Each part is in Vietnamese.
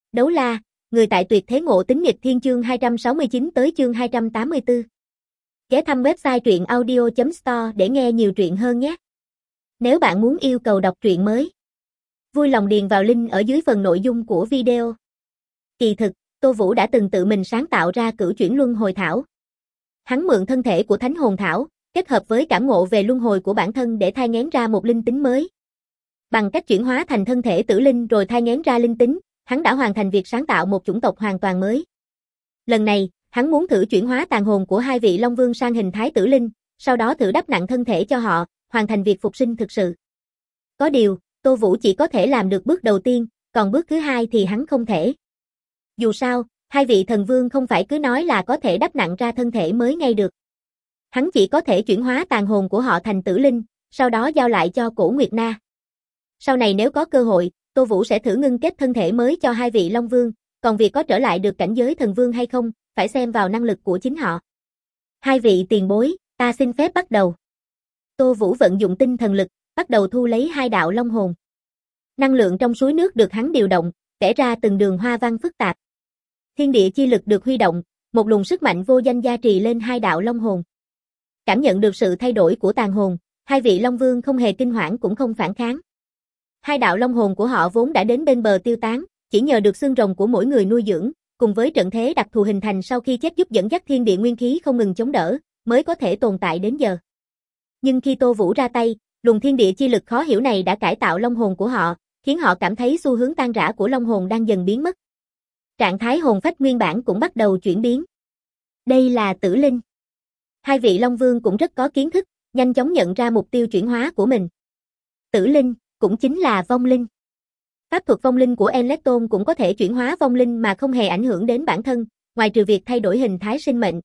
Đấu la, người tại tuyệt thế ngộ tính nghịch thiên chương 269 tới chương 284. Ghé thăm website truyện audio.store để nghe nhiều truyện hơn nhé. Nếu bạn muốn yêu cầu đọc truyện mới, vui lòng điền vào link ở dưới phần nội dung của video. Kỳ thực, Tô Vũ đã từng tự mình sáng tạo ra cửu chuyển luân hồi thảo. Hắn mượn thân thể của thánh hồn thảo, kết hợp với cảm ngộ về luân hồi của bản thân để thai nghén ra một linh tính mới. Bằng cách chuyển hóa thành thân thể tử linh rồi thai nghén ra linh tính, hắn đã hoàn thành việc sáng tạo một chủng tộc hoàn toàn mới. Lần này, hắn muốn thử chuyển hóa tàn hồn của hai vị Long Vương sang hình thái tử linh, sau đó thử đắp nặng thân thể cho họ, hoàn thành việc phục sinh thực sự. Có điều, Tô Vũ chỉ có thể làm được bước đầu tiên, còn bước thứ hai thì hắn không thể. Dù sao, hai vị thần vương không phải cứ nói là có thể đắp nặng ra thân thể mới ngay được. Hắn chỉ có thể chuyển hóa tàn hồn của họ thành tử linh, sau đó giao lại cho Cổ Nguyệt Na. Sau này nếu có cơ hội, Tô Vũ sẽ thử ngưng kết thân thể mới cho hai vị Long Vương, còn việc có trở lại được cảnh giới thần vương hay không, phải xem vào năng lực của chính họ. Hai vị tiền bối, ta xin phép bắt đầu. Tô Vũ vận dụng tinh thần lực, bắt đầu thu lấy hai đạo long hồn. Năng lượng trong suối nước được hắn điều động, vẽ ra từng đường hoa văn phức tạp. Thiên địa chi lực được huy động, một luồng sức mạnh vô danh gia trì lên hai đạo long hồn. Cảm nhận được sự thay đổi của tàn hồn, hai vị Long Vương không hề kinh hoảng cũng không phản kháng. Hai đạo long hồn của họ vốn đã đến bên bờ tiêu tán, chỉ nhờ được xương rồng của mỗi người nuôi dưỡng, cùng với trận thế đặc thù hình thành sau khi chết giúp dẫn dắt thiên địa nguyên khí không ngừng chống đỡ, mới có thể tồn tại đến giờ. Nhưng khi Tô Vũ ra tay, luồng thiên địa chi lực khó hiểu này đã cải tạo long hồn của họ, khiến họ cảm thấy xu hướng tan rã của long hồn đang dần biến mất. Trạng thái hồn phách nguyên bản cũng bắt đầu chuyển biến. Đây là tử linh. Hai vị Long Vương cũng rất có kiến thức, nhanh chóng nhận ra mục tiêu chuyển hóa của mình. Tử linh, cũng chính là vong linh. Pháp thuật vong linh của Enlecton cũng có thể chuyển hóa vong linh mà không hề ảnh hưởng đến bản thân, ngoài trừ việc thay đổi hình thái sinh mệnh.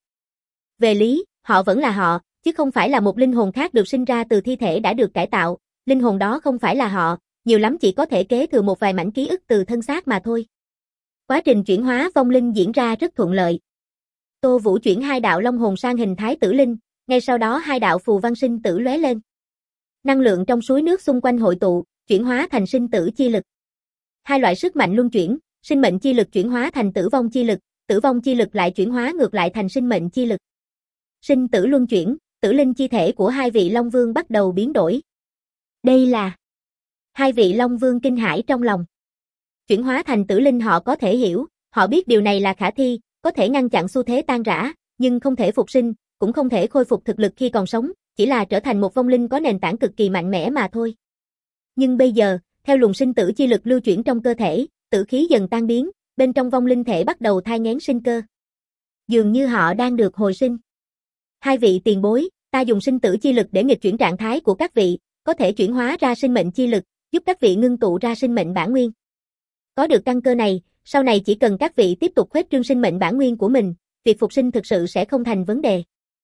Về lý, họ vẫn là họ, chứ không phải là một linh hồn khác được sinh ra từ thi thể đã được cải tạo, linh hồn đó không phải là họ, nhiều lắm chỉ có thể kế thừa một vài mảnh ký ức từ thân xác mà thôi. Quá trình chuyển hóa vong linh diễn ra rất thuận lợi. Tô Vũ chuyển hai đạo long hồn sang hình thái tử linh, ngay sau đó hai đạo phù văn sinh tử lóe lên. Năng lượng trong suối nước xung quanh hội tụ, chuyển hóa thành sinh tử chi lực. Hai loại sức mạnh luân chuyển, sinh mệnh chi lực chuyển hóa thành tử vong chi lực, tử vong chi lực lại chuyển hóa ngược lại thành sinh mệnh chi lực. Sinh tử luân chuyển, tử linh chi thể của hai vị Long Vương bắt đầu biến đổi. Đây là... Hai vị Long Vương kinh hãi trong lòng. Chuyển hóa thành tử linh họ có thể hiểu, họ biết điều này là khả thi, có thể ngăn chặn xu thế tan rã, nhưng không thể phục sinh, cũng không thể khôi phục thực lực khi còn sống, chỉ là trở thành một vong linh có nền tảng cực kỳ mạnh mẽ mà thôi. Nhưng bây giờ, theo luồng sinh tử chi lực lưu chuyển trong cơ thể, tử khí dần tan biến, bên trong vong linh thể bắt đầu thai nghén sinh cơ. Dường như họ đang được hồi sinh. Hai vị tiền bối, ta dùng sinh tử chi lực để nghịch chuyển trạng thái của các vị, có thể chuyển hóa ra sinh mệnh chi lực, giúp các vị ngưng tụ ra sinh mệnh bản nguyên. Có được căn cơ này, sau này chỉ cần các vị tiếp tục khuếch trương sinh mệnh bản nguyên của mình, việc phục sinh thực sự sẽ không thành vấn đề.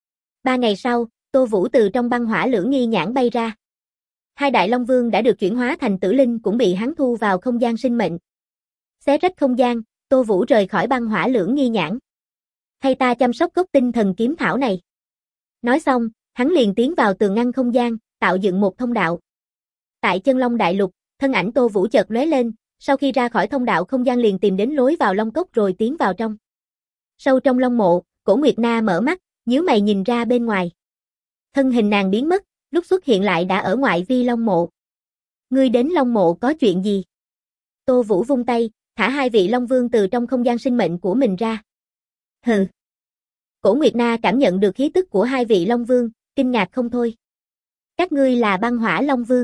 3 ngày sau, Tô Vũ từ trong băng hỏa lưỡng nghi nhãn bay ra. Hai đại Long Vương đã được chuyển hóa thành tử linh cũng bị hắn thu vào không gian sinh mệnh. Xé rách không gian, Tô Vũ rời khỏi băng hỏa lưỡng nghi nhãn. Thay ta chăm sóc gốc tinh thần kiếm thảo này. Nói xong, hắn liền tiến vào tường ngăn không gian, tạo dựng một thông đạo. Tại chân Long Đại Lục, thân ảnh Tô Vũ chợt lóe lên, sau khi ra khỏi thông đạo không gian liền tìm đến lối vào Long Cốc rồi tiến vào trong. Sâu trong Long Mộ, Cổ Nguyệt Na mở mắt, nhíu mày nhìn ra bên ngoài. Thân hình nàng biến mất, lúc xuất hiện lại đã ở ngoại vi Long Mộ. Ngươi đến Long Mộ có chuyện gì? Tô Vũ vung tay, thả hai vị Long Vương từ trong không gian sinh mệnh của mình ra. Hừ. Cổ Nguyệt Na cảm nhận được khí tức của hai vị Long Vương, kinh ngạc không thôi. Các ngươi là băng hỏa Long Vương.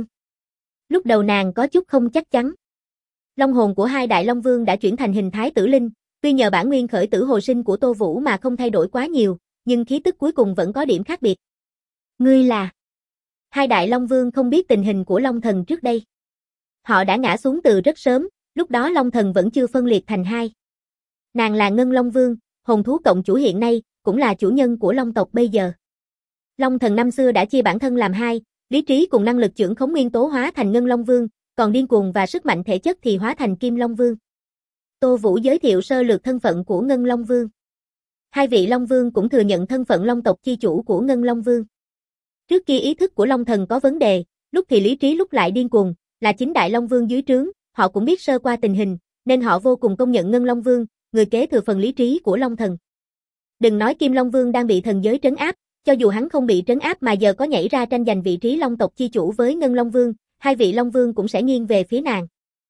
Lúc đầu nàng có chút không chắc chắn. Long hồn của hai đại Long Vương đã chuyển thành hình thái tử linh, tuy nhờ bản nguyên khởi tử hồi sinh của Tô Vũ mà không thay đổi quá nhiều, nhưng khí tức cuối cùng vẫn có điểm khác biệt. Ngươi là... Hai đại Long Vương không biết tình hình của Long Thần trước đây. Họ đã ngã xuống từ rất sớm, lúc đó Long Thần vẫn chưa phân liệt thành hai. Nàng là Ngân Long Vương, hồn thú cộng chủ hiện nay, cũng là chủ nhân của Long tộc bây giờ. Long Thần năm xưa đã chia bản thân làm hai, lý trí cùng năng lực chưởng khống nguyên tố hóa thành Ngân Long Vương, còn điên cuồng và sức mạnh thể chất thì hóa thành Kim Long Vương. Tô Vũ giới thiệu sơ lược thân phận của Ngân Long Vương. Hai vị Long Vương cũng thừa nhận thân phận Long tộc chi chủ của Ngân Long Vương. Trước kia ý thức của Long Thần có vấn đề, lúc thì lý trí lúc lại điên cuồng, là chính đại Long Vương dưới trướng, họ cũng biết sơ qua tình hình, nên họ vô cùng công nhận Ngân Long Vương, người kế thừa phần lý trí của Long Thần. Đừng nói Kim Long Vương đang bị thần giới trấn áp, cho dù hắn không bị trấn áp mà giờ có nhảy ra tranh giành vị trí Long tộc chi chủ với Ngân Long Vương, hai vị Long Vương cũng sẽ nghiêng về phía nàng.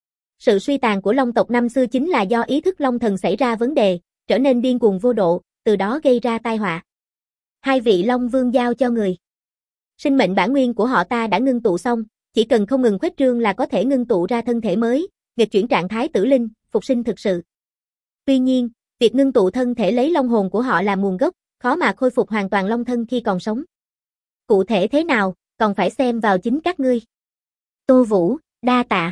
Sự suy tàn của Long tộc năm xưa chính là do ý thức Long Thần xảy ra vấn đề, trở nên điên cuồng vô độ, từ đó gây ra tai họa. Hai vị Long Vương giao cho người. Sinh mệnh bản nguyên của họ ta đã ngưng tụ xong, chỉ cần không ngừng khuếch trương là có thể ngưng tụ ra thân thể mới, nghịch chuyển trạng thái tử linh, phục sinh thực sự. Tuy nhiên, việc ngưng tụ thân thể lấy long hồn của họ làm nguồn gốc, khó mà khôi phục hoàn toàn long thân khi còn sống. Cụ thể thế nào, còn phải xem vào chính các ngươi. Tô Vũ, đa tạ.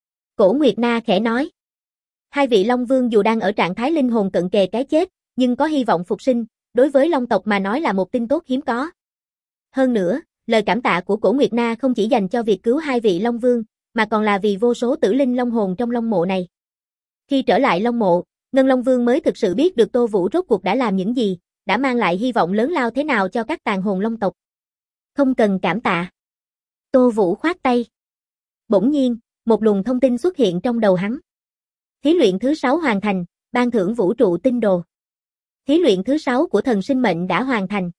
Cổ Nguyệt Na khẽ nói. Hai vị Long Vương dù đang ở trạng thái linh hồn cận kề cái chết, nhưng có hy vọng phục sinh, đối với Long tộc mà nói là một tin tốt hiếm có. Hơn nữa, lời cảm tạ của Cổ Nguyệt Na không chỉ dành cho việc cứu hai vị Long Vương, mà còn là vì vô số tử linh long hồn trong long mộ này. Khi trở lại long mộ, Ngân Long Vương mới thực sự biết được Tô Vũ rốt cuộc đã làm những gì, đã mang lại hy vọng lớn lao thế nào cho các tàn hồn long tộc. Không cần cảm tạ. Tô Vũ khoát tay. Bỗng nhiên, một luồng thông tin xuất hiện trong đầu hắn. Thí luyện thứ 6 hoàn thành, ban thưởng vũ trụ tinh đồ. Thí luyện thứ 6 của thần sinh mệnh đã hoàn thành.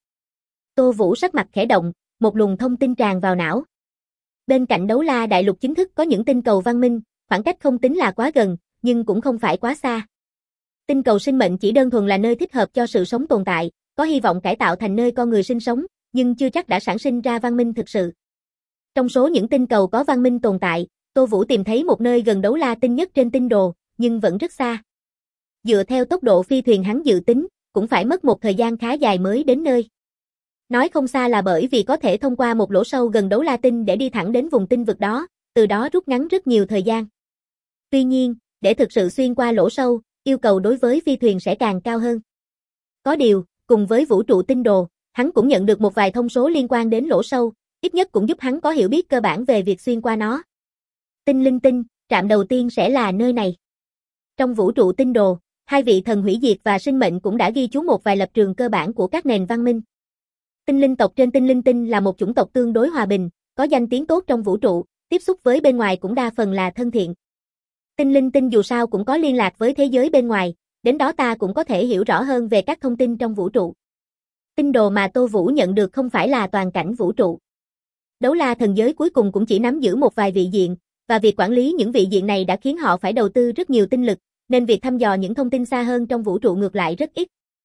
Tô Vũ sắc mặt khẽ động, một luồng thông tin tràn vào não. Bên cạnh Đấu La Đại Lục chính thức có những tinh cầu văn minh, khoảng cách không tính là quá gần, nhưng cũng không phải quá xa. Tinh cầu sinh mệnh chỉ đơn thuần là nơi thích hợp cho sự sống tồn tại, có hy vọng cải tạo thành nơi con người sinh sống, nhưng chưa chắc đã sản sinh ra văn minh thực sự. Trong số những tinh cầu có văn minh tồn tại, Tô Vũ tìm thấy một nơi gần Đấu La tinh nhất trên tinh đồ, nhưng vẫn rất xa. Dựa theo tốc độ phi thuyền hắn dự tính, cũng phải mất một thời gian khá dài mới đến nơi. Nói không xa là bởi vì có thể thông qua một lỗ sâu gần Đấu La tinh để đi thẳng đến vùng tinh vực đó, từ đó rút ngắn rất nhiều thời gian. Tuy nhiên, để thực sự xuyên qua lỗ sâu, yêu cầu đối với phi thuyền sẽ càng cao hơn. Có điều, cùng với vũ trụ tinh đồ, hắn cũng nhận được một vài thông số liên quan đến lỗ sâu, ít nhất cũng giúp hắn có hiểu biết cơ bản về việc xuyên qua nó. Tinh linh tinh, trạm đầu tiên sẽ là nơi này. Trong vũ trụ tinh đồ, hai vị thần hủy diệt và sinh mệnh cũng đã ghi chú một vài lập trường cơ bản của các nền văn minh. Tinh linh tộc trên tinh linh tinh là một chủng tộc tương đối hòa bình, có danh tiếng tốt trong vũ trụ, tiếp xúc với bên ngoài cũng đa phần là thân thiện. Tinh linh tinh dù sao cũng có liên lạc với thế giới bên ngoài, đến đó ta cũng có thể hiểu rõ hơn về các thông tin trong vũ trụ. Tinh đồ mà Tô Vũ nhận được không phải là toàn cảnh vũ trụ. Đấu La thần giới cuối cùng cũng chỉ nắm giữ một vài vị diện, và việc quản lý những vị diện này đã khiến họ phải đầu tư rất nhiều tinh lực, nên việc thăm dò những thông tin xa hơn trong vũ trụ ngược lại rất ít.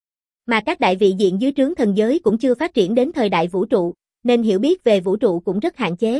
Mà các đại vị diện dưới trướng thần giới cũng chưa phát triển đến thời đại vũ trụ, nên hiểu biết về vũ trụ cũng rất hạn chế.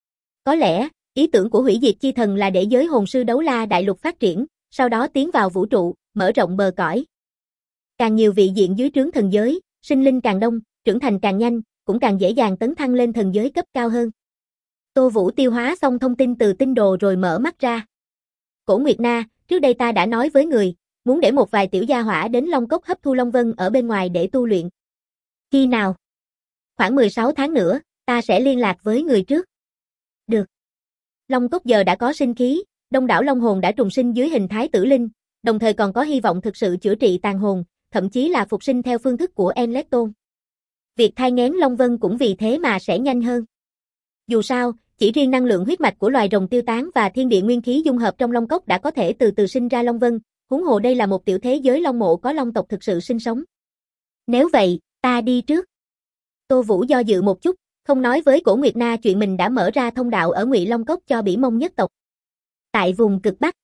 Có lẽ, ý tưởng của hủy diệt chi thần là để giới hồn sư Đấu La Đại Lục phát triển, sau đó tiến vào vũ trụ, mở rộng bờ cõi. Càng nhiều vị diện dưới trướng thần giới, sinh linh càng đông, trưởng thành càng nhanh, cũng càng dễ dàng tấn thăng lên thần giới cấp cao hơn. Tô Vũ tiêu hóa xong thông tin từ tinh đồ rồi mở mắt ra. Cổ Nguyệt Na, trước đây ta đã nói với người, muốn để một vài tiểu gia hỏa đến Long Cốc hấp thu Long Vân ở bên ngoài để tu luyện. Khi nào? Khoảng 16 tháng nữa, ta sẽ liên lạc với người trước. Được. Long Cốc giờ đã có sinh khí, đông đảo Long hồn đã trùng sinh dưới hình thái tử linh, đồng thời còn có hy vọng thực sự chữa trị tàn hồn, thậm chí là phục sinh theo phương thức của Enlecton. Việc thai nghén Long Vân cũng vì thế mà sẽ nhanh hơn. Dù sao, chỉ riêng năng lượng huyết mạch của loài rồng tiêu tán và thiên địa nguyên khí dung hợp trong Long Cốc đã có thể từ từ sinh ra Long Vân, huống hồ đây là một tiểu thế giới Long mộ có Long tộc thực sự sinh sống. Nếu vậy, ta đi trước. Tô Vũ do dự một chút, không nói với Cổ Nguyệt Na chuyện mình đã mở ra thông đạo ở Ngụy Long Cốc cho Bỉ Mông nhất tộc. Tại vùng cực Bắc.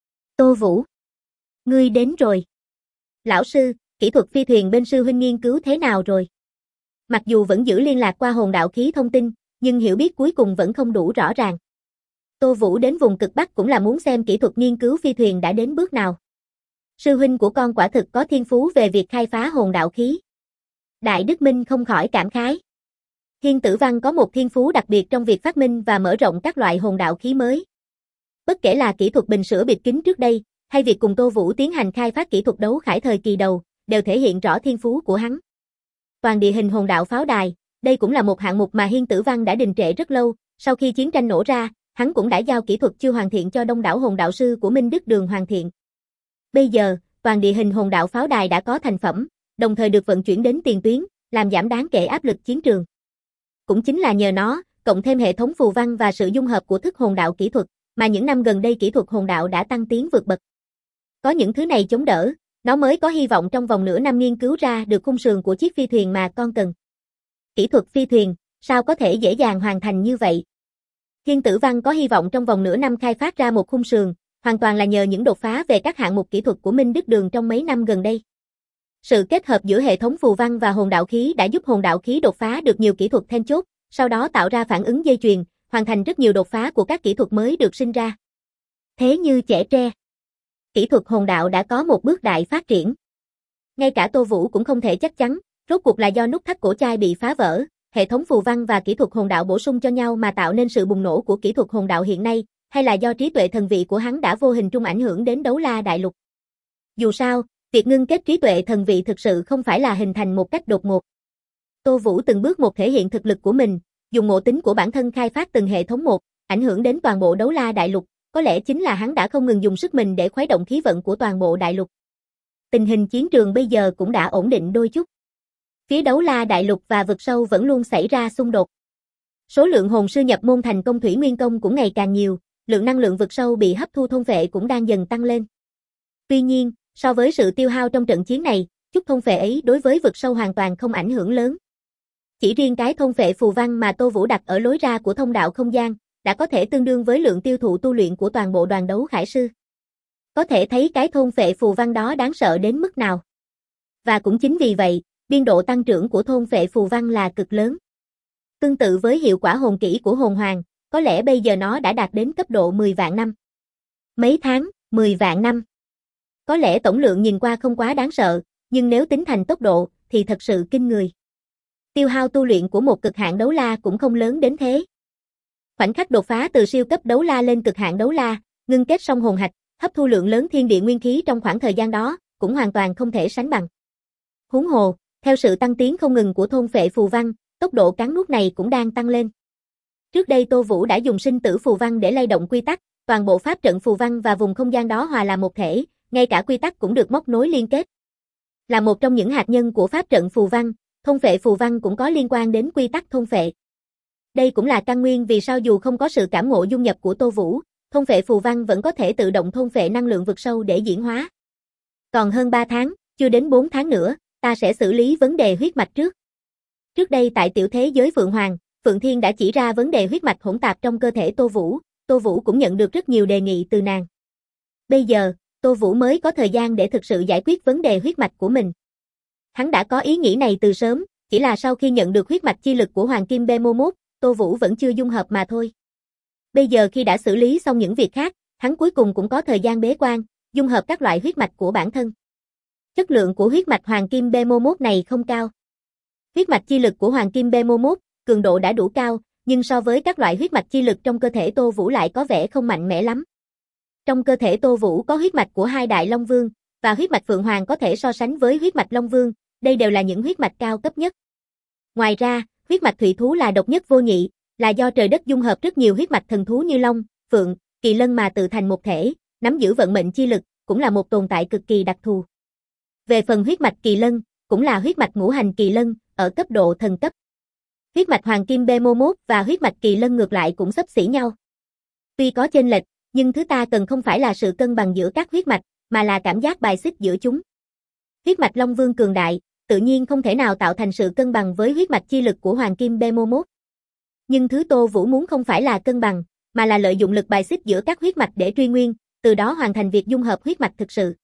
Tô Vũ. Ngươi đến rồi. Lão sư, kỹ thuật phi thuyền bên sư huynh nghiên cứu thế nào rồi? Mặc dù vẫn giữ liên lạc qua hồn đạo khí thông tin, nhưng hiểu biết cuối cùng vẫn không đủ rõ ràng. Tô Vũ đến vùng cực Bắc cũng là muốn xem kỹ thuật nghiên cứu phi thuyền đã đến bước nào. Sư huynh của con quả thực có thiên phú về việc khai phá hồn đạo khí. Đại Đức Minh không khỏi cảm khái. Hiên Tử Văn có một thiên phú đặc biệt trong việc phát minh và mở rộng các loại hồn đạo khí mới. Bất kể là kỹ thuật bình sữa bịt kính trước đây, hay việc cùng Tô Vũ tiến hành khai phát kỹ thuật đấu khải thời kỳ đầu, đều thể hiện rõ thiên phú của hắn. Toàn địa hình hồn đạo pháo đài, đây cũng là một hạng mục mà Hiên Tử Văn đã đình trệ rất lâu, sau khi chiến tranh nổ ra, hắn cũng đã giao kỹ thuật chưa hoàn thiện cho đông đảo hồn đạo sư của Minh Đức Đường hoàn thiện. Bây giờ, toàn địa hình hồn đạo pháo đài đã có thành phẩm, đồng thời được vận chuyển đến tiền tuyến, làm giảm đáng kể áp lực chiến trường. Cũng chính là nhờ nó, cộng thêm hệ thống phù văn và sự dung hợp của thức hồn đạo kỹ thuật, mà những năm gần đây kỹ thuật hồn đạo đã tăng tiến vượt bậc. Có những thứ này chống đỡ, nó mới có hy vọng trong vòng nửa năm nghiên cứu ra được khung sườn của chiếc phi thuyền mà con cần. Kỹ thuật phi thuyền, sao có thể dễ dàng hoàn thành như vậy? Thiên Tử Văn có hy vọng trong vòng nửa năm khai phát ra một khung sườn, hoàn toàn là nhờ những đột phá về các hạng mục kỹ thuật của Minh Đức Đường trong mấy năm gần đây. Sự kết hợp giữa hệ thống phù văn và hồn đạo khí đã giúp hồn đạo khí đột phá được nhiều kỹ thuật then chốt, sau đó tạo ra phản ứng dây chuyền, hoàn thành rất nhiều đột phá của các kỹ thuật mới được sinh ra. Thế như chẻ tre, kỹ thuật hồn đạo đã có một bước đại phát triển. Ngay cả Tô Vũ cũng không thể chắc chắn, rốt cuộc là do nút thắt cổ chai bị phá vỡ, hệ thống phù văn và kỹ thuật hồn đạo bổ sung cho nhau mà tạo nên sự bùng nổ của kỹ thuật hồn đạo hiện nay, hay là do trí tuệ thần vị của hắn đã vô hình trung ảnh hưởng đến Đấu La Đại Lục. Dù sao, việc ngưng kết trí tuệ thần vị thực sự không phải là hình thành một cách đột ngột. Tô Vũ từng bước một thể hiện thực lực của mình, dùng ngộ tính của bản thân khai phát từng hệ thống một, ảnh hưởng đến toàn bộ Đấu La Đại Lục, có lẽ chính là hắn đã không ngừng dùng sức mình để khuấy động khí vận của toàn bộ đại lục. Tình hình chiến trường bây giờ cũng đã ổn định đôi chút. Phía Đấu La Đại Lục và vực sâu vẫn luôn xảy ra xung đột. Số lượng hồn sư nhập môn thành công thủy nguyên công cũng ngày càng nhiều, lượng năng lượng vực sâu bị hấp thu thôn phệ cũng đang dần tăng lên. Tuy nhiên, so với sự tiêu hao trong trận chiến này, chút thôn phệ ấy đối với vực sâu hoàn toàn không ảnh hưởng lớn. Chỉ riêng cái thôn phệ phù văn mà Tô Vũ đặt ở lối ra của thông đạo không gian, đã có thể tương đương với lượng tiêu thụ tu luyện của toàn bộ đoàn đấu khải sư. Có thể thấy cái thôn phệ phù văn đó đáng sợ đến mức nào. Và cũng chính vì vậy, biên độ tăng trưởng của thôn phệ phù văn là cực lớn. Tương tự với hiệu quả hồn kỹ của hồn hoàng, có lẽ bây giờ nó đã đạt đến cấp độ 10 vạn năm. Mấy tháng, 10 vạn năm. Có lẽ tổng lượng nhìn qua không quá đáng sợ, nhưng nếu tính thành tốc độ, thì thật sự kinh người. Tiêu hao tu luyện của một cực hạn đấu la cũng không lớn đến thế. Khoảnh khắc đột phá từ siêu cấp đấu la lên cực hạn đấu la, ngưng kết xong hồn hạch, hấp thu lượng lớn thiên địa nguyên khí trong khoảng thời gian đó, cũng hoàn toàn không thể sánh bằng. Huống hồ, theo sự tăng tiến không ngừng của thôn phệ phù văn, tốc độ cắn nuốt này cũng đang tăng lên. Trước đây Tô Vũ đã dùng sinh tử phù văn để lay động quy tắc, toàn bộ pháp trận phù văn và vùng không gian đó hòa làm một thể, ngay cả quy tắc cũng được móc nối liên kết. Là một trong những hạt nhân của pháp trận phù văn, thôn phệ phù văn cũng có liên quan đến quy tắc thôn phệ. Đây cũng là căn nguyên vì sao dù không có sự cảm ngộ dung nhập của Tô Vũ, thôn phệ phù văn vẫn có thể tự động thôn phệ năng lượng vực sâu để diễn hóa. Còn hơn 3 tháng, chưa đến 4 tháng nữa, ta sẽ xử lý vấn đề huyết mạch trước. Trước đây tại tiểu thế giới Phượng Hoàng, Phượng Thiên đã chỉ ra vấn đề huyết mạch hỗn tạp trong cơ thể Tô Vũ cũng nhận được rất nhiều đề nghị từ nàng. Bây giờ, Tô Vũ mới có thời gian để thực sự giải quyết vấn đề huyết mạch của mình. Hắn đã có ý nghĩ này từ sớm, chỉ là sau khi nhận được huyết mạch chi lực của Hoàng Kim Behemoth, Tô Vũ vẫn chưa dung hợp mà thôi. Bây giờ khi đã xử lý xong những việc khác, hắn cuối cùng cũng có thời gian bế quan, dung hợp các loại huyết mạch của bản thân. Chất lượng của huyết mạch Hoàng Kim Behemoth này không cao. Huyết mạch chi lực của Hoàng Kim Behemoth, cường độ đã đủ cao, nhưng so với các loại huyết mạch chi lực trong cơ thể Tô Vũ lại có vẻ không mạnh mẽ lắm. Trong cơ thể Tô Vũ có huyết mạch của hai đại Long Vương, và huyết mạch Phượng Hoàng có thể so sánh với huyết mạch Long Vương, đây đều là những huyết mạch cao cấp nhất. Ngoài ra, huyết mạch Thủy Thú là độc nhất vô nhị, là do trời đất dung hợp rất nhiều huyết mạch thần thú như Long, Phượng, Kỳ Lân mà tự thành một thể, nắm giữ vận mệnh chi lực, cũng là một tồn tại cực kỳ đặc thù. Về phần huyết mạch Kỳ Lân, cũng là huyết mạch ngũ hành Kỳ Lân, ở cấp độ thần cấp. Huyết mạch Hoàng Kim Behemoth và huyết mạch Kỳ Lân ngược lại cũng xấp xỉ nhau. Tuy có chênh lệch, nhưng thứ ta cần không phải là sự cân bằng giữa các huyết mạch, mà là cảm giác bài xích giữa chúng. Huyết mạch Long Vương cường đại, tự nhiên không thể nào tạo thành sự cân bằng với huyết mạch chi lực của Hoàng Kim Behemoth. Nhưng thứ Tô Vũ muốn không phải là cân bằng, mà là lợi dụng lực bài xích giữa các huyết mạch để truy nguyên, từ đó hoàn thành việc dung hợp huyết mạch thực sự.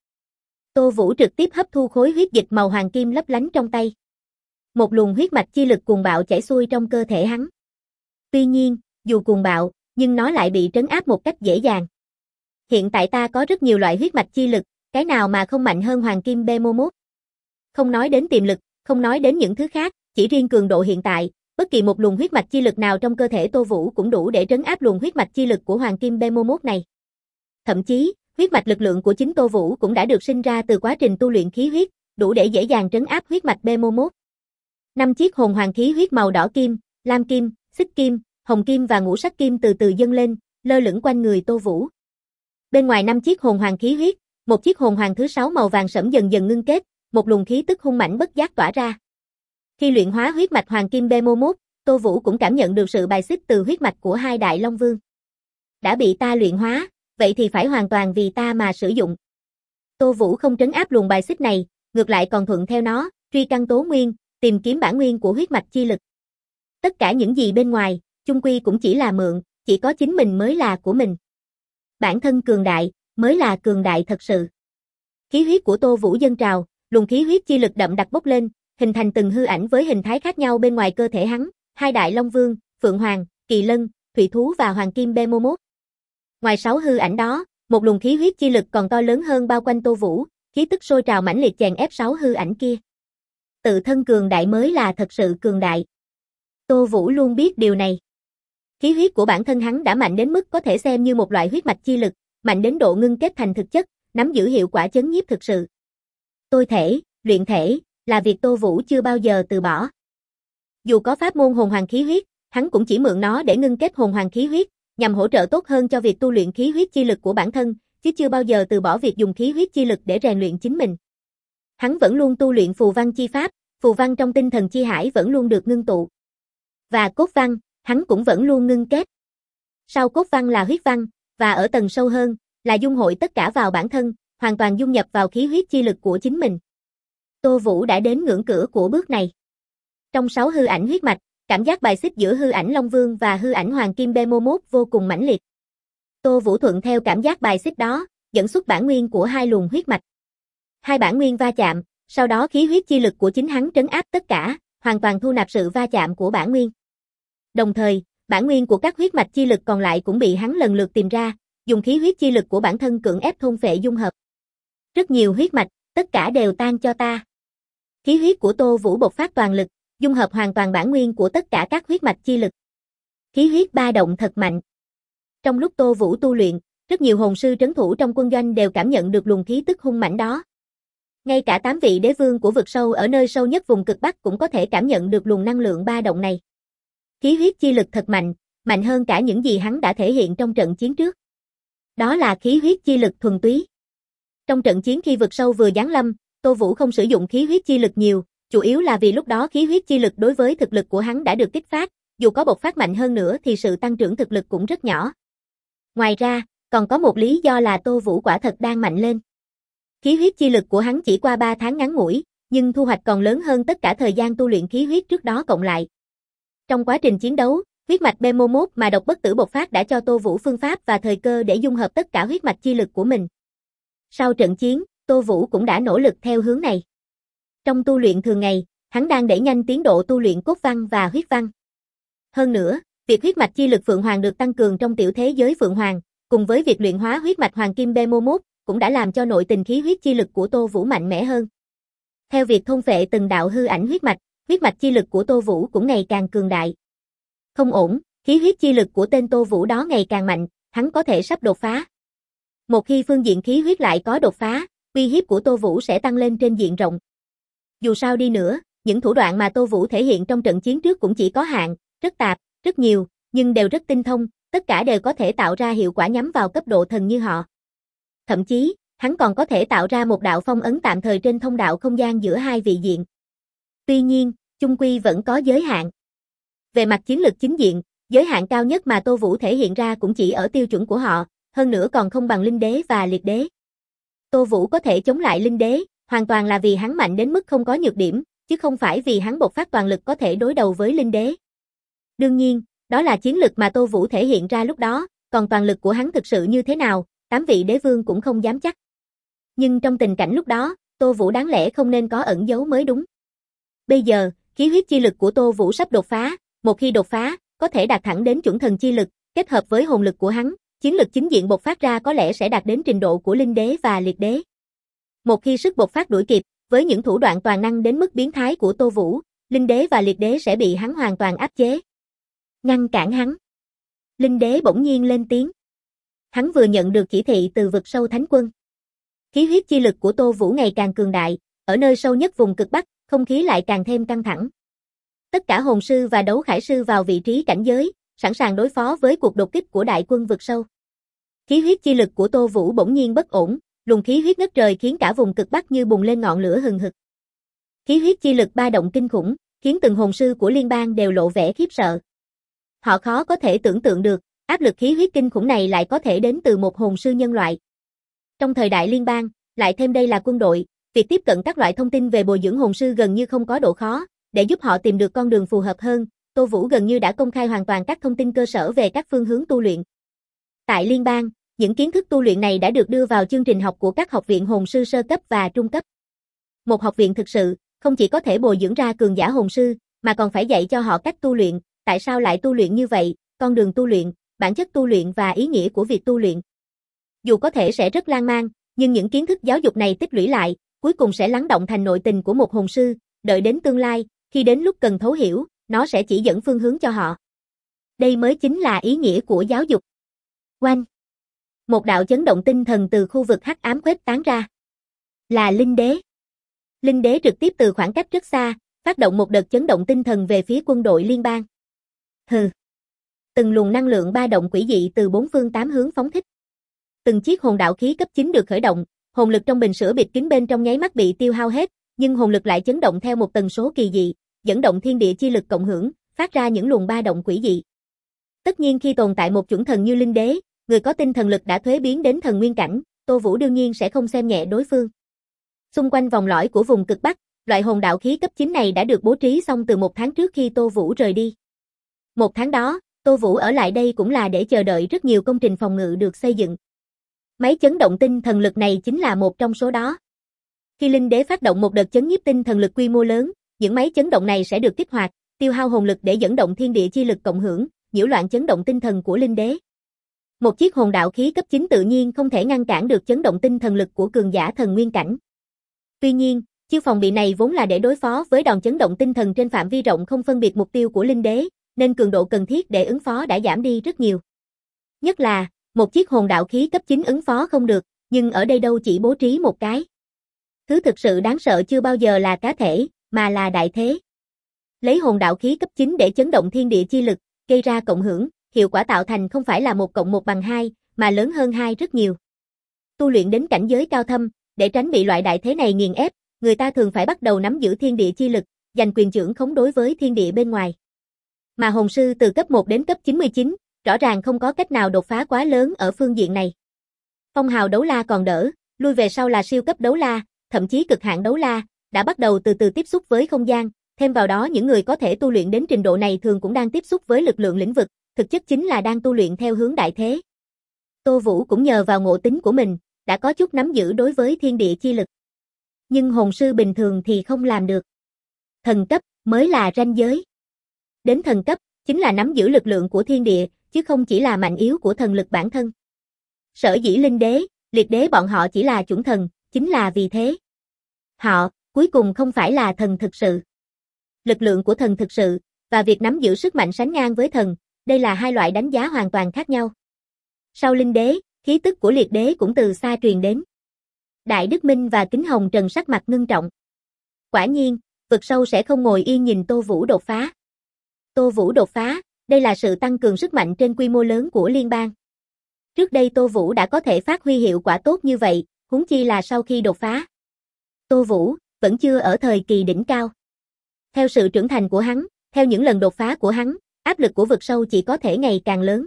Tô Vũ trực tiếp hấp thu khối huyết dịch màu hoàng kim lấp lánh trong tay. Một luồng huyết mạch chi lực cuồng bạo chảy xuôi trong cơ thể hắn. Tuy nhiên, dù cuồng bạo, nhưng nó lại bị trấn áp một cách dễ dàng. Hiện tại ta có rất nhiều loại huyết mạch chi lực, cái nào mà không mạnh hơn Hoàng Kim Behemoth. Không nói đến tiềm lực, không nói đến những thứ khác, chỉ riêng cường độ hiện tại, bất kỳ một luồng huyết mạch chi lực nào trong cơ thể Tô Vũ cũng đủ để trấn áp luồng huyết mạch chi lực của Hoàng Kim Behemoth này. Thậm chí, huyết mạch lực lượng của chính Tô Vũ cũng đã được sinh ra từ quá trình tu luyện khí huyết, đủ để dễ dàng trấn áp huyết mạch Behemoth. 5 chiếc hồn hoàng khí huyết màu đỏ kim, lam kim, xích kim, hồng kim và ngũ sắc kim từ từ dâng lên, lơ lửng quanh người Tô Vũ. Bên ngoài 5 chiếc hồn hoàng khí huyết, một chiếc hồn hoàng thứ 6 màu vàng sẫm dần dần ngưng kết, một luồng khí tức hung mãnh bất giác tỏa ra. Khi luyện hóa huyết mạch Hoàng Kim Behemoth, Tô Vũ cũng cảm nhận được sự bài xích từ huyết mạch của hai đại Long Vương. Đã bị ta luyện hóa, vậy thì phải hoàn toàn vì ta mà sử dụng. Tô Vũ không trấn áp luồng bài xích này, ngược lại còn thuận theo nó, truy căn tố nguyên, tìm kiếm bản nguyên của huyết mạch chi lực. Tất cả những gì bên ngoài, chung quy cũng chỉ là mượn, chỉ có chính mình mới là của mình. Bản thân cường đại, mới là cường đại thật sự. Khí huyết của Tô Vũ dâng trào, luồng khí huyết chi lực đậm đặc bốc lên, hình thành từng hư ảnh với hình thái khác nhau bên ngoài cơ thể hắn, hai đại long vương, phượng hoàng, kỳ lân, thủy thú và hoàng kim Behemoth. Ngoài 6 hư ảnh đó, một luồng khí huyết chi lực còn to lớn hơn bao quanh Tô Vũ, khí tức sôi trào mãnh liệt chèn ép 6 hư ảnh kia. Tự thân cường đại mới là thật sự cường đại. Tô Vũ luôn biết điều này. Khí huyết của bản thân hắn đã mạnh đến mức có thể xem như một loại huyết mạch chi lực, mạnh đến độ ngưng kết thành thực chất, nắm giữ hiệu quả chấn nhiếp thực sự. Tôi thể, luyện thể, là việc Tô Vũ chưa bao giờ từ bỏ. Dù có pháp môn hồn hoàng khí huyết, hắn cũng chỉ mượn nó để ngưng kết hồn hoàng khí huyết, nhằm hỗ trợ tốt hơn cho việc tu luyện khí huyết chi lực của bản thân, chứ chưa bao giờ từ bỏ việc dùng khí huyết chi lực để rèn luyện chính mình. Hắn vẫn luôn tu luyện phù văn chi pháp, phù văn trong tinh thần chi hải vẫn luôn được ngưng tụ. Và cốt văn, hắn cũng vẫn luôn ngưng kết. Sau cốt văn là huyết văn, và ở tầng sâu hơn, là dung hội tất cả vào bản thân, hoàn toàn dung nhập vào khí huyết chi lực của chính mình. Tô Vũ đã đến ngưỡng cửa của bước này. Trong 6 hư ảnh huyết mạch, cảm giác bài xích giữa hư ảnh Long Vương và hư ảnh Hoàng Kim Behemoth vô cùng mãnh liệt. Tô Vũ thuận theo cảm giác bài xích đó, dẫn xuất bản nguyên của hai luồng huyết mạch. Hai bản nguyên va chạm, sau đó khí huyết chi lực của chính hắn trấn áp tất cả, hoàn toàn thu nạp sự va chạm của bản nguyên. Đồng thời, bản nguyên của các huyết mạch chi lực còn lại cũng bị hắn lần lượt tìm ra, dùng khí huyết chi lực của bản thân cưỡng ép thôn phệ dung hợp. Rất nhiều huyết mạch, tất cả đều tan cho ta. Khí huyết của Tô Vũ bộc phát toàn lực, dung hợp hoàn toàn bản nguyên của tất cả các huyết mạch chi lực. Khí huyết ba động thật mạnh. Trong lúc Tô Vũ tu luyện, rất nhiều hồn sư trấn thủ trong quân doanh đều cảm nhận được luồng khí tức hung mãnh đó. Ngay cả 8 vị đế vương của vực sâu ở nơi sâu nhất vùng cực Bắc cũng có thể cảm nhận được luồng năng lượng ba động này. Khí huyết chi lực thật mạnh, mạnh hơn cả những gì hắn đã thể hiện trong trận chiến trước. Đó là khí huyết chi lực thuần túy. Trong trận chiến khi vực sâu vừa giáng lâm, Tô Vũ không sử dụng khí huyết chi lực nhiều, chủ yếu là vì lúc đó khí huyết chi lực đối với thực lực của hắn đã được kích phát, dù có bộc phát mạnh hơn nữa thì sự tăng trưởng thực lực cũng rất nhỏ. Ngoài ra, còn có một lý do là Tô Vũ quả thật đang mạnh lên. Khí huyết chi lực của hắn chỉ qua 3 tháng ngắn ngủi, nhưng thu hoạch còn lớn hơn tất cả thời gian tu luyện khí huyết trước đó cộng lại. Trong quá trình chiến đấu, huyết mạch Behemoth mà độc bất tử bộc phát đã cho Tô Vũ phương pháp và thời cơ để dung hợp tất cả huyết mạch chi lực của mình. Sau trận chiến, Tô Vũ cũng đã nỗ lực theo hướng này. Trong tu luyện thường ngày, hắn đang đẩy nhanh tiến độ tu luyện cốt văn và huyết văn. Hơn nữa, việc huyết mạch chi lực Phượng Hoàng được tăng cường trong tiểu thế giới Phượng Hoàng, cùng với việc luyện hóa huyết mạch Hoàng Kim Behemoth, cũng đã làm cho nội tình khí huyết chi lực của Tô Vũ mạnh mẽ hơn. Theo việc thôn phệ từng đạo hư ảnh huyết mạch chi lực của Tô Vũ cũng ngày càng cường đại. Không ổn, khí huyết chi lực của tên Tô Vũ đó ngày càng mạnh, hắn có thể sắp đột phá. Một khi phương diện khí huyết lại có đột phá, uy hiếp của Tô Vũ sẽ tăng lên trên diện rộng. Dù sao đi nữa, những thủ đoạn mà Tô Vũ thể hiện trong trận chiến trước cũng chỉ có hạn, rất tạp, rất nhiều, nhưng đều rất tinh thông, tất cả đều có thể tạo ra hiệu quả nhắm vào cấp độ thần như họ. Thậm chí, hắn còn có thể tạo ra một đạo phong ấn tạm thời trên thông đạo không gian giữa hai vị diện. Tuy nhiên, chung quy vẫn có giới hạn. Về mặt chiến lực chính diện, giới hạn cao nhất mà Tô Vũ thể hiện ra cũng chỉ ở tiêu chuẩn của họ, hơn nữa còn không bằng linh đế và liệt đế. Tô Vũ có thể chống lại linh đế, hoàn toàn là vì hắn mạnh đến mức không có nhược điểm, chứ không phải vì hắn bộc phát toàn lực có thể đối đầu với linh đế. Đương nhiên, đó là chiến lực mà Tô Vũ thể hiện ra lúc đó, còn toàn lực của hắn thực sự như thế nào, 8 vị đế vương cũng không dám chắc. Nhưng trong tình cảnh lúc đó, Tô Vũ đáng lẽ không nên có ẩn giấu mới đúng. Bây giờ, khí huyết chi lực của Tô Vũ sắp đột phá, một khi đột phá, có thể đạt thẳng đến chuẩn thần chi lực, kết hợp với hồn lực của hắn, chiến lực chính diện bộc phát ra có lẽ sẽ đạt đến trình độ của linh đế và liệt đế. Một khi sức bộc phát đuổi kịp, với những thủ đoạn toàn năng đến mức biến thái của Tô Vũ, linh đế và liệt đế sẽ bị hắn hoàn toàn áp chế. Ngăn cản hắn. Linh đế bỗng nhiên lên tiếng. Hắn vừa nhận được chỉ thị từ vực sâu thánh quân. Khí huyết chi lực của Tô Vũ ngày càng cường đại, ở nơi sâu nhất vùng cực Bắc, không khí lại càng thêm căng thẳng. Tất cả hồn sư và đấu khải sư vào vị trí cảnh giới, sẵn sàng đối phó với cuộc đột kích của đại quân vực sâu. Khí huyết chi lực của Tô Vũ bỗng nhiên bất ổn, luồng khí huyết ngất trời khiến cả vùng cực Bắc như bùng lên ngọn lửa hừng hực. Khí huyết chi lực ba động kinh khủng, khiến từng hồn sư của liên bang đều lộ vẻ khiếp sợ. Họ khó có thể tưởng tượng được, áp lực khí huyết kinh khủng này lại có thể đến từ một hồn sư nhân loại. Trong thời đại liên bang, lại thêm đây là quân đội, việc tiếp cận các loại thông tin về bồi dưỡng hồn sư gần như không có độ khó, để giúp họ tìm được con đường phù hợp hơn, Tô Vũ gần như đã công khai hoàn toàn các thông tin cơ sở về các phương hướng tu luyện. Tại liên bang, những kiến thức tu luyện này đã được đưa vào chương trình học của các học viện hồn sư sơ cấp và trung cấp. Một học viện thực sự, không chỉ có thể bồi dưỡng ra cường giả hồn sư, mà còn phải dạy cho họ cách tu luyện, tại sao lại tu luyện như vậy, con đường tu luyện, bản chất tu luyện và ý nghĩa của việc tu luyện. Dù có thể sẽ rất lan man, nhưng những kiến thức giáo dục này tích lũy lại, cuối cùng sẽ lắng động thành nội tình của một hồn sư, đợi đến tương lai, khi đến lúc cần thấu hiểu, nó sẽ chỉ dẫn phương hướng cho họ. Đây mới chính là ý nghĩa của giáo dục. Oanh! Một đạo chấn động tinh thần từ khu vực hắc ám khuếch tán ra. Là Linh Đế. Linh Đế trực tiếp từ khoảng cách rất xa, phát động một đợt chấn động tinh thần về phía quân đội liên bang. Hừ. Từng luồng năng lượng ba động quỷ dị từ bốn phương tám hướng phóng thích. Từng chiếc hồn đạo khí cấp 9 được khởi động, hồn lực trong bình sữa bịt kín bên trong nháy mắt bị tiêu hao hết, nhưng hồn lực lại chấn động theo một tần số kỳ dị, dẫn động thiên địa chi lực cộng hưởng, phát ra những luồng ba động quỷ dị. Tất nhiên khi tồn tại một chuẩn thần như Linh Đế, người có tinh thần lực đã thuế biến đến thần nguyên cảnh, Tô Vũ đương nhiên sẽ không xem nhẹ đối phương. Xung quanh vòng lõi của vùng cực Bắc, loại hồn đạo khí cấp 9 này đã được bố trí xong từ 1 tháng trước khi Tô Vũ rời đi. 1 tháng đó, Tô Vũ ở lại đây cũng là để chờ đợi rất nhiều công trình phòng ngự được xây dựng. Máy chấn động tinh thần lực này chính là một trong số đó. Khi Linh Đế phát động một đợt chấn nhiếp tinh thần lực quy mô lớn, những máy chấn động này sẽ được kích hoạt, tiêu hao hồn lực để dẫn động thiên địa chi lực cộng hưởng, nhiễu loạn chấn động tinh thần của Linh Đế. Một chiếc hồn đạo khí cấp 9 tự nhiên không thể ngăn cản được chấn động tinh thần lực của cường giả thần nguyên cảnh. Tuy nhiên, chiêu phòng bị này vốn là để đối phó với đòn chấn động tinh thần trên phạm vi rộng không phân biệt mục tiêu của Linh Đế, nên cường độ cần thiết để ứng phó đã giảm đi rất nhiều. Nhất là, một chiếc hồn đạo khí cấp 9 ứng phó không được, nhưng ở đây đâu chỉ bố trí một cái. Thứ thực sự đáng sợ chưa bao giờ là cá thể, mà là đại thế. Lấy hồn đạo khí cấp 9 để chấn động thiên địa chi lực, gây ra cộng hưởng, hiệu quả tạo thành không phải là 1 cộng 1 bằng 2, mà lớn hơn 2 rất nhiều. Tu luyện đến cảnh giới cao thâm, để tránh bị loại đại thế này nghiền ép, người ta thường phải bắt đầu nắm giữ thiên địa chi lực, giành quyền trưởng khống đối với thiên địa bên ngoài. Mà hồn sư từ cấp 1 đến cấp 99, rõ ràng không có cách nào đột phá quá lớn ở phương diện này. Phong hào đấu la còn đỡ, lui về sau là siêu cấp đấu la, thậm chí cực hạn đấu la, đã bắt đầu từ từ tiếp xúc với không gian, thêm vào đó những người có thể tu luyện đến trình độ này thường cũng đang tiếp xúc với lực lượng lĩnh vực, thực chất chính là đang tu luyện theo hướng đại thế. Tô Vũ cũng nhờ vào ngộ tính của mình, đã có chút nắm giữ đối với thiên địa chi lực. Nhưng hồn sư bình thường thì không làm được. Thần cấp mới là ranh giới. Đến thần cấp, chính là nắm giữ lực lượng của thiên địa, chứ không chỉ là mạnh yếu của thần lực bản thân. Sở dĩ Linh Đế, Liệt Đế bọn họ chỉ là chuẩn thần, chính là vì thế. Họ, cuối cùng không phải là thần thực sự. Lực lượng của thần thực sự, và việc nắm giữ sức mạnh sánh ngang với thần, đây là hai loại đánh giá hoàn toàn khác nhau. Sau Linh Đế, khí tức của Liệt Đế cũng từ xa truyền đến. Đại Đức Minh và Kính Hồng Trần sắc mặt ngưng trọng. Quả nhiên, vực sâu sẽ không ngồi yên nhìn Tô Vũ đột phá. Tô Vũ đột phá, đây là sự tăng cường sức mạnh trên quy mô lớn của liên bang. Trước đây Tô Vũ đã có thể phát huy hiệu quả tốt như vậy, huống chi là sau khi đột phá. Tô Vũ, vẫn chưa ở thời kỳ đỉnh cao. Theo sự trưởng thành của hắn, theo những lần đột phá của hắn, áp lực của vực sâu chỉ có thể ngày càng lớn.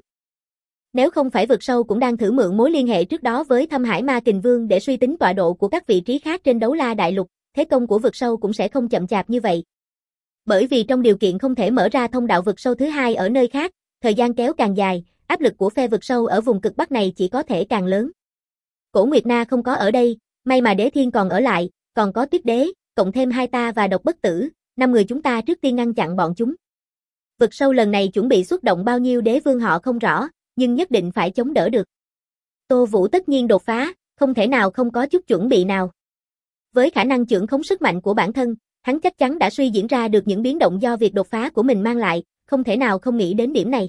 Nếu không phải vực sâu cũng đang thử mượn mối liên hệ trước đó với Thâm Hải Ma Kình Vương để suy tính tọa độ của các vị trí khác trên Đấu La Đại Lục, thế công của vực sâu cũng sẽ không chậm chạp như vậy. Bởi vì trong điều kiện không thể mở ra thông đạo vực sâu thứ hai ở nơi khác, thời gian kéo càng dài, áp lực của phe vực sâu ở vùng cực Bắc này chỉ có thể càng lớn. Cổ Nguyệt Na không có ở đây, may mà Đế Thiên còn ở lại, còn có Tuyết Đế, cộng thêm hai ta và Độc Bất Tử, 5 người chúng ta trước tiên ngăn chặn bọn chúng. Vực sâu lần này chuẩn bị xuất động bao nhiêu đế vương họ không rõ, nhưng nhất định phải chống đỡ được. Tô Vũ tất nhiên đột phá, không thể nào không có chút chuẩn bị nào. Với khả năng chưởng khống sức mạnh của bản thân, hắn chắc chắn đã suy diễn ra được những biến động do việc đột phá của mình mang lại, không thể nào không nghĩ đến điểm này.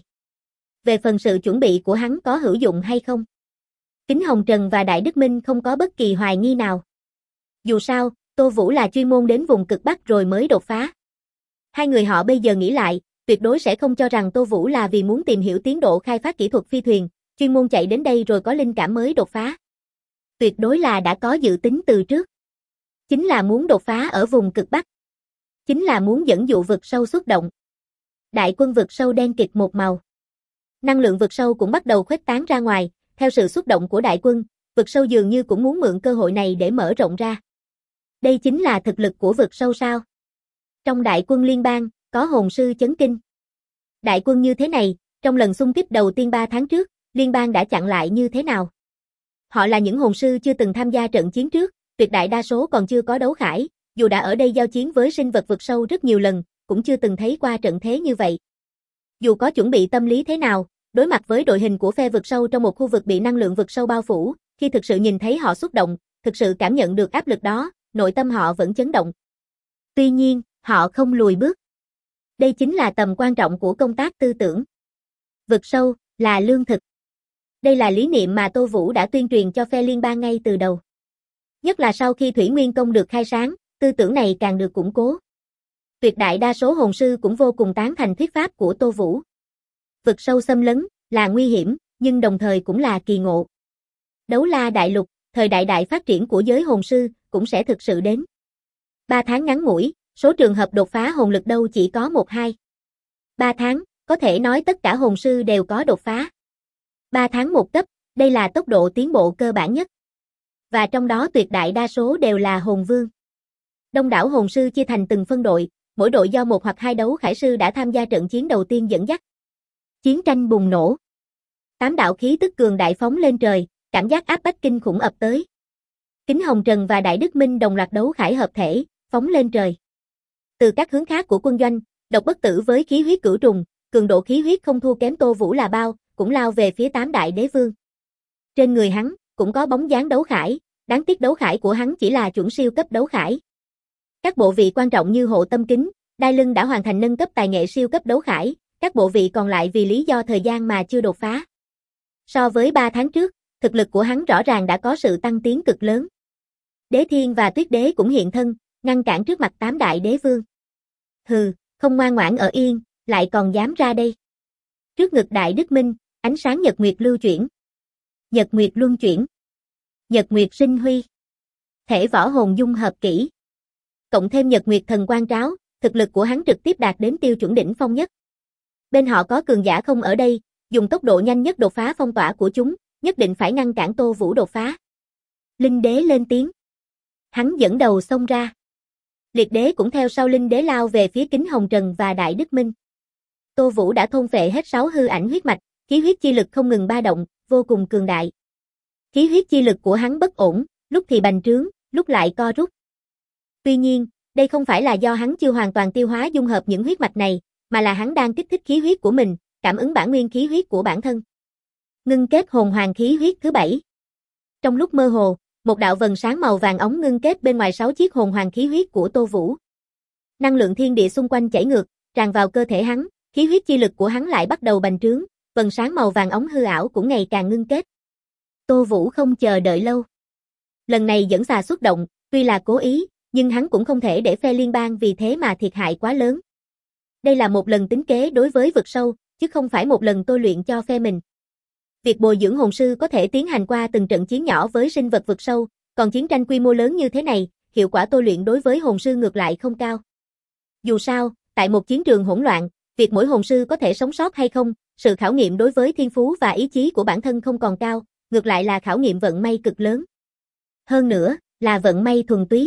Về phần sự chuẩn bị của hắn có hữu dụng hay không, Kính Hồng Trần và Đại Đức Minh không có bất kỳ hoài nghi nào. Dù sao, Tô Vũ là chuyên môn đến vùng cực Bắc rồi mới đột phá. Hai người họ bây giờ nghĩ lại, tuyệt đối sẽ không cho rằng Tô Vũ là vì muốn tìm hiểu tiến độ khai phát kỹ thuật phi thuyền, chuyên môn chạy đến đây rồi có linh cảm mới đột phá. Tuyệt đối là đã có dự tính từ trước. Chính là muốn đột phá ở vùng cực Bắc. Chính là muốn dẫn dụ vực sâu xuất động. Đại quân vực sâu đen kịt một màu. Năng lượng vực sâu cũng bắt đầu khuếch tán ra ngoài, theo sự xuất động của đại quân, vực sâu dường như cũng muốn mượn cơ hội này để mở rộng ra. Đây chính là thực lực của vực sâu sao? Trong đại quân liên bang, có hồn sư chấn kinh. Đại quân như thế này, trong lần xung kích đầu tiên 3 tháng trước, liên bang đã chặn lại như thế nào? Họ là những hồn sư chưa từng tham gia trận chiến trước, tuyệt đại đa số còn chưa có đấu khải, dù đã ở đây giao chiến với sinh vật vực sâu rất nhiều lần, cũng chưa từng thấy qua trận thế như vậy. Dù có chuẩn bị tâm lý thế nào, đối mặt với đội hình của phe vực sâu trong một khu vực bị năng lượng vực sâu bao phủ, khi thực sự nhìn thấy họ xúc động, thực sự cảm nhận được áp lực đó, nội tâm họ vẫn chấn động. Tuy nhiên, họ không lùi bước. Đây chính là tầm quan trọng của công tác tư tưởng. Vực sâu là lương thực. Đây là lý niệm mà Tô Vũ đã tuyên truyền cho phe liên bang ngay từ đầu. Nhất là sau khi Thủy Nguyên Công được khai sáng, tư tưởng này càng được củng cố. Tuyệt đại đa số hồn sư cũng vô cùng tán thành thuyết pháp của Tô Vũ. Vực sâu xâm lấn là nguy hiểm, nhưng đồng thời cũng là kỳ ngộ. Đấu la đại lục, thời đại phát triển của giới hồn sư cũng sẽ thực sự đến. 3 tháng ngắn ngủi, số trường hợp đột phá hồn lực đâu chỉ có 1-2. 3 tháng, có thể nói tất cả hồn sư đều có đột phá. 3 tháng 1 cấp, đây là tốc độ tiến bộ cơ bản nhất. Và trong đó tuyệt đại đa số đều là hồn vương. Đông đảo hồn sư chia thành từng phân đội, mỗi đội do 1 hoặc 2 đấu khải sư đã tham gia trận chiến đầu tiên dẫn dắt. Chiến tranh bùng nổ. 8 đạo khí tức cường đại phóng lên trời, cảm giác áp bách kinh khủng ập tới. Kính Hồng Trần và Đại Đức Minh đồng loạt đấu khải hợp thể, phóng lên trời. Từ các hướng khác của quân doanh, Độc Bất Tử với khí huyết cửu trùng, cường độ khí huyết không thua kém Tô Vũ là bao, cũng lao về phía 8 đại đế vương. Trên người hắn cũng có bóng dáng đấu khải, đáng tiếc đấu khải của hắn chỉ là chuẩn siêu cấp đấu khải. Các bộ vị quan trọng như hộ tâm kính, đai lưng đã hoàn thành nâng cấp tài nghệ siêu cấp đấu khải, các bộ vị còn lại vì lý do thời gian mà chưa đột phá. So với 3 tháng trước, thực lực của hắn rõ ràng đã có sự tăng tiến cực lớn. Đế Thiên và Tuyết Đế cũng hiện thân, ngăn cản trước mặt 8 đại đế vương. Hừ, không ngoan ngoãn ở yên, lại còn dám ra đây. Trước ngực Đại Đức Minh, ánh sáng nhật nguyệt lưu chuyển. Nhật nguyệt luân chuyển. Nhật nguyệt sinh huy. Thể võ hồn dung hợp kỹ. Cộng thêm nhật nguyệt thần quang tráo, thực lực của hắn trực tiếp đạt đến tiêu chuẩn đỉnh phong nhất. Bên họ có cường giả không ở đây, dùng tốc độ nhanh nhất đột phá phong tỏa của chúng, nhất định phải ngăn cản Tô Vũ đột phá. Linh Đế lên tiếng. Hắn dẫn đầu xông ra. Liệt Đế cũng theo sau Linh Đế lao về phía Kính Hồng Trần và Đại Đức Minh. Tô Vũ đã thôn phệ hết 6 hư ảnh huyết mạch, khí huyết chi lực không ngừng ba động, vô cùng cường đại. Khí huyết chi lực của hắn bất ổn, lúc thì bành trướng, lúc lại co rút. Tuy nhiên, đây không phải là do hắn chưa hoàn toàn tiêu hóa dung hợp những huyết mạch này, mà là hắn đang kích thích khí huyết của mình, cảm ứng bản nguyên khí huyết của bản thân. Ngưng kết hồn hoàng khí huyết thứ 7. Trong lúc mơ hồ, một đạo vầng sáng màu vàng óng ngưng kết bên ngoài 6 chiếc hồn hoàng khí huyết của Tô Vũ. Năng lượng thiên địa xung quanh chảy ngược, tràn vào cơ thể hắn, khí huyết chi lực của hắn lại bắt đầu bành trướng, vầng sáng màu vàng óng hư ảo cũng ngày càng ngưng kết. Tô Vũ không chờ đợi lâu. Lần này dẫn xà xuất động, tuy là cố ý, nhưng hắn cũng không thể để phe liên bang vì thế mà thiệt hại quá lớn. Đây là một lần tính kế đối với vực sâu, chứ không phải một lần tôi luyện cho phe mình. Việc bồi dưỡng hồn sư có thể tiến hành qua từng trận chiến nhỏ với sinh vật vực sâu, còn chiến tranh quy mô lớn như thế này, hiệu quả tôi luyện đối với hồn sư ngược lại không cao. Dù sao, tại một chiến trường hỗn loạn, việc mỗi hồn sư có thể sống sót hay không, sự khảo nghiệm đối với thiên phú và ý chí của bản thân không còn cao, ngược lại là khảo nghiệm vận may cực lớn. Hơn nữa, là vận may thuần túy.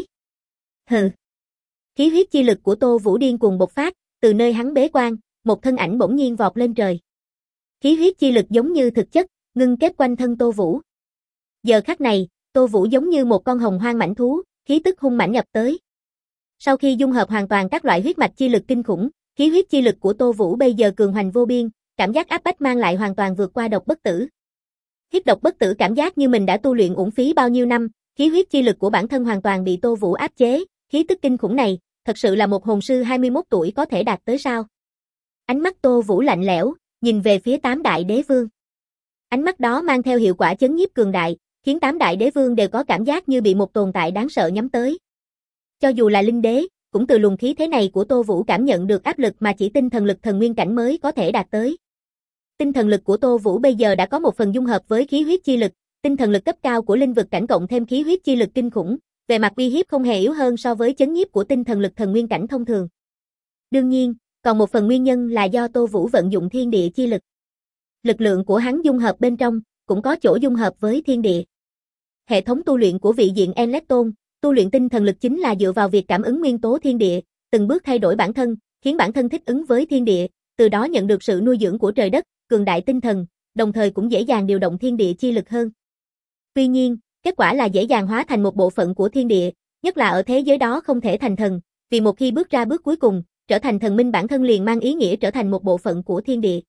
Hừ. Khí huyết chi lực của Tô Vũ điên cuồng bộc phát, từ nơi hắn bế quan, một thân ảnh bỗng nhiên vọt lên trời. Khí huyết chi lực giống như thực chất, ngưng kết quanh thân Tô Vũ. Giờ khắc này, Tô Vũ giống như một con hồng hoang mãnh thú, khí tức hung mãnh nhập tới. Sau khi dung hợp hoàn toàn các loại huyết mạch chi lực kinh khủng, khí huyết chi lực của Tô Vũ bây giờ cường hoành vô biên, cảm giác áp bách mang lại hoàn toàn vượt qua Độc Bất Tử. Hít Độc Bất Tử cảm giác như mình đã tu luyện uổng phí bao nhiêu năm, khí huyết chi lực của bản thân hoàn toàn bị Tô Vũ áp chế, khí tức kinh khủng này, thật sự là một hồn sư 21 tuổi có thể đạt tới sao? Ánh mắt Tô Vũ lạnh lẽo, nhìn về phía 8 đại đế vương. Ánh mắt đó mang theo hiệu quả chấn nhiếp cường đại, khiến 8 đại đế vương đều có cảm giác như bị một tồn tại đáng sợ nhắm tới. Cho dù là linh đế, cũng từ luồng khí thế này của Tô Vũ cảm nhận được áp lực mà chỉ tinh thần lực thần nguyên cảnh mới có thể đạt tới. Tinh thần lực của Tô Vũ bây giờ đã có một phần dung hợp với khí huyết chi lực, tinh thần lực cấp cao của linh vực cảnh cộng thêm khí huyết chi lực kinh khủng, về mặt uy hiếp không hề yếu hơn so với chấn nhiếp của tinh thần lực thần nguyên cảnh thông thường. Đương nhiên, còn một phần nguyên nhân là do Tô Vũ vận dụng thiên địa chi lực. Lực lượng của hắn dung hợp bên trong, cũng có chỗ dung hợp với thiên địa. Hệ thống tu luyện của vị diện Enlecton, tu luyện tinh thần lực chính là dựa vào việc cảm ứng nguyên tố thiên địa, từng bước thay đổi bản thân, khiến bản thân thích ứng với thiên địa, từ đó nhận được sự nuôi dưỡng của trời đất, cường đại tinh thần, đồng thời cũng dễ dàng điều động thiên địa chi lực hơn. Tuy nhiên, kết quả là dễ dàng hóa thành một bộ phận của thiên địa, nhất là ở thế giới đó không thể thành thần, vì một khi bước ra bước cuối cùng, trở thành thần minh bản thân liền mang ý nghĩa trở thành một bộ phận của thiên địa.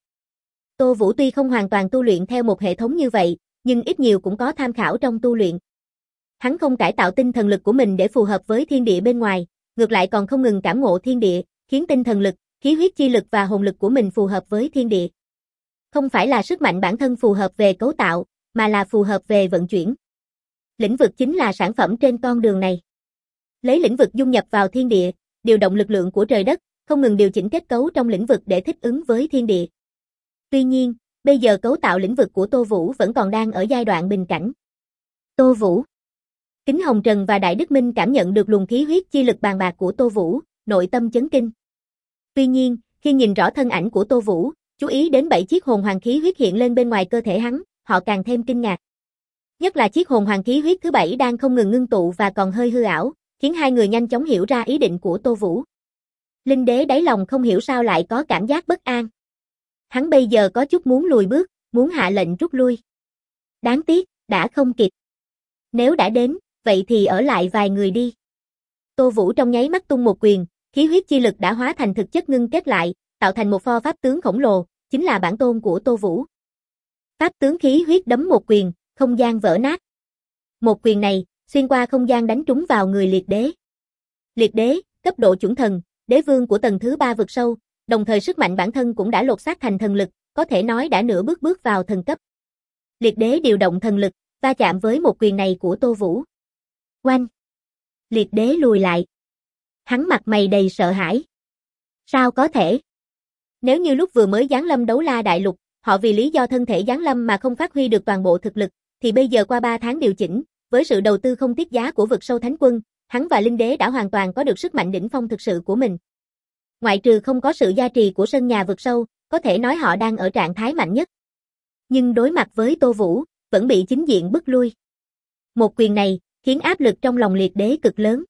Tô Vũ tuy không hoàn toàn tu luyện theo một hệ thống như vậy, nhưng ít nhiều cũng có tham khảo trong tu luyện. Hắn không cải tạo tinh thần lực của mình để phù hợp với thiên địa bên ngoài, ngược lại còn không ngừng cảm ngộ thiên địa, khiến tinh thần lực, khí huyết chi lực và hồn lực của mình phù hợp với thiên địa. Không phải là sức mạnh bản thân phù hợp về cấu tạo, mà là phù hợp về vận chuyển. Lĩnh vực chính là sản phẩm trên con đường này. Lấy lĩnh vực dung nhập vào thiên địa, điều động lực lượng của trời đất, không ngừng điều chỉnh kết cấu trong lĩnh vực để thích ứng với thiên địa. Tuy nhiên, bây giờ cấu tạo lĩnh vực của Tô Vũ vẫn còn đang ở giai đoạn bình cảnh. Tô Vũ. Kính Hồng Trần và Đại Đức Minh cảm nhận được luồng khí huyết chi lực bàn bạc của Tô Vũ, nội tâm chấn kinh. Tuy nhiên, khi nhìn rõ thân ảnh của Tô Vũ, chú ý đến 7 chiếc hồn hoàng khí huyết hiện lên bên ngoài cơ thể hắn, họ càng thêm kinh ngạc. Nhất là chiếc hồn hoàng khí huyết thứ 7 đang không ngừng ngưng tụ và còn hơi hư ảo, khiến hai người nhanh chóng hiểu ra ý định của Tô Vũ. Linh Đế đáy lòng không hiểu sao lại có cảm giác bất an. Hắn bây giờ có chút muốn lùi bước, muốn hạ lệnh rút lui. Đáng tiếc, đã không kịp. Nếu đã đến, vậy thì ở lại vài người đi. Tô Vũ trong nháy mắt tung một quyền, khí huyết chi lực đã hóa thành thực chất ngưng kết lại, tạo thành một pho pháp tướng khổng lồ, chính là bản tôn của Tô Vũ. Pháp tướng khí huyết đấm một quyền, không gian vỡ nát. Một quyền này, xuyên qua không gian đánh trúng vào người liệt đế. Liệt đế, cấp độ chuẩn thần, đế vương của tầng thứ 3 vực sâu, đồng thời sức mạnh bản thân cũng đã lột xác thành thần lực, có thể nói đã nửa bước vào thần cấp. Liệt đế điều động thần lực, va chạm với một quyền này của Tô Vũ. Oanh! Liệt đế lùi lại. Hắn mặt mày đầy sợ hãi. Sao có thể? Nếu như lúc vừa mới giáng lâm Đấu La Đại Lục, họ vì lý do thân thể giáng lâm mà không phát huy được toàn bộ thực lực, thì bây giờ qua 3 tháng điều chỉnh, với sự đầu tư không tiết giá của vực sâu Thánh Quân, hắn và Linh Đế đã hoàn toàn có được sức mạnh đỉnh phong thực sự của mình. Ngoại trừ không có sự gia trì của sân nhà vực sâu, có thể nói họ đang ở trạng thái mạnh nhất. Nhưng đối mặt với Tô Vũ, vẫn bị chính diện bức lui. Một quyền này, khiến áp lực trong lòng liệt đế cực lớn.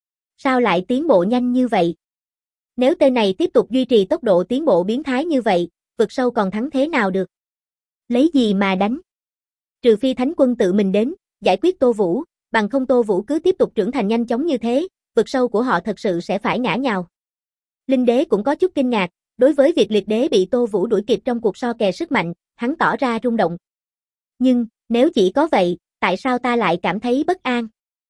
Sao lại tiến bộ nhanh như vậy? Nếu tên này tiếp tục duy trì tốc độ tiến bộ biến thái như vậy, vực sâu còn thắng thế nào được? Lấy gì mà đánh? Trừ phi Thánh Quân tự mình đến, giải quyết Tô Vũ, bằng không Tô Vũ cứ tiếp tục trưởng thành nhanh chóng như thế, vực sâu của họ thật sự sẽ phải ngã nhào. Linh Đế cũng có chút kinh ngạc, đối với việc liệt đế bị Tô Vũ đuổi kịp trong cuộc so kè sức mạnh, hắn tỏ ra rung động. Nhưng, nếu chỉ có vậy, tại sao ta lại cảm thấy bất an?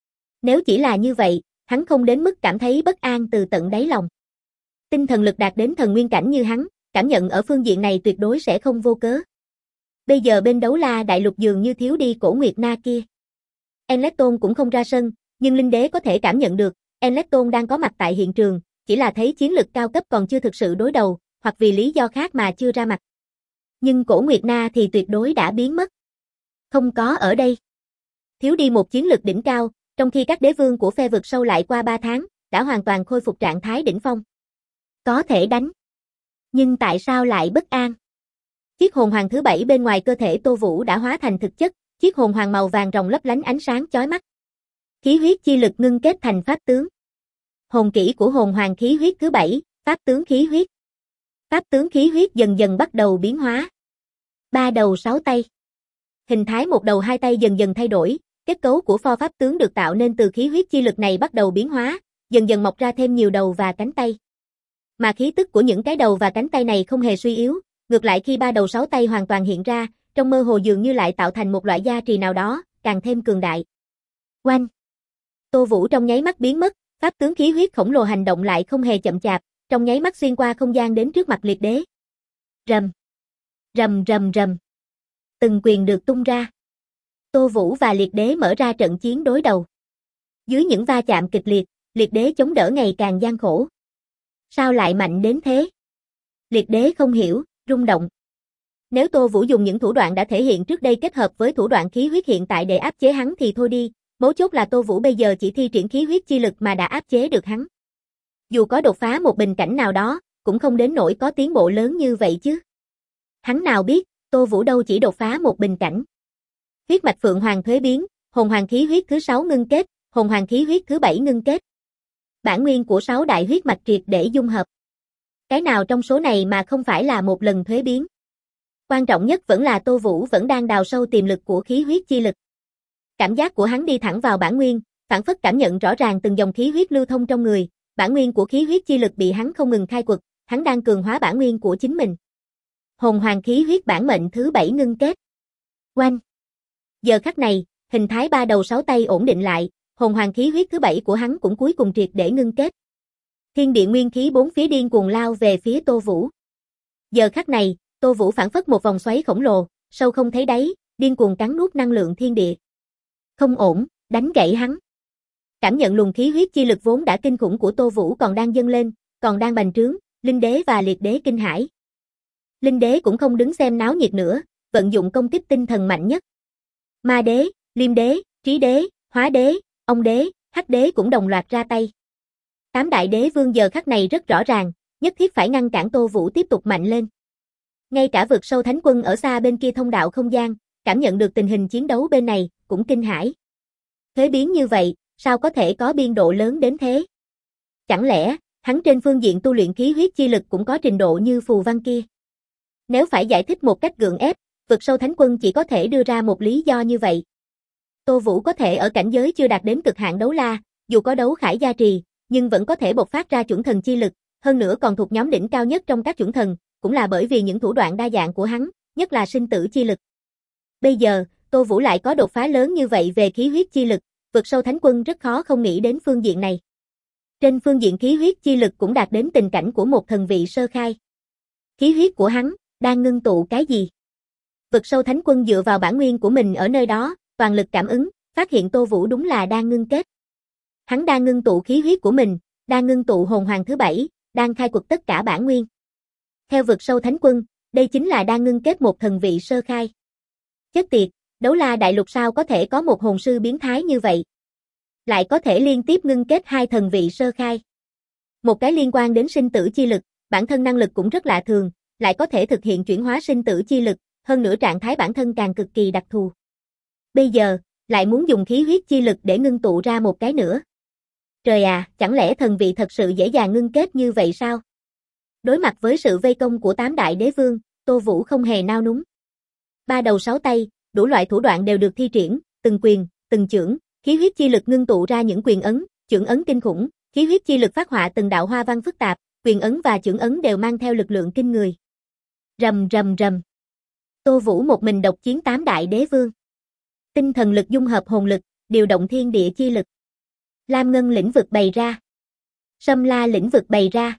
Nếu chỉ là như vậy, hắn không đến mức cảm thấy bất an từ tận đáy lòng. Tinh thần lực đạt đến thần nguyên cảnh như hắn, cảm nhận ở phương diện này tuyệt đối sẽ không vô cớ. Bây giờ bên Đấu La Đại Lục dường như thiếu đi Cổ Nguyệt Na kia. Enlecton cũng không ra sân, nhưng Linh Đế có thể cảm nhận được, Enlecton đang có mặt tại hiện trường, chỉ là thấy chiến lực cao cấp còn chưa thực sự đối đầu, hoặc vì lý do khác mà chưa ra mặt. Nhưng Cổ Nguyệt Na thì tuyệt đối đã biến mất. Không có ở đây. Thiếu đi một chiến lực đỉnh cao, trong khi các đế vương của phe vực sâu lại qua 3 tháng, đã hoàn toàn khôi phục trạng thái đỉnh phong. Có thể đánh. Nhưng tại sao lại bất an? Chiếc hồn hoàng thứ 7 bên ngoài cơ thể Tô Vũ đã hóa thành thực chất, chiếc hồn hoàng màu vàng ròng lấp lánh ánh sáng chói mắt. Khí huyết chi lực ngưng kết thành pháp tướng. Hồn kỹ của hồn hoàng khí huyết thứ 7, pháp tướng khí huyết. Pháp tướng khí huyết dần dần bắt đầu biến hóa. 3 đầu 6 tay. Hình thái một đầu 2 tay dần dần thay đổi, kết cấu của pho pháp tướng được tạo nên từ khí huyết chi lực này bắt đầu biến hóa, dần dần mọc ra thêm nhiều đầu và cánh tay. Mà khí tức của những cái đầu và cánh tay này không hề suy yếu, ngược lại khi 3 đầu 6 tay hoàn toàn hiện ra, trong mơ hồ dường như lại tạo thành một loại gia trì nào đó, càng thêm cường đại. Oanh! Tô Vũ trong nháy mắt biến mất, pháp tướng khí huyết khổng lồ hành động lại không hề chậm chạp, trong nháy mắt xuyên qua không gian đến trước mặt liệt đế. Rầm! Rầm rầm rầm! Từng quyền được tung ra. Tô Vũ và liệt đế mở ra trận chiến đối đầu. Dưới những va chạm kịch liệt, liệt đế chống đỡ ngày càng gian khổ. Sao lại mạnh đến thế? Liệt đế không hiểu, rung động. Nếu Tô Vũ dùng những thủ đoạn đã thể hiện trước đây kết hợp với thủ đoạn khí huyết hiện tại để áp chế hắn thì thôi đi, mấu chốt là Tô Vũ bây giờ chỉ thi triển khí huyết chi lực mà đã áp chế được hắn. Dù có đột phá một bình cảnh nào đó, cũng không đến nỗi có tiến bộ lớn như vậy chứ. Hắn nào biết, Tô Vũ đâu chỉ đột phá một bình cảnh. Huyết mạch Phượng Hoàng thuế biến, hồn hoàng khí huyết thứ 6 ngưng kết, hồn hoàng khí huyết thứ 7 ngưng kết. Bản nguyên của 6 đại huyết mạch triệt để dung hợp. Cái nào trong số này mà không phải là một lần thuế biến? Quan trọng nhất vẫn là Tô Vũ vẫn đang đào sâu tiềm lực của khí huyết chi lực. Cảm giác của hắn đi thẳng vào bản nguyên, phản phất cảm nhận rõ ràng từng dòng khí huyết lưu thông trong người, bản nguyên của khí huyết chi lực bị hắn không ngừng khai quật, hắn đang cường hóa bản nguyên của chính mình. Hồn hoàng khí huyết bản mệnh thứ 7 ngưng kết. Oanh! Giờ khắc này, hình thái 3 đầu 6 tay ổn định lại, hồn hoàng khí huyết thứ 7 của hắn cũng cuối cùng triệt để ngưng kết. Thiên địa nguyên khí bốn phía điên cuồng lao về phía Tô Vũ. Giờ khắc này, Tô Vũ phản phất một vòng xoáy khổng lồ, sâu không thấy đáy, điên cuồng cắn nuốt năng lượng thiên địa. Không ổn, đánh gãy hắn. Cảm nhận luồng khí huyết chi lực vốn đã kinh khủng của Tô Vũ còn đang dâng lên, còn đang bành trướng, Linh Đế và Liệt Đế kinh hãi. Linh Đế cũng không đứng xem náo nhiệt nữa, vận dụng công kích tinh thần mạnh nhất. Ma Đế, Liêm Đế, Trí Đế, Hóa Đế, Ông Đế, Hắc Đế cũng đồng loạt ra tay. 8 đại đế vương giờ khắc này rất rõ ràng, nhất thiết phải ngăn cản Tô Vũ tiếp tục mạnh lên. Ngay cả vực sâu thánh quân ở xa bên kia thông đạo không gian, cảm nhận được tình hình chiến đấu bên này, cũng kinh hãi. Thế biến như vậy, sao có thể có biên độ lớn đến thế? Chẳng lẽ, hắn trên phương diện tu luyện khí huyết chi lực cũng có trình độ như phù văn kia? Nếu phải giải thích một cách gượng ép, vực sâu thánh quân chỉ có thể đưa ra một lý do như vậy. Tô Vũ có thể ở cảnh giới chưa đạt đến cực hạn đấu la, dù có đấu khải gia trì, nhưng vẫn có thể bộc phát ra chuẩn thần chi lực, hơn nữa còn thuộc nhóm đỉnh cao nhất trong các chuẩn thần, cũng là bởi vì những thủ đoạn đa dạng của hắn, nhất là sinh tử chi lực. Bây giờ, Tô Vũ lại có đột phá lớn như vậy về khí huyết chi lực, vực sâu thánh quân rất khó không nghĩ đến phương diện này. Trên phương diện khí huyết chi lực cũng đạt đến tình cảnh của một thần vị sơ khai. Khí huyết của hắn, đang ngưng tụ cái gì? Vực sâu thánh quân dựa vào bản nguyên của mình ở nơi đó, toàn lực cảm ứng, phát hiện Tô Vũ đúng là đang ngưng kết. Hắn đang ngưng tụ khí huyết của mình, đang ngưng tụ hồn hoàng thứ 7, đang khai quật tất cả bản nguyên. Theo vực sâu thánh quân, đây chính là đang ngưng kết một thần vị sơ khai. Chết tiệt, đấu la đại lục sao có thể có một hồn sư biến thái như vậy? Lại có thể liên tiếp ngưng kết 2 thần vị sơ khai. Một cái liên quan đến sinh tử chi lực, bản thân năng lực cũng rất lạ thường, lại có thể thực hiện chuyển hóa sinh tử chi lực, hơn nữa trạng thái bản thân càng cực kỳ đặc thù. Bây giờ, lại muốn dùng khí huyết chi lực để ngưng tụ ra một cái nữa. Trời à, chẳng lẽ thần vị thật sự dễ dàng ngưng kết như vậy sao? Đối mặt với sự vây công của 8 đại đế vương, Tô Vũ không hề nao núng. 3 đầu 6 tay, đủ loại thủ đoạn đều được thi triển, từng quyền, từng chưởng, khí huyết chi lực ngưng tụ ra những quyền ấn, chưởng ấn kinh khủng, khí huyết chi lực phát họa từng đạo hoa văn phức tạp, quyền ấn và chưởng ấn đều mang theo lực lượng kinh người. Rầm rầm rầm. Tô Vũ một mình độc chiến 8 đại đế vương. Tinh thần lực dung hợp hồn lực, điều động thiên địa chi lực. Lam ngân lĩnh vực bày ra. Sâm la lĩnh vực bày ra.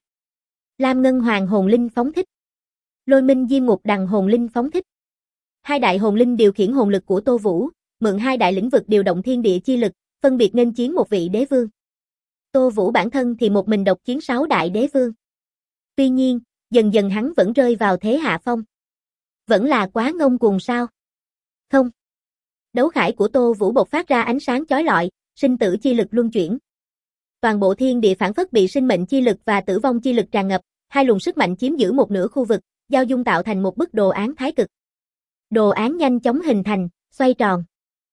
Lam ngân hoàng hồn linh phóng thích. Lôi minh diêm ngục đằng hồn linh phóng thích. 2 đại hồn linh điều khiển hồn lực của Tô Vũ, mượn 2 đại lĩnh vực điều động thiên địa chi lực, phân biệt nghênh chiến một vị đế vương. Tô Vũ bản thân thì một mình độc chiến 6 đại đế vương. Tuy nhiên, dần dần hắn vẫn rơi vào thế hạ phong. Vẫn là quá ngông cuồng sao? Không. Đấu khải của Tô Vũ bộc phát ra ánh sáng chói lọi, sinh tử chi lực luân chuyển. Toàn bộ thiên địa phản phất bị sinh mệnh chi lực và tử vong chi lực tràn ngập, 2 luồng sức mạnh chiếm giữ một nửa khu vực, giao dung tạo thành một bức đồ án thái cực. Đồ án nhanh chóng hình thành, xoay tròn.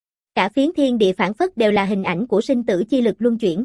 Cả phiến thiên địa phản phất đều là hình ảnh của sinh tử chi lực luân chuyển.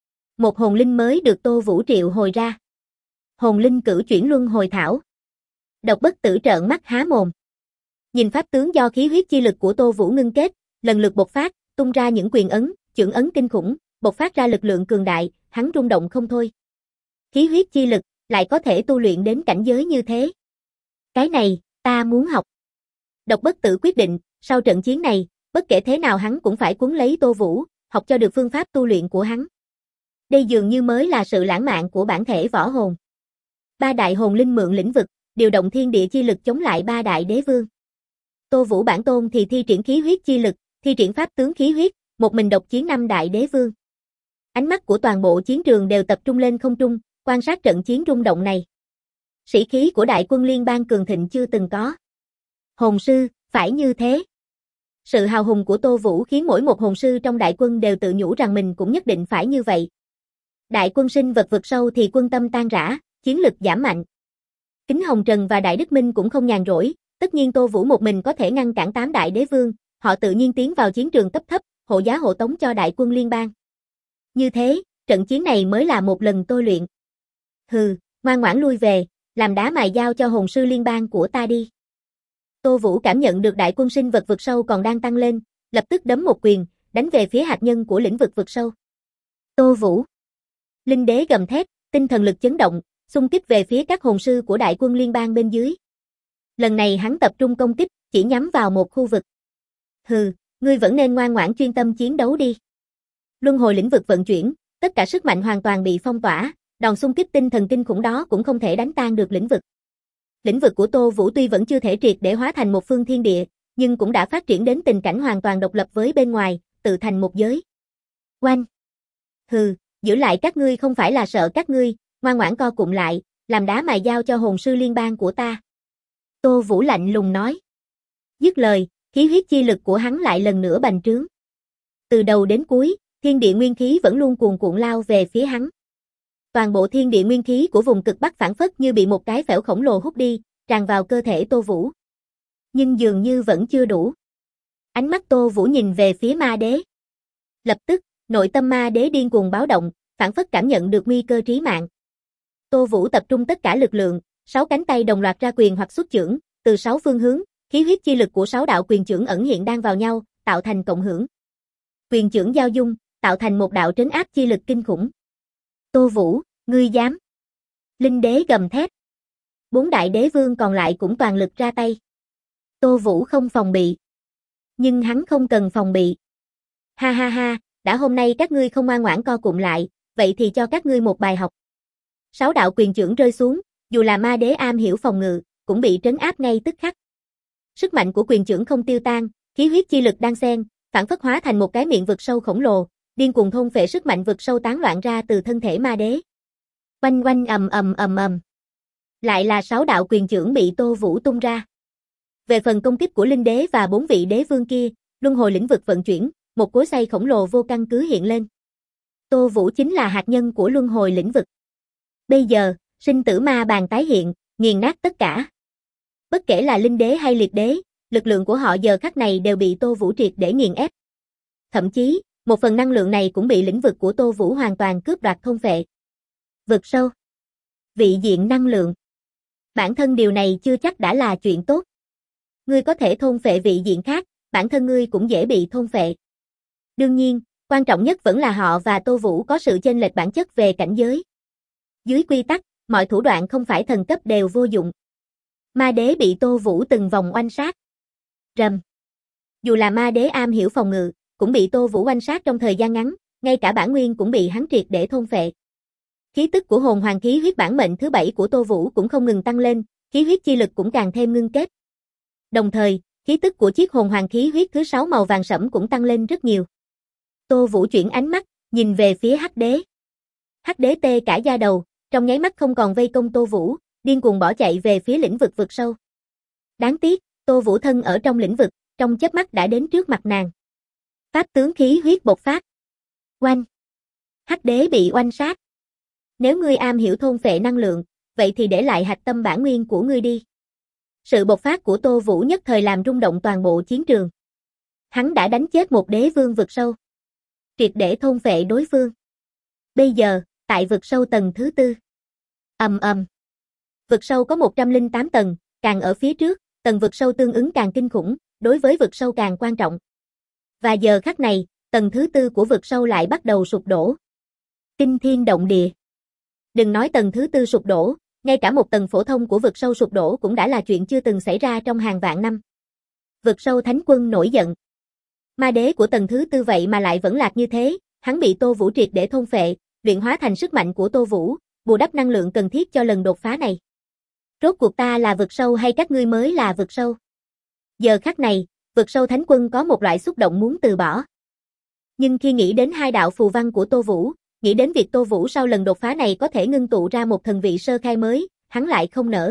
Một hồn linh mới được Tô Vũ triệu hồi ra. Hồn linh cửu chuyển luân hồi thảo. Độc bất tử trợn mắt há mồm. Nhìn pháp tướng do khí huyết chi lực của Tô Vũ ngưng kết, lần lượt bộc phát, tung ra những quyền ấn, chưởng ấn kinh khủng, bộc phát ra lực lượng cường đại, hắn rung động không thôi. Khí huyết chi lực, lại có thể tu luyện đến cảnh giới như thế. Cái này, ta muốn học. Độc bất tử quyết định, sau trận chiến này, bất kể thế nào hắn cũng phải cuốn lấy Tô Vũ, học cho được phương pháp tu luyện của hắn. Đây dường như mới là sự lãng mạn của bản thể võ hồn. 3 đại hồn linh mượn lĩnh vực, điều động thiên địa chi lực chống lại 3 đại đế vương. Tô Vũ bản tôn thì thi triển khí huyết chi lực, thi triển pháp tướng khí huyết, một mình độc chiến 5 đại đế vương. Ánh mắt của toàn bộ chiến trường đều tập trung lên không trung, quan sát trận chiến rung động này. Sĩ khí của đại quân liên bang cường thịnh chưa từng có. Hồn sư, phải như thế. Sự hào hùng của Tô Vũ khiến mỗi một hồn sư trong đại quân đều tự nhủ rằng mình cũng nhất định phải như vậy. Đại quân sinh vật vực sâu thì quân tâm tan rã, chiến lực giảm mạnh. Kính Hồng Trần và Đại Đức Minh cũng không nhàn rỗi, tất nhiên Tô Vũ một mình có thể ngăn cản 8 đại đế vương, họ tự nhiên tiến vào chiến trường cấp thấp, hộ giá hộ tống cho đại quân liên bang. Như thế, trận chiến này mới là một lần tôi luyện. Hừ, ngoan ngoãn lui về, làm đá mài dao cho hồn sư liên bang của ta đi. Tô Vũ cảm nhận được đại quân sinh vật vực sâu còn đang tăng lên, lập tức đấm một quyền, đánh về phía hạt nhân của lĩnh vực vực sâu. Tô Vũ. Linh đế gầm thét, tinh thần lực chấn động, xung kích về phía các hồn sư của đại quân liên bang bên dưới. Lần này hắn tập trung công kích, chỉ nhắm vào một khu vực. Hừ, ngươi vẫn nên ngoan ngoãn chuyên tâm chiến đấu đi. Luân hồi lĩnh vực vận chuyển, tất cả sức mạnh hoàn toàn bị phong tỏa, đòn xung kích tinh thần kinh khủng đó cũng không thể đánh tan được lĩnh vực. Lĩnh vực của Tô Vũ tuy vẫn chưa thể triệt để hóa thành một phương thiên địa, nhưng cũng đã phát triển đến tình cảnh hoàn toàn độc lập với bên ngoài, tự thành một giới. Oanh! Hừ, giữ lại các ngươi không phải là sợ các ngươi, ngoan ngoãn co cụm lại, làm đá mài dao cho hồn sư liên bang của ta. Tô Vũ lạnh lùng nói. Dứt lời, khí huyết chi lực của hắn lại lần nữa bành trướng. Từ đầu đến cuối, thiên địa nguyên khí vẫn luôn cuồn cuộn lao về phía hắn. Toàn bộ thiên địa nguyên khí của vùng cực Bắc phản phất như bị một cái phễu khổng lồ hút đi, tràn vào cơ thể Tô Vũ. Nhưng dường như vẫn chưa đủ. Ánh mắt Tô Vũ nhìn về phía ma đế. Lập tức, nội tâm ma đế điên cuồng báo động, phản phất cảm nhận được nguy cơ trí mạng. Tô Vũ tập trung tất cả lực lượng, 6 cánh tay đồng loạt ra quyền hoặc xuất chưởng, từ 6 phương hướng, khí huyết chi lực của 6 đạo quyền chưởng ẩn hiện đang vào nhau, tạo thành cộng hưởng. Quyền chưởng giao dung, tạo thành một đạo trấn áp chi lực kinh khủng. Tô Vũ, ngươi dám? Linh đế gầm thét. 4 đại đế vương còn lại cũng toàn lực ra tay. Tô Vũ không phòng bị. Nhưng hắn không cần phòng bị. Ha ha ha, đã hôm nay các ngươi không ngoan ngoãn co cụm lại, vậy thì cho các ngươi một bài học. 6 đạo quyền chưởng rơi xuống, dù là ma đế am hiểu phòng ngự, cũng bị trấn áp ngay tức khắc. Sức mạnh của quyền chưởng không tiêu tan, khí huyết chi lực đan xen, phản phất hóa thành một cái miệng vực sâu khổng lồ, điên cuồng thôn phệ sức mạnh vực sâu tán loạn ra từ thân thể ma đế. Oanh oanh ầm ầm ầm ầm. Lại là 6 đạo quyền chưởng bị Tô Vũ tung ra. Về phần công kích của linh đế và 4 vị đế vương kia, luân hồi lĩnh vực vận chuyển, một cối xay khổng lồ vô căn cứ hiện lên. Tô Vũ chính là hạt nhân của luân hồi lĩnh vực. Bây giờ, sinh tử ma bàn tái hiện, nghiền nát tất cả. Bất kể là linh đế hay liệt đế, lực lượng của họ giờ khắc này đều bị Tô Vũ triệt để nghiền ép. Thậm chí, một phần năng lượng này cũng bị lĩnh vực của Tô Vũ hoàn toàn cướp đoạt thôn phệ. Vực sâu. Vị diện năng lượng. Bản thân điều này chưa chắc đã là chuyện tốt. Ngươi có thể thôn phệ vị diện khác, bản thân ngươi cũng dễ bị thôn phệ. Đương nhiên, quan trọng nhất vẫn là họ và Tô Vũ có sự chênh lệch bản chất về cảnh giới. Dưới quy tắc, mọi thủ đoạn không phải thần cấp đều vô dụng. Ma đế bị Tô Vũ từng vòng oanh sát. Rầm. Dù là ma đế am hiểu phòng ngự, cũng bị Tô Vũ oanh sát trong thời gian ngắn, ngay cả bản nguyên cũng bị hắn triệt để thôn phệ. Khí tức của hồn hoàng khí huyết bản mệnh thứ 7 của Tô Vũ cũng không ngừng tăng lên, khí huyết chi lực cũng càng thêm ngưng kết. Đồng thời, khí tức của chiếc hồn hoàng khí huyết thứ 6 màu vàng sẫm cũng tăng lên rất nhiều. Tô Vũ chuyển ánh mắt, nhìn về phía Hắc đế. Hắc đế tê cả da đầu, trong nháy mắt không còn vây công Tô Vũ, điên cuồng bỏ chạy về phía lĩnh vực vực sâu. Đáng tiếc, Tô Vũ thân ở trong lĩnh vực, trong chớp mắt đã đến trước mặt nàng. Pháp tướng khí huyết bộc phát. Oanh. Hắc đế bị oanh sát. Nếu ngươi am hiểu thôn phệ năng lượng, vậy thì để lại hạch tâm bản nguyên của ngươi đi. Sự bộc phát của Tô Vũ nhất thời làm rung động toàn bộ chiến trường. Hắn đã đánh chết một đế vương vực sâu. Triệt để thôn phệ đối phương. Bây giờ, tại vực sâu tầng thứ 4. Ầm ầm. Vực sâu có 108 tầng, càng ở phía trước, tầng vực sâu tương ứng càng kinh khủng, đối với vực sâu càng quan trọng. Và giờ khắc này, tầng thứ 4 của vực sâu lại bắt đầu sụp đổ. Kinh thiên động địa. Đừng nói tầng thứ 4 sụp đổ, ngay cả một tầng phổ thông của vực sâu sụp đổ cũng đã là chuyện chưa từng xảy ra trong hàng vạn năm. Vực sâu thánh quân nổi giận. Ma đế của tầng thứ 4 vậy mà lại vẫn lạc như thế, hắn bị Tô Vũ triệt để thôn phệ, luyện hóa thành sức mạnh của Tô Vũ, bù đắp năng lượng cần thiết cho lần đột phá này. Rốt cuộc ta là vực sâu hay các ngươi mới là vực sâu? Giờ khắc này, vực sâu thánh quân có một loại xúc động muốn từ bỏ. Nhưng khi nghĩ đến 2 đạo phù văn của Tô Vũ, nghĩ đến việc Tô Vũ sau lần đột phá này có thể ngưng tụ ra một thần vị sơ khai mới, hắn lại không nỡ.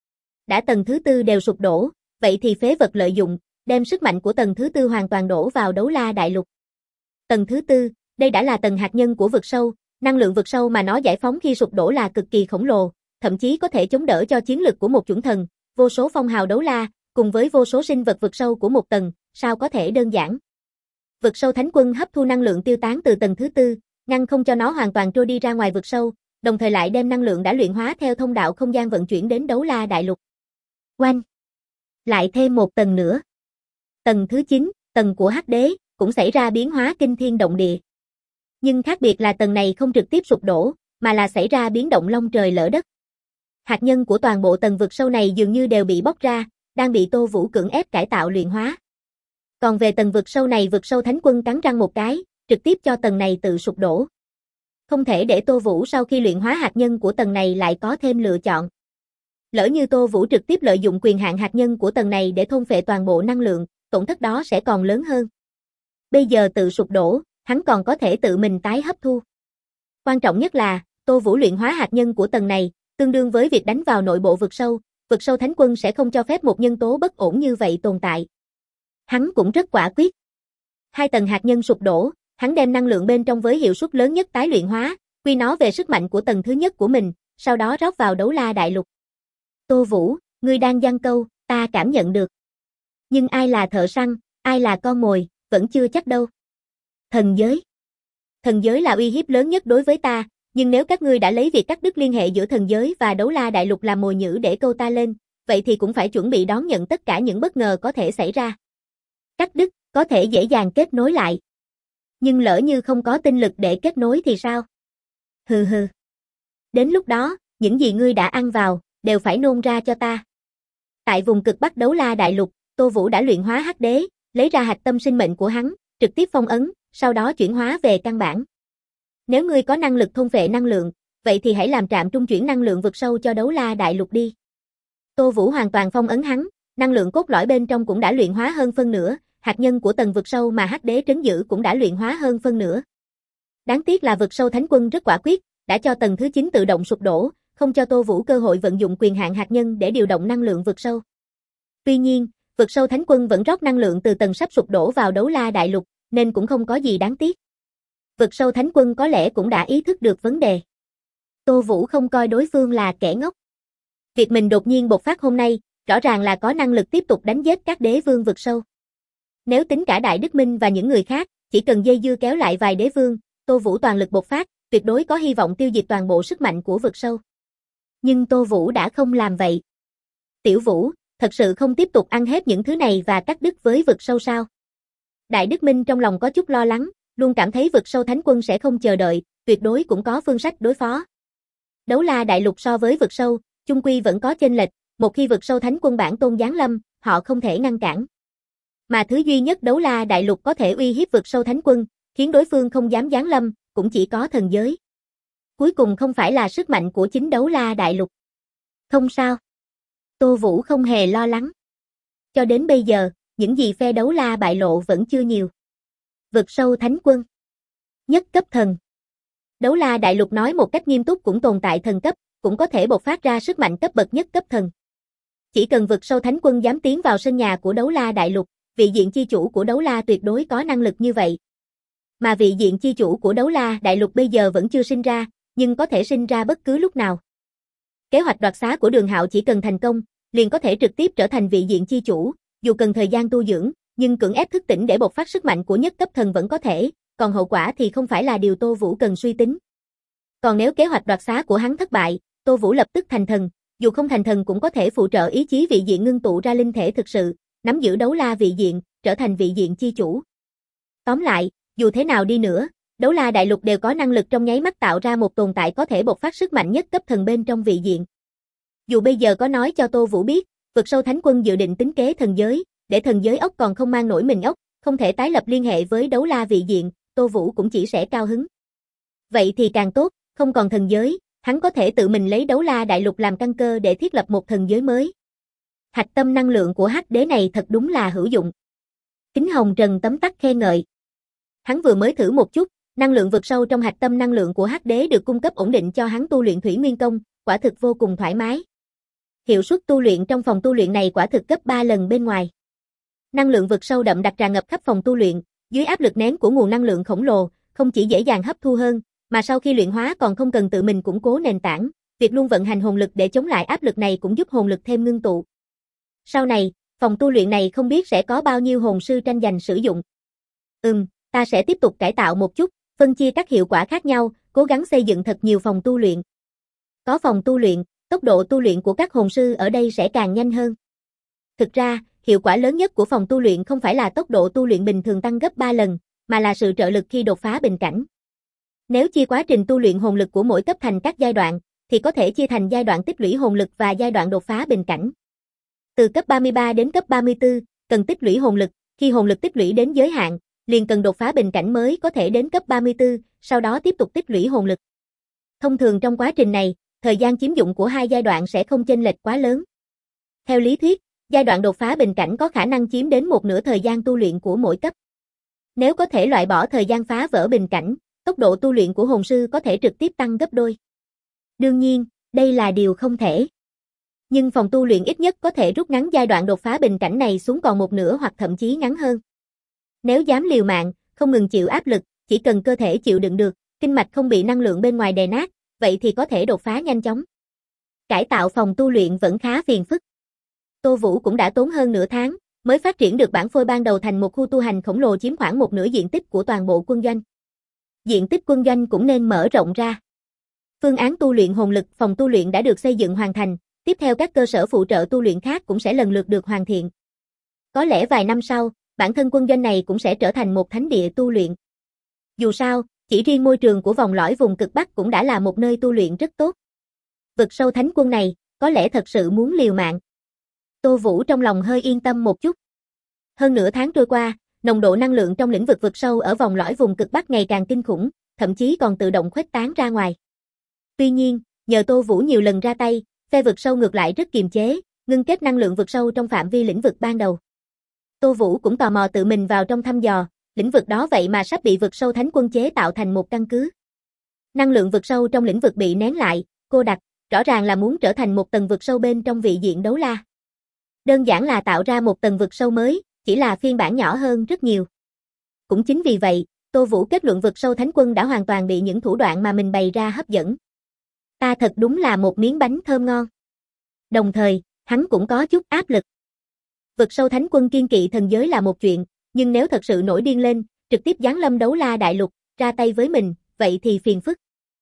Đã tầng thứ 4 đều sụp đổ, vậy thì phế vật lợi dụng, đem sức mạnh của tầng thứ 4 hoàn toàn đổ vào Đấu La Đại Lục. Tầng thứ 4, đây đã là tầng hạt nhân của vực sâu, năng lượng vực sâu mà nó giải phóng khi sụp đổ là cực kỳ khổng lồ, thậm chí có thể chống đỡ cho chiến lực của một chuẩn thần, vô số phong hào đấu la, cùng với vô số sinh vật vực sâu của một tầng, sao có thể đơn giản. Vực sâu thánh quân hấp thu năng lượng tiêu tán từ tầng thứ tư, ngăn không cho nó hoàn toàn trôi đi ra ngoài vực sâu, đồng thời lại đem năng lượng đã luyện hóa theo thông đạo không gian vận chuyển đến Đấu La Đại Lục. Oanh! Lại thêm một tầng nữa. Tầng thứ 9, tầng của Hắc Đế, cũng xảy ra biến hóa kinh thiên động địa. Nhưng khác biệt là tầng này không trực tiếp sụp đổ, mà là xảy ra biến động long trời lở đất. Hạt nhân của toàn bộ tầng vực sâu này dường như đều bị bóc ra, đang bị Tô Vũ cưỡng ép cải tạo luyện hóa. Còn về tầng vực sâu này, vực sâu thánh quân cắn răng một cái, trực tiếp cho tầng này tự sụp đổ. Không thể để Tô Vũ sau khi luyện hóa hạt nhân của tầng này lại có thêm lựa chọn. Lỡ như Tô Vũ trực tiếp lợi dụng quyền hạn hạt nhân của tầng này để thôn phệ toàn bộ năng lượng, tổn thất đó sẽ còn lớn hơn. Bây giờ tự sụp đổ, hắn còn có thể tự mình tái hấp thu. Quan trọng nhất là, Tô Vũ luyện hóa hạt nhân của tầng này, tương đương với việc đánh vào nội bộ vực sâu thánh quân sẽ không cho phép một nhân tố bất ổn như vậy tồn tại. Hắn cũng rất quả quyết. Hai tầng hạt nhân sụp đổ, hắn đem năng lượng bên trong với hiệu suất lớn nhất tái luyện hóa, quy nó về sức mạnh của tầng thứ nhất của mình, sau đó rót vào Đấu La Đại Lục. Tô Vũ, ngươi đang giăng câu, ta cảm nhận được. Nhưng ai là thợ săn, ai là con mồi, vẫn chưa chắc đâu. Thần giới. Thần giới là uy hiếp lớn nhất đối với ta, nhưng nếu các ngươi đã lấy việc cắt đứt liên hệ giữa thần giới và Đấu La Đại Lục làm mồi nhử để câu ta lên, vậy thì cũng phải chuẩn bị đón nhận tất cả những bất ngờ có thể xảy ra. Cắt đứt, có thể dễ dàng kết nối lại. Nhưng lỡ như không có tinh lực để kết nối thì sao? Hừ hừ. Đến lúc đó, những gì ngươi đã ăn vào, đều phải nôn ra cho ta. Tại vùng cực Bắc Đấu La Đại Lục, Tô Vũ đã luyện hóa Hắc Đế, lấy ra hạch tâm sinh mệnh của hắn, trực tiếp phong ấn, sau đó chuyển hóa về căn bản. Nếu ngươi có năng lực thôn phệ năng lượng, vậy thì hãy làm trạm trung chuyển năng lượng vực sâu cho Đấu La Đại Lục đi. Tô Vũ hoàn toàn phong ấn hắn, năng lượng cốt lõi bên trong cũng đã luyện hóa hơn phân nửa, hạt nhân của tầng vực sâu mà Hắc Đế trấn giữ cũng đã luyện hóa hơn phân nửa. Đáng tiếc là vực sâu thánh quân rất quả quyết, đã cho tầng thứ 9 tự động sụp đổ, không cho Tô Vũ cơ hội vận dụng quyền hạn hạt nhân để điều động năng lượng vực sâu. Tuy nhiên, vực sâu thánh quân vẫn rót năng lượng từ tầng sắp sụp đổ vào Đấu La Đại Lục, nên cũng không có gì đáng tiếc. Vực sâu thánh quân có lẽ cũng đã ý thức được vấn đề. Tô Vũ không coi đối phương là kẻ ngốc. Việc mình đột nhiên bộc phát hôm nay, rõ ràng là có năng lực tiếp tục đánh giết các đế vương vực sâu. Nếu tính cả Đại Đức Minh và những người khác, chỉ cần dây dưa kéo lại vài đế vương, Tô Vũ toàn lực bộc phát, tuyệt đối có hy vọng tiêu diệt toàn bộ sức mạnh của vực sâu. Nhưng Tô Vũ đã không làm vậy. Tiểu Vũ, thật sự không tiếp tục ăn hết những thứ này và cắt đứt với vực sâu sao? Đại Đức Minh trong lòng có chút lo lắng, luôn cảm thấy vực sâu thánh quân sẽ không chờ đợi, tuyệt đối cũng có phương sách đối phó. Đấu La Đại Lục so với vực sâu, chung quy vẫn có chênh lệch, một khi vực sâu thánh quân bản tôn giáng lâm, họ không thể ngăn cản. Mà thứ duy nhất Đấu La Đại Lục có thể uy hiếp vực sâu thánh quân, khiến đối phương không dám giáng lâm, cũng chỉ có thần giới. Cuối cùng không phải là sức mạnh của chính Đấu La Đại Lục. Không sao. Tô Vũ không hề lo lắng. Cho đến bây giờ, những gì phe Đấu La bại lộ vẫn chưa nhiều. Vực sâu thánh quân. Nhất cấp thần. Đấu La Đại Lục nói một cách nghiêm túc cũng tồn tại thần cấp, cũng có thể bộc phát ra sức mạnh cấp bậc nhất cấp thần. Chỉ cần vực sâu thánh quân dám tiến vào sân nhà của Đấu La Đại Lục, vị diện chi chủ của Đấu La tuyệt đối có năng lực như vậy. Mà vị diện chi chủ của Đấu La Đại Lục bây giờ vẫn chưa sinh ra, nhưng có thể sinh ra bất cứ lúc nào. Kế hoạch đoạt xá của Đường Hạo chỉ cần thành công, liền có thể trực tiếp trở thành vị diện chi chủ, dù cần thời gian tu dưỡng, nhưng cưỡng ép thức tỉnh để bộc phát sức mạnh của nhất cấp thần vẫn có thể, còn hậu quả thì không phải là điều Tô Vũ cần suy tính. Còn nếu kế hoạch đoạt xá của hắn thất bại, Tô Vũ lập tức thành thần, dù không thành thần cũng có thể phụ trợ ý chí vị diện ngưng tụ ra linh thể thực sự, nắm giữ Đấu La vị diện, trở thành vị diện chi chủ. Tóm lại, dù thế nào đi nữa, Đấu La Đại Lục đều có năng lực trong nháy mắt tạo ra một tồn tại có thể bộc phát sức mạnh nhất cấp thần bên trong vị diện. Dù bây giờ có nói cho Tô Vũ biết, vực sâu thánh quân dự định tính kế thần giới, để thần giới ốc còn không mang nổi mình ốc, không thể tái lập liên hệ với Đấu La vị diện, Tô Vũ cũng chỉ sẽ cao hứng. Vậy thì càng tốt, không còn thần giới, hắn có thể tự mình lấy Đấu La Đại Lục làm căn cơ để thiết lập một thần giới mới. Hạch tâm năng lượng của Hắc Đế này thật đúng là hữu dụng. Kính Hồng Trần tấm tắc khen ngợi. Hắn vừa mới thử một chút, năng lượng vực sâu trong hạch tâm năng lượng của Hắc Đế được cung cấp ổn định cho hắn tu luyện Thủy Nguyên Công, quả thực vô cùng thoải mái. Hiệu suất tu luyện trong phòng tu luyện này quả thực gấp 3 lần bên ngoài. Năng lượng vực sâu đậm đặc tràn ngập khắp phòng tu luyện, dưới áp lực nén của nguồn năng lượng khổng lồ, không chỉ dễ dàng hấp thu hơn, mà sau khi luyện hóa còn không cần tự mình củng cố nền tảng, việc luôn vận hành hồn lực để chống lại áp lực này cũng giúp hồn lực thêm ngưng tụ. Sau này, phòng tu luyện này không biết sẽ có bao nhiêu hồn sư tranh giành sử dụng. Ta sẽ tiếp tục cải tạo một chút, phân chia các hiệu quả khác nhau, cố gắng xây dựng thật nhiều phòng tu luyện. Có phòng tu luyện, tốc độ tu luyện của các hồn sư ở đây sẽ càng nhanh hơn. Thực ra, hiệu quả lớn nhất của phòng tu luyện không phải là tốc độ tu luyện bình thường tăng gấp 3 lần, mà là sự trợ lực khi đột phá bình cảnh. Nếu chia quá trình tu luyện hồn lực của mỗi cấp thành các giai đoạn, thì có thể chia thành giai đoạn tích lũy hồn lực và giai đoạn đột phá bình cảnh. Từ cấp 33 đến cấp 34, cần tích lũy hồn lực, khi hồn lực tích lũy đến giới hạn, liền cần đột phá bình cảnh mới có thể đến cấp 34, sau đó tiếp tục tích lũy hồn lực. Thông thường trong quá trình này, thời gian chiếm dụng của hai giai đoạn sẽ không chênh lệch quá lớn. Theo lý thuyết, giai đoạn đột phá bình cảnh có khả năng chiếm đến một nửa thời gian tu luyện của mỗi cấp. Nếu có thể loại bỏ thời gian phá vỡ bình cảnh, tốc độ tu luyện của hồn sư có thể trực tiếp tăng gấp đôi. Đương nhiên, đây là điều không thể. Nhưng phòng tu luyện ít nhất có thể rút ngắn giai đoạn đột phá bình cảnh này xuống còn một nửa hoặc thậm chí ngắn hơn. Nếu dám liều mạng, không ngừng chịu áp lực, chỉ cần cơ thể chịu đựng được, kinh mạch không bị năng lượng bên ngoài đè nát, vậy thì có thể đột phá nhanh chóng. Cải tạo phòng tu luyện vẫn khá phiền phức. Tô Vũ cũng đã tốn hơn nửa tháng, mới phát triển được bản phôi ban đầu thành một khu tu hành khổng lồ chiếm khoảng một nửa diện tích của toàn bộ quân doanh. Diện tích quân doanh cũng nên mở rộng ra. Phương án tu luyện hồn lực phòng tu luyện đã được xây dựng hoàn thành, tiếp theo các cơ sở phụ trợ tu luyện khác cũng sẽ lần lượt được hoàn thiện. Có lẽ vài năm sau, bản thân quân doanh này cũng sẽ trở thành một thánh địa tu luyện. Dù sao, chỉ riêng môi trường của vòng lõi vùng cực Bắc cũng đã là một nơi tu luyện rất tốt. Vực sâu thánh quân này, có lẽ thật sự muốn liều mạng. Tô Vũ trong lòng hơi yên tâm một chút. Hơn nửa tháng trôi qua, nồng độ năng lượng trong lĩnh vực vực sâu ở vòng lõi vùng cực Bắc ngày càng kinh khủng, thậm chí còn tự động khuếch tán ra ngoài. Tuy nhiên, nhờ Tô Vũ nhiều lần ra tay, phe vực sâu ngược lại rất kiềm chế, ngưng kết năng lượng vực sâu trong phạm vi lĩnh vực ban đầu. Tô Vũ cũng tò mò tự mình vào trong thăm dò, lĩnh vực đó vậy mà sắp bị vực sâu thánh quân chế tạo thành một căn cứ. Năng lượng vực sâu trong lĩnh vực bị nén lại, cô đặc, rõ ràng là muốn trở thành một tầng vực sâu bên trong vị diện đấu la. Đơn giản là tạo ra một tầng vực sâu mới, chỉ là phiên bản nhỏ hơn rất nhiều. Cũng chính vì vậy, Tô Vũ kết luận vực sâu thánh quân đã hoàn toàn bị những thủ đoạn mà mình bày ra hấp dẫn. Ta thật đúng là một miếng bánh thơm ngon. Đồng thời, hắn cũng có chút áp lực. Vực sâu thánh quân kiên kỵ thần giới là một chuyện, nhưng nếu thật sự nổi điên lên, trực tiếp giáng lâm đấu la đại lục, ra tay với mình, vậy thì phiền phức.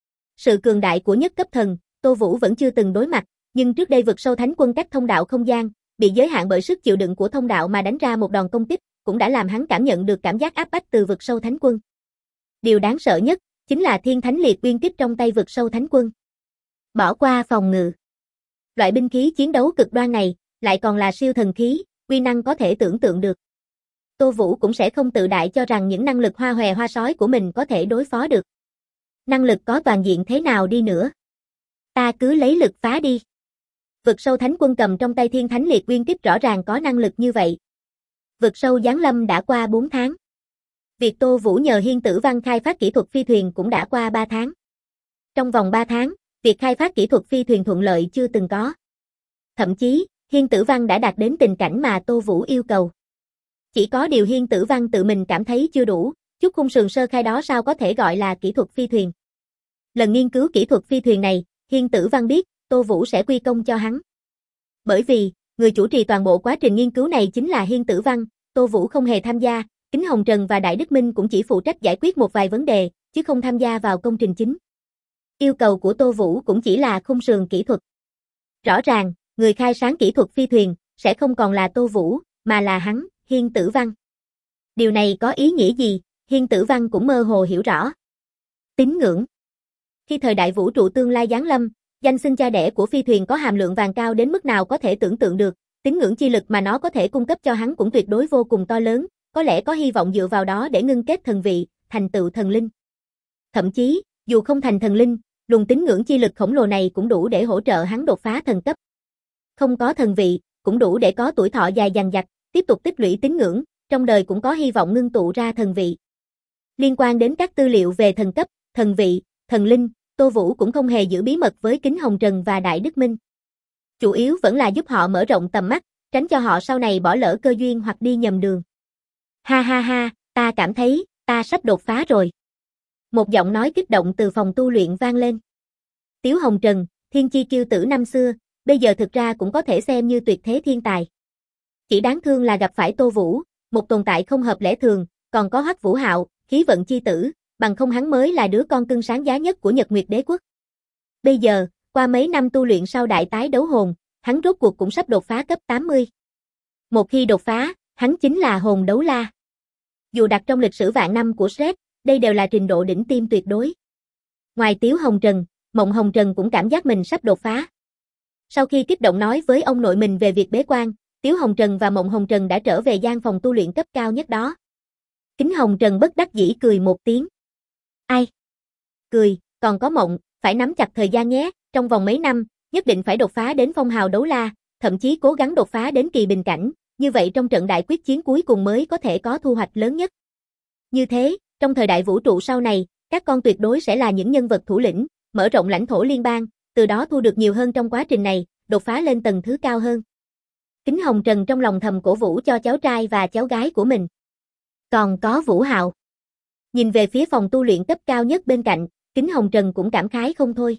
Sự cường đại của nhất cấp thần, Tô Vũ vẫn chưa từng đối mặt, nhưng trước đây vực sâu thánh quân cách thông đạo không gian, bị giới hạn bởi sức chịu đựng của thông đạo mà đánh ra một đòn công kích, cũng đã làm hắn cảm nhận được cảm giác áp bách từ vực sâu thánh quân. Điều đáng sợ nhất, chính là thiên thánh liệt uyên kích trong tay vực sâu thánh quân. Bỏ qua phòng ngự. Loại binh khí chiến đấu cực đoan này, lại còn là siêu thần khí, uy năng có thể tưởng tượng được. Tô Vũ cũng sẽ không tự đại cho rằng những năng lực hoa hòe hoa sói của mình có thể đối phó được. Năng lực có toàn diện thế nào đi nữa, ta cứ lấy lực phá đi. Vực sâu thánh quân cầm trong tay thiên thánh liệt uyên kích rõ ràng có năng lực như vậy. Vực sâu giáng lâm đã qua 4 tháng. Việc Tô Vũ nhờ Hiên Tử Văn khai phát kỹ thuật phi thuyền cũng đã qua 3 tháng. Trong vòng 3 tháng, việc khai phát kỹ thuật phi thuyền thuận lợi chưa từng có. Thậm chí, Hiên Tử Văn đã đạt đến tình cảnh mà Tô Vũ yêu cầu. Chỉ có điều Hiên Tử Văn tự mình cảm thấy chưa đủ, chút khung sườn sơ khai đó sao có thể gọi là kỹ thuật phi thuyền. Lần nghiên cứu kỹ thuật phi thuyền này, Hiên Tử Văn biết, Tô Vũ sẽ quy công cho hắn. Bởi vì, người chủ trì toàn bộ quá trình nghiên cứu này chính là Hiên Tử Văn, Tô Vũ không hề tham gia, Kính Hồng Trần và Đại Đức Minh cũng chỉ phụ trách giải quyết một vài vấn đề, chứ không tham gia vào công trình chính. Yêu cầu của Tô Vũ cũng chỉ là khung sườn kỹ thuật. Rõ ràng, người khai sáng kỹ thuật phi thuyền, sẽ không còn là Tô Vũ, mà là hắn, Hiên Tử Văn. Điều này có ý nghĩa gì, Hiên Tử Văn cũng mơ hồ hiểu rõ. Tín ngưỡng. Khi thời đại vũ trụ tương lai giáng lâm, danh xưng cha đẻ của phi thuyền có hàm lượng vàng cao đến mức nào có thể tưởng tượng được, tín ngưỡng chi lực mà nó có thể cung cấp cho hắn cũng tuyệt đối vô cùng to lớn, có lẽ có hy vọng dựa vào đó để ngưng kết thần vị, thành tựu thần linh. Thậm chí, dù không thành thần linh, luồng tín ngưỡng chi lực khổng lồ này cũng đủ để hỗ trợ hắn đột phá thần cấp. Không có thần vị, cũng đủ để có tuổi thọ dài dằng dặc, tiếp tục tích lũy tín ngưỡng, trong đời cũng có hy vọng ngưng tụ ra thần vị. Liên quan đến các tư liệu về thần cấp, thần vị, thần linh, Tô Vũ cũng không hề giữ bí mật với Kính Hồng Trần và Đại Đức Minh. Chủ yếu vẫn là giúp họ mở rộng tầm mắt, tránh cho họ sau này bỏ lỡ cơ duyên hoặc đi nhầm đường. Ha ha ha, ta cảm thấy, ta sắp đột phá rồi. Một giọng nói kích động từ phòng tu luyện vang lên. Tiếu Hồng Trần, thiên chi kiêu tử năm xưa, bây giờ thực ra cũng có thể xem như tuyệt thế thiên tài. Chỉ đáng thương là gặp phải Tô Vũ, một tồn tại không hợp lẽ thường, còn có Hoắc Vũ Hạo, khí vận chi tử, bằng không hắn mới là đứa con cưng sáng giá nhất của Nhật Nguyệt Đế Quốc. Bây giờ, qua mấy năm tu luyện sau đại tái đấu hồn, hắn rốt cuộc cũng sắp đột phá cấp 80. Một khi đột phá, hắn chính là hồn đấu la. Dù đặt trong lịch sử vạn năm của Shrek, đây đều là trình độ đỉnh tiêm tuyệt đối. Ngoài Tiếu Hồng Trần, Mộng Hồng Trần cũng cảm giác mình sắp đột phá. Sau khi kích động nói với ông nội mình về việc bế quan, Tiếu Hồng Trần và Mộng Hồng Trần đã trở về gian phòng tu luyện cấp cao nhất đó. Kính Hồng Trần bất đắc dĩ cười một tiếng. Ai? Cười, còn có Mộng, phải nắm chặt thời gian nhé, trong vòng mấy năm, nhất định phải đột phá đến phong hào đấu la, thậm chí cố gắng đột phá đến kỳ bình cảnh, như vậy trong trận đại quyết chiến cuối cùng mới có thể có thu hoạch lớn nhất. Như thế, trong thời đại vũ trụ sau này, các con tuyệt đối sẽ là những nhân vật thủ lĩnh, mở rộng lãnh thổ liên bang, từ đó thu được nhiều hơn trong quá trình này, đột phá lên tầng thứ cao hơn. Kính Hồng Trần trong lòng thầm cổ vũ cho cháu trai và cháu gái của mình. Còn có Vũ Hạo. Nhìn về phía phòng tu luyện cấp cao nhất bên cạnh, Kính Hồng Trần cũng cảm khái không thôi.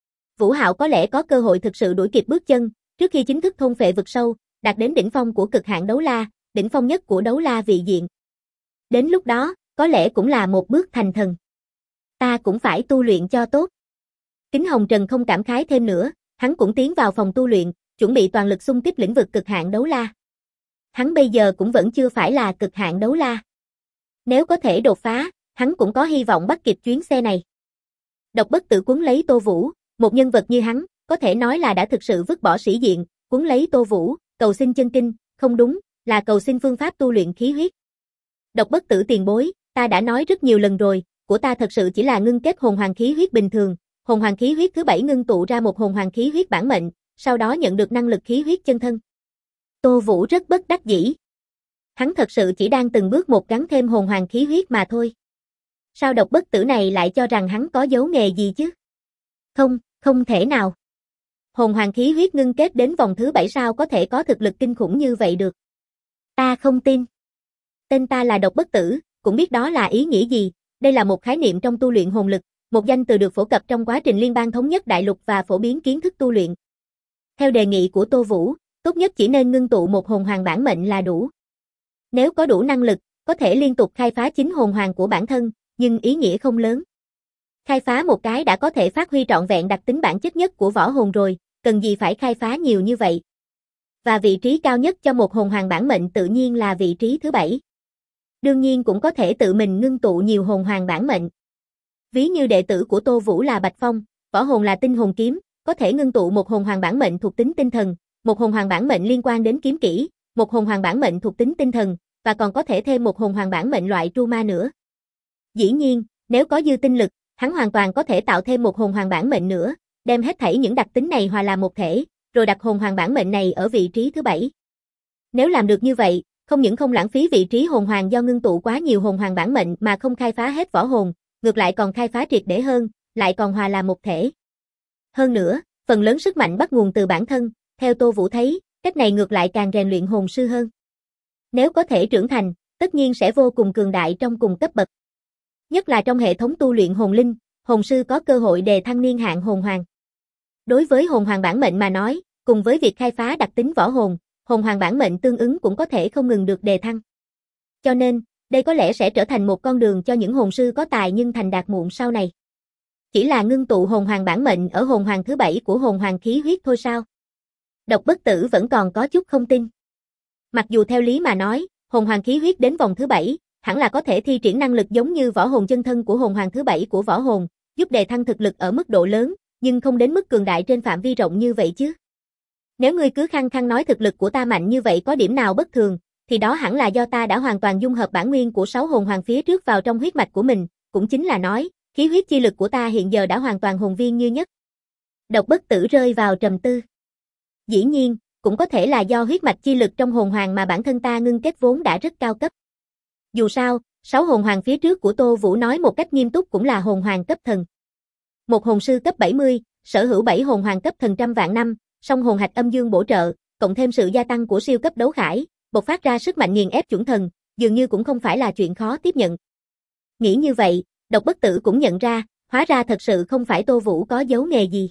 Vũ Hạo có lẽ có cơ hội thực sự đuổi kịp bước chân, trước khi chính thức thôn phệ vực sâu, đạt đến đỉnh phong của cực hạn đấu la, đỉnh phong nhất của đấu la vị diện. Đến lúc đó, có lẽ cũng là một bước thành thần. Ta cũng phải tu luyện cho tốt. Kính Hồng Trần không cảm khái thêm nữa, hắn cũng tiến vào phòng tu luyện, chuẩn bị toàn lực xung kích lĩnh vực cực hạn đấu la. Hắn bây giờ cũng vẫn chưa phải là cực hạn đấu la. Nếu có thể đột phá, hắn cũng có hy vọng bắt kịp chuyến xe này. Độc Bất Tử cuốn lấy Tô Vũ, một nhân vật như hắn, có thể nói là đã thực sự vứt bỏ sĩ diện, cuốn lấy Tô Vũ, cầu xin chân kinh, không đúng, là cầu xin phương pháp tu luyện khí huyết. Độc Bất Tử tiền bối, ta đã nói rất nhiều lần rồi, của ta thật sự chỉ là ngưng kết hồn hoàng khí huyết bình thường, hồn hoàng khí huyết thứ 7 ngưng tụ ra một hồn hoàng khí huyết bản mệnh, sau đó nhận được năng lực khí huyết chân thân. Tô Vũ rất bất đắc dĩ. Hắn thật sự chỉ đang từng bước một gắn thêm hồn hoàng khí huyết mà thôi. Sao Độc Bất Tử này lại cho rằng hắn có dấu nghề gì chứ? Không, không thể nào. Hồn hoàng khí huyết ngưng kết đến vòng thứ 7 sao có thể có thực lực kinh khủng như vậy được? Ta không tin. Tên ta là Độc Bất Tử, cũng biết đó là ý nghĩa gì, đây là một khái niệm trong tu luyện hồn lực, một danh từ được phổ cập trong quá trình liên bang thống nhất đại lục và phổ biến kiến thức tu luyện. Theo đề nghị của Tô Vũ, tốt nhất chỉ nên ngưng tụ một hồn hoàng bản mệnh là đủ. Nếu có đủ năng lực, có thể liên tục khai phá chính hồn hoàng của bản thân, nhưng ý nghĩa không lớn. Khai phá một cái đã có thể phát huy trọn vẹn đặc tính bản chất nhất của võ hồn rồi, cần gì phải khai phá nhiều như vậy. Và vị trí cao nhất cho một hồn hoàng bản mệnh tự nhiên là vị trí thứ 7. Đương nhiên cũng có thể tự mình ngưng tụ nhiều hồn hoàng bản mệnh. Ví như đệ tử của Tô Vũ là Bạch Phong, võ hồn là tinh hồn kiếm, có thể ngưng tụ một hồn hoàng bản mệnh thuộc tính tinh thần, một hồn hoàng bản mệnh liên quan đến kiếm kỹ, một hồn hoàng bản mệnh thuộc tính tinh thần, và còn có thể thêm một hồn hoàng bản mệnh loại tru ma nữa. Dĩ nhiên, nếu có dư tinh lực, hắn hoàn toàn có thể tạo thêm một hồn hoàng bản mệnh nữa, đem hết thảy những đặc tính này hòa làm một thể, rồi đặt hồn hoàng bản mệnh này ở vị trí thứ 7. Nếu làm được như vậy, không những không lãng phí vị trí hồn hoàng do ngưng tụ quá nhiều hồn hoàng bản mệnh mà không khai phá hết võ hồn, ngược lại còn khai phá triệt để hơn, lại còn hòa làm một thể. Hơn nữa, phần lớn sức mạnh bắt nguồn từ bản thân, theo Tô Vũ thấy, cách này ngược lại càng rèn luyện hồn sư hơn. Nếu có thể trưởng thành, tất nhiên sẽ vô cùng cường đại trong cùng cấp bậc. Nhất là trong hệ thống tu luyện hồn linh, hồn sư có cơ hội đề thăng niên hạn hồn hoàng. Đối với hồn hoàng bản mệnh mà nói, cùng với việc khai phá đặc tính võ hồn, hồn hoàng bản mệnh tương ứng cũng có thể không ngừng được đề thăng. Cho nên, đây có lẽ sẽ trở thành một con đường cho những hồn sư có tài nhưng thành đạt muộn sau này. Chỉ là ngưng tụ hồn hoàng bản mệnh ở hồn hoàng thứ 7 của hồn hoàng khí huyết thôi sao? Độc Bất Tử vẫn còn có chút không tin. Mặc dù theo lý mà nói, hồn hoàng khí huyết đến vòng thứ 7, hẳn là có thể thi triển năng lực giống như võ hồn chân thân của hồn hoàng thứ 7 của võ hồn, giúp đề thăng thực lực ở mức độ lớn, nhưng không đến mức cường đại trên phạm vi rộng như vậy chứ. Nếu ngươi cứ khăng khăng nói thực lực của ta mạnh như vậy có điểm nào bất thường, thì đó hẳn là do ta đã hoàn toàn dung hợp bản nguyên của 6 hồn hoàng phía trước vào trong huyết mạch của mình, cũng chính là nói, khí huyết chi lực của ta hiện giờ đã hoàn toàn hồn viên như nhất. Độc Bất Tử rơi vào trầm tư. Dĩ nhiên, cũng có thể là do huyết mạch chi lực trong hồn hoàng mà bản thân ta ngưng kết vốn đã rất cao cấp. Dù sao, 6 hồn hoàng phía trước của Tô Vũ nói một cách nghiêm túc cũng là hồn hoàng cấp thần. Một hồn sư cấp 70, sở hữu 7 hồn hoàng cấp thần trăm vạn năm, song hồn hạch âm dương bổ trợ, cộng thêm sự gia tăng của siêu cấp đấu khải, bộc phát ra sức mạnh nghiền ép chuẩn thần, dường như cũng không phải là chuyện khó tiếp nhận. Nghĩ như vậy, Độc Bất Tử cũng nhận ra, hóa ra thật sự không phải Tô Vũ có dấu nghề gì.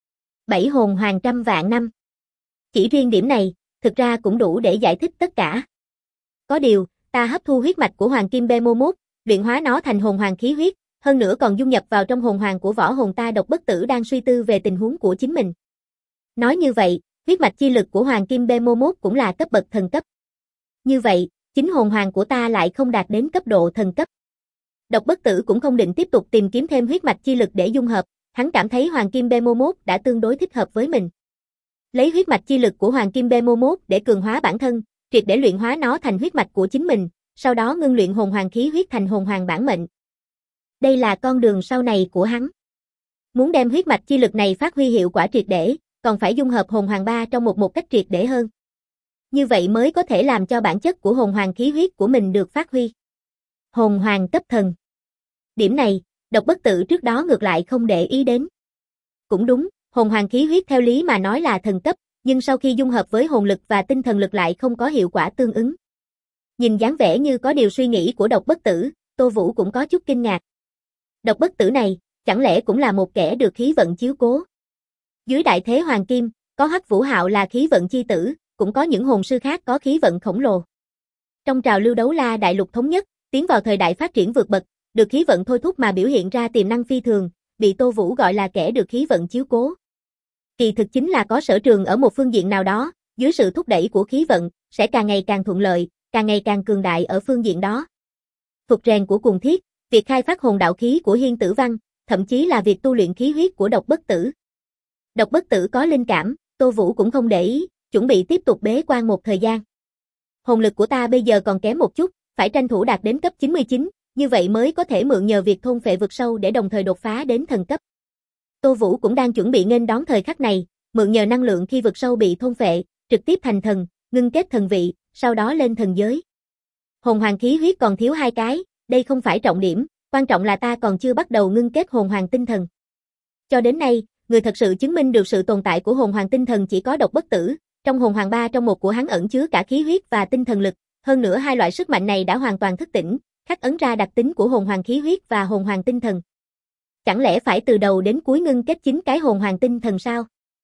7 hồn hoàng trăm vạn năm. Chỉ riêng điểm này, thực ra cũng đủ để giải thích tất cả. Có điều, Ta hấp thu huyết mạch của Hoàng Kim Behemoth, luyện hóa nó thành hồn hoàng khí huyết, hơn nữa còn dung nhập vào trong hồn hoàng của võ hồn ta. Độc Bất Tử đang suy tư về tình huống của chính mình. Nói như vậy, huyết mạch chi lực của Hoàng Kim Behemoth cũng là cấp bậc thần cấp. Như vậy, chính hồn hoàng của ta lại không đạt đến cấp độ thần cấp. Độc Bất Tử cũng không định tiếp tục tìm kiếm thêm huyết mạch chi lực để dung hợp, hắn cảm thấy Hoàng Kim Behemoth đã tương đối thích hợp với mình. Lấy huyết mạch chi lực của Hoàng Kim Behemoth để cường hóa bản thân, triệt để luyện hóa nó thành huyết mạch của chính mình, sau đó ngưng luyện hồn hoàng khí huyết thành hồn hoàng bản mệnh. Đây là con đường sau này của hắn. Muốn đem huyết mạch chi lực này phát huy hiệu quả triệt để, còn phải dung hợp hồn hoàng 3 trong một cách triệt để hơn. Như vậy mới có thể làm cho bản chất của hồn hoàng khí huyết của mình được phát huy. Hồn hoàng cấp thần. Điểm này, Độc Bất Tử trước đó ngược lại không để ý đến. Cũng đúng, hồn hoàng khí huyết theo lý mà nói là thần cấp, nhưng sau khi dung hợp với hồn lực và tinh thần lực lại không có hiệu quả tương ứng. Nhìn dáng vẻ như có điều suy nghĩ của Độc Bất Tử, Tô Vũ cũng có chút kinh ngạc. Độc Bất Tử này, chẳng lẽ cũng là một kẻ được khí vận chiếu cố? Dưới đại thế hoàng kim, có Hắc Vũ Hạo là khí vận chi tử, cũng có những hồn sư khác có khí vận khổng lồ. Trong trào lưu đấu la đại lục thống nhất, tiến vào thời đại phát triển vượt bậc, được khí vận thôi thúc mà biểu hiện ra tiềm năng phi thường, bị Tô Vũ gọi là kẻ được khí vận chiếu cố. Kỳ thực chính là có sở trường ở một phương diện nào đó, dưới sự thúc đẩy của khí vận, sẽ càng ngày càng thuận lợi, càng ngày càng cường đại ở phương diện đó. Thuật rèn của Cuồng Thiết, việc khai phát hồn đạo khí của Hiên Tử Văn, thậm chí là việc tu luyện khí huyết của Độc Bất Tử. Độc Bất Tử có linh cảm, Tô Vũ cũng không để ý, chuẩn bị tiếp tục bế quan một thời gian. Hồn lực của ta bây giờ còn kém một chút, phải tranh thủ đạt đến cấp 99, như vậy mới có thể mượn nhờ việc thôn phệ vực sâu để đồng thời đột phá đến thần cấp. Tô Vũ cũng đang chuẩn bị nghênh đón thời khắc này, mượn nhờ năng lượng khi vực sâu bị thôn phệ, trực tiếp thành thần, ngưng kết thần vị, sau đó lên thần giới. Hồn hoàng khí huyết còn thiếu 2 cái, đây không phải trọng điểm, quan trọng là ta còn chưa bắt đầu ngưng kết hồn hoàng tinh thần. Cho đến nay, người thật sự chứng minh được sự tồn tại của hồn hoàng tinh thần chỉ có Độc Bất Tử, trong hồn hoàng 3 trong một của hắn ẩn chứa cả khí huyết và tinh thần lực, hơn nữa hai loại sức mạnh này đã hoàn toàn thức tỉnh, khắc ấn ra đặc tính của hồn hoàng khí huyết và hồn hoàng tinh thần. Chẳng lẽ phải từ đầu đến cuối ngưng kết 9 cái hồn hoàng tinh thần sao?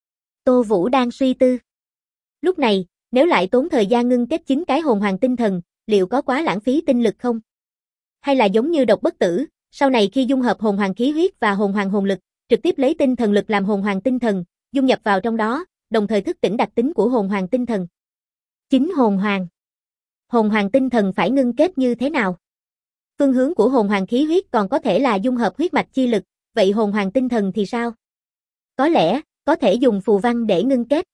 Tô Vũ đang suy tư. Lúc này, nếu lại tốn thời gian ngưng kết 9 cái hồn hoàng tinh thần, liệu có quá lãng phí tinh lực không? Hay là giống như Độc Bất Tử, sau này khi dung hợp hồn hoàng khí huyết và hồn hoàng hồn lực, trực tiếp lấy tinh thần lực làm hồn hoàng tinh thần, dung nhập vào trong đó, đồng thời thức tỉnh đặc tính của hồn hoàng tinh thần. 9 hồn hoàng. Hồn hoàng tinh thần phải ngưng kết như thế nào? Phương hướng của hồn hoàng khí huyết còn có thể là dung hợp huyết mạch chi lực, vậy hồn hoàng tinh thần thì sao? Có lẽ, có thể dùng phù văn để ngưng kết.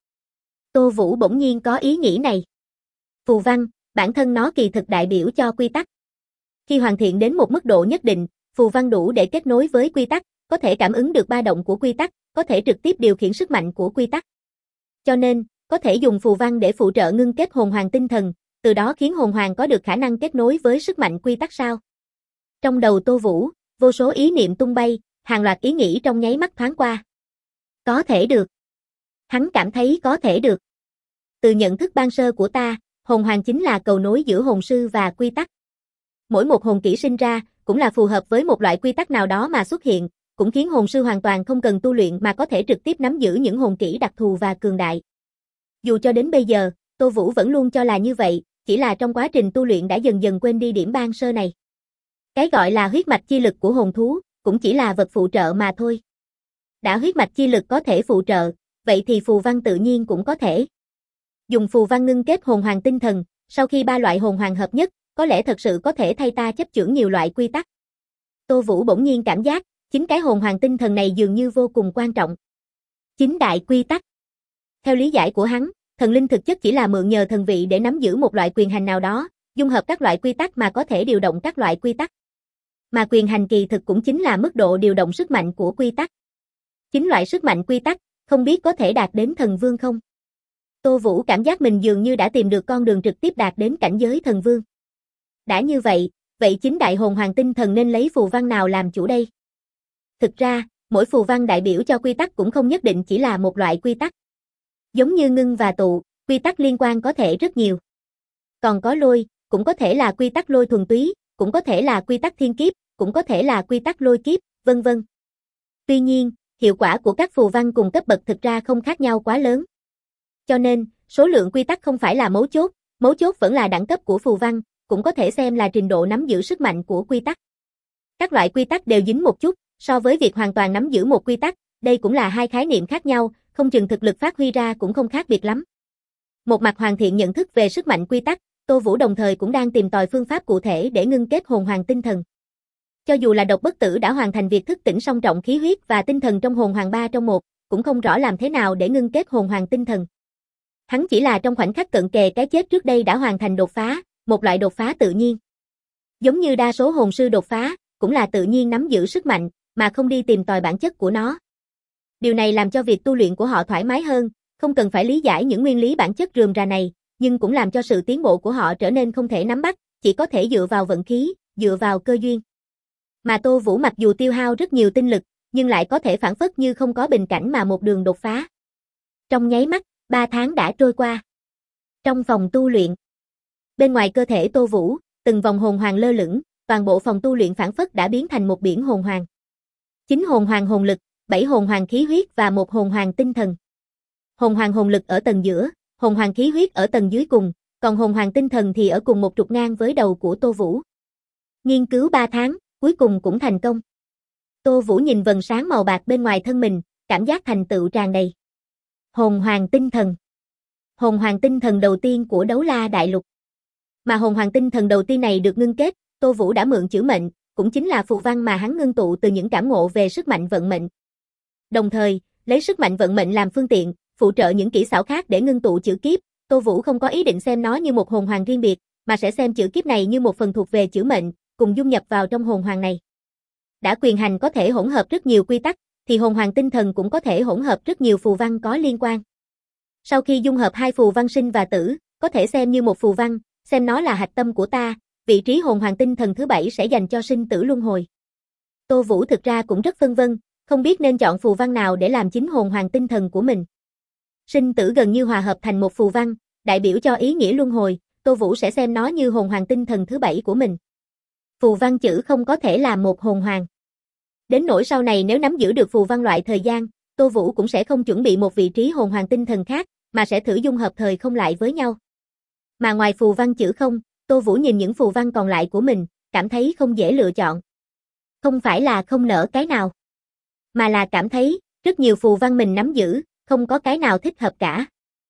Tô Vũ bỗng nhiên có ý nghĩ này. Phù văn, bản thân nó kỳ thực đại biểu cho quy tắc. Khi hoàn thiện đến một mức độ nhất định, phù văn đủ để kết nối với quy tắc, có thể cảm ứng được ba động của quy tắc, có thể trực tiếp điều khiển sức mạnh của quy tắc. Cho nên, có thể dùng phù văn để phụ trợ ngưng kết hồn hoàng tinh thần, từ đó khiến hồn hoàng có được khả năng kết nối với sức mạnh quy tắc sao? Trong đầu Tô Vũ, vô số ý niệm tung bay, hàng loạt ý nghĩ trong nháy mắt thoáng qua. Có thể được. Hắn cảm thấy có thể được. Từ nhận thức ban sơ của ta, hồn hoàng chính là cầu nối giữa hồn sư và quy tắc. Mỗi một hồn kỹ sinh ra, cũng là phù hợp với một loại quy tắc nào đó mà xuất hiện, cũng khiến hồn sư hoàn toàn không cần tu luyện mà có thể trực tiếp nắm giữ những hồn kỹ đặc thù và cường đại. Dù cho đến bây giờ, Tô Vũ vẫn luôn cho là như vậy, chỉ là trong quá trình tu luyện đã dần dần quên đi điểm ban sơ này. Cái gọi là huyết mạch chi lực của hồn thú, cũng chỉ là vật phụ trợ mà thôi. Đã huyết mạch chi lực có thể phụ trợ, vậy thì phù văn tự nhiên cũng có thể. Dùng phù văn ngưng kết hồn hoàng tinh thần, sau khi ba loại hồn hoàng hợp nhất, có lẽ thật sự có thể thay ta chấp chưởng nhiều loại quy tắc. Tô Vũ bỗng nhiên cảm giác, chính cái hồn hoàng tinh thần này dường như vô cùng quan trọng. 9 đại quy tắc. Theo lý giải của hắn, thần linh thực chất chỉ là mượn nhờ thần vị để nắm giữ một loại quyền hành nào đó, dung hợp các loại quy tắc mà có thể điều động các loại quy tắc. Mà quyền hành kỳ thực cũng chính là mức độ điều động sức mạnh của quy tắc. 9 loại sức mạnh quy tắc, không biết có thể đạt đến thần vương không? Tô Vũ cảm giác mình dường như đã tìm được con đường trực tiếp đạt đến cảnh giới thần vương. Đã như vậy, vậy 9 đại hồn hoàng tinh thần nên lấy phù văn nào làm chủ đây? Thực ra, mỗi phù văn đại biểu cho quy tắc cũng không nhất định chỉ là một loại quy tắc. Giống như ngưng và tụ, quy tắc liên quan có thể rất nhiều. Còn có lôi, cũng có thể là quy tắc lôi thuần túy, cũng có thể là quy tắc thiên kiếp, cũng có thể là quy tắc lôi kiếp, vân vân. Tuy nhiên, hiệu quả của các phù văn cùng cấp bậc thực ra không khác nhau quá lớn. Cho nên, số lượng quy tắc không phải là mấu chốt vẫn là đẳng cấp của phù văn, cũng có thể xem là trình độ nắm giữ sức mạnh của quy tắc. Các loại quy tắc đều dính một chút, so với việc hoàn toàn nắm giữ một quy tắc, đây cũng là hai khái niệm khác nhau, không chừng thực lực phát huy ra cũng không khác biệt lắm. Một mặt hoàn thiện nhận thức về sức mạnh quy tắc, Tô Vũ đồng thời cũng đang tìm tòi phương pháp cụ thể để ngưng kết hồn hoàng tinh thần. Cho dù là Độc Bất Tử đã hoàn thành việc thức tỉnh song trọng khí huyết và tinh thần trong hồn hoàng 3 trong 1, cũng không rõ làm thế nào để ngưng kết hồn hoàng tinh thần. Hắn chỉ là trong khoảnh khắc cận kề cái chết trước đây đã hoàn thành đột phá, một loại đột phá tự nhiên. Giống như đa số hồn sư đột phá, cũng là tự nhiên nắm giữ sức mạnh, mà không đi tìm tòi bản chất của nó. Điều này làm cho việc tu luyện của họ thoải mái hơn, không cần phải lý giải những nguyên lý bản chất rườm rà này, nhưng cũng làm cho sự tiến bộ của họ trở nên không thể nắm bắt, chỉ có thể dựa vào vận khí, dựa vào cơ duyên. Mà Tô Vũ mặc dù tiêu hao rất nhiều tinh lực, nhưng lại có thể phảng phất như không có bình cảnh mà một đường đột phá. Trong nháy mắt, 3 tháng đã trôi qua. Trong phòng tu luyện, bên ngoài cơ thể Tô Vũ, từng vòng hồn hoàng lơ lửng, toàn bộ phòng tu luyện phảng phất đã biến thành một biển hồn hoàng. 9 hồn hoàng hồn lực, 7 hồn hoàng khí huyết và 1 hồn hoàng tinh thần. Hồn hoàng hồn lực ở tầng giữa, hồn hoàng khí huyết ở tầng dưới cùng, còn hồn hoàng tinh thần thì ở cùng một trục ngang với đầu của Tô Vũ. Nghiên cứu 3 tháng, cuối cùng cũng thành công. Tô Vũ nhìn vầng sáng màu bạc bên ngoài thân mình, cảm giác thành tựu tràn đầy. Hồn hoàng tinh thần. Hồn hoàng tinh thần đầu tiên của Đấu La Đại Lục. Mà hồn hoàng tinh thần đầu tiên này được ngưng kết, Tô Vũ đã mượn chữ mệnh, cũng chính là phù văn mà hắn ngưng tụ từ những cảm ngộ về sức mạnh vận mệnh. Đồng thời, lấy sức mạnh vận mệnh làm phương tiện, phụ trợ những kỹ xảo khác để ngưng tụ chữ kiếp, Tô Vũ không có ý định xem nó như một hồn hoàng riêng biệt, mà sẽ xem chữ kiếp này như một phần thuộc về chữ mệnh, cùng dung nhập vào trong hồn hoàng này. Đã quyền hành có thể hỗn hợp rất nhiều quy tắc, thì hồn hoàng tinh thần cũng có thể hỗn hợp rất nhiều phù văn có liên quan. Sau khi dung hợp hai phù văn sinh và tử, có thể xem như một phù văn, xem nó là hạch tâm của ta, vị trí hồn hoàng tinh thần thứ 7 sẽ dành cho sinh tử luân hồi. Tô Vũ thực ra cũng rất phân vân, không biết nên chọn phù văn nào để làm chính hồn hoàng tinh thần của mình. Sinh tử gần như hòa hợp thành một phù văn, đại biểu cho ý nghĩa luân hồi, Tô Vũ sẽ xem nó như hồn hoàng tinh thần thứ 7 của mình. Phù văn chữ không có thể là một hồn hoàng. Đến nỗi sau này nếu nắm giữ được phù văn loại thời gian, Tô Vũ cũng sẽ không chuẩn bị một vị trí hồn hoàng tinh thần khác, mà sẽ thử dung hợp thời không lại với nhau. Mà ngoài phù văn chữ không, Tô Vũ nhìn những phù văn còn lại của mình, cảm thấy không dễ lựa chọn. Không phải là không nỡ cái nào, mà là cảm thấy, rất nhiều phù văn mình nắm giữ, không có cái nào thích hợp cả.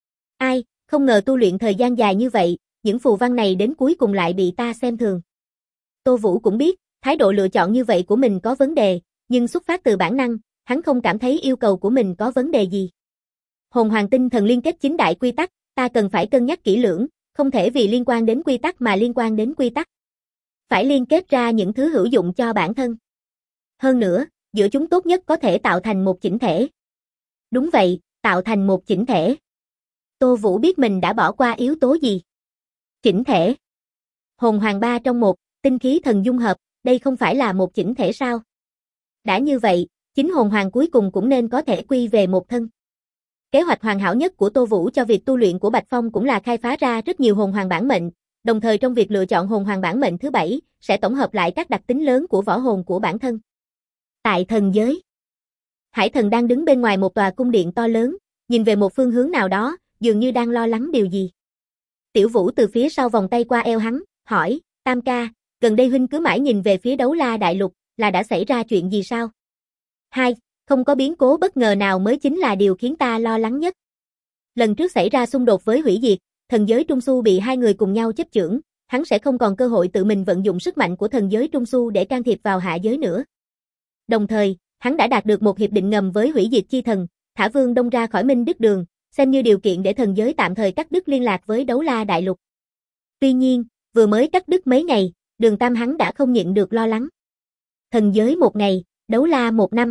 Ai, không ngờ tu luyện thời gian dài như vậy, những phù văn này đến cuối cùng lại bị ta xem thường. Tô Vũ cũng biết, thái độ lựa chọn như vậy của mình có vấn đề, nhưng xuất phát từ bản năng, hắn không cảm thấy yêu cầu của mình có vấn đề gì. Hồn hoàng tinh thần liên kết 9 đại quy tắc, ta cần phải cân nhắc kỹ lưỡng, không thể vì liên quan đến quy tắc mà liên quan đến quy tắc. Phải liên kết ra những thứ hữu dụng cho bản thân. Hơn nữa, giữa chúng tốt nhất có thể tạo thành một chỉnh thể. Đúng vậy, tạo thành một chỉnh thể. Tô Vũ biết mình đã bỏ qua yếu tố gì. Chỉnh thể. Hồn hoàng 3 trong 1, tinh khí thần dung hợp, đây không phải là một chỉnh thể sao? Đã như vậy, chính hồn hoàng cuối cùng cũng nên có thể quy về một thân. Kế hoạch hoàn hảo nhất của Tô Vũ cho việc tu luyện của Bạch Phong cũng là khai phá ra rất nhiều hồn hoàng bản mệnh, đồng thời trong việc lựa chọn hồn hoàng bản mệnh thứ 7, sẽ tổng hợp lại các đặc tính lớn của võ hồn của bản thân. Tại thần giới, Hải Thần đang đứng bên ngoài một tòa cung điện to lớn, nhìn về một phương hướng nào đó, dường như đang lo lắng điều gì. Tiểu Vũ từ phía sau vòng tay qua eo hắn, hỏi, Tam ca, gần đây huynh cứ mãi nhìn về phía Đấu La Đại Lục, là đã xảy ra chuyện gì sao? Hai, không có biến cố bất ngờ nào mới chính là điều khiến ta lo lắng nhất. Lần trước xảy ra xung đột với hủy diệt, thần giới Trung Su bị hai người cùng nhau chấp chưởng, hắn sẽ không còn cơ hội tự mình vận dụng sức mạnh của thần giới Trung Su để can thiệp vào hạ giới nữa. Đồng thời, hắn đã đạt được một hiệp định ngầm với hủy diệt chi thần, thả Vương Đông ra khỏi Minh Đức Đường, xem như điều kiện để thần giới tạm thời cắt đứt liên lạc với Đấu La Đại Lục. Tuy nhiên, vừa mới cắt đứt mấy ngày, Đường Tam hắn đã không nhịn được lo lắng. Thần giới một ngày, Đấu La một năm.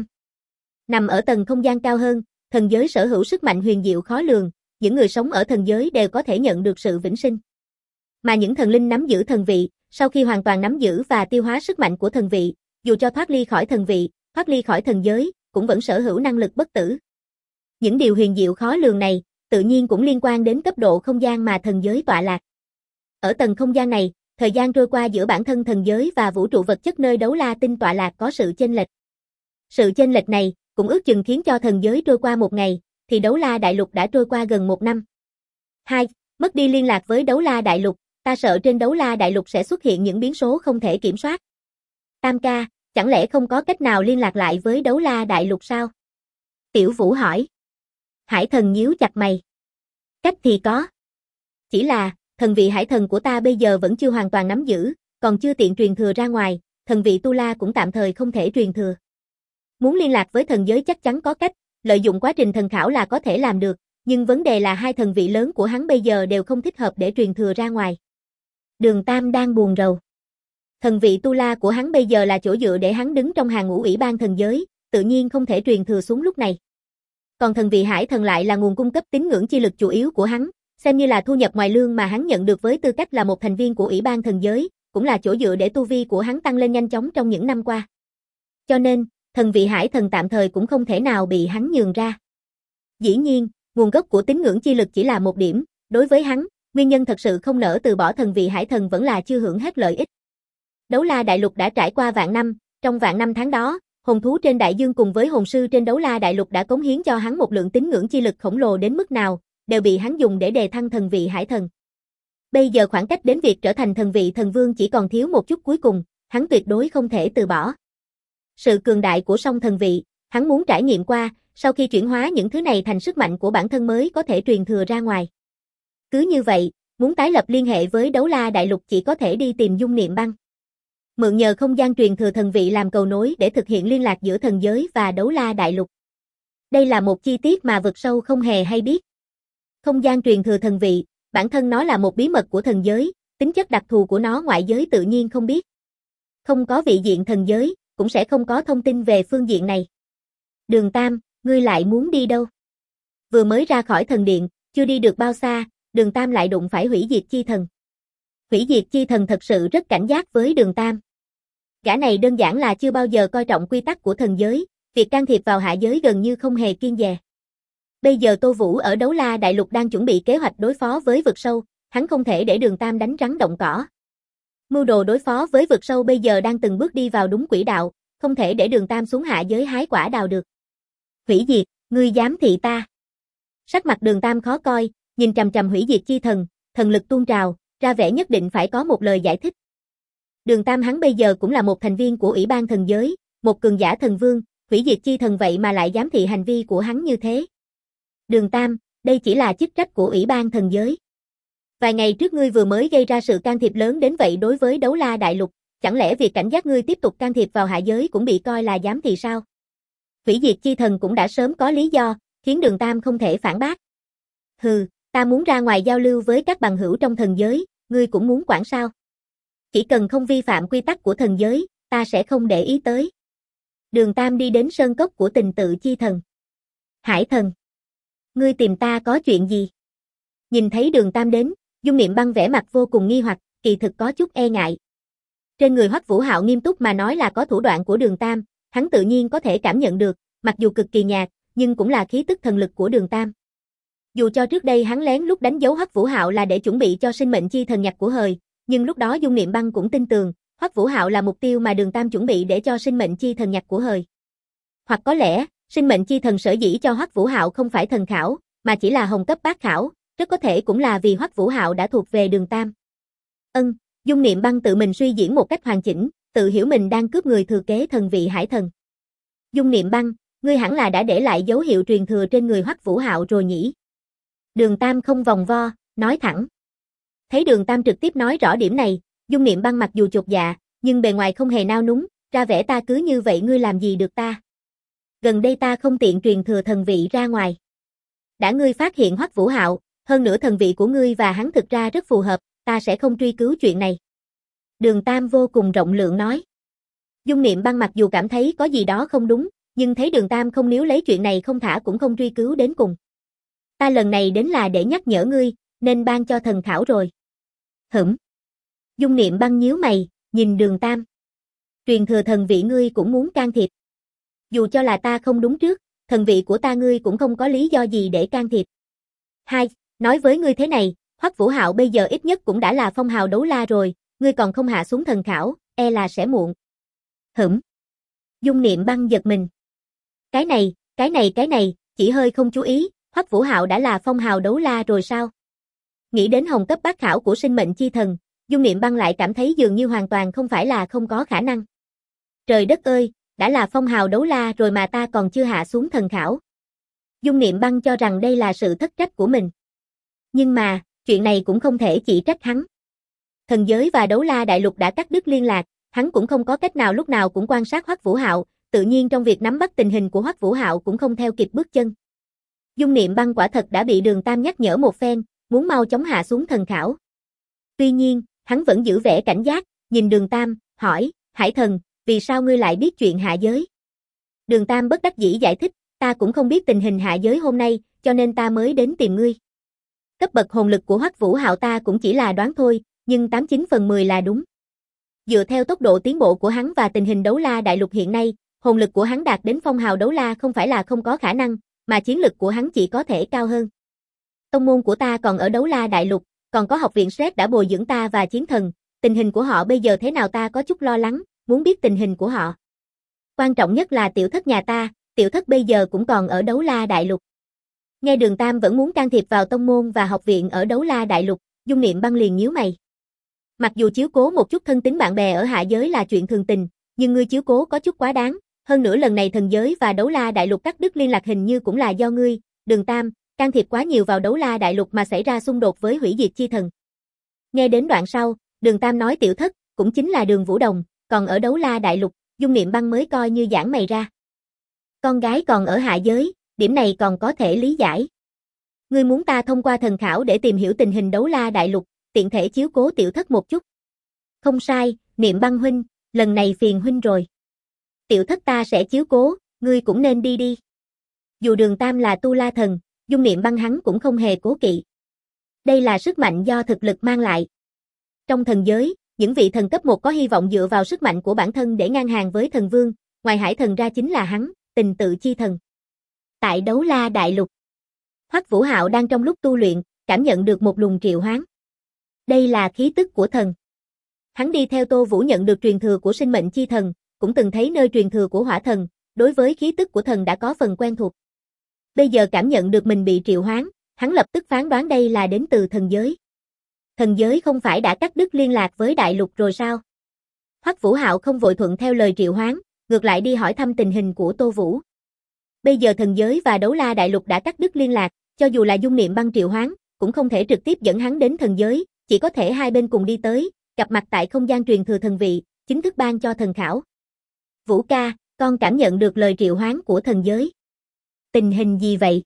Nằm ở tầng không gian cao hơn, thần giới sở hữu sức mạnh huyền diệu khó lường, những người sống ở thần giới đều có thể nhận được sự vĩnh sinh. Mà những thần linh nắm giữ thần vị, sau khi hoàn toàn nắm giữ và tiêu hóa sức mạnh của thần vị, dù cho thoát ly khỏi thần vị, thoát ly khỏi thần giới, cũng vẫn sở hữu năng lực bất tử. Những điều huyền diệu khó lường này, tự nhiên cũng liên quan đến cấp độ không gian mà thần giới tọa lạc. Ở tầng không gian này, thời gian trôi qua giữa bản thân thần giới và vũ trụ vật chất nơi Đấu La Tinh tọa lạc có sự chênh lệch. Sự chênh lệch này cũng ước chừng khiến cho thần giới trôi qua một ngày, thì Đấu La Đại Lục đã trôi qua gần một năm. 2. Mất đi liên lạc với Đấu La Đại Lục, ta sợ trên đấu la đại lục sẽ xuất hiện những biến số không thể kiểm soát. Tam ca, chẳng lẽ không có cách nào liên lạc lại với đấu la đại lục sao? Tiểu Vũ hỏi. Hải thần nhíu chặt mày. Cách thì có. Chỉ là, thần vị hải thần của ta bây giờ vẫn chưa hoàn toàn nắm giữ, còn chưa tiện truyền thừa ra ngoài, thần vị Tu La cũng tạm thời không thể truyền thừa. Muốn liên lạc với thần giới chắc chắn có cách, lợi dụng quá trình thần khảo là có thể làm được, nhưng vấn đề là hai thần vị lớn của hắn bây giờ đều không thích hợp để truyền thừa ra ngoài. Đường Tam đang buồn rầu. Thần vị Tu La của hắn bây giờ là chỗ dựa để hắn đứng trong hàng ngũ ủy ban thần giới, tự nhiên không thể truyền thừa xuống lúc này. Còn thần vị hải thần lại là nguồn cung cấp tín ngưỡng chi lực chủ yếu của hắn, xem như là thu nhập ngoài lương mà hắn nhận được với tư cách là một thành viên của ủy ban thần giới, cũng là chỗ dựa để tu vi của hắn tăng lên nhanh chóng trong những năm qua. Cho nên, thần vị hải thần tạm thời cũng không thể nào bị hắn nhường ra. Dĩ nhiên, nguồn gốc của tín ngưỡng chi lực chỉ là một điểm, đối với hắn, nguyên nhân thật sự không nỡ từ bỏ thần vị hải thần vẫn là chưa hưởng hết lợi ích. Đấu la đại lục đã trải qua vạn năm, trong vạn năm tháng đó, hồn thú trên đại dương cùng với hồn sư trên đấu la đại lục đã cống hiến cho hắn một lượng tín ngưỡng chi lực khổng lồ đến mức nào, đều bị hắn dùng để đề thăng thần vị hải thần. Bây giờ khoảng cách đến việc trở thành thần vị thần vương chỉ còn thiếu một chút cuối cùng, hắn tuyệt đối không thể từ bỏ. Sự cường đại của song thần vị, hắn muốn trải nghiệm qua, sau khi chuyển hóa những thứ này thành sức mạnh của bản thân mới có thể truyền thừa ra ngoài. Cứ như vậy, muốn tái lập liên hệ với đấu la đại lục chỉ có thể đi tìm Dung Niệm Băng. Mượn nhờ không gian truyền thừa thần vị làm cầu nối để thực hiện liên lạc giữa thần giới và đấu la đại lục. Đây là một chi tiết mà vực sâu không hề hay biết. Không gian truyền thừa thần vị, bản thân nó là một bí mật của thần giới, tính chất đặc thù của nó ngoại giới tự nhiên không biết. Không có vị diện thần giới, cũng sẽ không có thông tin về phương diện này. Đường Tam, ngươi lại muốn đi đâu? Vừa mới ra khỏi thần điện, chưa đi được bao xa, Đường Tam lại đụng phải Hủy Diệt Chi Thần. Hủy Diệt Chi Thần thật sự rất cảnh giác với Đường Tam. Gã này đơn giản là chưa bao giờ coi trọng quy tắc của thần giới, việc can thiệp vào hạ giới gần như không hề kiêng dè. Bây giờ Tô Vũ ở đấu la đại lục đang chuẩn bị kế hoạch đối phó với vực sâu, hắn không thể để Đường Tam đánh rắn động cỏ. Mưu đồ đối phó với vực sâu bây giờ đang từng bước đi vào đúng quỹ đạo, không thể để Đường Tam xuống hạ giới hái quả đào được. Hủy Diệt, ngươi dám thị ta? Sắc mặt Đường Tam khó coi, nhìn trầm trầm Hủy Diệt Chi Thần, thần lực tuôn trào, ra vẻ nhất định phải có một lời giải thích. Đường Tam hắn bây giờ cũng là một thành viên của ủy ban thần giới, một cường giả thần vương, Hủy Diệt Chi Thần vậy mà lại dám thị hành vi của hắn như thế. Đường Tam, đây chỉ là chức trách của ủy ban thần giới. Vài ngày trước ngươi vừa mới gây ra sự can thiệp lớn đến vậy đối với đấu la đại lục, chẳng lẽ việc cảnh giác ngươi tiếp tục can thiệp vào hạ giới cũng bị coi là dám thì sao? Hủy Diệt Chi Thần cũng đã sớm có lý do, khiến Đường Tam không thể phản bác. Hừ, ta muốn ra ngoài giao lưu với các bằng hữu trong thần giới, ngươi cũng muốn quản sao? Chỉ cần không vi phạm quy tắc của thần giới, ta sẽ không để ý tới. Đường Tam đi đến sơn cốc của Tình Tự Chi Thần. Hải thần, ngươi tìm ta có chuyện gì? Nhìn thấy Đường Tam đến, Dung Niệm Băng vẻ mặt vô cùng nghi hoặc, kỳ thực có chút e ngại. Trên người Hoắc Vũ Hạo nghiêm túc mà nói là có thủ đoạn của Đường Tam, hắn tự nhiên có thể cảm nhận được, mặc dù cực kỳ nhạt, nhưng cũng là khí tức thần lực của Đường Tam. Dù cho trước đây hắn lén lúc đánh dấu Hoắc Vũ Hạo là để chuẩn bị cho sinh mệnh chi thần nhặt của hời, nhưng lúc đó Dung Niệm Băng cũng tin tưởng, Hoắc Vũ Hạo là mục tiêu mà Đường Tam chuẩn bị để cho sinh mệnh chi thần nhặt của hời. Hoặc có lẽ, sinh mệnh chi thần sở dĩ cho Hoắc Vũ Hạo không phải thần khảo, mà chỉ là hồng cấp bát khảo, rất có thể cũng là vì Hoắc Vũ Hạo đã thuộc về Đường Tam. Dung Niệm Băng tự mình suy diễn một cách hoàn chỉnh, tự hiểu mình đang cướp người thừa kế thần vị hải thần. Dung Niệm Băng, ngươi hẳn là đã để lại dấu hiệu truyền thừa trên người Hoắc Vũ Hạo rồi nhỉ? Đường Tam không vòng vo, nói thẳng. Thấy Đường Tam trực tiếp nói rõ điểm này, Dung Niệm Băng mặc dù chột dạ, nhưng bề ngoài không hề nao núng, ra vẻ ta cứ như vậy ngươi làm gì được ta? Gần đây ta không tiện truyền thừa thần vị ra ngoài. Đã ngươi phát hiện Hoắc Vũ Hạo, hơn nữa thần vị của ngươi và hắn thực ra rất phù hợp, ta sẽ không truy cứu chuyện này. Đường Tam vô cùng rộng lượng nói. Dung Niệm Băng mặc dù cảm thấy có gì đó không đúng, nhưng thấy Đường Tam không níu lấy chuyện này không thả cũng không truy cứu đến cùng. Ta lần này đến là để nhắc nhở ngươi, nên ban cho thần thảo rồi. Dung Niệm Băng nhíu mày, nhìn Đường Tam. Truyền thừa thần vị ngươi cũng muốn can thiệp. Dù cho là ta không đúng trước, thần vị của ta ngươi cũng không có lý do gì để can thiệp. Hai, nói với ngươi thế này, Hoắc Vũ Hạo bây giờ ít nhất cũng đã là phong hào đấu la rồi, ngươi còn không hạ xuống thần khảo, e là sẽ muộn. Dung Niệm Băng giật mình. Cái này, chỉ hơi không chú ý, Hoắc Vũ Hạo đã là phong hào đấu la rồi sao? Nghĩ đến hồng cấp bát khảo của sinh mệnh chi thần, Dung Niệm Băng lại cảm thấy dường như hoàn toàn không phải là không có khả năng. Trời đất ơi, đã là phong hào đấu la rồi mà ta còn chưa hạ xuống thần khảo. Dung Niệm Băng cho rằng đây là sự thất trách của mình. Nhưng mà, chuyện này cũng không thể chỉ trách hắn. Thần giới và đấu la đại lục đã cắt đứt liên lạc, hắn cũng không có cách nào lúc nào cũng quan sát Hoắc Vũ Hạo, tự nhiên trong việc nắm bắt tình hình của Hoắc Vũ Hạo cũng không theo kịp bước chân. Dung Niệm Băng quả thật đã bị Đường Tam nhắc nhở một phen, muốn mau chóng hạ xuống thần khảo. Tuy nhiên, hắn vẫn giữ vẻ cảnh giác, nhìn Đường Tam, hỏi, Hải Thần, vì sao ngươi lại biết chuyện hạ giới? Đường Tam bất đắc dĩ giải thích, ta cũng không biết tình hình hạ giới hôm nay, cho nên ta mới đến tìm ngươi. Cấp bậc hồn lực của Hoắc Vũ Hạo ta cũng chỉ là đoán thôi, nhưng 89 phần 10 là đúng. Dựa theo tốc độ tiến bộ của hắn và tình hình đấu la đại lục hiện nay, hồn lực của hắn đạt đến phong hào đấu la không phải là không có khả năng, mà chiến lực của hắn chỉ có thể cao hơn. Tông môn của ta còn ở đấu la đại lục, còn có học viện Sret đã bồi dưỡng ta và chiến thần, tình hình của họ bây giờ thế nào ta có chút lo lắng, muốn biết tình hình của họ. Quan trọng nhất là tiểu thất nhà ta, tiểu thất bây giờ cũng còn ở đấu la đại lục. Nghe Đường Tam vẫn muốn can thiệp vào tông môn và học viện ở đấu la đại lục, Dung Niệm Băng liền nhíu mày. Mặc dù chiếu cố một chút thân tín bạn bè ở hạ giới là chuyện thường tình, nhưng ngươi chiếu cố có chút quá đáng, hơn nữa lần này thần giới và đấu la đại lục cắt đứt liên lạc hình như cũng là do ngươi, Đường Tam, can thiệp quá nhiều vào đấu la đại lục mà xảy ra xung đột với hủy diệt chi thần. Nghe đến đoạn sau, Đường Tam nói tiểu thất, cũng chính là Đường Vũ Đồng, còn ở đấu la đại lục, Dung Niệm Băng mới coi như giãn mày ra. Con gái còn ở hạ giới, điểm này còn có thể lý giải. Ngươi muốn ta thông qua thần khảo để tìm hiểu tình hình đấu la đại lục, tiện thể chiếu cố tiểu thất một chút. Không sai, Niệm Băng huynh, lần này phiền huynh rồi. Tiểu thất ta sẽ chiếu cố, ngươi cũng nên đi đi. Dù Đường Tam là tu la thần, Dung Niệm Băng hắn cũng không hề cố kỵ. Đây là sức mạnh do thực lực mang lại. Trong thần giới, những vị thần cấp 1 có hy vọng dựa vào sức mạnh của bản thân để ngang hàng với thần vương, ngoài Hải Thần ra chính là hắn, Tình Tự Chi Thần. Tại đấu la đại lục, Hoắc Vũ Hạo đang trong lúc tu luyện, cảm nhận được một luồng triệu hoán. Đây là khí tức của thần. Hắn đi theo Tô Vũ nhận được truyền thừa của sinh mệnh chi thần, cũng từng thấy nơi truyền thừa của hỏa thần, đối với khí tức của thần đã có phần quen thuộc. Bây giờ cảm nhận được mình bị triệu hoán, hắn lập tức phán đoán đây là đến từ thần giới. Thần giới không phải đã cắt đứt liên lạc với đại lục rồi sao? Hoắc Vũ Hạo không vội thuận theo lời triệu hoán, ngược lại đi hỏi thăm tình hình của Tô Vũ. Bây giờ thần giới và đấu la đại lục đã cắt đứt liên lạc, cho dù là Dung Niệm Băng triệu hoán, cũng không thể trực tiếp dẫn hắn đến thần giới, chỉ có thể hai bên cùng đi tới, gặp mặt tại không gian truyền thừa thần vị, chính thức ban cho thần khảo. Vũ ca, con cảm nhận được lời triệu hoán của thần giới. Tình hình gì vậy?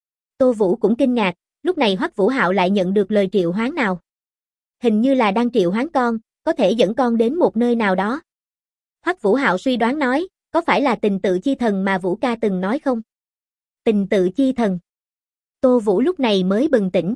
Tô Vũ cũng kinh ngạc, lúc này Hoắc Vũ Hạo lại nhận được lời triệu hoán nào? Hình như là đang triệu hoán con, có thể dẫn con đến một nơi nào đó. Hoắc Vũ Hạo suy đoán nói, có phải là Tình Tự Chi Thần mà Vũ ca từng nói không? Tình Tự Chi Thần. Tô Vũ lúc này mới bừng tỉnh.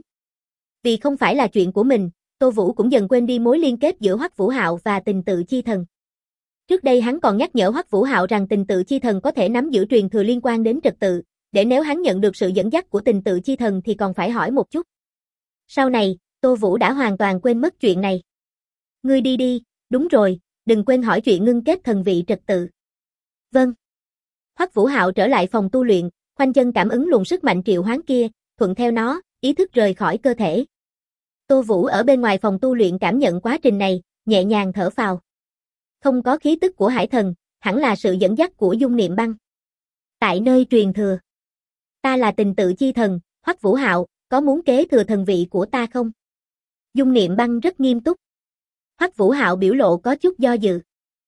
Vì không phải là chuyện của mình, Tô Vũ cũng dần quên đi mối liên kết giữa Hoắc Vũ Hạo và Tình Tự Chi Thần. Trước đây hắn còn nhắc nhở Hoắc Vũ Hạo rằng Tình Tự Chi Thần có thể nắm giữ truyền thừa liên quan đến trật tự, để nếu hắn nhận được sự dẫn dắt của Tình Tự Chi Thần thì còn phải hỏi một chút. Sau này, Tô Vũ đã hoàn toàn quên mất chuyện này. Ngươi đi đi, đúng rồi, đừng quên hỏi chuyện ngưng kết thần vị trật tự. Vâng. Hoắc Vũ Hạo trở lại phòng tu luyện, khoanh chân cảm ứng luồng sức mạnh triệu hoán kia, thuận theo nó, ý thức rời khỏi cơ thể. Tô Vũ ở bên ngoài phòng tu luyện cảm nhận quá trình này, nhẹ nhàng thở phào. Không có khí tức của Hải Thần, hẳn là sự dẫn dắt của Dung Niệm Băng. Tại nơi truyền thừa. Ta là Tình Tự Chi Thần, Hoắc Vũ Hạo, có muốn kế thừa thần vị của ta không? Dung Niệm Băng rất nghiêm túc. Hoắc Vũ Hạo biểu lộ có chút do dự.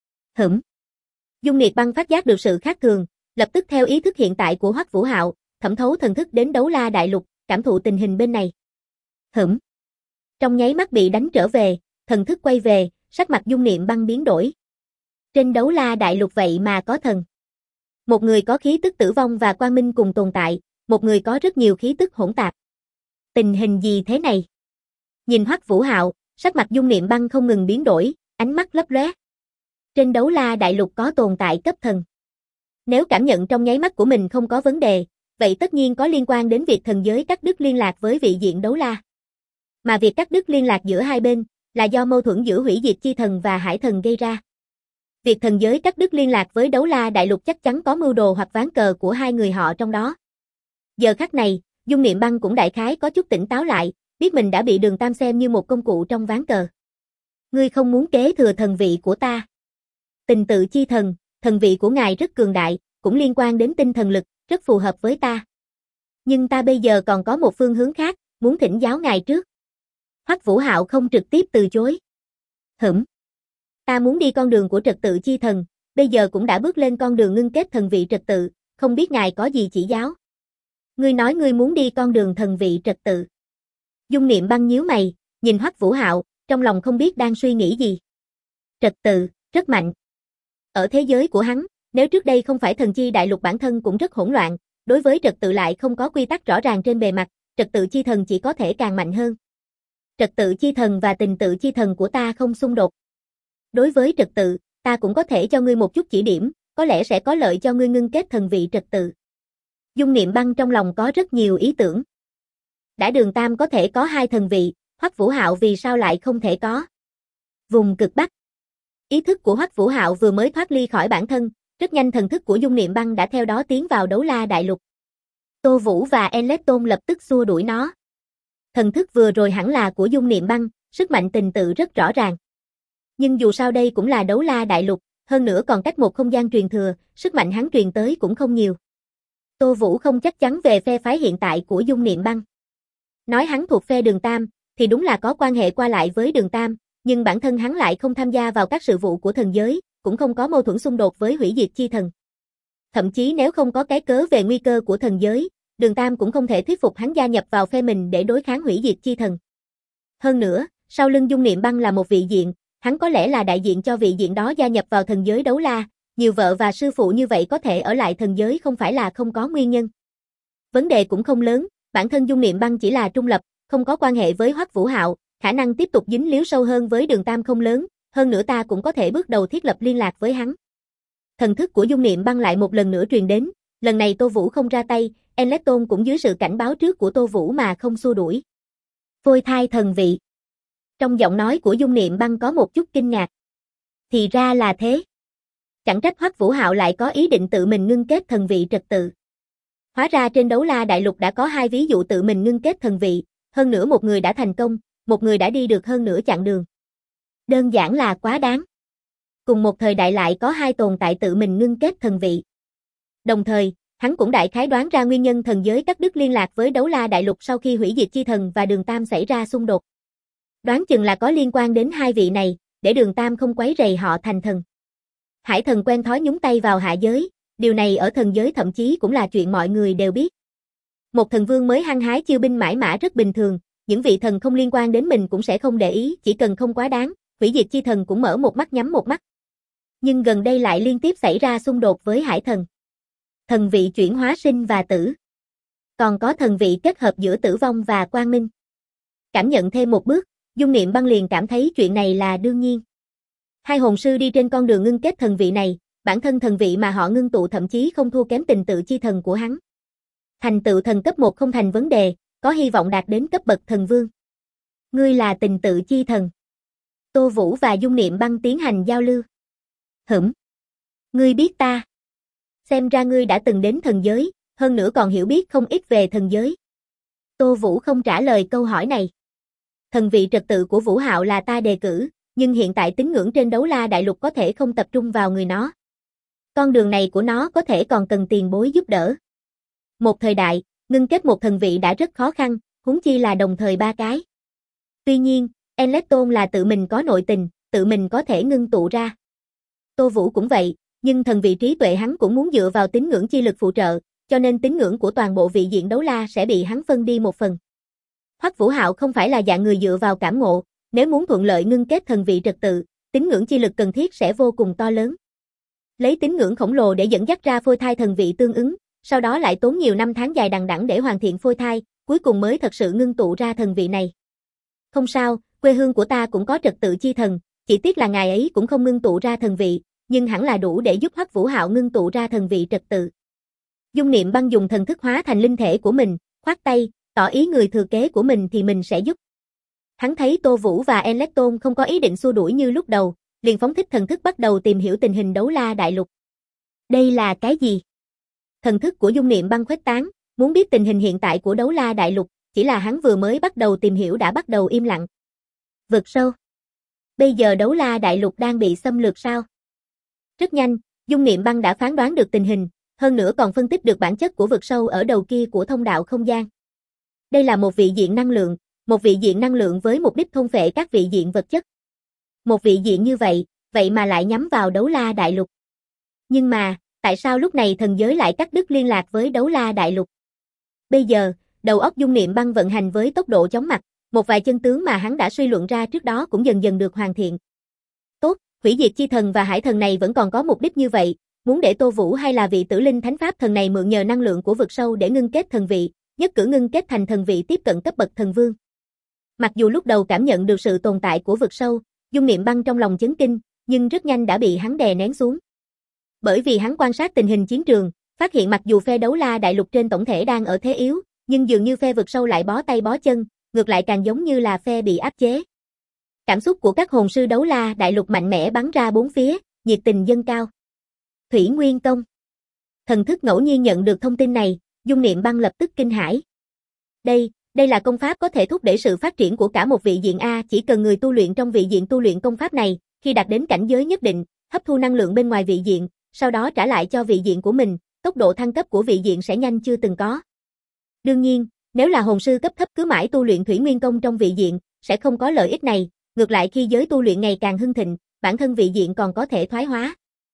Dung Niệm Băng phát giác được sự khác thường, lập tức theo ý thức hiện tại của Hoắc Vũ Hạo, thẩm thấu thần thức đến đấu la đại lục, cảm thụ tình hình bên này. Trong nháy mắt bị đánh trở về, thần thức quay về, sắc mặt Dung Niệm Băng biến đổi. Trên đấu la đại lục vậy mà có thần. Một người có khí tức tử vong và quang minh cùng tồn tại, một người có rất nhiều khí tức hỗn tạp. Tình hình gì thế này? Nhìn Hoắc Vũ Hạo, sắc mặt Dung Niệm Băng không ngừng biến đổi, ánh mắt lấp lóe. Trên đấu la đại lục có tồn tại cấp thần. Nếu cảm nhận trong nháy mắt của mình không có vấn đề, vậy tất nhiên có liên quan đến việc thần giới cắt đứt liên lạc với vị diện đấu la. Mà việc cắt đứt liên lạc giữa hai bên là do mâu thuẫn giữa hủy diệt chi thần và hải thần gây ra. Việc thần giới cắt đứt liên lạc với đấu la đại lục chắc chắn có mưu đồ hoặc ván cờ của hai người họ trong đó. Giờ khắc này, Dung Niệm Băng cũng đại khái có chút tỉnh táo lại, biết mình đã bị Đường Tam xem như một công cụ trong ván cờ. Ngươi không muốn kế thừa thần vị của ta. Tình tự chi thần, thần vị của ngài rất cường đại, cũng liên quan đến tinh thần lực, rất phù hợp với ta. Nhưng ta bây giờ còn có một phương hướng khác, muốn thỉnh giáo ngài trước. Hoắc Vũ Hạo không trực tiếp từ chối. Ta muốn đi con đường của trật tự chi thần, bây giờ cũng đã bước lên con đường ngưng kết thần vị trật tự, không biết ngài có gì chỉ giáo. Ngươi nói ngươi muốn đi con đường thần vị trật tự. Dung Niệm Băng nhíu mày, nhìn Hoắc Vũ Hạo, trong lòng không biết đang suy nghĩ gì. Trật tự, rất mạnh. Ở thế giới của hắn, nếu trước đây không phải thần chi đại lục bản thân cũng rất hỗn loạn, đối với trật tự lại không có quy tắc rõ ràng trên bề mặt, trật tự chi thần chỉ có thể càng mạnh hơn. Trật tự chi thần và tình tự chi thần của ta không xung đột. Đối với trật tự, ta cũng có thể cho ngươi một chút chỉ điểm, có lẽ sẽ có lợi cho ngươi ngưng kết thần vị trật tự. Dung Niệm Băng trong lòng có rất nhiều ý tưởng. Đã Đường Tam có thể có 2 thần vị, Hoắc Vũ Hạo vì sao lại không thể có? Vùng cực Bắc. Ý thức của Hoắc Vũ Hạo vừa mới thoát ly khỏi bản thân, rất nhanh thần thức của Dung Niệm Băng đã theo đó tiến vào Đấu La Đại Lục. Tô Vũ và Enleton lập tức xua đuổi nó. Thần thức vừa rồi hẳn là của Dung Niệm Băng, sức mạnh tình tự rất rõ ràng. Nhưng dù sao đây cũng là Đấu La Đại Lục, hơn nữa còn cách một không gian truyền thừa, sức mạnh hắn truyền tới cũng không nhiều. Tô Vũ không chắc chắn về phe phái hiện tại của Dung Niệm Băng. Nói hắn thuộc phe Đường Tam, thì đúng là có quan hệ qua lại với Đường Tam, nhưng bản thân hắn lại không tham gia vào các sự vụ của thần giới, cũng không có mâu thuẫn xung đột với hủy diệt chi thần. Thậm chí nếu không có cái cớ về nguy cơ của thần giới, Đường Tam cũng không thể thuyết phục hắn gia nhập vào phe mình để đối kháng hủy diệt chi thần. Hơn nữa, sau lưng Dung Niệm Băng là một vị diện, hắn có lẽ là đại diện cho vị diện đó gia nhập vào thần giới Đấu La, nhiều vợ và sư phụ như vậy có thể ở lại thần giới không phải là không có nguyên nhân. Vấn đề cũng không lớn, bản thân Dung Niệm Băng chỉ là trung lập, không có quan hệ với Hoắc Vũ Hạo, khả năng tiếp tục dính líu sâu hơn với Đường Tam không lớn, hơn nữa ta cũng có thể bước đầu thiết lập liên lạc với hắn. Thần thức của Dung Niệm Băng lại một lần nữa truyền đến, lần này Tô Vũ không ra tay, Enleton cũng dưới sự cảnh báo trước của Tô Vũ mà không xua đuổi. Phôi thai thần vị. Trong giọng nói của Dung Niệm Băng có một chút kinh ngạc. Thì ra là thế. Chẳng trách Hoắc Vũ Hạo lại có ý định tự mình ngưng kết thần vị trật tự. Hóa ra trên Đấu La Đại Lục đã có 2 ví dụ tự mình ngưng kết thần vị, hơn nữa một người đã thành công, một người đã đi được hơn nửa chặng đường. Đơn giản là quá đáng. Cùng một thời đại lại có 2 tồn tại tự mình ngưng kết thần vị. Đồng thời, hắn cũng đại khái đoán ra nguyên nhân thần giới cắt đứt liên lạc với Đấu La Đại Lục sau khi hủy diệt chi thần và Đường Tam xảy ra xung đột. Đoán chừng là có liên quan đến 2 vị này, để Đường Tam không quấy rầy họ thành thần. Hải thần quen thói nhúng tay vào hạ giới, điều này ở thần giới thậm chí cũng là chuyện mọi người đều biết. Một thần vương mới hăng hái chiêu binh mãi mã rất bình thường, những vị thần không liên quan đến mình cũng sẽ không để ý, chỉ cần không quá đáng, hủy diệt chi thần cũng mở một mắt nhắm một mắt. Nhưng gần đây lại liên tiếp xảy ra xung đột với hải thần. Thần vị chuyển hóa sinh và tử. Còn có thần vị kết hợp giữa tử vong và quang minh. Cảm nhận thêm một bước, Dung Niệm Băng liền cảm thấy chuyện này là đương nhiên. 2 hồn sư đi trên con đường ngưng kết thần vị này, bản thân thần vị mà họ ngưng tụ thậm chí không thua kém tình tự chi thần của hắn. Thành tựu thần cấp 1 không thành vấn đề, có hy vọng đạt đến cấp bậc thần vương. Ngươi là tình tự chi thần. Tô Vũ và Dung Niệm Băng tiến hành giao lưu. Ngươi biết ta. Xem ra ngươi đã từng đến thần giới, hơn nữa còn hiểu biết không ít về thần giới. Tô Vũ không trả lời câu hỏi này. Thần vị trật tự của Vũ Hạo là ta đề cử, nhưng hiện tại tín ngưỡng trên Đấu La Đại Lục có thể không tập trung vào người nó. Con đường này của nó có thể còn cần tiền bối giúp đỡ. Một thời đại, ngưng kết một thần vị đã rất khó khăn, huống chi là đồng thời 3 cái. Tuy nhiên, Enleton là tự mình có nội tình, tự mình có thể ngưng tụ ra. Tô Vũ cũng vậy, nhưng thần vị trí tuệ hắn cũng muốn dựa vào tín ngưỡng chi lực phụ trợ, cho nên tín ngưỡng của toàn bộ vị diện Đấu La sẽ bị hắn phân đi một phần. Hoắc Vũ Hạo không phải là dạng người dựa vào cảm ngộ, nếu muốn thuận lợi ngưng kết thần vị trật tự, tín ngưỡng chi lực cần thiết sẽ vô cùng to lớn. Lấy tín ngưỡng khổng lồ để dẫn dắt ra phôi thai thần vị tương ứng, sau đó lại tốn nhiều năm tháng dài đằng đẵng để hoàn thiện phôi thai, cuối cùng mới thật sự ngưng tụ ra thần vị này. Không sao, quê hương của ta cũng có trật tự chi thần, chỉ tiếc là ngài ấy cũng không ngưng tụ ra thần vị, nhưng hẳn là đủ để giúp Hoắc Vũ Hạo ngưng tụ ra thần vị trật tự. Dung Niệm Băng dùng thần thức hóa thành linh thể của mình, khoát tay, tỏ ý người thừa kế của mình thì mình sẽ giúp. Hắn thấy Tô Vũ và Enleton không có ý định xua đuổi như lúc đầu, liền phóng thích thần thức bắt đầu tìm hiểu tình hình Đấu La Đại Lục. Đây là cái gì? Thần thức của Dung Niệm Băng khuếch tán, muốn biết tình hình hiện tại của Đấu La Đại Lục, chỉ là hắn vừa mới bắt đầu tìm hiểu đã bắt đầu im lặng. Vực sâu. Bây giờ Đấu La Đại Lục đang bị xâm lược sao? Rất nhanh, Dung Niệm Băng đã phán đoán được tình hình, hơn nữa còn phân tích được bản chất của vực sâu ở đầu kia của thông đạo không gian. Đây là một vị diện năng lượng với mục đích thôn phệ các vị diện vật chất. Một vị diện như vậy, vậy mà lại nhắm vào Đấu La Đại Lục. Nhưng mà, tại sao lúc này thần giới lại cắt đứt liên lạc với Đấu La Đại Lục? Bây giờ, đầu óc Dung Niệm Băng vận hành với tốc độ chóng mặt, một vài chân tướng mà hắn đã suy luận ra trước đó cũng dần dần được hoàn thiện. Tốt, hủy diệt chi thần và hải thần này vẫn còn có mục đích như vậy, muốn để Tô Vũ hay là vị Tử Linh Thánh Pháp thần này mượn nhờ năng lượng của vực sâu để ngưng kết thần vị, nhất cử ngưng kết thành thần vị tiếp cận cấp bậc thần vương. Mặc dù lúc đầu cảm nhận được sự tồn tại của vực sâu, Dung Niệm Băng trong lòng chấn kinh, nhưng rất nhanh đã bị hắn đè nén xuống. Bởi vì hắn quan sát tình hình chiến trường, phát hiện mặc dù phe Đấu La Đại Lục trên tổng thể đang ở thế yếu, nhưng dường như phe vực sâu lại bó tay bó chân, ngược lại càng giống như là phe bị áp chế. Cảm xúc của các hồn sư Đấu La Đại Lục mạnh mẽ bắn ra bốn phía, nhiệt tình dâng cao. Thủy Nguyên Công. Thần thức ngẫu nhiên nhận được thông tin này, Dung Niệm Băng lập tức kinh hãi. Đây là công pháp có thể thúc đẩy sự phát triển của cả một vị diện A, chỉ cần người tu luyện trong vị diện tu luyện công pháp này, khi đạt đến cảnh giới nhất định, hấp thu năng lượng bên ngoài vị diện, sau đó trả lại cho vị diện của mình, tốc độ thăng cấp của vị diện sẽ nhanh chưa từng có. Đương nhiên, nếu là hồn sư cấp thấp cứ mãi tu luyện Thủy Nguyên Công trong vị diện, sẽ không có lợi ích này, ngược lại khi giới tu luyện ngày càng hưng thịnh, bản thân vị diện còn có thể thoái hóa.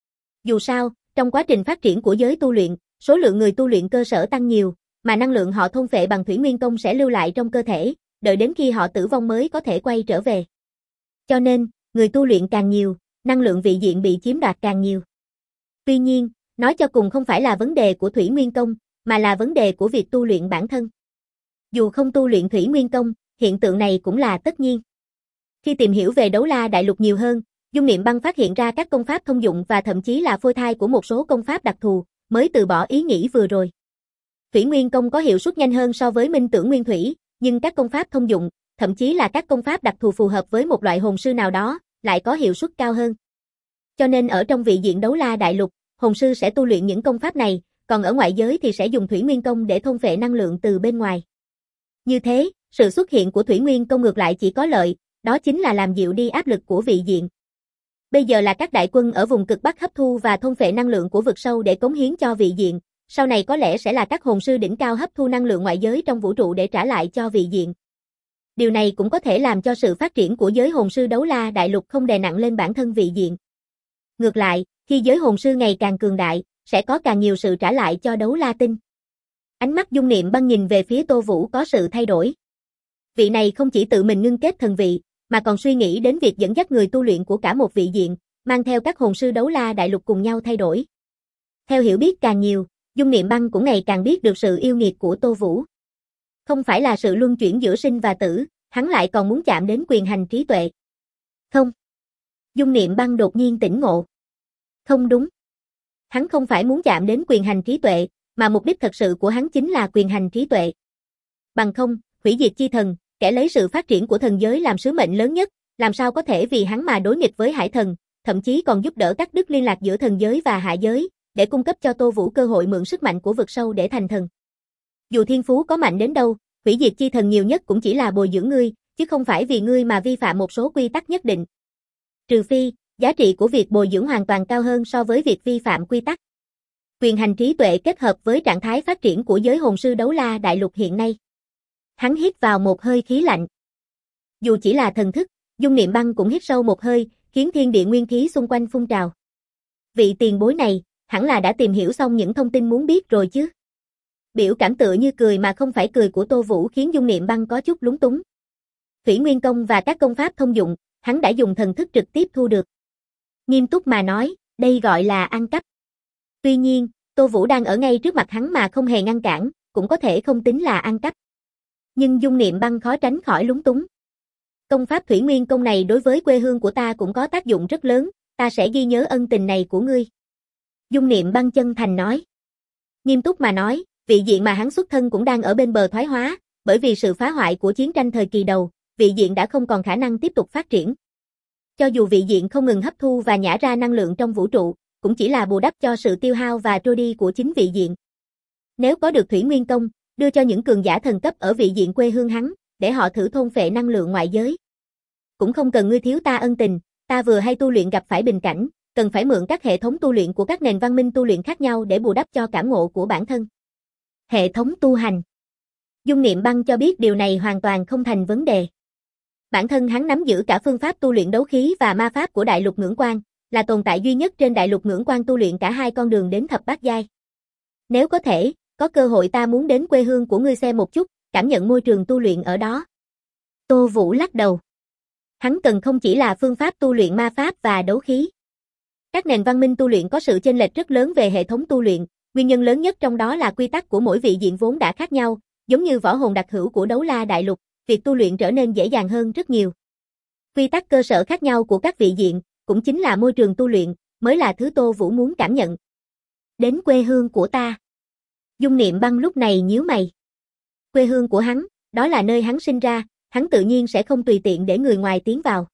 Dù sao, trong quá trình phát triển của giới tu luyện, số lượng người tu luyện cơ sở tăng nhiều, mà năng lượng họ thôn phệ bằng Thủy Nguyên Công sẽ lưu lại trong cơ thể, đợi đến khi họ tử vong mới có thể quay trở về. Cho nên, người tu luyện càng nhiều, năng lượng vị diện bị chiếm đoạt càng nhiều. Tuy nhiên, nói cho cùng không phải là vấn đề của Thủy Nguyên Công, mà là vấn đề của việc tu luyện bản thân. Dù không tu luyện Thủy Nguyên Công, hiện tượng này cũng là tất nhiên. Khi tìm hiểu về Đấu La Đại Lục nhiều hơn, Dung Niệm Băng phát hiện ra các công pháp thông dụng và thậm chí là phôi thai của một số công pháp đặc thù, mới từ bỏ ý nghĩ vừa rồi. Thủy Nguyên Công có hiệu suất nhanh hơn so với Minh Tưởng Nguyên Thủy, nhưng các công pháp thông dụng, thậm chí là các công pháp đặc thù phù hợp với một loại hồn sư nào đó, lại có hiệu suất cao hơn. Cho nên ở trong vị diện Đấu La Đại Lục, hồn sư sẽ tu luyện những công pháp này, còn ở ngoại giới thì sẽ dùng Thủy Nguyên Công để thôn phệ năng lượng từ bên ngoài. Như thế, sự xuất hiện của Thủy Nguyên Công ngược lại chỉ có lợi, đó chính là làm dịu đi áp lực của vị diện. Bây giờ là các đại quân ở vùng cực Bắc hấp thu và thôn phệ năng lượng của vực sâu để cống hiến cho vị diện, sau này có lẽ sẽ là các hồn sư đỉnh cao hấp thu năng lượng ngoại giới trong vũ trụ để trả lại cho vị diện. Điều này cũng có thể làm cho sự phát triển của giới hồn sư Đấu La Đại Lục không đè nặng lên bản thân vị diện. Ngược lại, khi giới hồn sư ngày càng cường đại, sẽ có càng nhiều sự trả lại cho Đấu La Tinh. Ánh mắt Dung Niệm Băng nhìn về phía Tô Vũ có sự thay đổi. Vị này không chỉ tự mình ngưng kết thần vị, mà còn suy nghĩ đến việc dẫn dắt người tu luyện của cả một vị diện, mang theo các hồn sư Đấu La Đại Lục cùng nhau thay đổi. Theo hiểu biết càng nhiều, Dung Niệm Băng cũng ngày càng biết được sự yêu nghiệt của Tô Vũ. Không phải là sự luân chuyển giữa sinh và tử, hắn lại còn muốn chạm đến quyền hành trí tuệ. Không. Dung Niệm Băng đột nhiên tỉnh ngộ. Không đúng. Hắn không phải muốn chạm đến quyền hành trí tuệ, mà mục đích thật sự của hắn chính là quyền hành trí tuệ. Bằng không, hủy diệt chi thần, kẻ lấy sự phát triển của thần giới làm sứ mệnh lớn nhất, làm sao có thể vì hắn mà đối nghịch với hải thần, thậm chí còn giúp đỡ cắt đứt liên lạc giữa thần giới và hạ giới, để cung cấp cho Tô Vũ cơ hội mượn sức mạnh của vực sâu để thành thần. Dù thiên phú có mạnh đến đâu, hủy diệt chi thần nhiều nhất cũng chỉ là bồi dưỡng ngươi, chứ không phải vì ngươi mà vi phạm một số quy tắc nhất định. Trừ phi, giá trị của việc bồi dưỡng hoàn toàn cao hơn so với việc vi phạm quy tắc. Quyền hành trí tuệ kết hợp với trạng thái phát triển của giới hồn sư Đấu La Đại Lục hiện nay. Hắn hít vào một hơi khí lạnh. Dù chỉ là thần thức, Dung Niệm Băng cũng hít sâu một hơi, khiến thiên địa nguyên khí xung quanh phun trào. Vị tiền bối này, hẳn là đã tìm hiểu xong những thông tin muốn biết rồi chứ. Biểu cảm tựa như cười mà không phải cười của Tô Vũ khiến Dung Niệm Băng có chút lúng túng. Thủy Nguyên Công và các công pháp thông dụng, hắn đã dùng thần thức trực tiếp thu được. Nghiêm túc mà nói, đây gọi là ăn cắp. Tuy nhiên, Tô Vũ đang ở ngay trước mặt hắn mà không hề ngăn cản, cũng có thể không tính là ăn cắp. Nhưng Dung Niệm Băng khó tránh khỏi lúng túng. Công pháp Thủy Nguyên Công này đối với quê hương của ta cũng có tác dụng rất lớn, ta sẽ ghi nhớ ân tình này của ngươi. Dung Niệm Băng chân thành nói. Nghiêm túc mà nói, vị diện mà hắn xuất thân cũng đang ở bên bờ thoái hóa, bởi vì sự phá hoại của chiến tranh thời kỳ đầu, vị diện đã không còn khả năng tiếp tục phát triển. Cho dù vị diện không ngừng hấp thu và nhả ra năng lượng trong vũ trụ, cũng chỉ là bù đắp cho sự tiêu hao và trôi đi của chính vị diện. Nếu có được Thủy Nguyên Công, đưa cho những cường giả thần cấp ở vị diện quê hương hắn, để họ thử thôn phệ năng lượng ngoại giới. Cũng không cần ngươi thiếu ta ân tình, ta vừa hay tu luyện gặp phải bình cảnh, cần phải mượn các hệ thống tu luyện của các nền văn minh tu luyện khác nhau để bù đắp cho cảm ngộ của bản thân. Hệ thống tu hành. Dung Niệm Băng cho biết điều này hoàn toàn không thành vấn đề. Bản thân hắn nắm giữ cả phương pháp tu luyện đấu khí và ma pháp của Đại Lục Ngưỡng Quan, là tồn tại duy nhất trên Đại Lục Ngưỡng Quan tu luyện cả hai con đường đến thập bát giai. Nếu có thể, có cơ hội ta muốn đến quê hương của ngươi xem một chút, cảm nhận môi trường tu luyện ở đó. Tô Vũ lắc đầu. Hắn cần không chỉ là phương pháp tu luyện ma pháp và đấu khí. Các nền văn minh tu luyện có sự chênh lệch rất lớn về hệ thống tu luyện, nguyên nhân lớn nhất trong đó là quy tắc của mỗi vị diện vốn đã khác nhau, giống như võ hồn đặc hữu của Đấu La Đại Lục, việc tu luyện trở nên dễ dàng hơn rất nhiều. Quy tắc cơ sở khác nhau của các vị diện, cũng chính là môi trường tu luyện, mới là thứ Tô Vũ muốn cảm nhận. Đến quê hương của ta. Dung Niệm Băng lúc này nhíu mày. Quê hương của hắn, đó là nơi hắn sinh ra, hắn tự nhiên sẽ không tùy tiện để người ngoài tiến vào.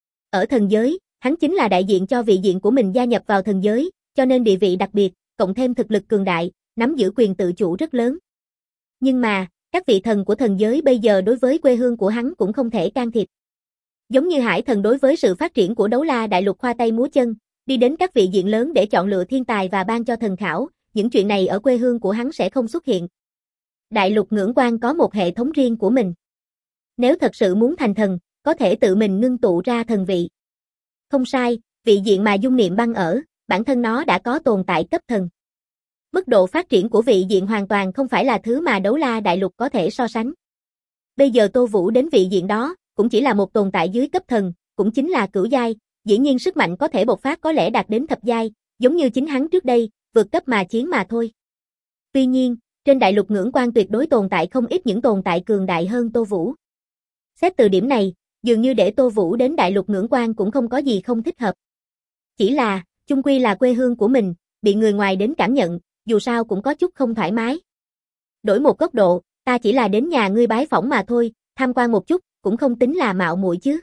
Ở thần giới, hắn chính là đại diện cho vị diện của mình gia nhập vào thần giới, cho nên địa vị đặc biệt, cộng thêm thực lực cường đại, nắm giữ quyền tự chủ rất lớn. Nhưng mà, các vị thần của thần giới bây giờ đối với quê hương của hắn cũng không thể can thiệp. Giống như Hải Thần đối với sự phát triển của Đấu La Đại Lục khoa tay múa chân, đi đến các vị diện lớn để chọn lựa thiên tài và ban cho thần khảo, những chuyện này ở quê hương của hắn sẽ không xuất hiện. Đại Lục Ngưỡng Quan có một hệ thống riêng của mình. Nếu thật sự muốn thành thần, có thể tự mình ngưng tụ ra thần vị. Không sai, vị diện mà Dung Niệm Băng ở, bản thân nó đã có tồn tại cấp thần. Mức độ phát triển của vị diện hoàn toàn không phải là thứ mà Đấu La Đại Lục có thể so sánh. Bây giờ Tô Vũ đến vị diện đó, cũng chỉ là một tồn tại dưới cấp thần, cũng chính là cửu giai, dĩ nhiên sức mạnh có thể bộc phát có lẽ đạt đến thập giai, giống như chính hắn trước đây, vượt cấp mà chiến mà thôi. Tuy nhiên, trên Đại Lục Ngưỡng Quan tuyệt đối tồn tại không ít những tồn tại cường đại hơn Tô Vũ. Xét từ điểm này, dường như để Tô Vũ đến Đại Lục Ngưỡng Quan cũng không có gì không thích hợp. Chỉ là, chung quy là quê hương của mình, bị người ngoài đến cảm nhận, dù sao cũng có chút không thoải mái. Đổi một góc độ, ta chỉ là đến nhà ngươi bái phỏng mà thôi, tham quan một chút, cũng không tính là mạo muội chứ.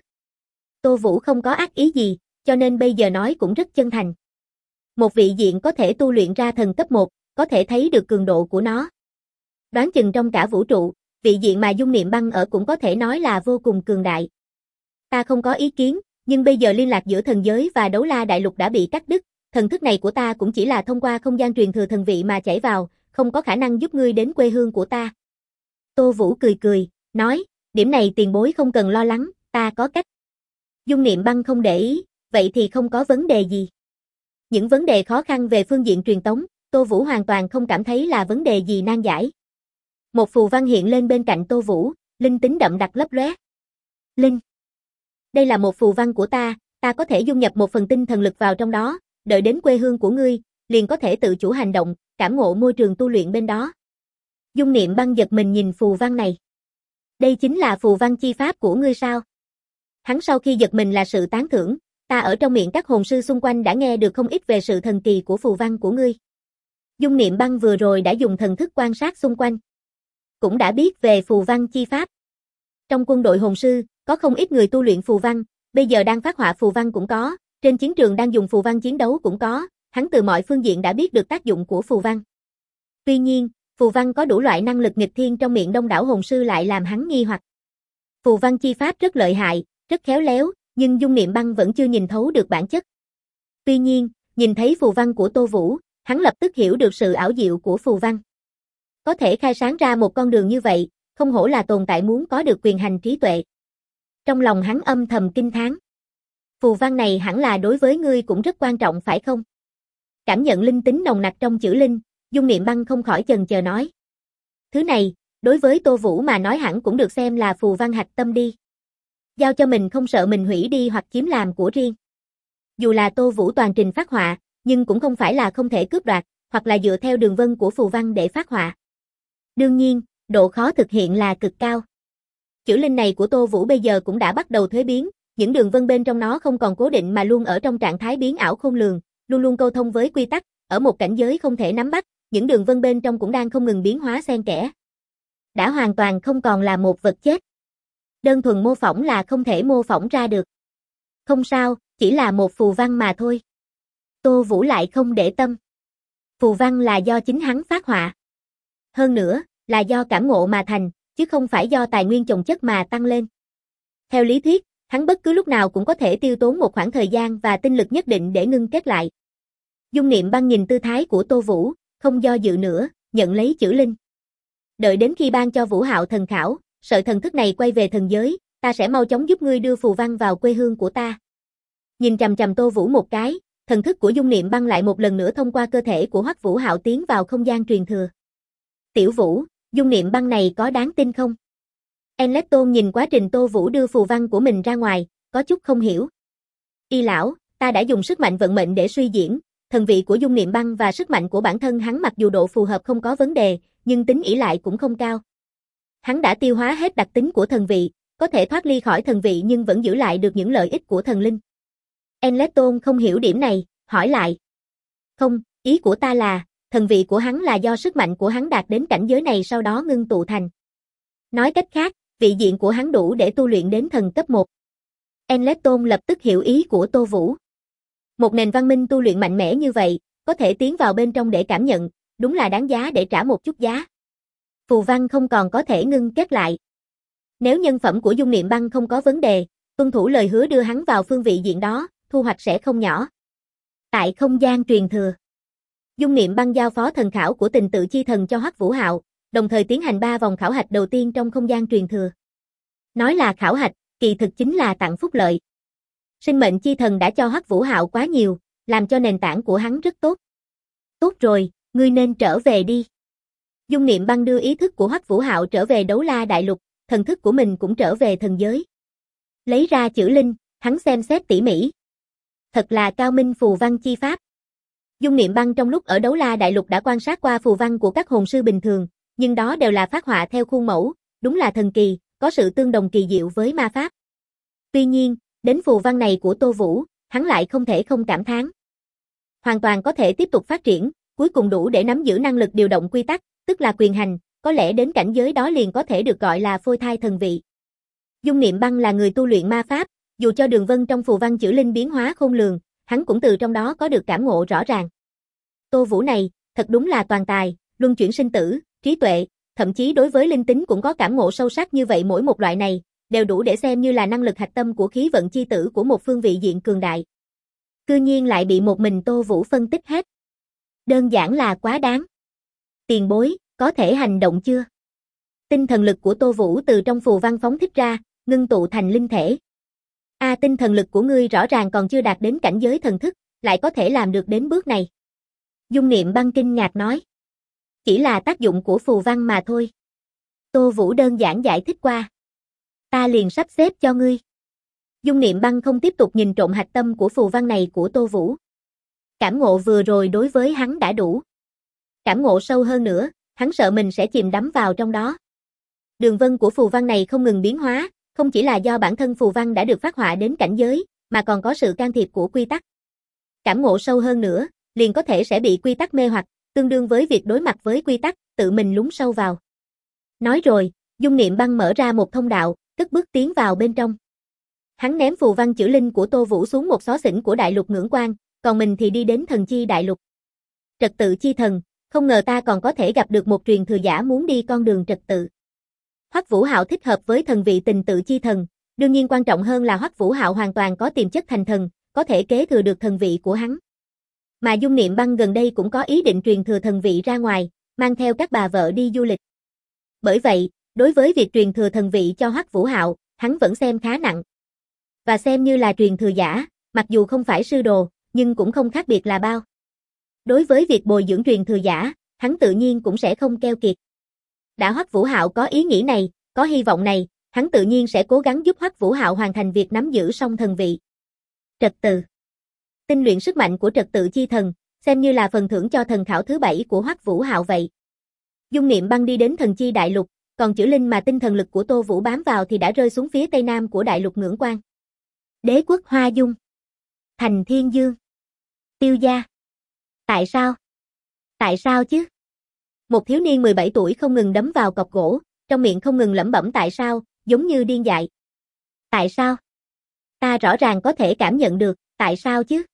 Tô Vũ không có ác ý gì, cho nên bây giờ nói cũng rất chân thành. Một vị diện có thể tu luyện ra thần cấp 1, có thể thấy được cường độ của nó. Đoán chừng trong cả vũ trụ, vị diện mà Dung Niệm Băng ở cũng có thể nói là vô cùng cường đại. Ta không có ý kiến, nhưng bây giờ liên lạc giữa thần giới và Đấu La Đại Lục đã bị cắt đứt, thần thức này của ta cũng chỉ là thông qua không gian truyền thừa thần vị mà chảy vào, không có khả năng giúp ngươi đến quê hương của ta. Tô Vũ cười cười, nói, điểm này tiền bối không cần lo lắng, ta có cách. Dung Niệm Băng không để ý, vậy thì không có vấn đề gì. Những vấn đề khó khăn về phương diện truyền tống, Tô Vũ hoàn toàn không cảm thấy là vấn đề gì nan giải. Một phù văn hiện lên bên cạnh Tô Vũ, linh tính đậm đặc lấp lóe. Linh. Đây là một phù văn của ta có thể dung nhập một phần tinh thần lực vào trong đó, đợi đến quê hương của ngươi, liền có thể tự chủ hành động, cảm ngộ môi trường tu luyện bên đó. Dung Niệm Băng giật mình nhìn phù văn này. Đây chính là phù văn chi pháp của ngươi sao? Hắn sau khi giật mình là sự tán thưởng, ta ở trong miệng các hồn sư xung quanh đã nghe được không ít về sự thần kỳ của phù văn của ngươi. Dung Niệm Băng vừa rồi đã dùng thần thức quan sát xung quanh, cũng đã biết về phù văn chi pháp. Trong quân đội hồn sư, có không ít người tu luyện phù văn, bây giờ đang phát họa phù văn cũng có, trên chiến trường đang dùng phù văn chiến đấu cũng có, hắn từ mọi phương diện đã biết được tác dụng của phù văn. Tuy nhiên, phù văn có đủ loại năng lực nghịch thiên trong miệng đông đảo hồn sư lại làm hắn nghi hoặc. Phù văn chi pháp rất lợi hại, rất khéo léo, nhưng Dung Niệm Băng vẫn chưa nhìn thấu được bản chất. Tuy nhiên, nhìn thấy phù văn của Tô Vũ, hắn lập tức hiểu được sự ảo diệu của phù văn. Có thể khai sáng ra một con đường như vậy, không hổ là tồn tại muốn có được quyền hành trí tuệ. Trong lòng hắn âm thầm kinh thán. Phù văn này hẳn là đối với ngươi cũng rất quan trọng phải không? Cảm nhận linh tính nồng nặc trong chữ linh, Dung Niệm Băng không khỏi chần chờ nói. Thứ này, đối với Tô Vũ mà nói hẳn cũng được xem là phù văn hạch tâm đi. Giao cho mình không sợ mình hủy đi hoặc chiếm làm của riêng. Dù là Tô Vũ toàn trình phát họa, nhưng cũng không phải là không thể cướp đoạt, hoặc là dựa theo đường vân của phù văn để phát họa. Đương nhiên, độ khó thực hiện là cực cao. Chữ linh này của Tô Vũ bây giờ cũng đã bắt đầu thuế biến, những đường vân bên trong nó không còn cố định mà luôn ở trong trạng thái biến ảo khôn lường, luôn luôn câu thông với quy tắc, ở một cảnh giới không thể nắm bắt, những đường vân bên trong cũng đang không ngừng biến hóa xen kẽ. Đã hoàn toàn không còn là một vật chết. Đơn thuần mô phỏng là không thể mô phỏng ra được. Không sao, chỉ là một phù văn mà thôi. Tô Vũ lại không để tâm. Phù văn là do chính hắn phát họa. Hơn nữa, là do cảm ngộ mà thành, chứ không phải do tài nguyên chồng chất mà tăng lên. Theo lý thuyết, hắn bất cứ lúc nào cũng có thể tiêu tốn một khoảng thời gian và tinh lực nhất định để ngưng kết lại. Dung Niệm Băng nhìn tư thái của Tô Vũ, không do dự nữa, nhận lấy chữ linh. Đợi đến khi ban cho Vũ Hạo thần khảo, sợi thần thức này quay về thần giới, ta sẽ mau chóng giúp ngươi đưa phù văn vào quê hương của ta. Nhìn chằm chằm Tô Vũ một cái, thần thức của Dung Niệm Băng lại một lần nữa thông qua cơ thể của Hoắc Vũ Hạo tiến vào không gian truyền thừa. Tiểu Vũ, Dung Niệm Băng này có đáng tin không? Enlepton nhìn quá trình Tô Vũ đưa phù văn của mình ra ngoài, có chút không hiểu. Y lão, ta đã dùng sức mạnh vận mệnh để suy diễn, thần vị của Dung Niệm Băng và sức mạnh của bản thân hắn mặc dù độ phù hợp không có vấn đề, nhưng tính ỷ lại cũng không cao. Hắn đã tiêu hóa hết đặc tính của thần vị, có thể thoát ly khỏi thần vị nhưng vẫn giữ lại được những lợi ích của thần linh. Enlepton không hiểu điểm này, hỏi lại. Không, ý của ta là, thần vị của hắn là do sức mạnh của hắn đạt đến cảnh giới này sau đó ngưng tụ thành. Nói cách khác, vị diện của hắn đủ để tu luyện đến thần cấp 1. Enlepton lập tức hiểu ý của Tô Vũ. Một nền văn minh tu luyện mạnh mẽ như vậy, có thể tiến vào bên trong để cảm nhận, đúng là đáng giá để trả một chút giá. Phù văn không còn có thể ngưng kết lại. Nếu nhân phẩm của Dung Niệm Băng không có vấn đề, tuân thủ lời hứa đưa hắn vào phương vị diện đó, thu hoạch sẽ không nhỏ. Tại không gian truyền thừa, Dung Niệm Băng giao phó thần khảo của tình tự chi thần cho Hoắc Vũ Hạo, đồng thời tiến hành 3 vòng khảo hạch đầu tiên trong không gian truyền thừa. Nói là khảo hạch, kỳ thực chính là tặng phúc lợi. Sinh mệnh chi thần đã cho Hoắc Vũ Hạo quá nhiều, làm cho nền tảng của hắn rất tốt. Tốt rồi, ngươi nên trở về đi. Dung Niệm Băng đưa ý thức của Hoắc Vũ Hạo trở về Đấu La Đại Lục, thần thức của mình cũng trở về thần giới. Lấy ra chữ linh, hắn xem xét tỉ mỉ. Thật là cao minh phù văn chi pháp. Dung Niệm Băng trong lúc ở Đấu La Đại Lục đã quan sát qua phù văn của các hồn sư bình thường, nhưng đó đều là phác họa theo khuôn mẫu, đúng là thần kỳ, có sự tương đồng kỳ diệu với ma pháp. Tuy nhiên, đến phù văn này của Tô Vũ, hắn lại không thể không cảm thán. Hoàn toàn có thể tiếp tục phát triển, cuối cùng đủ để nắm giữ năng lực điều động quy tắc, tức là quyền hành, có lẽ đến cảnh giới đó liền có thể được gọi là phôi thai thần vị. Dung Niệm Băng là người tu luyện ma pháp, dù cho đường vân trong phù văn chữ linh biến hóa khôn lường, hắn cũng từ trong đó có được cảm ngộ rõ ràng. Tô Vũ này, thật đúng là toàn tài, luân chuyển sinh tử, trí tuệ, thậm chí đối với linh tính cũng có cảm ngộ sâu sắc như vậy, mỗi một loại này, đều đủ để xem như là năng lực hạch tâm của khí vận chi tử của một phương vị diện cường đại. Cư nhiên lại bị một mình Tô Vũ phân tích hết. Đơn giản là quá đáng. Tiền bối, có thể hành động chưa? Tinh thần lực của Tô Vũ từ trong phù văn phóng thích ra, ngưng tụ thành linh thể. Tinh thần lực của ngươi rõ ràng còn chưa đạt đến cảnh giới thần thức, lại có thể làm được đến bước này. Dung Niệm Băng kinh ngạc nói. Chỉ là tác dụng của phù văn mà thôi. Tô Vũ đơn giản giải thích qua. Ta liền sắp xếp cho ngươi. Dung Niệm Băng không tiếp tục nhìn trộm hạch tâm của phù văn này của Tô Vũ. Cảm ngộ vừa rồi đối với hắn đã đủ. Cảm ngộ sâu hơn nữa, hắn sợ mình sẽ chìm đắm vào trong đó. Đường vân của phù văn này không ngừng biến hóa, không chỉ là do bản thân phù văn đã được phát họa đến cảnh giới, mà còn có sự can thiệp của quy tắc. Cảm ngộ sâu hơn nữa, liền có thể sẽ bị quy tắc mê hoặc, tương đương với việc đối mặt với quy tắc, tự mình lún sâu vào. Nói rồi, Dung Niệm Băng mở ra một thông đạo, cất bước tiến vào bên trong. Hắn ném phù văn chữ linh của Tô Vũ xuống một xó xỉnh của đại lục ngưỡng quan, còn mình thì đi đến thần chi đại lục. Trật tự chi thần, không ngờ ta còn có thể gặp được một truyền thừa giả muốn đi con đường trật tự. Hoắc Vũ Hạo thích hợp với thần vị tình tự chi thần, đương nhiên quan trọng hơn là Hoắc Vũ Hạo hoàn toàn có tiềm chất thành thần, có thể kế thừa được thần vị của hắn. Mà Dung Niệm Băng gần đây cũng có ý định truyền thừa thần vị ra ngoài, mang theo các bà vợ đi du lịch. Bởi vậy, đối với việc truyền thừa thần vị cho Hoắc Vũ Hạo, hắn vẫn xem khá nặng. Và xem như là truyền thừa giả, mặc dù không phải sư đồ, nhưng cũng không khác biệt là bao. Đối với việc bồi dưỡng truyền thừa giả, hắn tự nhiên cũng sẽ không keo kiệt. Đã Hoắc Vũ Hạo có ý nghĩ này, có hy vọng này, hắn tự nhiên sẽ cố gắng giúp Hoắc Vũ Hạo hoàn thành việc nắm giữ song thần vị. Trật tự. Tinh luyện sức mạnh của trật tự chi thần, xem như là phần thưởng cho thần khảo thứ 7 của Hoắc Vũ Hạo vậy. Dung Niệm Băng đi đến thần chi đại lục, còn chữ linh mà tinh thần lực của Tô Vũ bám vào thì đã rơi xuống phía tây nam của đại lục ngưỡng quan. Đế quốc Hoa Dung. Thành Thiên Dương. Tiêu gia. Tại sao? Tại sao chứ? Một thiếu niên 17 tuổi không ngừng đấm vào cọc gỗ, trong miệng không ngừng lẩm bẩm tại sao, giống như điên dại. Tại sao? Ta rõ ràng có thể cảm nhận được, tại sao chứ?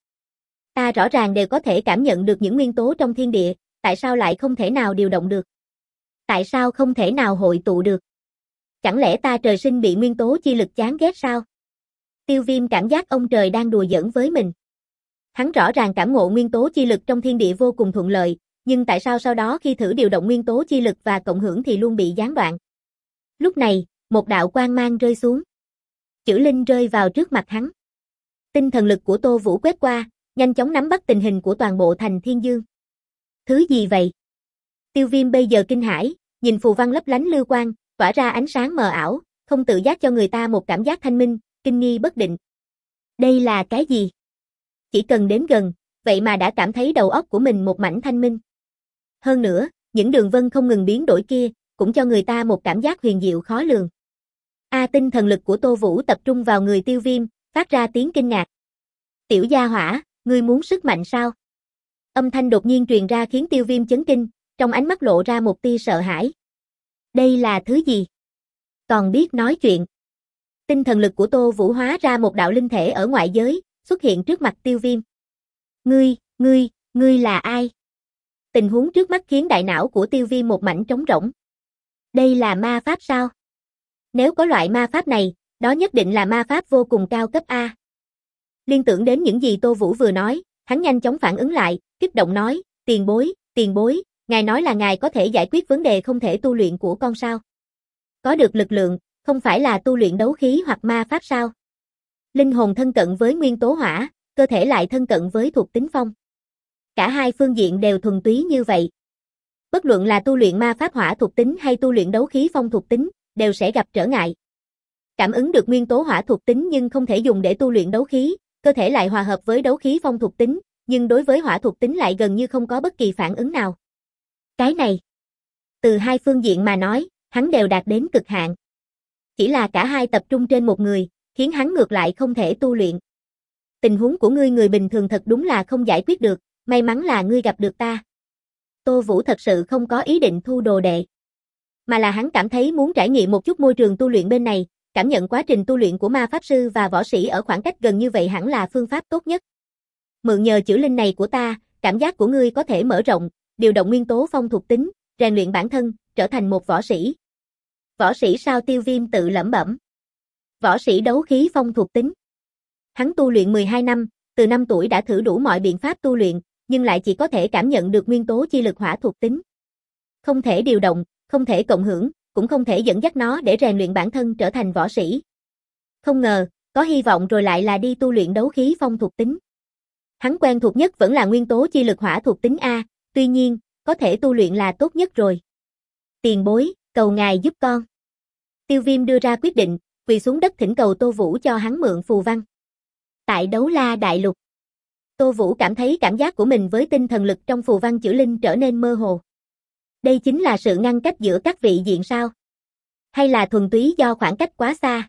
Ta rõ ràng đều có thể cảm nhận được những nguyên tố trong thiên địa, tại sao lại không thể nào điều động được? Tại sao không thể nào hội tụ được? Chẳng lẽ ta trời sinh bị nguyên tố chi lực chán ghét sao? Tiêu Viêm cảm giác ông trời đang đùa giỡn với mình. Hắn rõ ràng cảm ngộ nguyên tố chi lực trong thiên địa vô cùng thuận lợi, nhưng tại sao sau đó khi thử điều động nguyên tố chi lực và cộng hưởng thì luôn bị gián đoạn? Lúc này, một đạo quang mang rơi xuống. Chữ Linh rơi vào trước mặt hắn. Tinh thần lực của Tô Vũ quét qua, nhanh chóng nắm bắt tình hình của toàn bộ thành Thiên Dương. Thứ gì vậy? Tiêu Viêm bây giờ kinh hãi, nhìn phù văn lấp lánh lưu quang, tỏa ra ánh sáng mờ ảo, không tự giác cho người ta một cảm giác thanh minh, kinh nghi bất định. Đây là cái gì? Chỉ cần đến gần, vậy mà đã cảm thấy đầu óc của mình một mảnh thanh minh. Hơn nữa, những đường vân không ngừng biến đổi kia, cũng cho người ta một cảm giác huyền diệu khó lường. Tinh thần lực của Tô Vũ tập trung vào người Tiêu Viêm, phát ra tiếng kinh ngạc. Tiểu gia hỏa, ngươi muốn sức mạnh sao? Âm thanh đột nhiên truyền ra khiến Tiêu Viêm chấn kinh, trong ánh mắt lộ ra một tia sợ hãi. Đây là thứ gì? Còn biết nói chuyện. Tinh thần lực của Tô Vũ hóa ra một đạo linh thể ở ngoại giới, xuất hiện trước mặt Tiêu Viêm. Ngươi là ai? Tình huống trước mắt khiến đại não của Tiêu Viêm một mảnh trống rỗng. Đây là ma pháp sao? Nếu có loại ma pháp này, đó nhất định là ma pháp vô cùng cao cấp A. Liên tưởng đến những gì Tô Vũ vừa nói, hắn nhanh chóng phản ứng lại, kích động nói, tiền bối, ngài nói là ngài có thể giải quyết vấn đề không thể tu luyện của con sao? Có được lực lượng, không phải là tu luyện đấu khí hoặc ma pháp sao? Linh hồn thân cận với nguyên tố hỏa, cơ thể lại thân cận với thuộc tính phong. Cả hai phương diện đều thuần túy như vậy. Bất luận là tu luyện ma pháp hỏa thuộc tính hay tu luyện đấu khí phong thuộc tính, đều sẽ gặp trở ngại. Cảm ứng được nguyên tố hỏa thuộc tính nhưng không thể dùng để tu luyện đấu khí, cơ thể lại hòa hợp với đấu khí phong thuộc tính, nhưng đối với hỏa thuộc tính lại gần như không có bất kỳ phản ứng nào. Cái này, từ hai phương diện mà nói, hắn đều đạt đến cực hạn. Chỉ là cả hai tập trung trên một người, khiến hắn ngược lại không thể tu luyện. Tình huống của ngươi người bình thường thật đúng là không giải quyết được, may mắn là ngươi gặp được ta. Tô Vũ thật sự không có ý định thu đồ đệ, mà là hắn cảm thấy muốn trải nghiệm một chút môi trường tu luyện bên này, cảm nhận quá trình tu luyện của ma pháp sư và võ sĩ ở khoảng cách gần như vậy hẳn là phương pháp tốt nhất. Mượn nhờ chữ linh này của ta, cảm giác của ngươi có thể mở rộng, điều động nguyên tố phong thuộc tính, rèn luyện bản thân, trở thành một võ sĩ. Võ sĩ sao? Tiêu Viêm tự lẩm bẩm. Võ sĩ đấu khí phong thuộc tính. Hắn tu luyện 12 năm, từ 5 tuổi đã thử đủ mọi biện pháp tu luyện, nhưng lại chỉ có thể cảm nhận được nguyên tố chi lực hỏa thuộc tính. Không thể điều động, không thể cộng hưởng, cũng không thể dẫn dắt nó để rèn luyện bản thân trở thành võ sĩ. Không ngờ, có hy vọng rồi lại là đi tu luyện đấu khí phong thuộc tính. Hắn quen thuộc nhất vẫn là nguyên tố chi lực hỏa thuộc tính A, tuy nhiên, có thể tu luyện là tốt nhất rồi. Tiền bối, cầu ngài giúp con. Tiêu Viêm đưa ra quyết định, quỳ xuống đất thỉnh cầu Tô Vũ cho hắn mượn phù văn. Tại Đấu La Đại Lục, Tô Vũ cảm thấy cảm giác của mình với tinh thần lực trong phù văn chữ linh trở nên mơ hồ. Đây chính là sự ngăn cách giữa các vị diện sao? Hay là thuần túy do khoảng cách quá xa?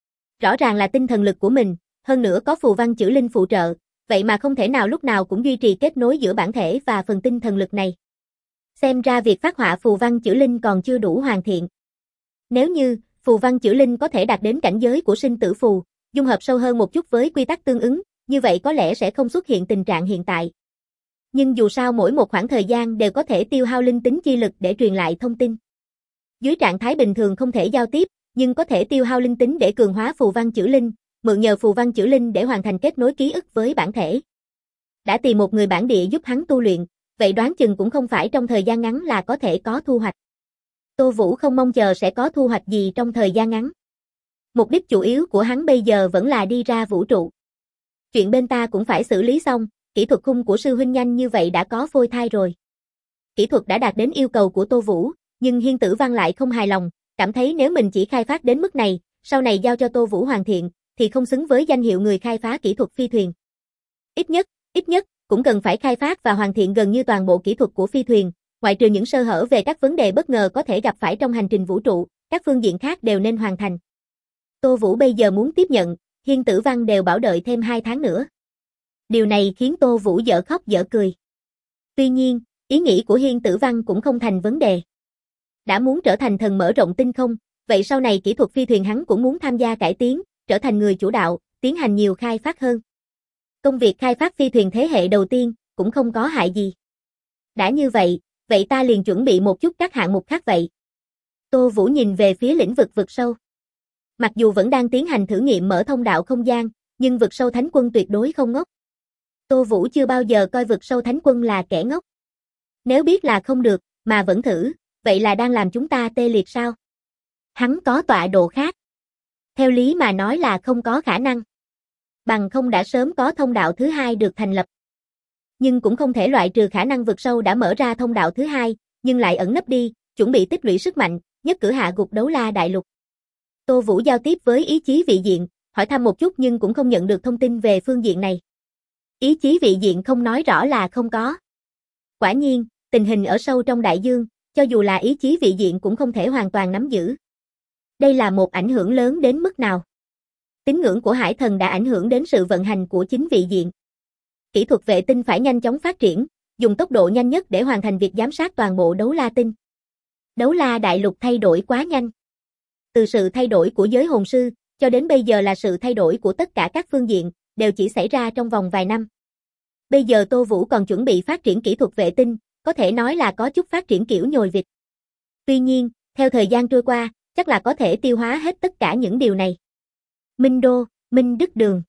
Rõ ràng là tinh thần lực của mình, hơn nữa có phù văn chữ linh phụ trợ, vậy mà không thể nào lúc nào cũng duy trì kết nối giữa bản thể và phần tinh thần lực này. Xem ra việc phát họa phù văn chữ linh còn chưa đủ hoàn thiện. Nếu như phù văn chữ linh có thể đạt đến cảnh giới của sinh tử phù, dung hợp sâu hơn một chút với quy tắc tương ứng, như vậy có lẽ sẽ không xuất hiện tình trạng hiện tại. Nhưng dù sao mỗi một khoảng thời gian đều có thể tiêu hao linh tính chi lực để truyền lại thông tin. Dưới trạng thái bình thường không thể giao tiếp, nhưng có thể tiêu hao linh tính để cường hóa phù văn chữ linh, mượn nhờ phù văn chữ linh để hoàn thành kết nối ký ức với bản thể. Đã tìm một người bản địa giúp hắn tu luyện, vậy đoán chừng cũng không phải trong thời gian ngắn là có thể có thu hoạch. Tô Vũ không mong chờ sẽ có thu hoạch gì trong thời gian ngắn. Mục đích chủ yếu của hắn bây giờ vẫn là đi ra vũ trụ. Chuyện bên ta cũng phải xử lý xong, kỹ thuật khung của sư huynh nhanh như vậy đã có phôi thai rồi. Kỹ thuật đã đạt đến yêu cầu của Tô Vũ, nhưng Hiên Tử Văn lại không hài lòng, cảm thấy nếu mình chỉ khai phát đến mức này, sau này giao cho Tô Vũ hoàn thiện, thì không xứng với danh hiệu người khai phá kỹ thuật phi thuyền. Ít nhất, cũng cần phải khai phát và hoàn thiện gần như toàn bộ kỹ thuật của phi thuyền, ngoại trừ những sơ hở về các vấn đề bất ngờ có thể gặp phải trong hành trình vũ trụ, các phương diện khác đều nên hoàn thành. Tô Vũ bây giờ muốn tiếp nhận, Hiên Tử Văn đều bảo đợi thêm 2 tháng nữa. Điều này khiến Tô Vũ dở khóc dở cười. Tuy nhiên, ý nghĩ của Hiên Tử Văn cũng không thành vấn đề. Đã muốn trở thành thần mở rộng tinh không, vậy sau này kỹ thuật phi thuyền hắn cũng muốn tham gia cải tiến, trở thành người chủ đạo, tiến hành nhiều khai phát hơn. Công việc khai phát phi thuyền thế hệ đầu tiên cũng không có hại gì. Đã như vậy, Vậy ta liền chuẩn bị một chút các hạng mục khác vậy. Tô Vũ nhìn về phía lĩnh vực vực sâu. Mặc dù vẫn đang tiến hành thử nghiệm mở thông đạo không gian, nhưng vực sâu thánh quân tuyệt đối không ngốc. Tô Vũ chưa bao giờ coi vực sâu thánh quân là kẻ ngốc. Nếu biết là không được, mà vẫn thử, vậy là đang làm chúng ta tê liệt sao? Hắn có tọa độ khác. Theo lý mà nói là không có khả năng. Bằng không đã sớm có thông đạo thứ hai được thành lập. Nhưng cũng không thể loại trừ khả năng vực sâu đã mở ra thông đạo thứ hai, nhưng lại ẩn nấp đi, chuẩn bị tích lũy sức mạnh, nhất cử hạ gục Đấu La Đại Lục. Tô Vũ giao tiếp với ý chí vị diện, hỏi thăm một chút nhưng cũng không nhận được thông tin về phương diện này. Ý chí vị diện không nói rõ là không có. Quả nhiên, tình hình ở sâu trong đại dương, cho dù là ý chí vị diện cũng không thể hoàn toàn nắm giữ. Đây là một ảnh hưởng lớn đến mức nào? Tín ngưỡng của Hải Thần đã ảnh hưởng đến sự vận hành của chính vị diện. Kỹ thuật vệ tinh phải nhanh chóng phát triển, dùng tốc độ nhanh nhất để hoàn thành việc giám sát toàn bộ Đấu La Tinh. Đấu La Đại Lục thay đổi quá nhanh. Từ sự thay đổi của giới hồn sư, cho đến bây giờ là sự thay đổi của tất cả các phương diện, đều chỉ xảy ra trong vòng vài năm. Bây giờ Tô Vũ còn chuẩn bị phát triển kỹ thuật vệ tinh, có thể nói là có chút phát triển kiểu nhồi vịt. Tuy nhiên, theo thời gian trôi qua, chắc là có thể tiêu hóa hết tất cả những điều này. Minh Đô, Minh Đức Đường.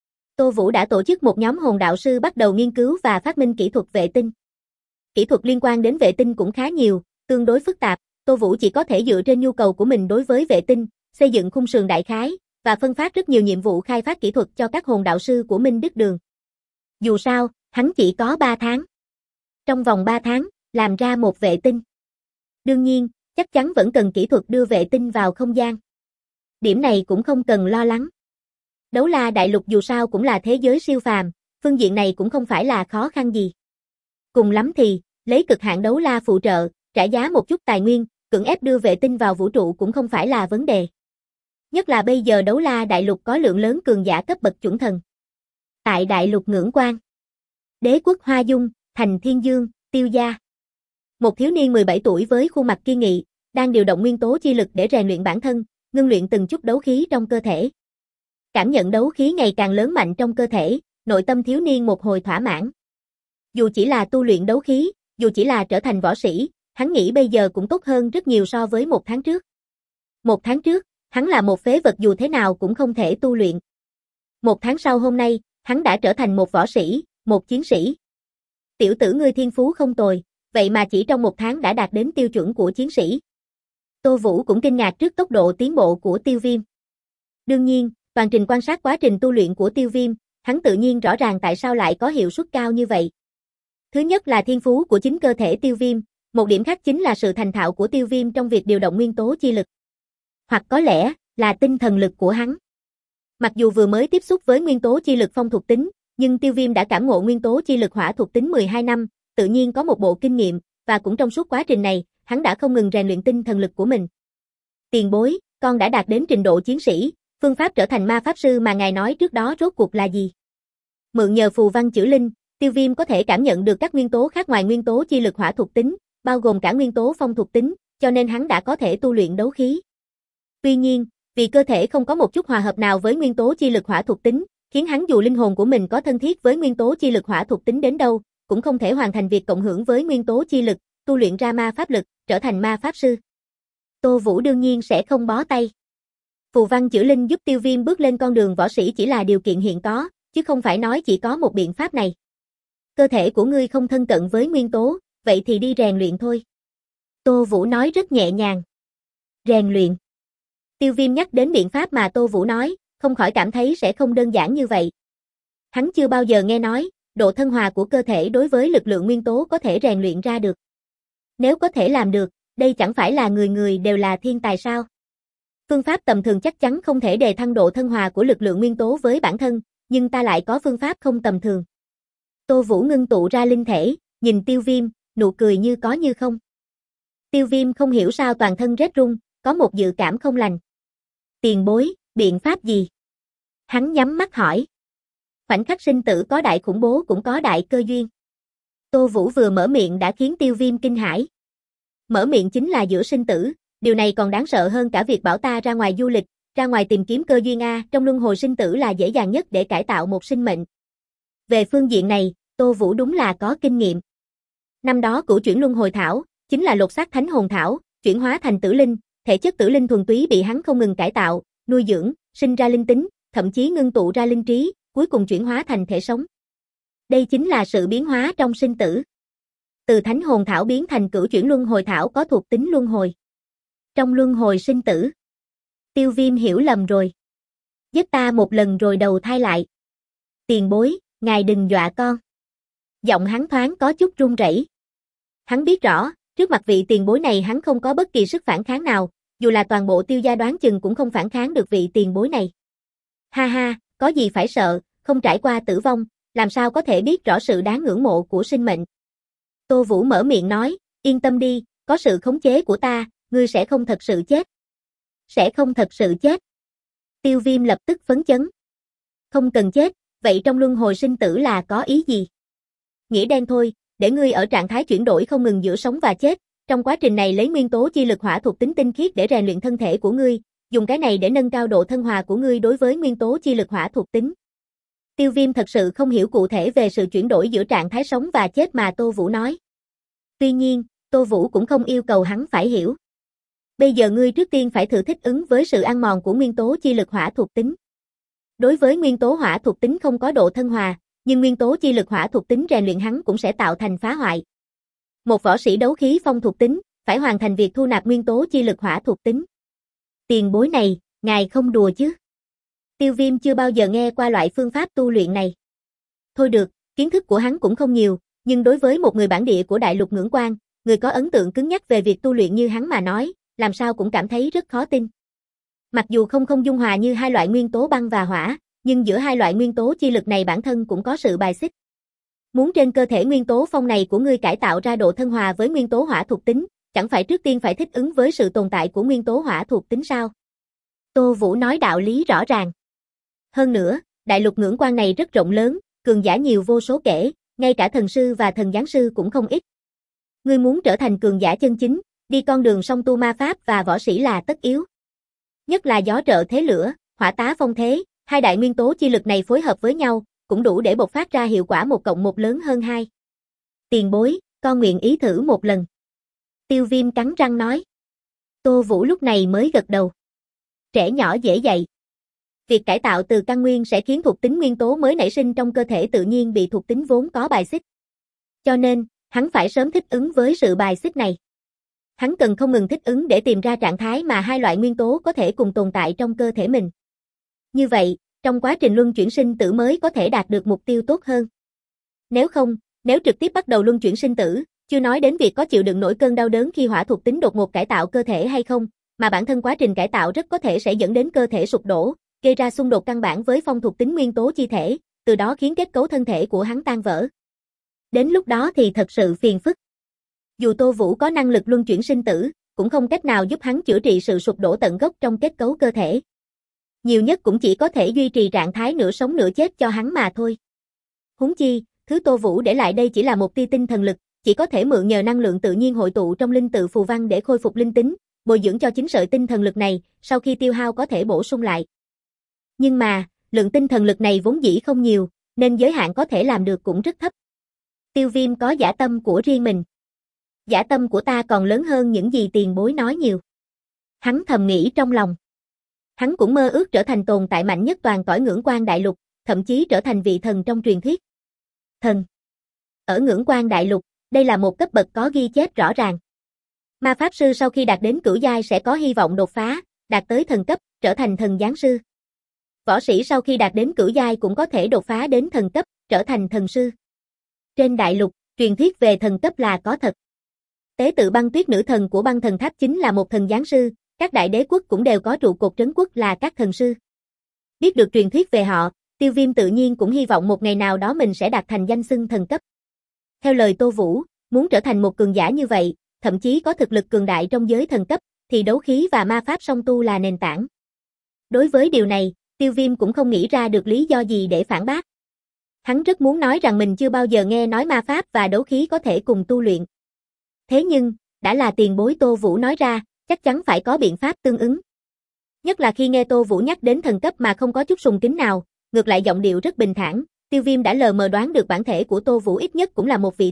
Tô Vũ đã tổ chức một nhóm hồn đạo sư bắt đầu nghiên cứu và phát minh kỹ thuật vệ tinh. Kỹ thuật liên quan đến vệ tinh cũng khá nhiều, tương đối phức tạp, Tô Vũ chỉ có thể dựa trên nhu cầu của mình đối với vệ tinh, xây dựng khung sườn đại khái, và phân phát rất nhiều nhiệm vụ khai phát kỹ thuật cho các hồn đạo sư của Minh Đức Đường. Dù sao, hắn chỉ có 3 tháng. Trong vòng 3 tháng, làm ra một vệ tinh. Đương nhiên, chắc chắn vẫn cần kỹ thuật đưa vệ tinh vào không gian. Điểm này cũng không cần lo lắng. Đấu La Đại Lục dù sao cũng là thế giới siêu phàm, phương diện này cũng không phải là khó khăn gì. Cùng lắm thì, lấy cực hạn đấu la phụ trợ, trả giá một chút tài nguyên, cưỡng ép đưa vệ tinh vào vũ trụ cũng không phải là vấn đề. Nhất là bây giờ Đấu La Đại Lục có lượng lớn cường giả cấp bậc chuẩn thần. Tại Đại Lục Ngưỡng Quan, Đế quốc Hoa Dung, thành Thiên Dương, Tiêu Gia. Một thiếu niên 17 tuổi với khuôn mặt kiên nghị, đang điều động nguyên tố chi lực để rèn luyện bản thân, ngưng luyện từng chút đấu khí trong cơ thể. Cảm nhận đấu khí ngày càng lớn mạnh trong cơ thể, nội tâm thiếu niên một hồi thỏa mãn. Dù chỉ là tu luyện đấu khí, dù chỉ là trở thành võ sĩ, hắn nghĩ bây giờ cũng tốt hơn rất nhiều so với 1 tháng trước. 1 tháng trước, hắn là một phế vật dù thế nào cũng không thể tu luyện. 1 tháng sau hôm nay, hắn đã trở thành một võ sĩ, một chiến sĩ. Tiểu tử ngươi thiên phú không tồi, vậy mà chỉ trong 1 tháng đã đạt đến tiêu chuẩn của chiến sĩ. Tô Vũ cũng kinh ngạc trước tốc độ tiến bộ của Tiêu Viêm. Đương nhiên, toàn trình quan sát quá trình tu luyện của Tiêu Viêm, hắn tự nhiên rõ ràng tại sao lại có hiệu suất cao như vậy. Thứ nhất là thiên phú của chính cơ thể Tiêu Viêm, một điểm khác chính là sự thành thạo của Tiêu Viêm trong việc điều động nguyên tố chi lực. Hoặc có lẽ, là tinh thần lực của hắn. Mặc dù vừa mới tiếp xúc với nguyên tố chi lực phong thuộc tính, nhưng Tiêu Viêm đã cảm ngộ nguyên tố chi lực hỏa thuộc tính 12 năm, tự nhiên có một bộ kinh nghiệm, và cũng trong suốt quá trình này, hắn đã không ngừng rèn luyện tinh thần lực của mình. Tiền bối, con đã đạt đến trình độ chiến sĩ, phương pháp trở thành ma pháp sư mà ngài nói trước đó rốt cuộc là gì? Mượn nhờ phù văn chữ linh, Tiêu Viêm có thể cảm nhận được các nguyên tố khác ngoài nguyên tố chi lực hỏa thuộc tính, bao gồm cả nguyên tố phong thuộc tính, cho nên hắn đã có thể tu luyện đấu khí. Tuy nhiên, vì cơ thể không có một chút hòa hợp nào với nguyên tố chi lực hỏa thuộc tính, khiến hắn dù linh hồn của mình có thân thiết với nguyên tố chi lực hỏa thuộc tính đến đâu, cũng không thể hoàn thành việc cộng hưởng với nguyên tố chi lực, tu luyện ra ma pháp lực, trở thành ma pháp sư. Tô Vũ đương nhiên sẽ không bó tay. Phù văn chữ linh giúp Tiêu Viêm bước lên con đường võ sĩ chỉ là điều kiện hiện có, chứ không phải nói chỉ có một biện pháp này. Cơ thể của ngươi không thân cận với nguyên tố, vậy thì đi rèn luyện thôi. Tô Vũ nói rất nhẹ nhàng. Rèn luyện. Tiêu Viêm nhắc đến biện pháp mà Tô Vũ nói, không khỏi cảm thấy sẽ không đơn giản như vậy. Hắn chưa bao giờ nghe nói, độ thân hòa của cơ thể đối với lực lượng nguyên tố có thể rèn luyện ra được. Nếu có thể làm được, đây chẳng phải là người người đều là thiên tài sao? Phương pháp tầm thường chắc chắn không thể đề thăng độ thân hòa của lực lượng nguyên tố với bản thân, nhưng ta lại có phương pháp không tầm thường. Tô Vũ ngưng tụ ra linh thể, nhìn Tiêu Viêm, nụ cười như có như không. Tiêu Viêm không hiểu sao toàn thân rét run, có một dự cảm không lành. Tiền bối, biện pháp gì? Hắn nhắm mắt hỏi. Khoảnh khắc sinh tử có đại khủng bố cũng có đại cơ duyên. Tô Vũ vừa mở miệng đã khiến Tiêu Viêm kinh hãi. Mở miệng chính là giữa sinh tử, điều này còn đáng sợ hơn cả việc bảo ta ra ngoài du lịch, ra ngoài tìm kiếm cơ duyên a, trong luân hồi sinh tử là dễ dàng nhất để cải tạo một sinh mệnh. Về phương diện này, Tô Vũ đúng là có kinh nghiệm. Năm đó Cửu Chuyển Luân Hồi Thảo, chính là lột xác thánh hồn thảo, chuyển hóa thành tử linh, thể chất tử linh thuần túy bị hắn không ngừng cải tạo, nuôi dưỡng, sinh ra linh tính, thậm chí ngưng tụ ra linh trí, cuối cùng chuyển hóa thành thể sống. Đây chính là sự biến hóa trong sinh tử. Từ thánh hồn thảo biến thành Cửu Chuyển Luân Hồi Thảo có thuộc tính luân hồi. Trong luân hồi sinh tử. Tiêu Viêm hiểu lầm rồi. Giết ta một lần rồi đầu thai lại. Tiền bối, ngài đừng dọa con. Giọng hắn thoáng có chút run rẩy. Hắn biết rõ, trước mặt vị tiền bối này hắn không có bất kỳ sức phản kháng nào, dù là toàn bộ Tiêu gia đoán chừng cũng không phản kháng được vị tiền bối này. Ha ha, có gì phải sợ, không trải qua tử vong, làm sao có thể biết rõ sự đáng ngưỡng mộ của sinh mệnh. Tô Vũ mở miệng nói, yên tâm đi, có sự khống chế của ta, ngươi sẽ không thật sự chết. Sẽ không thật sự chết. Tiêu Viêm lập tức phấn chấn. Không cần chết, vậy trong luân hồi sinh tử là có ý gì? Nghĩa đen thôi, để ngươi ở trạng thái chuyển đổi không ngừng giữa sống và chết, trong quá trình này lấy nguyên tố chi lực hỏa thuộc tính tinh khiết để rèn luyện thân thể của ngươi, dùng cái này để nâng cao độ thân hòa của ngươi đối với nguyên tố chi lực hỏa thuộc tính. Tiêu Viêm thật sự không hiểu cụ thể về sự chuyển đổi giữa trạng thái sống và chết mà Tô Vũ nói. Tuy nhiên, Tô Vũ cũng không yêu cầu hắn phải hiểu. Bây giờ ngươi trước tiên phải thử thích ứng với sự ăn mòn của nguyên tố chi lực hỏa thuộc tính. Đối với nguyên tố hỏa thuộc tính không có độ thân hòa, nhưng nguyên tố chi lực hỏa thuộc tính rèn luyện hắn cũng sẽ tạo thành phá hoại. Một võ sĩ đấu khí phong thuộc tính, phải hoàn thành việc thu nạp nguyên tố chi lực hỏa thuộc tính. Tiền bối này, ngài không đùa chứ? Tiêu Viêm chưa bao giờ nghe qua loại phương pháp tu luyện này. Thôi được, kiến thức của hắn cũng không nhiều, nhưng đối với một người bản địa của đại lục Ngưỡng Quan, người có ấn tượng cứng nhắc về việc tu luyện như hắn mà nói, làm sao cũng cảm thấy rất khó tin. Mặc dù không dung hòa như hai loại nguyên tố băng và hỏa, nhưng giữa hai loại nguyên tố chi lực này bản thân cũng có sự bài xích. Muốn trên cơ thể nguyên tố phong này của ngươi cải tạo ra độ thân hòa với nguyên tố hỏa thuộc tính, chẳng phải trước tiên phải thích ứng với sự tồn tại của nguyên tố hỏa thuộc tính sao? Tô Vũ nói đạo lý rõ ràng. Hơn nữa, đại lục Ngưỡng Quan này rất rộng lớn, cường giả nhiều vô số kể, ngay cả thần sư và thần giáng sư cũng không ít. Ngươi muốn trở thành cường giả chân chính, đi con đường song tu ma pháp và võ sĩ là tất yếu. Nhất là gió trợ thế lửa, hỏa tá phong thế, hai đại nguyên tố chi lực này phối hợp với nhau, cũng đủ để bộc phát ra hiệu quả 1+1 lớn hơn 2. Tiền bối, con nguyện ý thử một lần. Tiêu Viêm cắn răng nói. Tô Vũ lúc này mới gật đầu. Trẻ nhỏ dễ dạy. Việc cải tạo từ căn nguyên sẽ khiến thuộc tính nguyên tố mới nảy sinh trong cơ thể tự nhiên bị thuộc tính vốn có bài xích. Cho nên, hắn phải sớm thích ứng với sự bài xích này. Hắn cần không ngừng thích ứng để tìm ra trạng thái mà hai loại nguyên tố có thể cùng tồn tại trong cơ thể mình. Như vậy, trong quá trình luân chuyển sinh tử mới có thể đạt được mục tiêu tốt hơn. Nếu trực tiếp bắt đầu luân chuyển sinh tử, chưa nói đến việc có chịu đựng nổi cơn đau đớn khi hỏa thuộc tính đột ngột cải tạo cơ thể hay không, mà bản thân quá trình cải tạo rất có thể sẽ dẫn đến cơ thể sụp đổ, gây ra xung đột căn bản với phong thuộc tính nguyên tố chi thể, từ đó khiến kết cấu thân thể của hắn tan vỡ. Đến lúc đó thì thật sự phiền phức. Dù Tô Vũ có năng lực luân chuyển sinh tử, cũng không cách nào giúp hắn chữa trị sự sụp đổ tận gốc trong kết cấu cơ thể. Nhiều nhất cũng chỉ có thể duy trì trạng thái nửa sống nửa chết cho hắn mà thôi. Huống chi, thứ Tô Vũ để lại đây chỉ là một tia tinh thần lực, chỉ có thể mượn nhờ năng lượng tự nhiên hội tụ trong linh tự phù văn để khôi phục linh tính, bồi dưỡng cho chính sợi tinh thần lực này, sau khi tiêu hao có thể bổ sung lại. Nhưng mà, lượng tinh thần lực này vốn dĩ không nhiều, nên giới hạn có thể làm được cũng rất thấp. Tiêu Viêm có dã tâm của riêng mình. Dã tâm của ta còn lớn hơn những gì tiền bối nói nhiều. Hắn thầm nghĩ trong lòng. Hắn cũng mơ ước trở thành tồn tại mạnh nhất toàn cõi Ngưỡng Quan đại lục, thậm chí trở thành vị thần trong truyền thuyết. Thần. Ở Ngưỡng Quan đại lục, đây là một cấp bậc có ghi chép rõ ràng. Ma pháp sư sau khi đạt đến cửu giai sẽ có hy vọng đột phá, đạt tới thần cấp, trở thành thần giáng sư. Võ sĩ sau khi đạt đến cửu giai cũng có thể đột phá đến thần cấp, trở thành thần sư. Trên đại lục, truyền thuyết về thần cấp là có thật. Tế tự Băng Tuyết nữ thần của Băng Thần Tháp chính là một thần giáng sư, các đại đế quốc cũng đều có trụ cột trấn quốc là các thần sư. Biết được truyền thuyết về họ, Tiêu Viêm tự nhiên cũng hy vọng một ngày nào đó mình sẽ đạt thành danh xưng thần cấp. Theo lời Tô Vũ, muốn trở thành một cường giả như vậy, thậm chí có thực lực cường đại trong giới thần cấp, thì đấu khí và ma pháp song tu là nền tảng. Đối với điều này, Tiêu Viêm cũng không nghĩ ra được lý do gì để phản bác. Hắn rất muốn nói rằng mình chưa bao giờ nghe nói ma pháp và đấu khí có thể cùng tu luyện. Thế nhưng, đã là tiền bối Tô Vũ nói ra, chắc chắn phải có biện pháp tương ứng. Nhất là khi nghe Tô Vũ nhắc đến thần cấp mà không có chút sùng kính nào, ngược lại giọng điệu rất bình thản, Tiêu Viêm đã lờ mờ đoán được bản thể của Tô Vũ ít nhất cũng là một vị thần,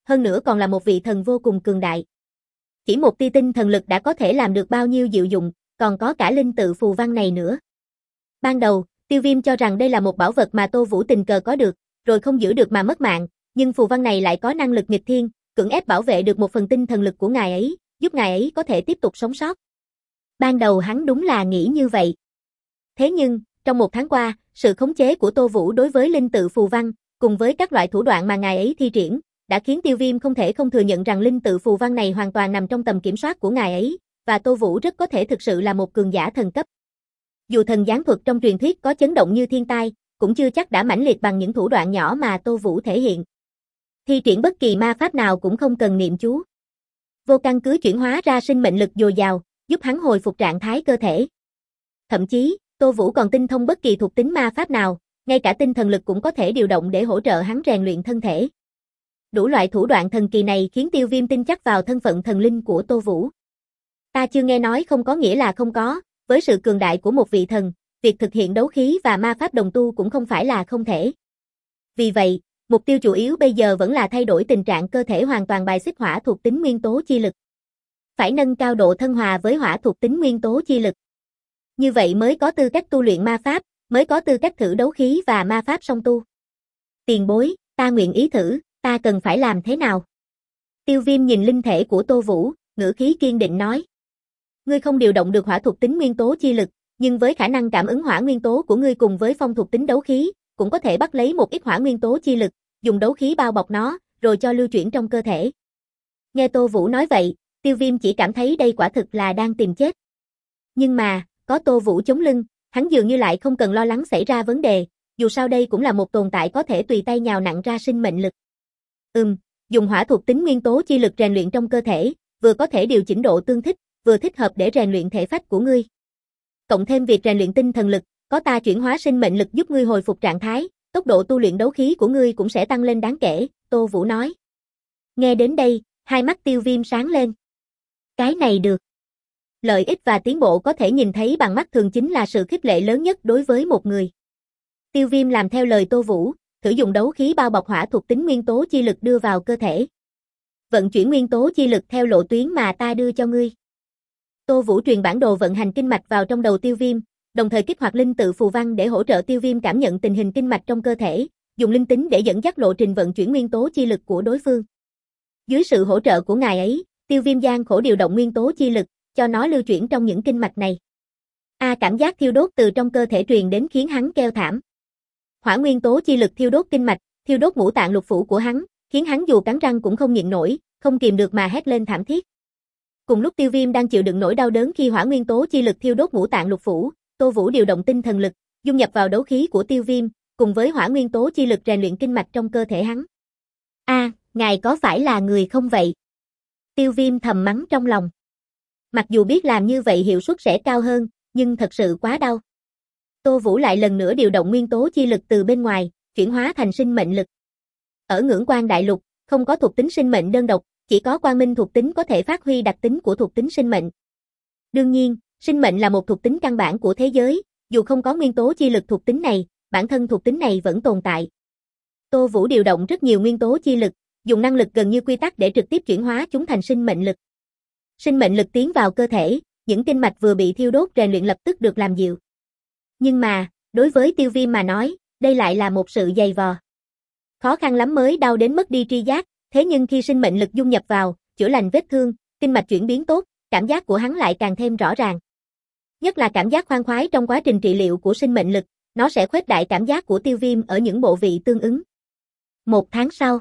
hơn nữa còn là một vị thần vô cùng cường đại. Chỉ một tia tinh thần lực đã có thể làm được bao nhiêu diệu dụng, còn có cả linh tự phù văn này nữa. Ban đầu, Tiêu Viêm cho rằng đây là một bảo vật mà Tô Vũ tình cờ có được, rồi không giữ được mà mất mạng, nhưng phù văn này lại có năng lực nghịch thiên, cưỡng ép bảo vệ được một phần tinh thần lực của ngài ấy, giúp ngài ấy có thể tiếp tục sống sót. Ban đầu hắn đúng là nghĩ như vậy. Thế nhưng, trong một tháng qua, sự khống chế của Tô Vũ đối với linh tự phù văn, cùng với các loại thủ đoạn mà ngài ấy thi triển, đã khiến Tiêu Viêm không thể không thừa nhận rằng linh tự phù văn này hoàn toàn nằm trong tầm kiểm soát của ngài ấy, và Tô Vũ rất có thể thực sự là một cường giả thần cấp. Dù thần giáng thuật trong truyền thuyết có chấn động như thiên tai, cũng chưa chắc đã mãnh liệt bằng những thủ đoạn nhỏ mà Tô Vũ thể hiện. Thi triển bất kỳ ma pháp nào cũng không cần niệm chú. Vô căn cứ chuyển hóa ra sinh mệnh lực dồi dào, giúp hắn hồi phục trạng thái cơ thể. Thậm chí, Tô Vũ còn tinh thông bất kỳ thuộc tính ma pháp nào, ngay cả tinh thần lực cũng có thể điều động để hỗ trợ hắn rèn luyện thân thể. Đủ loại thủ đoạn thần kỳ này khiến Tiêu Viêm tin chắc vào thân phận thần linh của Tô Vũ. Ta chưa nghe nói không có nghĩa là không có, với sự cường đại của một vị thần, việc thực hiện đấu khí và ma pháp đồng tu cũng không phải là không thể. Vì vậy, mục tiêu chủ yếu bây giờ vẫn là thay đổi tình trạng cơ thể hoàn toàn bài xích hỏa thuộc tính nguyên tố chi lực. Phải nâng cao độ thân hòa với hỏa thuộc tính nguyên tố chi lực. Như vậy mới có tư cách tu luyện ma pháp, mới có tư cách thử đấu khí và ma pháp song tu. Tiền bối, ta nguyện ý thử, ta cần phải làm thế nào? Tiêu Viêm nhìn linh thể của Tô Vũ, ngữ khí kiên định nói. Ngươi không điều động được hỏa thuộc tính nguyên tố chi lực, nhưng với khả năng cảm ứng hỏa nguyên tố của ngươi cùng với phong thuộc tính đấu khí, cũng có thể bắt lấy một ít hỏa nguyên tố chi lực, dùng đấu khí bao bọc nó, rồi cho lưu chuyển trong cơ thể. Nghe Tô Vũ nói vậy, Tiêu Viêm chỉ cảm thấy đây quả thực là đang tìm chết. Nhưng mà, có Tô Vũ chống lưng, hắn dường như lại không cần lo lắng xảy ra vấn đề, dù sao đây cũng là một tồn tại có thể tùy tay nhào nặn ra sinh mệnh lực. Dùng hỏa thuộc tính nguyên tố chi lực rèn luyện trong cơ thể, vừa có thể điều chỉnh độ tương thích, vừa thích hợp để rèn luyện thể phách của ngươi. Cộng thêm việc rèn luyện tinh thần lực, có ta chuyển hóa sinh mệnh lực giúp ngươi hồi phục trạng thái, tốc độ tu luyện đấu khí của ngươi cũng sẽ tăng lên đáng kể, Tô Vũ nói. Nghe đến đây, hai mắt Tiêu Viêm sáng lên. Cái này được. Lợi ích và tiến bộ có thể nhìn thấy bằng mắt thường chính là sự khích lệ lớn nhất đối với một người. Tiêu Viêm làm theo lời Tô Vũ, thử dùng đấu khí bao bọc hỏa thuộc tính nguyên tố chi lực đưa vào cơ thể. Vận chuyển nguyên tố chi lực theo lộ tuyến mà ta đưa cho ngươi. Tô Vũ truyền bản đồ vận hành kinh mạch vào trong đầu Tiêu Viêm, đồng thời kích hoạt linh tự phù văn để hỗ trợ Tiêu Viêm cảm nhận tình hình kinh mạch trong cơ thể, dùng linh tính để dẫn dắt lộ trình vận chuyển nguyên tố chi lực của đối phương. Dưới sự hỗ trợ của ngài ấy, Tiêu Viêm gian khổ điều động nguyên tố chi lực, cho nó lưu chuyển trong những kinh mạch này. Cảm giác thiêu đốt từ trong cơ thể truyền đến khiến hắn kêu thảm. Hỏa nguyên tố chi lực thiêu đốt kinh mạch, thiêu đốt ngũ tạng lục phủ của hắn, khiến hắn dù cắn răng cũng không nhịn nổi, không kìm được mà hét lên thảm thiết. Cùng lúc Tiêu Viêm đang chịu đựng nỗi đau đớn khi hỏa nguyên tố chi lực thiêu đốt ngũ tạng lục phủ, Tô Vũ điều động tinh thần lực, dung nhập vào đấu khí của Tiêu Viêm, cùng với hỏa nguyên tố chi lực rèn luyện kinh mạch trong cơ thể hắn. Ngài có phải là người không vậy? Tiêu Viêm thầm mắng trong lòng. Mặc dù biết làm như vậy hiệu suất sẽ cao hơn, nhưng thật sự quá đau. Tô Vũ lại lần nữa điều động nguyên tố chi lực từ bên ngoài, chuyển hóa thành sinh mệnh lực. Ở Ngưỡng Quan Đại Lục, không có thuộc tính sinh mệnh đơn độc, chỉ có quang minh thuộc tính có thể phát huy đặc tính của thuộc tính sinh mệnh. Đương nhiên, sinh mệnh là một thuộc tính căn bản của thế giới, dù không có nguyên tố chi lực thuộc tính này, bản thân thuộc tính này vẫn tồn tại. Tô Vũ điều động rất nhiều nguyên tố chi lực, dùng năng lực gần như quy tắc để trực tiếp chuyển hóa chúng thành sinh mệnh lực. Sinh mệnh lực tiến vào cơ thể, những kinh mạch vừa bị thiêu đốt rèn luyện lập tức được làm dịu. Nhưng mà, đối với Tiêu Viêm mà nói, đây lại là một sự dày vò. Khó khăn lắm mới đau đến mất đi tri giác, thế nhưng khi sinh mệnh lực dung nhập vào, chữa lành vết thương, kinh mạch chuyển biến tốt, cảm giác của hắn lại càng thêm rõ ràng. Nhất là cảm giác khoan khoái trong quá trình trị liệu của sinh mệnh lực, nó sẽ khuếch đại cảm giác của Tiêu Viêm ở những bộ vị tương ứng. Một tháng sau.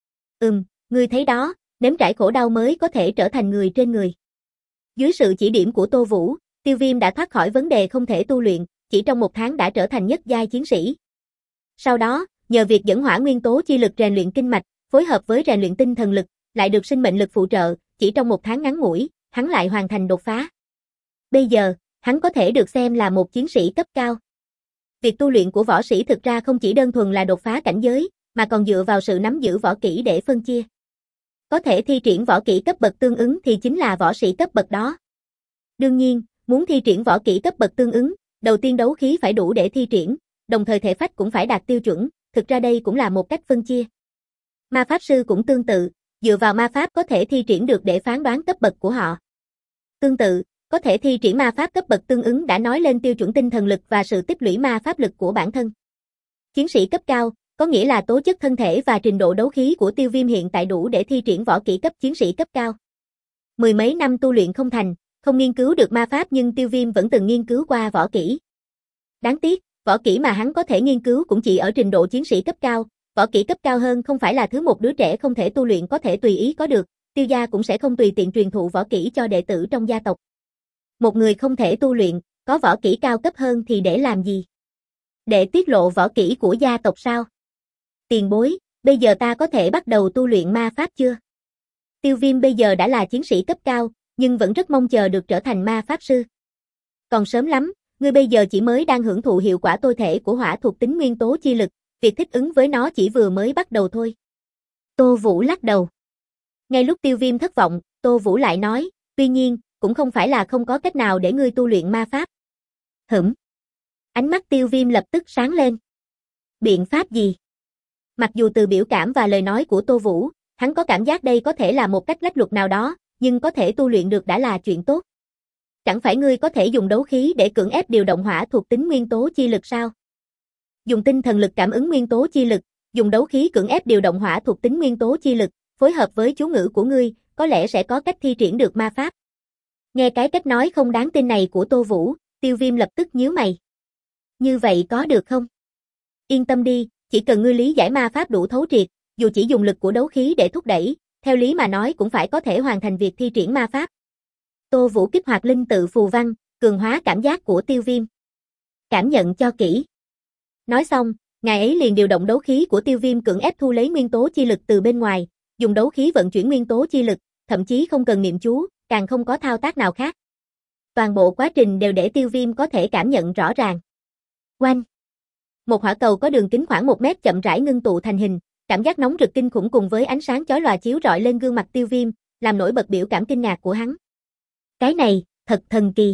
Ngươi thấy đó, nếm trải khổ đau mới có thể trở thành người trên người. Dưới sự chỉ điểm của Tô Vũ, Tiêu Viêm đã thoát khỏi vấn đề không thể tu luyện, chỉ trong một tháng đã trở thành nhất giai chiến sĩ. Sau đó, nhờ việc dẫn hỏa nguyên tố chi lực rèn luyện kinh mạch, phối hợp với rèn luyện tinh thần lực, lại được sinh mệnh lực phụ trợ, chỉ trong một tháng ngắn ngủi, hắn lại hoàn thành đột phá. Bây giờ, hắn có thể được xem là một chiến sĩ cấp cao. Việc tu luyện của võ sĩ thực ra không chỉ đơn thuần là đột phá cảnh giới, mà còn dựa vào sự nắm giữ võ kỹ để phân chia. Có thể thi triển võ kỹ cấp bậc tương ứng thì chính là võ sĩ cấp bậc đó. Đương nhiên, muốn thi triển võ kỹ cấp bậc tương ứng, đầu tiên đấu khí phải đủ để thi triển, đồng thời thể phách cũng phải đạt tiêu chuẩn, thực ra đây cũng là một cách phân chia. Ma pháp sư cũng tương tự, Dựa vào ma pháp có thể thi triển được để phán đoán cấp bậc của họ. Tương tự, có thể thi triển ma pháp cấp bậc tương ứng đã nói lên tiêu chuẩn tinh thần lực và sự tích lũy ma pháp lực của bản thân. Chiến sĩ cấp cao, có nghĩa là tố chất thân thể và trình độ đấu khí của Tiêu Viêm hiện tại đủ để thi triển võ kỹ cấp chiến sĩ cấp cao. Mười mấy năm tu luyện không thành, không nghiên cứu được ma pháp nhưng Tiêu Viêm vẫn từng nghiên cứu qua võ kỹ. Đáng tiếc, võ kỹ mà hắn có thể nghiên cứu cũng chỉ ở trình độ chiến sĩ cấp cao, võ kỹ cấp cao hơn không phải là thứ một đứa trẻ không thể tu luyện có thể tùy ý có được, Tiêu gia cũng sẽ không tùy tiện truyền thụ võ kỹ cho đệ tử trong gia tộc. Một người không thể tu luyện, có võ kỹ cao cấp hơn thì để làm gì? Để tiết lộ võ kỹ của gia tộc sao? Tiền bối, bây giờ ta có thể bắt đầu tu luyện ma pháp chưa? Tiêu Viêm bây giờ đã là chiến sĩ cấp cao, nhưng vẫn rất mong chờ được trở thành ma pháp sư. Còn sớm lắm, ngươi bây giờ chỉ mới đang hưởng thụ hiệu quả tôi thể của hỏa thuộc tính nguyên tố chi lực, việc thích ứng với nó chỉ vừa mới bắt đầu thôi. Tô Vũ lắc đầu. Ngay lúc Tiêu Viêm thất vọng, Tô Vũ lại nói, tuy nhiên, cũng không phải là không có cách nào để ngươi tu luyện ma pháp. Ánh mắt Tiêu Viêm lập tức sáng lên. Biện pháp gì? Mặc dù từ biểu cảm và lời nói của Tô Vũ, hắn có cảm giác đây có thể là một cách lách luật nào đó, nhưng có thể tu luyện được đã là chuyện tốt. Chẳng phải ngươi có thể dùng đấu khí để cưỡng ép điều động hỏa thuộc tính nguyên tố chi lực sao? Dùng tinh thần lực cảm ứng nguyên tố chi lực, dùng đấu khí cưỡng ép điều động hỏa thuộc tính nguyên tố chi lực, phối hợp với chú ngữ của ngươi, có lẽ sẽ có cách thi triển được ma pháp. Nghe cái cách nói không đáng tin này của Tô Vũ, Tiêu Viêm lập tức nhíu mày. Như vậy có được không? Yên tâm đi, chỉ cần ngươi lý giải ma pháp đủ thấu triệt, dù chỉ dùng lực của đấu khí để thúc đẩy, theo lý mà nói cũng phải có thể hoàn thành việc thi triển ma pháp. Tô Vũ kích hoạt linh tự phù văn, cường hóa cảm giác của Tiêu Viêm. Cảm nhận cho kỹ. Nói xong, ngài ấy liền điều động đấu khí của Tiêu Viêm cưỡng ép thu lấy nguyên tố chi lực từ bên ngoài, dùng đấu khí vận chuyển nguyên tố chi lực, thậm chí không cần niệm chú, càng không có thao tác nào khác. Toàn bộ quá trình đều để Tiêu Viêm có thể cảm nhận rõ ràng. Oanh! Một hỏa cầu có đường kính khoảng 1 mét chậm rãi ngưng tụ thành hình, cảm giác nóng rực kinh khủng cùng với ánh sáng chói lòa chiếu rọi lên gương mặt Tiêu Viêm, làm nổi bật biểu cảm kinh ngạc của hắn. Cái này, thật thần kỳ.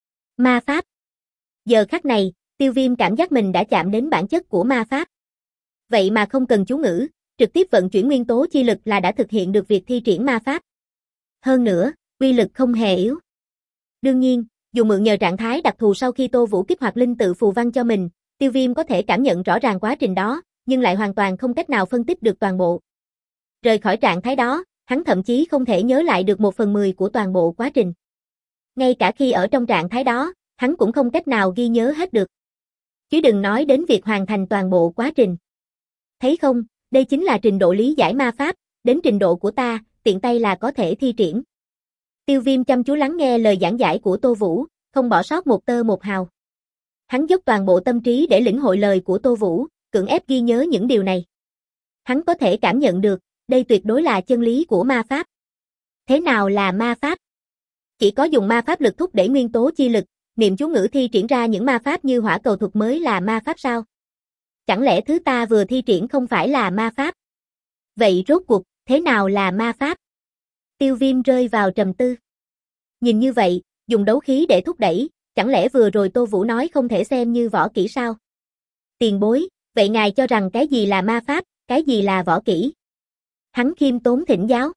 Ma pháp. Giờ khắc này, Tiêu Viêm cảm giác mình đã chạm đến bản chất của ma pháp. Vậy mà không cần chú ngữ, trực tiếp vận chuyển nguyên tố chi lực là đã thực hiện được việc thi triển ma pháp. Hơn nữa, uy lực không hề yếu. Đương nhiên, dù mượn nhờ trạng thái đặc thù sau khi Tô Vũ kích hoạt linh tự phù văn cho mình, Tiêu Viêm có thể cảm nhận rõ ràng quá trình đó, nhưng lại hoàn toàn không cách nào phân tích được toàn bộ. Rời khỏi trạng thái đó, hắn thậm chí không thể nhớ lại được 1/10 của toàn bộ quá trình. Ngay cả khi ở trong trạng thái đó, hắn cũng không cách nào ghi nhớ hết được. Chứ đừng nói đến việc hoàn thành toàn bộ quá trình. Thấy không, đây chính là trình độ lý giải ma pháp, đến trình độ của ta, tiện tay là có thể thi triển. Tiêu Viêm chăm chú lắng nghe lời giảng giải của Tô Vũ, không bỏ sót một tơ một hào. Hắn dốc toàn bộ tâm trí để lĩnh hội lời của Tô Vũ, cưỡng ép ghi nhớ những điều này. Hắn có thể cảm nhận được, đây tuyệt đối là chân lý của ma pháp. Thế nào là ma pháp? Chỉ có dùng ma pháp lực thúc đẩy nguyên tố chi lực, niệm chú ngữ thi triển ra những ma pháp như hỏa cầu thuật mới là ma pháp sao? Chẳng lẽ thứ ta vừa thi triển không phải là ma pháp? Vậy rốt cuộc, thế nào là ma pháp? Tiêu Viêm rơi vào trầm tư. Nhìn như vậy, dùng đấu khí để thúc đẩy, chẳng lẽ vừa rồi Tô Vũ nói không thể xem như võ kỹ sao? Tiền bối, vậy ngài cho rằng cái gì là ma pháp, cái gì là võ kỹ? Hắn khiêm tốn thỉnh giáo.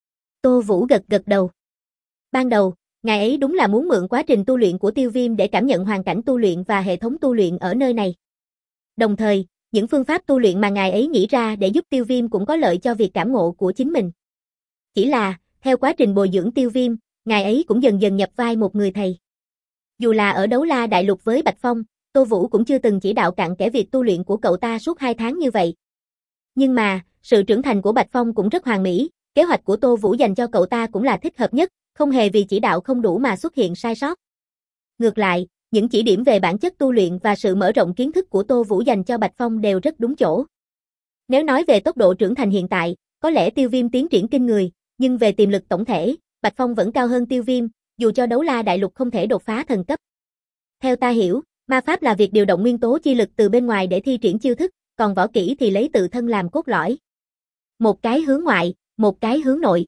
Tô Vũ gật gật đầu. Ban đầu, ngài ấy đúng là muốn mượn quá trình tu luyện của Tiêu Viêm để cảm nhận hoàn cảnh tu luyện và hệ thống tu luyện ở nơi này. Đồng thời, những phương pháp tu luyện mà ngài ấy nghĩ ra để giúp Tiêu Viêm cũng có lợi cho việc cảm ngộ của chính mình. Chỉ là, theo quá trình bồi dưỡng Tiêu Viêm, ngài ấy cũng dần dần nhập vai một người thầy. Dù là ở Đấu La Đại Lục với Bạch Phong, Tô Vũ cũng chưa từng chỉ đạo cặn kẽ việc tu luyện của cậu ta suốt 2 tháng như vậy. Nhưng mà, sự trưởng thành của Bạch Phong cũng rất hoàn mỹ, kế hoạch của Tô Vũ dành cho cậu ta cũng là thích hợp nhất, không hề vì chỉ đạo không đủ mà xuất hiện sai sót. Ngược lại, những chỉ điểm về bản chất tu luyện và sự mở rộng kiến thức của Tô Vũ dành cho Bạch Phong đều rất đúng chỗ. Nếu nói về tốc độ trưởng thành hiện tại, có lẽ Tiêu Viêm tiến triển kinh người, nhưng về tiềm lực tổng thể, Bạch Phong vẫn cao hơn Tiêu Viêm, dù cho Đấu La Đại Lục không thể đột phá thần cấp. Theo ta hiểu, ma pháp là việc điều động nguyên tố chi lực từ bên ngoài để thi triển chiêu thức, còn võ kỹ thì lấy tự thân làm cốt lõi. Một cái hướng ngoại, một cái hướng nội.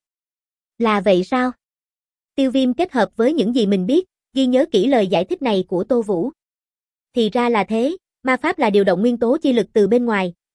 Là vậy sao? Tiêu Viêm kết hợp với những gì mình biết, ghi nhớ kỹ lời giải thích này của Tô Vũ. Thì ra là thế, ma pháp là điều động nguyên tố chi lực từ bên ngoài,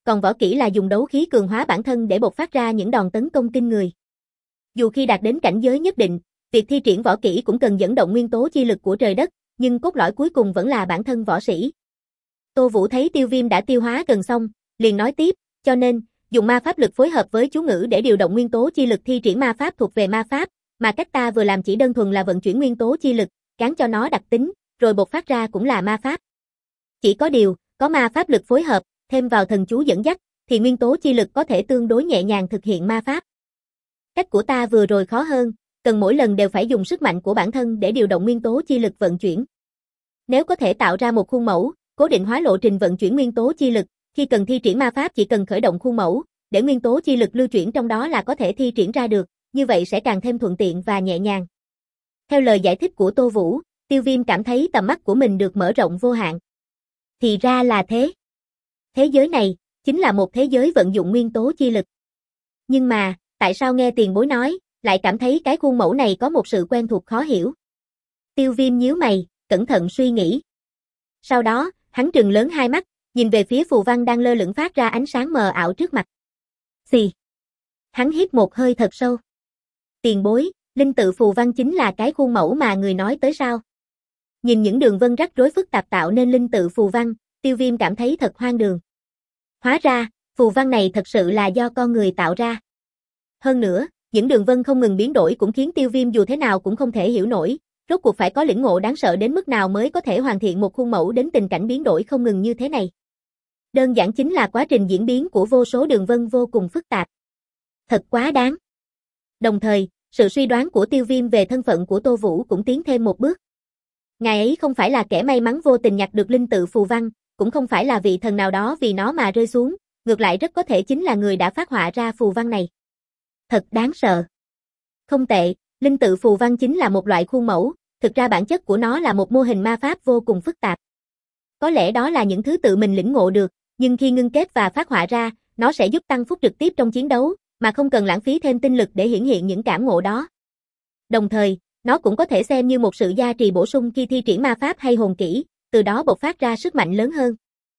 còn võ kỹ là dùng đấu khí cường hóa bản thân để bộc phát ra những đòn tấn công kinh người. Dù khi đạt đến cảnh giới nhất định, việc thi triển võ kỹ cũng cần dẫn động nguyên tố chi lực của trời đất, nhưng cốt lõi cuối cùng vẫn là bản thân võ sĩ. Tô Vũ thấy Tiêu Viêm đã tiêu hóa gần xong, liền nói tiếp, cho nên, dùng ma pháp lực phối hợp với chú ngữ để điều động nguyên tố chi lực thi triển ma pháp thuộc về ma pháp, mà cách ta vừa làm chỉ đơn thuần là vận chuyển nguyên tố chi lực, gắn cho nó đặc tính, rồi bộc phát ra cũng là ma pháp. Chỉ có điều, có ma pháp lực phối hợp, thêm vào thần chú dẫn dắt, thì nguyên tố chi lực có thể tương đối nhẹ nhàng thực hiện ma pháp. Cách của ta vừa rồi khó hơn, cần mỗi lần đều phải dùng sức mạnh của bản thân để điều động nguyên tố chi lực vận chuyển. Nếu có thể tạo ra một khuôn mẫu, cố định hóa lộ trình vận chuyển nguyên tố chi lực, khi cần thi triển ma pháp chỉ cần khởi động khuôn mẫu, để nguyên tố chi lực lưu chuyển trong đó là có thể thi triển ra được, như vậy sẽ càng thêm thuận tiện và nhẹ nhàng. Theo lời giải thích của Tô Vũ, Tiêu Viêm cảm thấy tầm mắt của mình được mở rộng vô hạn. Thì ra là thế. Thế giới này, chính là một thế giới vận dụng nguyên tố chi lực. Nhưng mà, tại sao nghe tiền bối nói, lại cảm thấy cái khuôn mẫu này có một sự quen thuộc khó hiểu? Tiêu Viêm nhíu mày, cẩn thận suy nghĩ. Sau đó, hắn trừng lớn hai mắt, nhìn về phía phù văn đang lơ lửng phát ra ánh sáng mờ ảo trước mặt. Xì. Hắn hít một hơi thật sâu. Tiền bối, linh tự phù văn chính là cái khuôn mẫu mà người nói tới sao? Nhìn những đường vân rắc rối phức tạp tạo nên linh tự phù văn, Tiêu Viêm cảm thấy thật hoang đường. Hóa ra, phù văn này thật sự là do con người tạo ra. Hơn nữa, những đường vân không ngừng biến đổi cũng khiến Tiêu Viêm dù thế nào cũng không thể hiểu nổi, rốt cuộc phải có lĩnh ngộ đáng sợ đến mức nào mới có thể hoàn thiện một khuôn mẫu đến tình cảnh biến đổi không ngừng như thế này. Đơn giản chính là quá trình diễn biến của vô số đường vân vô cùng phức tạp. Thật quá đáng. Đồng thời, sự suy đoán của Tiêu Viêm về thân phận của Tô Vũ cũng tiến thêm một bước. Ngài ấy không phải là kẻ may mắn vô tình nhặt được linh tự phù văn, cũng không phải là vị thần nào đó vì nó mà rơi xuống, ngược lại rất có thể chính là người đã phát họa ra phù văn này. Thật đáng sợ. Không tệ, linh tự phù văn chính là một loại khuôn mẫu, thực ra bản chất của nó là một mô hình ma pháp vô cùng phức tạp. Có lẽ đó là những thứ tự mình lĩnh ngộ được, nhưng khi ngưng kết và phát họa ra, nó sẽ giúp tăng phúc trực tiếp trong chiến đấu, mà không cần lãng phí thêm tinh lực để hiển hiện những cảm ngộ đó. Đồng thời, nó cũng có thể xem như một sự gia trì bổ sung khi thi triển ma pháp hay hồn kỹ, từ đó bộc phát ra sức mạnh lớn hơn.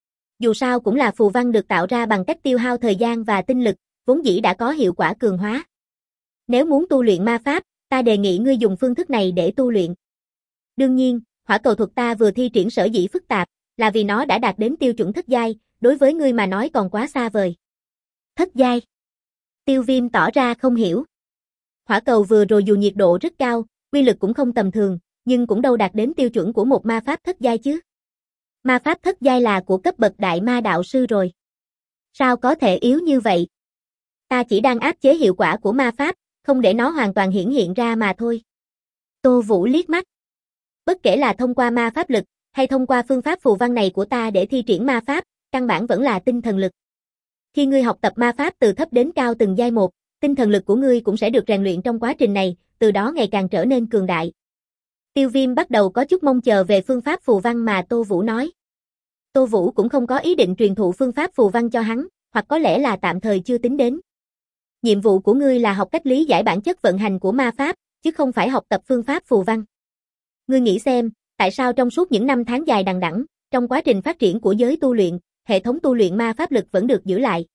Dù sao cũng là phù văn được tạo ra bằng cách tiêu hao thời gian và tinh lực, vốn dĩ đã có hiệu quả cường hóa. Nếu muốn tu luyện ma pháp, ta đề nghị ngươi dùng phương thức này để tu luyện. Đương nhiên, hỏa cầu thuật ta vừa thi triển sở dĩ phức tạp, là vì nó đã đạt đến tiêu chuẩn thất giai, đối với ngươi mà nói còn quá xa vời. Thất giai? Tiêu Viêm tỏ ra không hiểu. Hỏa cầu vừa rồi dù nhiệt độ rất cao, uy lực cũng không tầm thường, nhưng cũng đâu đạt đến tiêu chuẩn của một ma pháp thất giai chứ. Ma pháp thất giai là của cấp bậc đại ma đạo sư rồi. Sao có thể yếu như vậy? Ta chỉ đang áp chế hiệu quả của ma pháp, không để nó hoàn toàn hiển hiện ra mà thôi. Tô Vũ liếc mắt. Bất kể là thông qua ma pháp lực, hay thông qua phương pháp phù văn này của ta để thi triển ma pháp, căn bản vẫn là tinh thần lực. Khi ngươi học tập ma pháp từ thấp đến cao từng giai một, tinh thần lực của ngươi cũng sẽ được rèn luyện trong quá trình này, từ đó ngày càng trở nên cường đại. Tiêu Viêm bắt đầu có chút mong chờ về phương pháp phù văn mà Tô Vũ nói. Tô Vũ cũng không có ý định truyền thụ phương pháp phù văn cho hắn, hoặc có lẽ là tạm thời chưa tính đến. Nhiệm vụ của ngươi là học cách lý giải bản chất vận hành của ma pháp, chứ không phải học tập phương pháp phù văn. Ngươi nghĩ xem, tại sao trong suốt những năm tháng dài đằng đẵng, trong quá trình phát triển của giới tu luyện, hệ thống tu luyện ma pháp lực vẫn được giữ lại.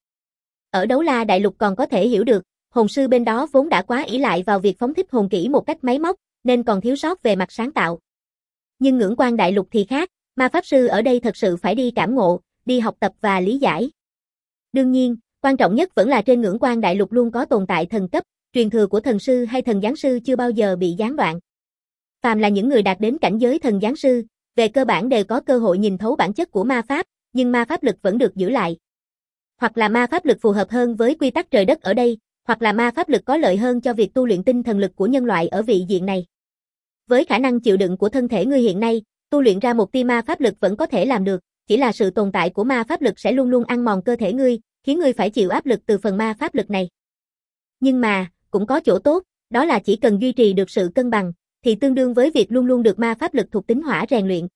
Ở Đấu La Đại Lục còn có thể hiểu được, hồn sư bên đó vốn đã quá ỷ lại vào việc phóng thích hồn kỹ một cách máy móc, nên còn thiếu sót về mặt sáng tạo. Nhưng Ngưỡng Quan Đại Lục thì khác, ma pháp sư ở đây thật sự phải đi cảm ngộ, đi học tập và lý giải. Đương nhiên, quan trọng nhất vẫn là trên Ngưỡng Quan Đại Lục luôn có tồn tại thần cấp, truyền thừa của thần sư hay thần giáng sư chưa bao giờ bị gián đoạn. Phàm là những người đạt đến cảnh giới thần giáng sư, về cơ bản đều có cơ hội nhìn thấu bản chất của ma pháp, nhưng ma pháp lực vẫn được giữ lại. Hoặc là ma pháp lực phù hợp hơn với quy tắc trời đất ở đây, hoặc là ma pháp lực có lợi hơn cho việc tu luyện tinh thần lực của nhân loại ở vị diện này. Với khả năng chịu đựng của thân thể ngươi hiện nay, tu luyện ra một tia ma pháp lực vẫn có thể làm được, chỉ là sự tồn tại của ma pháp lực sẽ luôn luôn ăn mòn cơ thể ngươi, khiến ngươi phải chịu áp lực từ phần ma pháp lực này. Nhưng mà, cũng có chỗ tốt, đó là chỉ cần duy trì được sự cân bằng, thì tương đương với việc luôn luôn được ma pháp lực thuộc tính hỏa rèn luyện.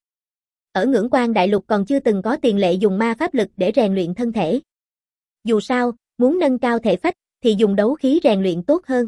Ở Ngưỡng Quan Đại Lục còn chưa từng có tiền lệ dùng ma pháp lực để rèn luyện thân thể. Dù sao, muốn nâng cao thể phách, thì dùng đấu khí rèn luyện tốt hơn.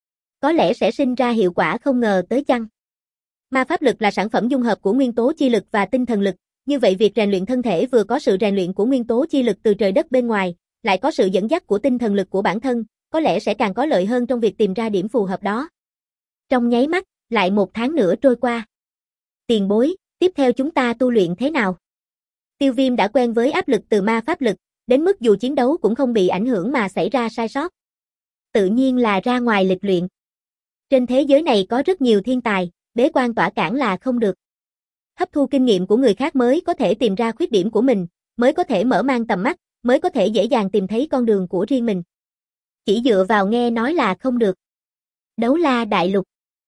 Có lẽ sẽ sinh ra hiệu quả không ngờ tới chăng. Ma pháp lực là sản phẩm dung hợp của nguyên tố chi lực và tinh thần lực, Như vậy việc rèn luyện thân thể vừa có sự rèn luyện của nguyên tố chi lực từ trời đất bên ngoài, lại có sự dẫn dắt của tinh thần lực của bản thân, có lẽ sẽ càng có lợi hơn trong việc tìm ra điểm phù hợp đó. Trong nháy mắt, lại 1 tháng nữa trôi qua. Tiền bối, tiếp theo chúng ta tu luyện thế nào? Tiêu Viêm đã quen với áp lực từ ma pháp lực, đến mức dù chiến đấu cũng không bị ảnh hưởng mà xảy ra sai sót. Tự nhiên là ra ngoài lịch luyện. Trên thế giới này có rất nhiều thiên tài, bế quan tỏa cản là không được. Hấp thu kinh nghiệm của người khác mới có thể tìm ra khuyết điểm của mình, mới có thể mở mang tầm mắt, mới có thể dễ dàng tìm thấy con đường của riêng mình. Chỉ dựa vào nghe nói là không được. Đấu La Đại Lục.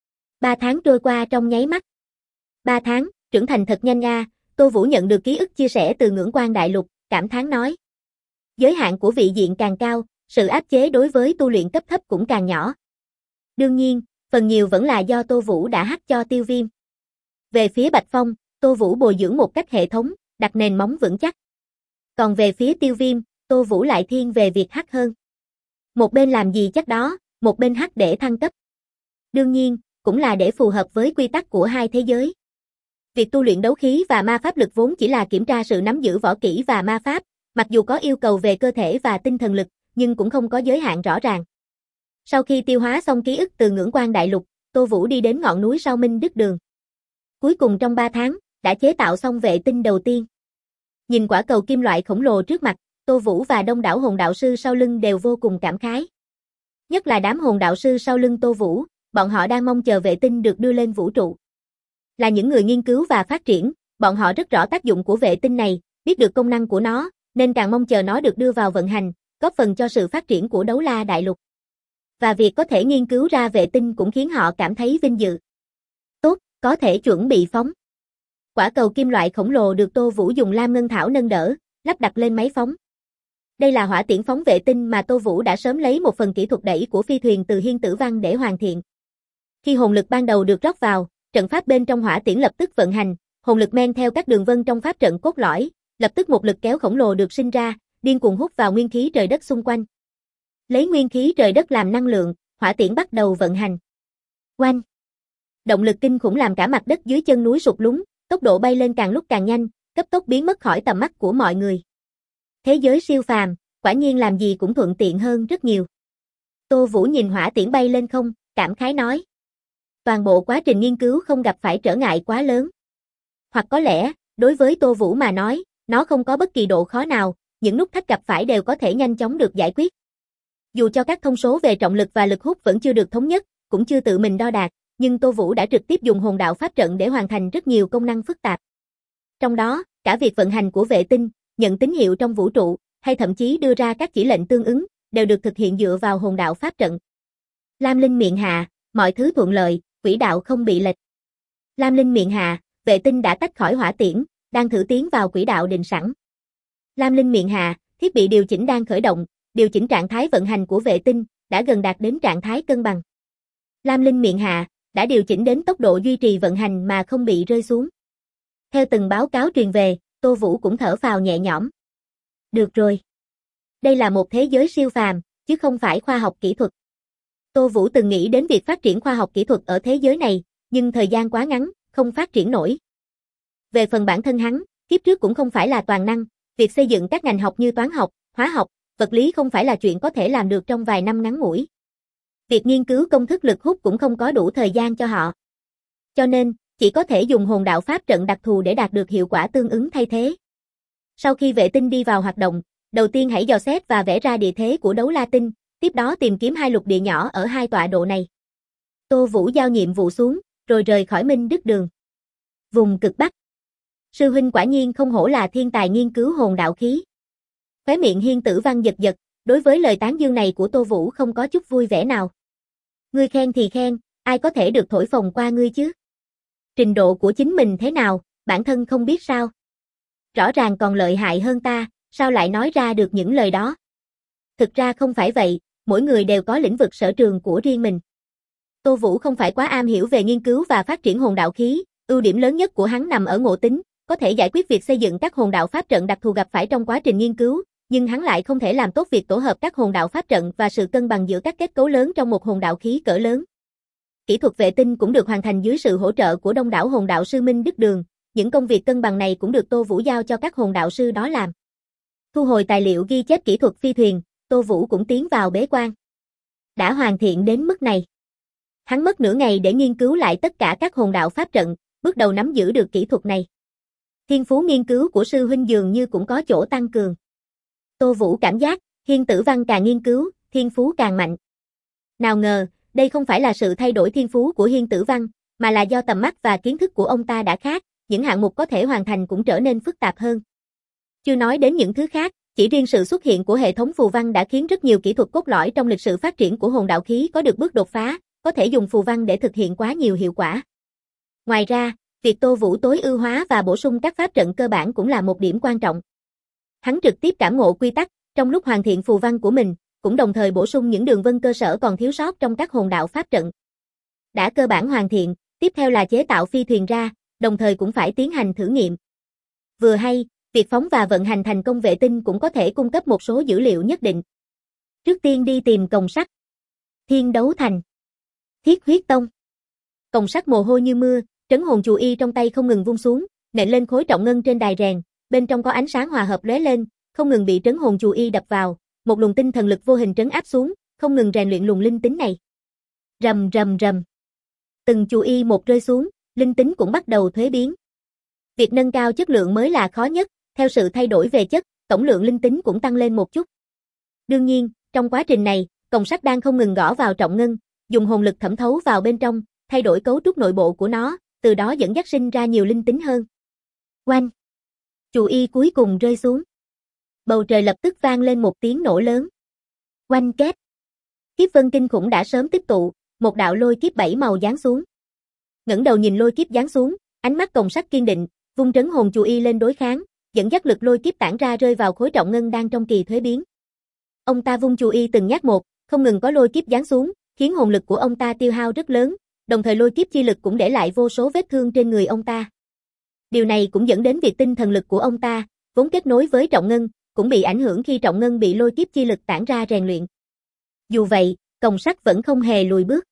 3 tháng trôi qua trong nháy mắt. 3 tháng, trưởng thành thật nhanh a. Tô Vũ nhận được ký ức chia sẻ từ Ngưỡng Quan Đại Lục, cảm thán nói. Giới hạn của vị diện càng cao, sự áp chế đối với tu luyện cấp thấp cũng càng nhỏ. Đương nhiên, phần nhiều vẫn là do Tô Vũ đã hack cho Tiêu Viêm. Về phía Bạch Phong, Tô Vũ bồi dưỡng một cách hệ thống, đặt nền móng vững chắc. Còn về phía Tiêu Viêm, Tô Vũ lại thiên về việc hack hơn. Một bên làm gì chắc đó, một bên hack để thăng cấp. Đương nhiên, cũng là để phù hợp với quy tắc của hai thế giới. Việc tu luyện đấu khí và ma pháp lực vốn chỉ là kiểm tra sự nắm giữ võ kỹ và ma pháp, mặc dù có yêu cầu về cơ thể và tinh thần lực, nhưng cũng không có giới hạn rõ ràng. Sau khi tiêu hóa xong ký ức từ Ngưỡng Quan Đại Lục, Tô Vũ đi đến ngọn núi Sao Minh Đức Đường. Cuối cùng trong 3 tháng, đã chế tạo xong vệ tinh đầu tiên. Nhìn quả cầu kim loại khổng lồ trước mặt, Tô Vũ và đông đảo hồn đạo sư sau lưng đều vô cùng cảm khái. Nhất là đám hồn đạo sư sau lưng Tô Vũ, bọn họ đang mong chờ vệ tinh được đưa lên vũ trụ. Là những người nghiên cứu và phát triển, bọn họ rất rõ tác dụng của vệ tinh này, biết được công năng của nó, nên càng mong chờ nó được đưa vào vận hành, góp phần cho sự phát triển của Đấu La Đại Lục. Và việc có thể nghiên cứu ra vệ tinh cũng khiến họ cảm thấy vinh dự. Tốt, có thể chuẩn bị phóng. Quả cầu kim loại khổng lồ được Tô Vũ dùng lam ngân thảo nâng đỡ, lắp đặt lên máy phóng. Đây là hỏa tiễn phóng vệ tinh mà Tô Vũ đã sớm lấy một phần kỹ thuật đẩy của phi thuyền từ Hiên Tử Văn để hoàn thiện. Khi hồn lực ban đầu được rót vào, trận pháp bên trong hỏa tiễn lập tức vận hành, hồn lực men theo các đường vân trong pháp trận cốt lõi, lập tức một lực kéo khổng lồ được sinh ra, điên cuồng hút vào nguyên khí trời đất xung quanh. Lấy nguyên khí trời đất làm năng lượng, hỏa tiễn bắt đầu vận hành. Oanh! Động lực kinh khủng làm cả mặt đất dưới chân núi sụt lún, tốc độ bay lên càng lúc càng nhanh, cấp tốc biến mất khỏi tầm mắt của mọi người. Thế giới siêu phàm, quả nhiên làm gì cũng thuận tiện hơn rất nhiều. Tô Vũ nhìn hỏa tiễn bay lên không, cảm khái nói. Toàn bộ quá trình nghiên cứu không gặp phải trở ngại quá lớn. Hoặc có lẽ, đối với Tô Vũ mà nói, nó không có bất kỳ độ khó nào, những nút thắt gặp phải đều có thể nhanh chóng được giải quyết. Dù cho các thông số về trọng lực và lực hút vẫn chưa được thống nhất, cũng chưa tự mình đo đạc, nhưng Tô Vũ đã trực tiếp dùng hồn đạo pháp trận để hoàn thành rất nhiều công năng phức tạp. Trong đó, cả việc vận hành của vệ tinh, nhận tín hiệu trong vũ trụ, hay thậm chí đưa ra các chỉ lệnh tương ứng, đều được thực hiện dựa vào hồn đạo pháp trận. Lam Linh miệng hạ, mọi thứ thuận lợi, quỹ đạo không bị lệch. Lam Linh miệng hạ, vệ tinh đã tách khỏi hỏa tiễn, đang thử tiến vào quỹ đạo định sẵn. Lam Linh miệng hạ, thiết bị điều chỉnh đang khởi động, điều chỉnh trạng thái vận hành của vệ tinh, đã gần đạt đến trạng thái cân bằng. Lam Linh miệng hạ, đã điều chỉnh đến tốc độ duy trì vận hành mà không bị rơi xuống. Theo từng báo cáo truyền về, Tô Vũ cũng thở phào nhẹ nhõm. Được rồi. Đây là một thế giới siêu phàm, chứ không phải khoa học kỹ thuật. Tô Vũ từng nghĩ đến việc phát triển khoa học kỹ thuật ở thế giới này, nhưng thời gian quá ngắn, không phát triển nổi. Về phần bản thân hắn, kiếp trước cũng không phải là toàn năng, việc xây dựng các ngành học như toán học, hóa học, vật lý không phải là chuyện có thể làm được trong vài năm ngắn ngủi. Việc nghiên cứu công thức lực hút cũng không có đủ thời gian cho họ. Cho nên, chỉ có thể dùng hồn đạo pháp trận đặc thù để đạt được hiệu quả tương ứng thay thế. Sau khi vệ tinh đi vào hoạt động, đầu tiên hãy dò xét và vẽ ra địa thế của Đấu La Tinh, tiếp đó tìm kiếm 2 lục địa nhỏ ở 2 tọa độ này. Tô Vũ giao nhiệm vụ xuống, rồi rời khỏi Minh Đức Đường. Vùng cực Bắc. Sư huynh quả nhiên không hổ là thiên tài nghiên cứu hồn đạo khí. Khóe miệng Hiên Tử Văn giật giật, đối với lời tán dương này của Tô Vũ không có chút vui vẻ nào. Ngươi khen thì khen, ai có thể được thổi phồng qua ngươi chứ? Trình độ của chính mình thế nào, bản thân không biết sao? Rõ ràng còn lợi hại hơn ta, sao lại nói ra được những lời đó? Thực ra không phải vậy, mỗi người đều có lĩnh vực sở trường của riêng mình. Tô Vũ không phải quá am hiểu về nghiên cứu và phát triển hồn đạo khí, ưu điểm lớn nhất của hắn nằm ở ngộ tính, có thể giải quyết việc xây dựng các hồn đạo pháp trận đặc thù gặp phải trong quá trình nghiên cứu, nhưng hắn lại không thể làm tốt việc tổ hợp các hồn đạo pháp trận và sự cân bằng giữa các kết cấu lớn trong một hồn đạo khí cỡ lớn. Kỹ thuật vệ tinh cũng được hoàn thành dưới sự hỗ trợ của đông đảo hồn đạo sư Minh Đức Đường, những công việc cân bằng này cũng được Tô Vũ giao cho các hồn đạo sư đó làm. Thu hồi tài liệu ghi chép kỹ thuật phi thuyền, Tô Vũ cũng tiến vào bế quan. Đã hoàn thiện đến mức này. Hắn mất nửa ngày để nghiên cứu lại tất cả các hồn đạo pháp trận, bước đầu nắm giữ được kỹ thuật này. Thiên phú nghiên cứu của sư huynh dường như cũng có chỗ tăng cường. Tô Vũ cảm giác, Hiên Tử Văn càng nghiên cứu, thiên phú càng mạnh. Nào ngờ, đây không phải là sự thay đổi thiên phú của Hiên Tử Văn, mà là do tầm mắt và kiến thức của ông ta đã khác, những hạng mục có thể hoàn thành cũng trở nên phức tạp hơn. Chưa nói đến những thứ khác, chỉ riêng sự xuất hiện của hệ thống phù văn đã khiến rất nhiều kỹ thuật cốt lõi trong lịch sử phát triển của hồn đạo khí có được bước đột phá, có thể dùng phù văn để thực hiện quá nhiều hiệu quả. Ngoài ra, việc Tô Vũ tối ưu hóa và bổ sung các pháp trận cơ bản cũng là một điểm quan trọng. Hắn trực tiếp cảm ngộ quy tắc, trong lúc hoàn thiện phù văn của mình, cũng đồng thời bổ sung những đường vân cơ sở còn thiếu sót trong các hồn đạo pháp trận. Đã cơ bản hoàn thiện, tiếp theo là chế tạo phi thuyền ra, đồng thời cũng phải tiến hành thử nghiệm. Vừa hay, việc phóng và vận hành thành công vệ tinh cũng có thể cung cấp một số dữ liệu nhất định. Trước tiên đi tìm Cồng Sắt. Thiên Đấu Thành. Thiết Huyết Tông. Cồng Sắt mồ hôi như mưa, trấn hồn chù y trong tay không ngừng vung xuống, nện lên khối trọng ngân trên đài rèn, bên trong có ánh sáng hòa hợp lóe lên, không ngừng bị trấn hồn chù y đập vào, một luồng tinh thần lực vô hình trấn áp xuống, không ngừng rèn luyện luồng linh tính này. Rầm rầm rầm. Từng chù y một rơi xuống, linh tính cũng bắt đầu thuế biến. Việc nâng cao chất lượng mới là khó nhất, theo sự thay đổi về chất, tổng lượng linh tính cũng tăng lên một chút. Đương nhiên, trong quá trình này, Cồng Sắt đang không ngừng gõ vào trọng ngân, dùng hồn lực thẩm thấu vào bên trong, thay đổi cấu trúc nội bộ của nó, từ đó dẫn dắt sinh ra nhiều linh tính hơn. Oanh! Chù y cuối cùng rơi xuống. Bầu trời lập tức vang lên một tiếng nổ lớn. Oanh két! Kiếp vân kinh khủng đã sớm tích tụ, một đạo lôi kiếp 7 màu giáng xuống. Ngẩng đầu nhìn lôi kiếp giáng xuống, ánh mắt Cồng Sắt kiên định, vung trấn hồn chù y lên đối kháng, dẫn dắt lực lôi kiếp tản ra rơi vào khối trọng ngân đang trong kỳ thuế biến. Ông ta vung chù y từng nhát một, không ngừng có lôi kiếp giáng xuống, khiến hồn lực của ông ta tiêu hao rất lớn, đồng thời lôi kiếp chi lực cũng để lại vô số vết thương trên người ông ta. Điều này cũng dẫn đến việc tinh thần lực của ông ta, vốn kết nối với trọng ngân, cũng bị ảnh hưởng khi trọng ngân bị lôi kiếp chi lực tản ra rèn luyện. Dù vậy, Cồng Sắt vẫn không hề lùi bước.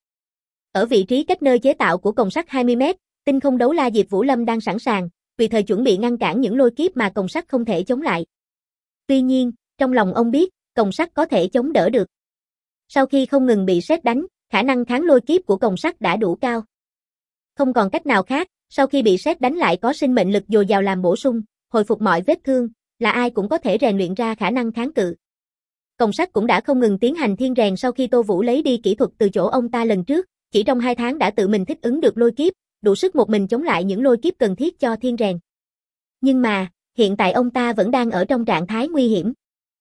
Ở vị trí cách nơi chế tạo của Cồng Sắt 20 mét, tinh không đấu la Diệp Vũ Lâm đang sẵn sàng, tùy thời chuẩn bị ngăn cản những lôi kiếp mà Cồng Sắt không thể chống lại. Tuy nhiên, trong lòng ông biết, Cồng Sắt có thể chống đỡ được. Sau khi không ngừng bị sét đánh, khả năng kháng lôi kiếp của Cồng Sắt đã đủ cao. Không còn cách nào khác, sau khi bị sét đánh lại có sinh mệnh lực dồi dào làm bổ sung, hồi phục mọi vết thương, là ai cũng có thể rèn luyện ra khả năng kháng cự. Cồng Sắt cũng đã không ngừng tiến hành thiên rèn sau khi Tô Vũ lấy đi kỹ thuật từ chỗ ông ta lần trước, chỉ trong 2 tháng đã tự mình thích ứng được lôi kiếp, đủ sức một mình chống lại những lôi kiếp cần thiết cho thiên rèn. Nhưng mà, hiện tại ông ta vẫn đang ở trong trạng thái nguy hiểm.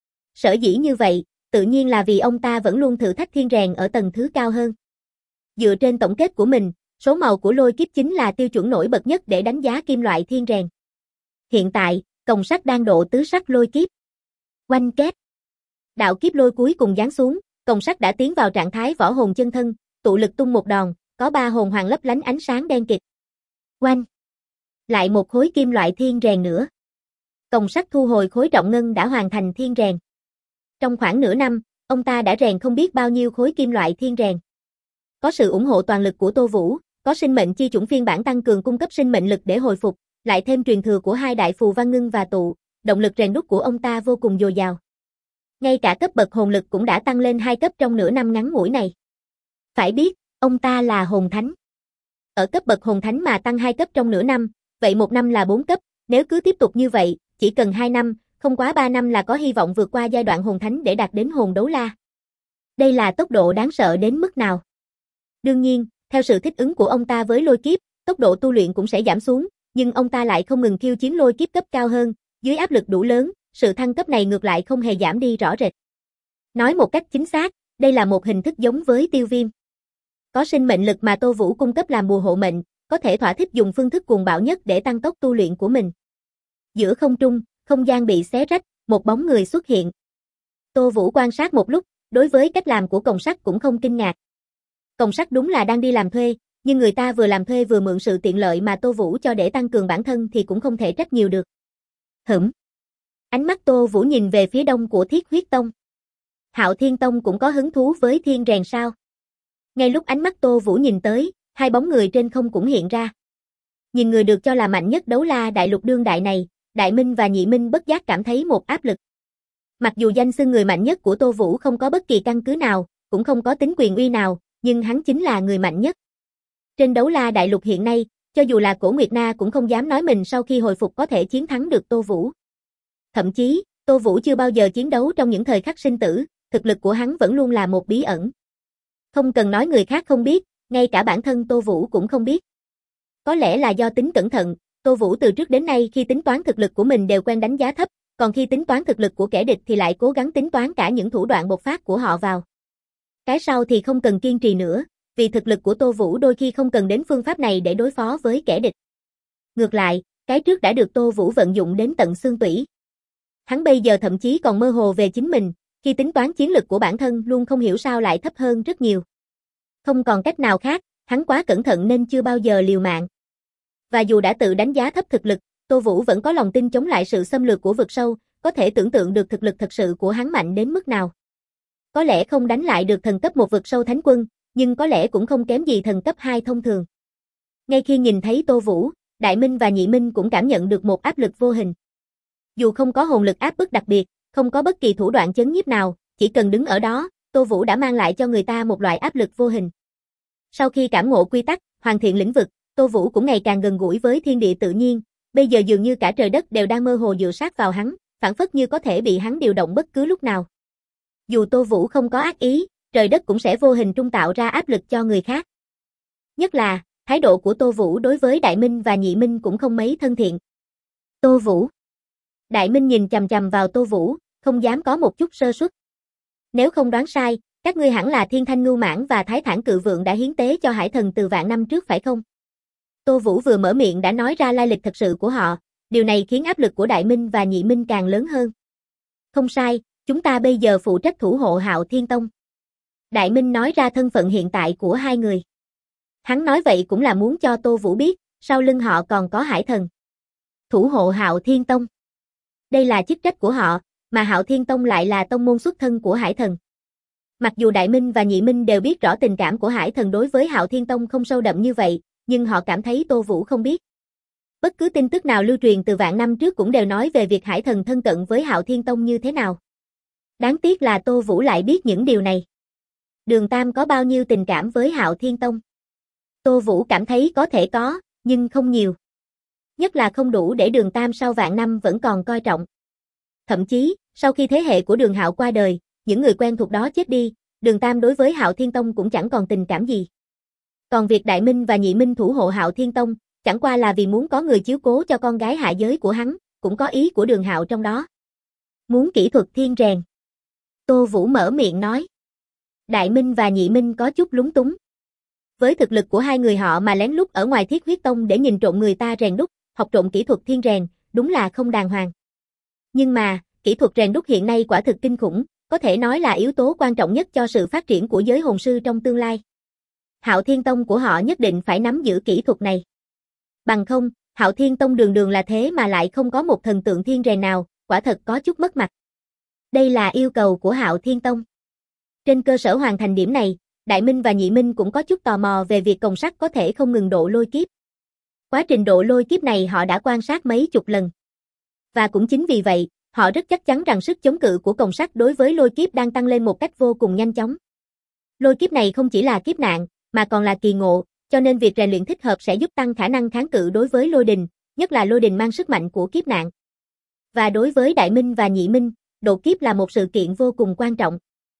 Sở dĩ như vậy, tự nhiên là vì ông ta vẫn luôn thử thách thiên rèn ở tầng thứ cao hơn. Dựa trên tổng kết của mình, số màu của lôi kiếp chính là tiêu chuẩn nổi bật nhất để đánh giá kim loại thiên rèn. Hiện tại, Cồng Sắt đang độ tứ sắc lôi kiếp. Oanh két! Đạo kiếp lôi cuối cùng giáng xuống, Cồng Sắt đã tiến vào trạng thái võ hồn chân thân, tụ lực tung một đòn, có 3 hồn hoàng lấp lánh ánh sáng đen kịt. Oanh! Lại một khối kim loại thiên rèn nữa. Cồng Sắt thu hồi khối trọng ngân đã hoàn thành thiên rèn. Trong khoảng nửa năm, ông ta đã rèn không biết bao nhiêu khối kim loại thiên rèn. Có sự ủng hộ toàn lực của Tô Vũ, có sinh mệnh chi chủng phiên bản tăng cường cung cấp sinh mệnh lực để hồi phục, lại thêm truyền thừa của 2 đại phù văn ngưng và tụ, động lực rèn đúc của ông ta vô cùng dồi dào. Ngay cả cấp bậc hồn lực cũng đã tăng lên 2 cấp trong nửa năm ngắn ngủi này. Phải biết, ông ta là hồn thánh. Ở cấp bậc hồn thánh mà tăng 2 cấp trong nửa năm, vậy 1 năm là 4 cấp, nếu cứ tiếp tục như vậy, chỉ cần 2 năm, không quá 3 năm là có hy vọng vượt qua giai đoạn hồn thánh để đạt đến hồn đấu la. Đây là tốc độ đáng sợ đến mức nào? Đương nhiên, theo sự thích ứng của ông ta với lôi kiếp, tốc độ tu luyện cũng sẽ giảm xuống, nhưng ông ta lại không ngừng khiêu chiến lôi kiếp cấp cao hơn, dưới áp lực đủ lớn, sự thăng cấp này ngược lại không hề giảm đi rõ rệt. Nói một cách chính xác, đây là một hình thức giống với tiêu viêm. Có sinh mệnh lực mà Tô Vũ cung cấp làm bùa hộ mệnh, có thể thỏa thích dùng phương thức cuồng bạo nhất để tăng tốc tu luyện của mình. Giữa không trung, không gian bị xé rách, một bóng người xuất hiện. Tô Vũ quan sát một lúc, đối với cách làm của Cồng Sắt cũng không kinh ngạc. Cồng Sắt đúng là đang đi làm thuê, nhưng người ta vừa làm thuê vừa mượn sự tiện lợi mà Tô Vũ cho để tăng cường bản thân thì cũng không thể trách nhiều được. Ánh mắt Tô Vũ nhìn về phía đông của Thiết Huyết Tông. Hạo Thiên Tông cũng có hứng thú với thiên rèn sao? Ngay lúc ánh mắt Tô Vũ nhìn tới, 2 bóng người trên không cũng hiện ra. Nhìn người được cho là mạnh nhất đấu la đại lục đương đại này, Đại Minh và Nhị Minh bất giác cảm thấy một áp lực. Mặc dù danh xưng người mạnh nhất của Tô Vũ không có bất kỳ căn cứ nào, cũng không có tính quyền uy nào, nhưng hắn chính là người mạnh nhất. Trên đấu la đại lục hiện nay, cho dù là Cổ Nguyệt Na cũng không dám nói mình sau khi hồi phục có thể chiến thắng được Tô Vũ. Thậm chí, Tô Vũ chưa bao giờ chiến đấu trong những thời khắc sinh tử, thực lực của hắn vẫn luôn là một bí ẩn. Không cần nói người khác không biết, ngay cả bản thân Tô Vũ cũng không biết. Có lẽ là do tính cẩn thận, Tô Vũ từ trước đến nay khi tính toán thực lực của mình đều quen đánh giá thấp, còn khi tính toán thực lực của kẻ địch thì lại cố gắng tính toán cả những thủ đoạn bộc phát của họ vào. Cái sau thì không cần kiên trì nữa, vì thực lực của Tô Vũ đôi khi không cần đến phương pháp này để đối phó với kẻ địch. Ngược lại, cái trước đã được Tô Vũ vận dụng đến tận xương tủy. Hắn bây giờ thậm chí còn mơ hồ về chính mình, khi tính toán chiến lực của bản thân luôn không hiểu sao lại thấp hơn rất nhiều. Không còn cách nào khác, hắn quá cẩn thận nên chưa bao giờ liều mạng. Và dù đã tự đánh giá thấp thực lực, Tô Vũ vẫn có lòng tin chống lại sự xâm lược của vực sâu, có thể tưởng tượng được thực lực thật sự của hắn mạnh đến mức nào. Có lẽ không đánh lại được thần cấp 1 vực sâu thánh quân, nhưng có lẽ cũng không kém gì thần cấp 2 thông thường. Ngay khi nhìn thấy Tô Vũ, Đại Minh và Nhị Minh cũng cảm nhận được một áp lực vô hình. Dù không có hồn lực áp bức đặc biệt, không có bất kỳ thủ đoạn chấn nhiếp nào, chỉ cần đứng ở đó, Tô Vũ đã mang lại cho người ta một loại áp lực vô hình. Sau khi cảm ngộ quy tắc, hoàn thiện lĩnh vực, Tô Vũ cũng ngày càng gần gũi với thiên địa tự nhiên, bây giờ dường như cả trời đất đều đang mơ hồ dựa sát vào hắn, phảng phất như có thể bị hắn điều động bất cứ lúc nào. Dù Tô Vũ không có ác ý, trời đất cũng sẽ vô hình trung tạo ra áp lực cho người khác. Nhất là, thái độ của Tô Vũ đối với Đại Minh và Nhị Minh cũng không mấy thân thiện. Tô Vũ. Đại Minh nhìn chằm chằm vào Tô Vũ, không dám có một chút sơ suất. Nếu không đoán sai, các ngươi hẳn là Thiên Thanh Ngưu Mãng và Thái Thản Cự Vượng đã hiến tế cho Hải Thần từ vạn năm trước phải không? Tô Vũ vừa mở miệng đã nói ra lai lịch thật sự của họ, điều này khiến áp lực của Đại Minh và Nhị Minh càng lớn hơn. Không sai, chúng ta bây giờ phụ trách thủ hộ Hạo Thiên Tông. Đại Minh nói ra thân phận hiện tại của hai người. Hắn nói vậy cũng là muốn cho Tô Vũ biết, sau lưng họ còn có Hải Thần. Thủ hộ Hạo Thiên Tông. Đây là chức trách của họ, mà Hạo Thiên Tông lại là tông môn xuất thân của Hải Thần. Mặc dù Đại Minh và Nhị Minh đều biết rõ tình cảm của Hải Thần đối với Hạo Thiên Tông không sâu đậm như vậy, nhưng họ cảm thấy Tô Vũ không biết. Bất cứ tin tức nào lưu truyền từ vạn năm trước cũng đều nói về việc Hải Thần thân cận với Hạo Thiên Tông như thế nào. Đáng tiếc là Tô Vũ lại biết những điều này. Đường Tam có bao nhiêu tình cảm với Hạo Thiên Tông? Tô Vũ cảm thấy có thể có, nhưng không nhiều. Nhất là không đủ để Đường Tam sau vạn năm vẫn còn coi trọng. Thậm chí, sau khi thế hệ của Đường Hạo qua đời, những người quen thuộc đó chết đi, Đường Tam đối với Hạo Thiên Tông cũng chẳng còn tình cảm gì. Còn việc Đại Minh và Nhị Minh thủ hộ Hạo Thiên Tông, chẳng qua là vì muốn có người chiếu cố cho con gái hạ giới của hắn, cũng có ý của Đường Hạo trong đó. Muốn kỹ thuật thiên rèn. Tô Vũ mở miệng nói. Đại Minh và Nhị Minh có chút lúng túng. Với thực lực của hai người họ mà lén lút ở ngoài Thiết Huyết Tông để nhìn trộm người ta rèn đúc, học trộm kỹ thuật thiên rèn, đúng là không đàng hoàng. Nhưng mà, kỹ thuật rèn đúc hiện nay quả thực kinh khủng, có thể nói là yếu tố quan trọng nhất cho sự phát triển của giới hồn sư trong tương lai. Hạo Thiên Tông của họ nhất định phải nắm giữ kỹ thuật này. Bằng không, Hạo Thiên Tông đường đường là thế mà lại không có một thần tượng thiên rèn nào, quả thật có chút mất mặt. Đây là yêu cầu của Hạo Thiên Tông. Trên cơ sở hoàn thành điểm này, Đại Minh và Nhị Minh cũng có chút tò mò về việc Cồng Sắt có thể không ngừng độ lôi kiếp. Quá trình độ lôi kiếp này họ đã quan sát mấy chục lần. Và cũng chính vì vậy, họ rất chắc chắn rằng sức chống cự của Cồng Sắt đối với lôi kiếp đang tăng lên một cách vô cùng nhanh chóng. Lôi kiếp này không chỉ là kiếp nạn, mà còn là kỳ ngộ, cho nên việc rèn luyện thích hợp sẽ giúp tăng khả năng kháng cự đối với lôi đình, nhất là lôi đình mang sức mạnh của kiếp nạn. Và đối với Đại Minh và Nhị Minh, độ kiếp là một sự kiện vô cùng quan trọng.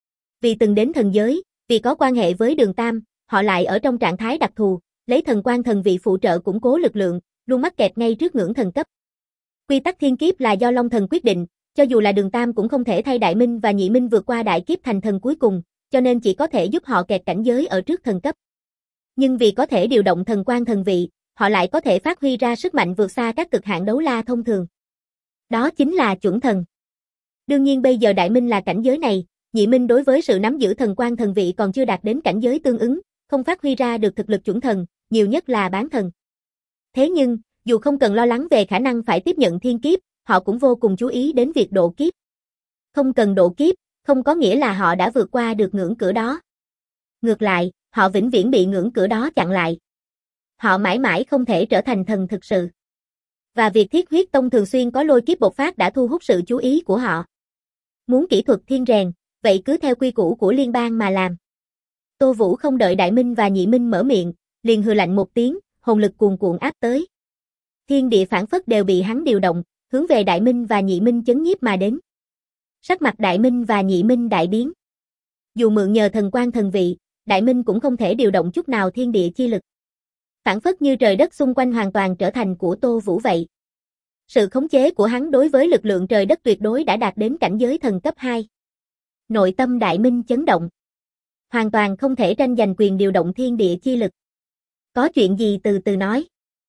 Vì từng đến thần giới, vì có quan hệ với Đường Tam, họ lại ở trong trạng thái đặc thù, lấy thần quan thần vị phụ trợ củng cố lực lượng, luôn mắc kẹt ngay trước ngưỡng thần cấp. Quy tắc thiên kiếp là do Long Thần quyết định, cho dù là Đường Tam cũng không thể thay Đại Minh và Nhị Minh vượt qua đại kiếp thành thần cuối cùng, cho nên chỉ có thể giúp họ kẹt cảnh giới ở trước thần cấp. Nhưng vì có thể điều động thần quan thần vị, họ lại có thể phát huy ra sức mạnh vượt xa các cực hạn đấu la thông thường. Đó chính là chuẩn thần. Đương nhiên bây giờ Đại Minh là cảnh giới này, Nhị Minh đối với sự nắm giữ thần quan thần vị còn chưa đạt đến cảnh giới tương ứng, không phát huy ra được thực lực chuẩn thần, nhiều nhất là bán thần. Thế nhưng, dù không cần lo lắng về khả năng phải tiếp nhận thiên kiếp, họ cũng vô cùng chú ý đến việc độ kiếp. Không cần độ kiếp, không có nghĩa là họ đã vượt qua được ngưỡng cửa đó. Ngược lại, họ vĩnh viễn bị ngưỡng cửa đó chặn lại. họ mãi mãi không thể trở thành thần thực sự. Và việc Thiết Huyết Tông thường xuyên có lôi kiếp bộc phát đã thu hút sự chú ý của họ. Muốn kỹ thuật thiên rèn, vậy cứ theo quy củ của liên bang mà làm. Tô Vũ không đợi Đại Minh và Nhị Minh mở miệng, liền hừ lạnh một tiếng, hồn lực cuồn cuộn áp tới. Thiên địa phảng phất đều bị hắn điều động, hướng về Đại Minh và Nhị Minh chấn nhiếp mà đến. Sắc mặt Đại Minh và Nhị Minh đại biến. Dù mượn nhờ thần quan thần vị, Đại Minh cũng không thể điều động chút nào thiên địa chi lực. Phảng phất như trời đất xung quanh hoàn toàn trở thành của Tô Vũ vậy. Sự khống chế của hắn đối với lực lượng trời đất tuyệt đối đã đạt đến cảnh giới thần cấp 2. Nội tâm Đại Minh chấn động. Hoàn toàn không thể tranh giành quyền điều động thiên địa chi lực. Có chuyện gì từ từ nói.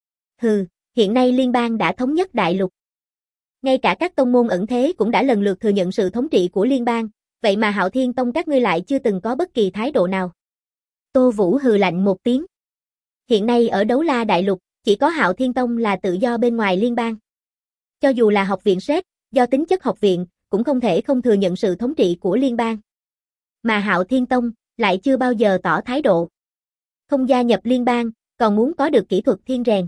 Hừ, hiện nay liên bang đã thống nhất đại lục. Ngay cả các tông môn ẩn thế cũng đã lần lượt thừa nhận sự thống trị của liên bang, vậy mà Hạo Thiên Tông các ngươi lại chưa từng có bất kỳ thái độ nào. Tô Vũ hừ lạnh một tiếng. Hiện nay ở Đấu La Đại Lục, chỉ có Hạo Thiên Tông là tự do bên ngoài liên bang. Cho dù là học viện SET, do tính chất học viện, cũng không thể không thừa nhận sự thống trị của liên bang. Mà Hạo Thiên Tông lại chưa bao giờ tỏ thái độ. Không gia nhập liên bang, còn muốn có được kỹ thuật thiên rèn.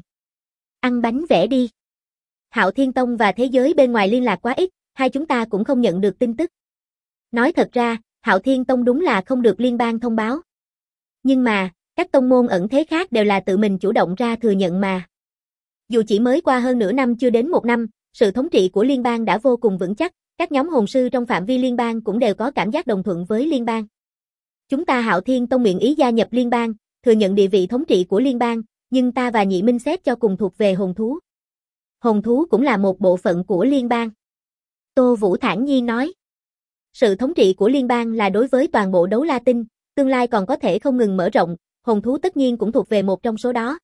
Ăn bánh vẽ đi. Hạo Thiên Tông và thế giới bên ngoài liên lạc quá ít, hai chúng ta cũng không nhận được tin tức. Nói thật ra, Hạo Thiên Tông đúng là không được liên bang thông báo. Nhưng mà, các tông môn ẩn thế khác đều là tự mình chủ động ra thừa nhận mà. Dù chỉ mới qua hơn nửa năm chưa đến một năm, sự thống trị của liên bang đã vô cùng vững chắc, các nhóm hồn sư trong phạm vi liên bang cũng đều có cảm giác đồng thuận với liên bang. Chúng ta Hạo Thiên Tông nguyện ý gia nhập liên bang, thừa nhận địa vị thống trị của liên bang, nhưng ta và Nhị Minh xét cho cùng thuộc về hồn thú. Hồn thú cũng là một bộ phận của liên bang. Tô Vũ thản nhiên nói. Sự thống trị của liên bang là đối với toàn bộ Đấu La Tinh, tương lai còn có thể không ngừng mở rộng, hồn thú tất nhiên cũng thuộc về một trong số đó.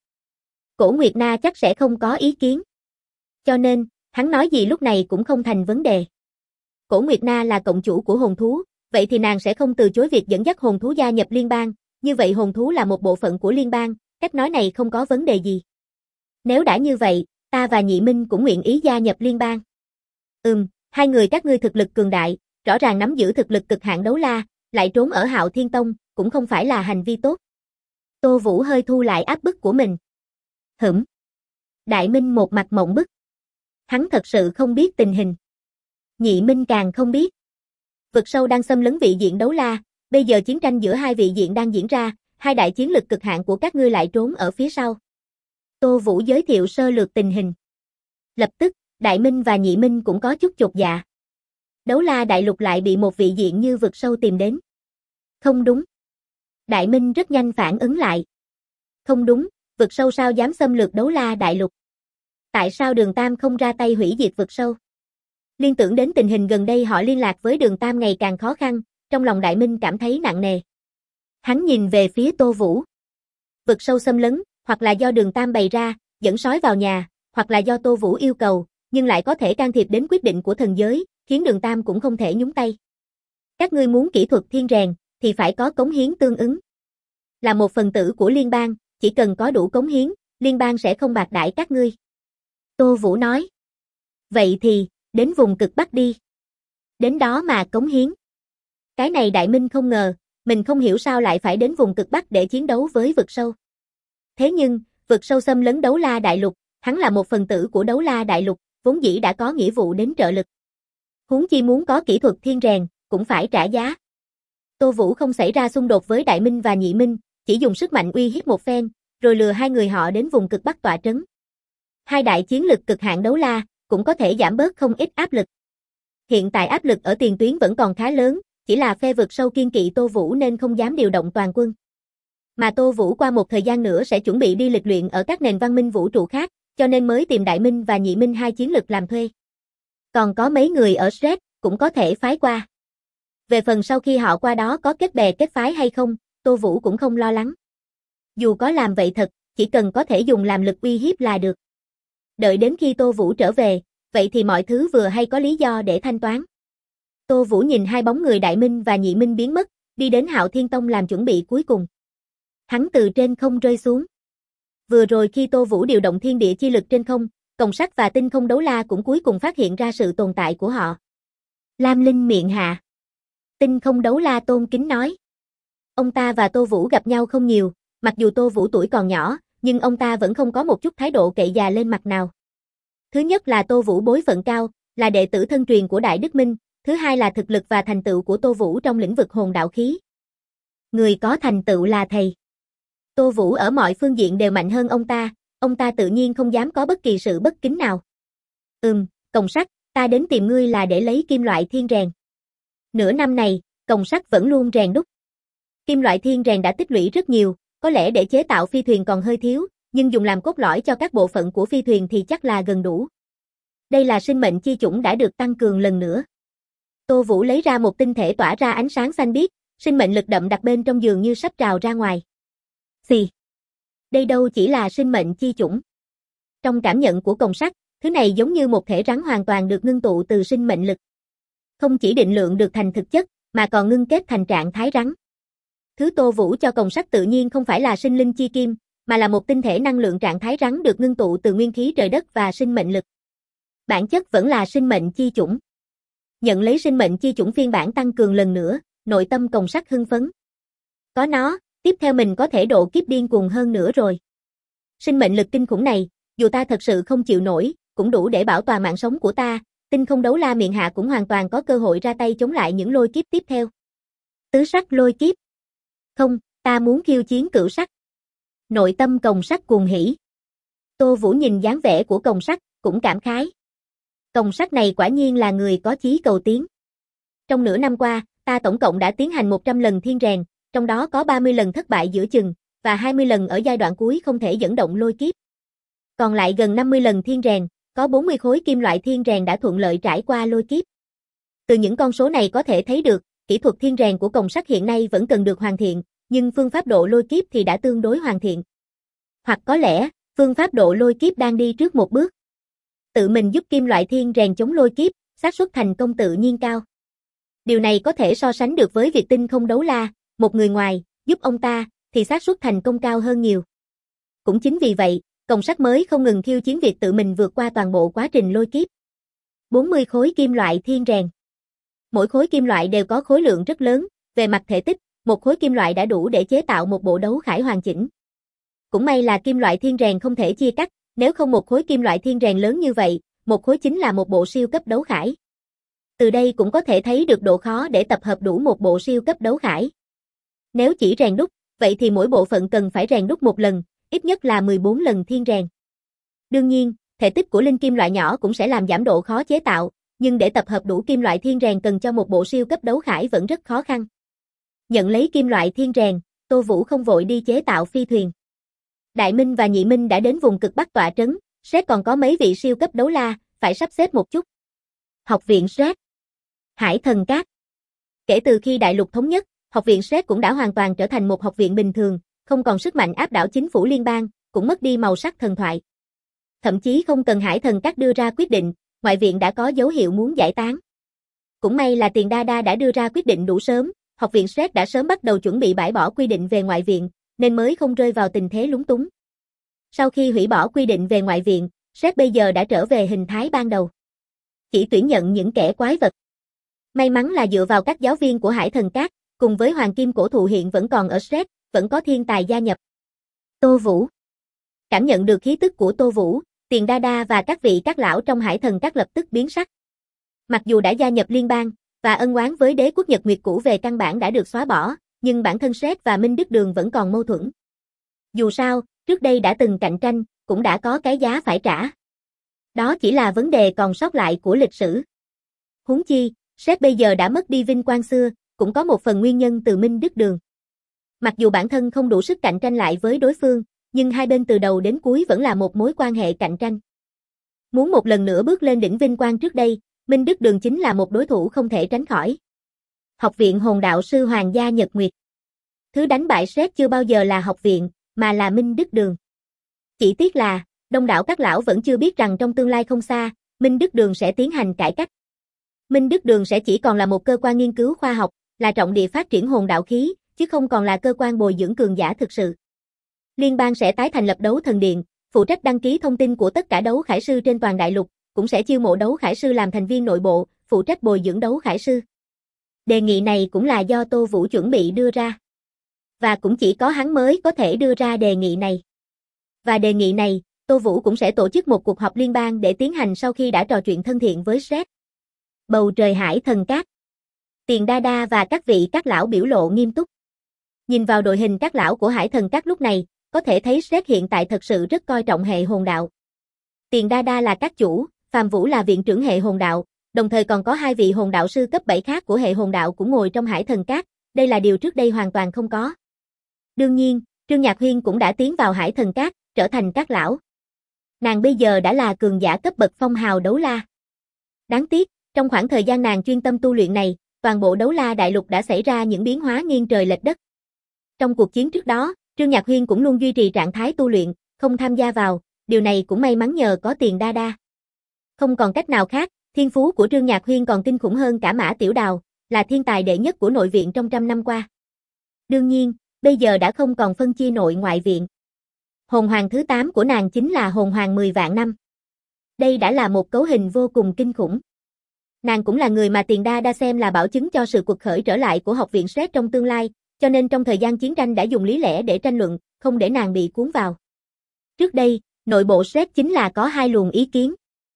Cổ Nguyệt Na chắc sẽ không có ý kiến. Cho nên, hắn nói gì lúc này cũng không thành vấn đề. Cổ Nguyệt Na là cộng chủ của hồn thú, vậy thì nàng sẽ không từ chối việc dẫn dắt hồn thú gia nhập liên bang, như vậy hồn thú là một bộ phận của liên bang, cách nói này không có vấn đề gì. Nếu đã như vậy, ta và Nhị Minh cũng nguyện ý gia nhập liên bang. Hai người các ngươi thực lực cường đại, rõ ràng nắm giữ thực lực cực hạn đấu la, lại trốn ở Hạo Thiên Tông, cũng không phải là hành vi tốt. Tô Vũ hơi thu lại áp bức của mình. Đại Minh một mặt mộng bức. Hắn thật sự không biết tình hình. Nhị Minh càng không biết. Vực sâu đang xâm lấn vị diện đấu la, bây giờ chiến tranh giữa hai vị diện đang diễn ra, hai đại chiến lực cực hạn của các ngươi lại trốn ở phía sau. Tô Vũ giới thiệu sơ lược tình hình. Lập tức, Đại Minh và Nhị Minh cũng có chút chột dạ. Đấu La Đại Lục lại bị một vị diện như vực sâu tìm đến. Không đúng. Đại Minh rất nhanh phản ứng lại. Không đúng, vực sâu sao dám xâm lược Đấu La Đại Lục? Tại sao Đường Tam không ra tay hủy diệt vực sâu? Liên tưởng đến tình hình gần đây họ liên lạc với Đường Tam ngày càng khó khăn, trong lòng Đại Minh cảm thấy nặng nề. Hắn nhìn về phía Tô Vũ. Vực sâu xâm lấn, hoặc là do Đường Tam bày ra, dẫn sói vào nhà, hoặc là do Tô Vũ yêu cầu, nhưng lại có thể can thiệp đến quyết định của thần giới, khiến Đường Tam cũng không thể nhúng tay. Các ngươi muốn kỹ thuật thiên rèn, thì phải có cống hiến tương ứng. Là một phần tử của liên bang, chỉ cần có đủ cống hiến, liên bang sẽ không bạc đãi các ngươi. Tô Vũ nói. Vậy thì, đến vùng cực Bắc đi. Đến đó mà cống hiến. Cái này Đại Minh không ngờ, mình không hiểu sao lại phải đến vùng cực Bắc để chiến đấu với vực sâu. Thế nhưng, vực sâu xâm lấn Đấu La Đại Lục, hắn là một phần tử của Đấu La Đại Lục, vốn dĩ đã có nghĩa vụ đến trợ lực. Huống chi muốn có kỹ thuật thiên rèn, cũng phải trả giá. Tô Vũ không xảy ra xung đột với Đại Minh và Nhị Minh, chỉ dùng sức mạnh uy hiếp một phen, rồi lừa hai người họ đến vùng cực Bắc tọa trấn. Hai đại chiến lực cực hạn đấu la, cũng có thể giảm bớt không ít áp lực. Hiện tại áp lực ở tiền tuyến vẫn còn khá lớn, chỉ là phe vực sâu kiên kỵ Tô Vũ nên không dám điều động toàn quân. Mà Tô Vũ qua một thời gian nữa sẽ chuẩn bị đi lịch luyện ở các nền văn minh vũ trụ khác, cho nên mới tìm Đại Minh và Nhị Minh hai chiến lực làm thuê. Còn có mấy người ở Sret cũng có thể phái qua. Về phần sau khi họ qua đó có kết bè kết phái hay không, Tô Vũ cũng không lo lắng. Dù có làm vậy thật, chỉ cần có thể dùng làm lực uy hiếp là được. Đợi đến khi Tô Vũ trở về, vậy thì mọi thứ vừa hay có lý do để thanh toán. Tô Vũ nhìn hai bóng người Đại Minh và Nhị Minh biến mất, đi đến Hạo Thiên Tông làm chuẩn bị cuối cùng. Hắn từ trên không rơi xuống. Vừa rồi khi Tô Vũ điều động thiên địa chi lực trên không, Cồng Sắt và Tinh Không Đấu La cũng cuối cùng phát hiện ra sự tồn tại của họ. Lam Linh miệng hạ. Tinh Không Đấu La tôn kính nói. Ông ta và Tô Vũ gặp nhau không nhiều, mặc dù Tô Vũ tuổi còn nhỏ, nhưng ông ta vẫn không có một chút thái độ cậy già lên mặt nào. Thứ nhất là Tô Vũ bối phận cao, là đệ tử thân truyền của Đại Đức Minh, thứ hai là thực lực và thành tựu của Tô Vũ trong lĩnh vực hồn đạo khí. Người có thành tựu là thầy. Tô Vũ ở mọi phương diện đều mạnh hơn ông ta tự nhiên không dám có bất kỳ sự bất kính nào. Cồng Sắt, ta đến tìm ngươi là để lấy kim loại thiên rèn. Nửa năm này, Cồng Sắt vẫn luôn rèn đúc. Kim loại thiên rèn đã tích lũy rất nhiều, có lẽ để chế tạo phi thuyền còn hơi thiếu, nhưng dùng làm cốt lõi cho các bộ phận của phi thuyền thì chắc là gần đủ. Đây là sinh mệnh chi chủng đã được tăng cường lần nữa. Tô Vũ lấy ra một tinh thể tỏa ra ánh sáng xanh biếc, sinh mệnh lực đậm đặc bên trong dường như sắp trào ra ngoài. Xì. Đây đâu chỉ là sinh mệnh chi chủng. Trong cảm nhận của Cồng Sắt, thứ này giống như một thể rắn hoàn toàn được ngưng tụ từ sinh mệnh lực. Không chỉ định lượng được thành thực chất, mà còn ngưng kết thành trạng thái rắn. Thứ Tô Vũ cho Cồng Sắt tự nhiên không phải là sinh linh chi kim, mà là một tinh thể năng lượng trạng thái rắn được ngưng tụ từ nguyên khí trời đất và sinh mệnh lực. Bản chất vẫn là sinh mệnh chi chủng. Nhận lấy sinh mệnh chi chủng phiên bản tăng cường lần nữa, nội tâm Cồng Sắt hưng phấn. Có nó, tiếp theo mình có thể độ kiếp điên cuồng hơn nữa rồi. Sinh mệnh lực kinh khủng này, dù ta thật sự không chịu nổi, cũng đủ để bảo toàn mạng sống của ta, Tinh Không Đấu La miệng hạ cũng hoàn toàn có cơ hội ra tay chống lại những lôi kiếp tiếp theo. Tứ sắc lôi kiếp. Không, ta muốn khiêu chiến cửu sắc. Nội tâm Cồng Sắt cuồng hỉ. Tô Vũ nhìn dáng vẻ của Cồng Sắt, cũng cảm khái. Cồng Sắt này quả nhiên là người có chí cầu tiến. Trong nửa năm qua, ta tổng cộng đã tiến hành 100 lần thiên rèn, trong đó có 30 lần thất bại giữa chừng, và 20 lần ở giai đoạn cuối không thể dẫn động lôi kiếp. Còn lại gần 50 lần thiên rèn, có 40 khối kim loại thiên rèn đã thuận lợi trải qua lôi kiếp. Từ những con số này có thể thấy được, kỹ thuật thiên rèn của Cồng Sắt hiện nay vẫn cần được hoàn thiện, nhưng phương pháp độ lôi kiếp thì đã tương đối hoàn thiện. Hoặc có lẽ, phương pháp độ lôi kiếp đang đi trước một bước. Tự mình giúp kim loại thiên rèn chống lôi kiếp, xác suất thành công tự nhiên cao. Điều này có thể so sánh được với việc Tinh Không Đấu La, một người ngoài, giúp ông ta, thì xác suất thành công cao hơn nhiều. Cũng chính vì vậy, Cồng Sắt mới không ngừng khiêu chiến việc tự mình vượt qua toàn bộ quá trình lôi kiếp. 40 khối kim loại thiên rèn. Mỗi khối kim loại đều có khối lượng rất lớn, về mặt thể tích, một khối kim loại đã đủ để chế tạo một bộ đấu khải hoàn chỉnh. Cũng may là kim loại thiên rèn không thể chia cắt, nếu không một khối kim loại thiên rèn lớn như vậy, một khối chính là một bộ siêu cấp đấu khải. Từ đây cũng có thể thấy được độ khó để tập hợp đủ một bộ siêu cấp đấu khải. Nếu chỉ rèn đúc, vậy thì mỗi bộ phận cần phải rèn đúc một lần, ít nhất là 14 lần thiên rèn. Đương nhiên, thể tích của linh kim loại nhỏ cũng sẽ làm giảm độ khó chế tạo, nhưng để tập hợp đủ kim loại thiên rèn cần cho một bộ siêu cấp đấu khải vẫn rất khó khăn. Nhận lấy kim loại thiên rèn, Tô Vũ không vội đi chế tạo phi thuyền. Đại Minh và Nhị Minh đã đến vùng cực Bắc tọa trấn, Sét còn có mấy vị siêu cấp đấu la, phải sắp xếp một chút. Học viện Sét. Hải Thần Cát. Kể từ khi đại lục thống nhất, học viện Sét cũng đã hoàn toàn trở thành một học viện bình thường, không còn sức mạnh áp đảo chính phủ liên bang, cũng mất đi màu sắc thần thoại. Thậm chí không cần Hải Thần Cát đưa ra quyết định, ngoại viện đã có dấu hiệu muốn giải tán. Cũng may là Tiền Đa Đa đã đưa ra quyết định đủ sớm, học viện Sét đã sớm bắt đầu chuẩn bị bãi bỏ quy định về ngoại viện, nên mới không rơi vào tình thế lúng túng. Sau khi hủy bỏ quy định về ngoại viện, Sét bây giờ đã trở về hình thái ban đầu. Chỉ tuyển nhận những kẻ quái vật. May mắn là dựa vào các giáo viên của Hải Thần Cát, cùng với Hoàng Kim Cổ Thụ hiện vẫn còn ở Sét, vẫn có thiên tài gia nhập. Tô Vũ. Cảm nhận được khí tức của Tô Vũ, Tiền Đa Đa và các vị các lão trong Hải Thần Cát lập tức biến sắc. Mặc dù đã gia nhập liên bang, và ân oán với đế quốc Nhật Nguyệt cũ về căn bản đã được xóa bỏ, nhưng bản thân Sét và Minh Đức Đường vẫn còn mâu thuẫn. Dù sao, trước đây đã từng cạnh tranh, cũng đã có cái giá phải trả. Đó chỉ là vấn đề còn sót lại của lịch sử. Huống chi, Sét bây giờ đã mất đi vinh quang xưa, cũng có một phần nguyên nhân từ Minh Đức Đường. Mặc dù bản thân không đủ sức cạnh tranh lại với đối phương, nhưng hai bên từ đầu đến cuối vẫn là một mối quan hệ cạnh tranh. Muốn một lần nữa bước lên đỉnh vinh quang trước đây, Minh Đức Đường chính là một đối thủ không thể tránh khỏi. Học viện Hồn Đạo Sư Hoàng gia Nhật Nguyệt. Thứ đánh bại Sét chưa bao giờ là học viện, mà là Minh Đức Đường. Chỉ tiếc là, đông đảo các lão vẫn chưa biết rằng trong tương lai không xa, Minh Đức Đường sẽ tiến hành cải cách. Minh Đức Đường sẽ chỉ còn là một cơ quan nghiên cứu khoa học, là trọng địa phát triển hồn đạo khí, chứ không còn là cơ quan bồi dưỡng cường giả thực sự. Liên bang sẽ tái thành lập Đấu Thần Điện, phụ trách đăng ký thông tin của tất cả đấu khải sư trên toàn đại lục, cũng sẽ chiêu mộ đấu khải sư làm thành viên nội bộ, phụ trách bồi dưỡng đấu khải sư. Đề nghị này cũng là do Tô Vũ chuẩn bị đưa ra. Và cũng chỉ có hắn mới có thể đưa ra đề nghị này. Và đề nghị này, Tô Vũ cũng sẽ tổ chức một cuộc họp liên bang để tiến hành sau khi đã trò chuyện thân thiện với Sret. Bầu trời Hải Thần Các. Tiền Đa Đa và các vị các lão biểu lộ nghiêm túc. Nhìn vào đội hình các lão của Hải Thần Các lúc này, có thể thấy Sret hiện tại thật sự rất coi trọng hệ hồn đạo. Tiền Đa Đa là các chủ, Phàm Vũ là viện trưởng hệ hồn đạo, đồng thời còn có 2 vị hồn đạo sư cấp 7 khác của hệ hồn đạo cũng ngồi trong Hải Thần Các, đây là điều trước đây hoàn toàn không có. Đương nhiên, Trương Nhạc Huyên cũng đã tiến vào Hải Thần Các, trở thành các lão. Nàng bây giờ đã là cường giả cấp bậc phong hào đấu la. Đáng tiếc, trong khoảng thời gian nàng chuyên tâm tu luyện này, toàn bộ đấu la đại lục đã xảy ra những biến hóa nghiêng trời lệch đất. Trong cuộc chiến trước đó, Trương Nhạc Huyên cũng luôn duy trì trạng thái tu luyện, không tham gia vào, điều này cũng may mắn nhờ có Tiền Đa Đa. Không còn cách nào khác, thiên phú của Trương Nhạc Huyên còn kinh khủng hơn cả Mã Tiểu Đào, là thiên tài đệ nhất của nội viện trong 100 năm qua. Đương nhiên, bây giờ đã không còn phân chia nội ngoại viện. Hồn hoàng thứ 8 của nàng chính là hồn hoàng 10 vạn năm. Đây đã là một cấu hình vô cùng kinh khủng. Nàng cũng là người mà Tiền Đa Đa xem là bảo chứng cho sự cuộc khởi trở lại của học viện Sret trong tương lai, cho nên trong thời gian chiến tranh đã dùng lý lẽ để tranh luận, không để nàng bị cuốn vào. Trước đây, nội bộ Sret chính là có 2 luồng ý kiến.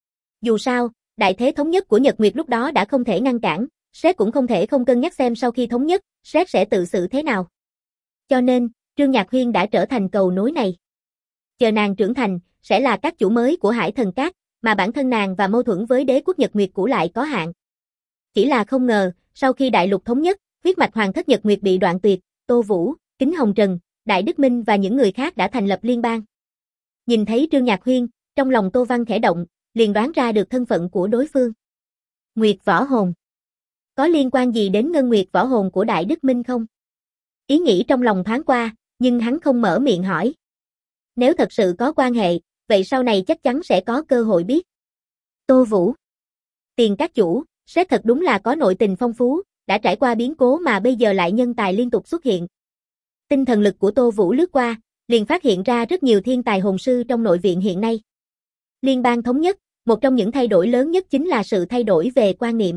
Dù sao, đại thế thống nhất của Nhật Nguyệt lúc đó đã không thể ngăn cản, Sret cũng không thể không cân nhắc xem sau khi thống nhất, Sret sẽ tự xử thế nào. Cho nên, Trương Nhạc Huyên đã trở thành cầu nối này. Chờ nàng trưởng thành, sẽ là các chủ mới của Hải Thần Các, mà bản thân nàng và mâu thuẫn với đế quốc Nhật Nguyệt cũ lại có hạn. Chỉ là không ngờ, sau khi đại lục thống nhất, huyết mạch hoàng thất Nhật Nguyệt bị đoạn tuyệt, Tô Vũ, Kính Hồng Trần, Đại Đức Minh và những người khác đã thành lập liên bang. Nhìn thấy Trương Nhạc Huyên, trong lòng Tô Văn khẽ động, liền đoán ra được thân phận của đối phương. Nguyệt võ hồn. Có liên quan gì đến ngân nguyệt võ hồn của Đại Đức Minh không? Ý nghĩ trong lòng thoáng qua, nhưng hắn không mở miệng hỏi. Nếu thật sự có quan hệ, vậy sau này chắc chắn sẽ có cơ hội biết. Tô Vũ. Tiền các chủ, Sret thật đúng là có nội tình phong phú, đã trải qua biến cố mà bây giờ lại nhân tài liên tục xuất hiện. Tinh thần lực của Tô Vũ lướt qua, liền phát hiện ra rất nhiều thiên tài hồn sư trong nội viện hiện nay. Liên bang thống nhất, một trong những thay đổi lớn nhất chính là sự thay đổi về quan niệm.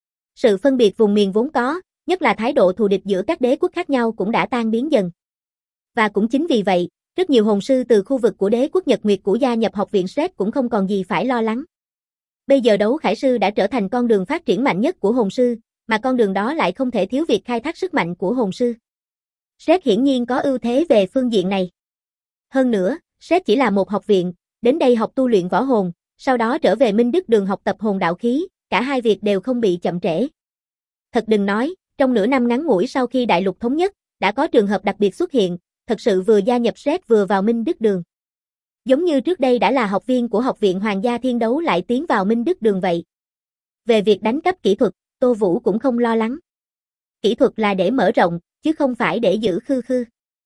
Sự phân biệt vùng miền vốn có, nhất là thái độ thù địch giữa các đế quốc khác nhau cũng đã tan biến dần. Và cũng chính vì vậy, rất nhiều hồn sư từ khu vực của đế quốc Nhật Nguyệt cũ gia nhập học viện Sret cũng không còn gì phải lo lắng. Bây giờ đấu khải sư đã trở thành con đường phát triển mạnh nhất của hồn sư, mà con đường đó lại không thể thiếu việc khai thác sức mạnh của hồn sư. Sret hiển nhiên có ưu thế về phương diện này. Hơn nữa, Sret chỉ là một học viện, đến đây học tu luyện võ hồn, sau đó trở về Minh Đức Đường học tập hồn đạo khí, cả hai việc đều không bị chậm trễ. Thật đừng nói, trong nửa năm ngắn ngủi sau khi đại lục thống nhất, đã có trường hợp đặc biệt xuất hiện, thật sự vừa gia nhập Sret vừa vào Minh Đức Đường. Giống như trước đây đã là học viên của Học viện Hoàng gia Thiên Đấu lại tiến vào Minh Đức Đường vậy. Về việc đánh cắp kỹ thuật, Tô Vũ cũng không lo lắng. Kỹ thuật là để mở rộng, chứ không phải để giữ khư khư.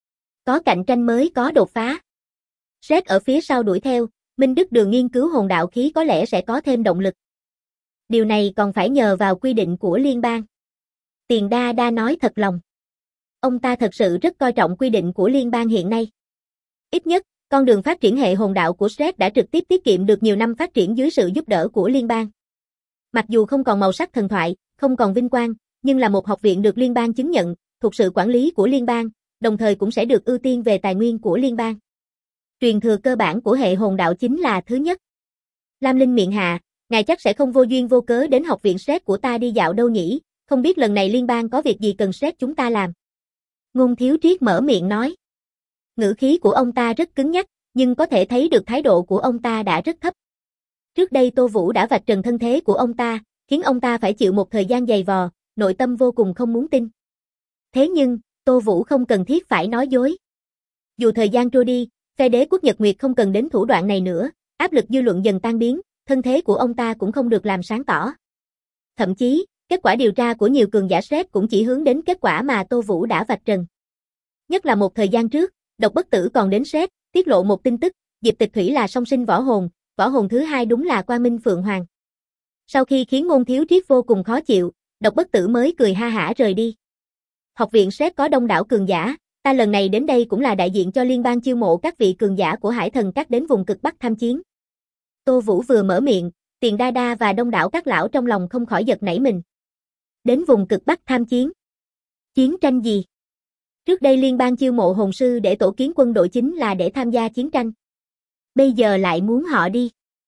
Có cạnh tranh mới có đột phá. Sret ở phía sau đuổi theo, Minh Đức Đường nghiên cứu hồn đạo khí có lẽ sẽ có thêm động lực. Điều này còn phải nhờ vào quy định của liên bang. Tiền Đa Đa nói thật lòng. Ông ta thật sự rất coi trọng quy định của liên bang hiện nay. Ít nhất, con đường phát triển hệ hồn đạo của Sret đã trực tiếp tiết kiệm được nhiều năm phát triển dưới sự giúp đỡ của liên bang. Mặc dù không còn màu sắc thần thoại, không còn vinh quang, nhưng là một học viện được liên bang chứng nhận, thuộc sự quản lý của liên bang, đồng thời cũng sẽ được ưu tiên về tài nguyên của liên bang. Truyền thừa cơ bản của hệ hồn đạo chính là thứ nhất. Lam Linh miệng hạ, ngài chắc sẽ không vô duyên vô cớ đến học viện Sret của ta đi dạo đâu nhỉ, không biết lần này liên bang có việc gì cần Sret chúng ta làm. Ngôn Thiếu Triết mở miệng nói. Ngữ khí của ông ta rất cứng nhắc, nhưng có thể thấy được thái độ của ông ta đã rất thấp. Trước đây Tô Vũ đã vạch trần thân thế của ông ta, khiến ông ta phải chịu một thời gian dày vò, nội tâm vô cùng không muốn tin. Thế nhưng, Tô Vũ không cần thiết phải nói dối. Dù thời gian trôi đi, phe đế quốc Nhật Nguyệt không cần đến thủ đoạn này nữa, áp lực dư luận dần tan biến, thân thế của ông ta cũng không được làm sáng tỏ. Thậm chí, kết quả điều tra của nhiều cường giả Sret cũng chỉ hướng đến kết quả mà Tô Vũ đã vạch trần. Nhất là một thời gian trước, Độc Bất Tử còn đến Sret, tiết lộ một tin tức, Diệp Tịch Thủy là song sinh võ hồn thứ hai đúng là Quang Minh Phượng Hoàng. Sau khi khiến Ngôn Thiếu Triết vô cùng khó chịu, Độc Bất Tử mới cười ha hả rời đi. Học viện Sret có đông đảo cường giả, ta lần này đến đây cũng là đại diện cho liên bang chiêu mộ các vị cường giả của Hải Thần Các đến vùng cực Bắc tham chiến. Tô Vũ vừa mở miệng, Tiền Đa Đa và đông đảo các lão trong lòng không khỏi giật nảy mình. Đến vùng cực Bắc tham chiến? Chiến tranh gì? Trước đây liên bang chiêu mộ hồn sư để tổ kiến quân đội chính là để tham gia chiến tranh. Bây giờ lại muốn họ đi.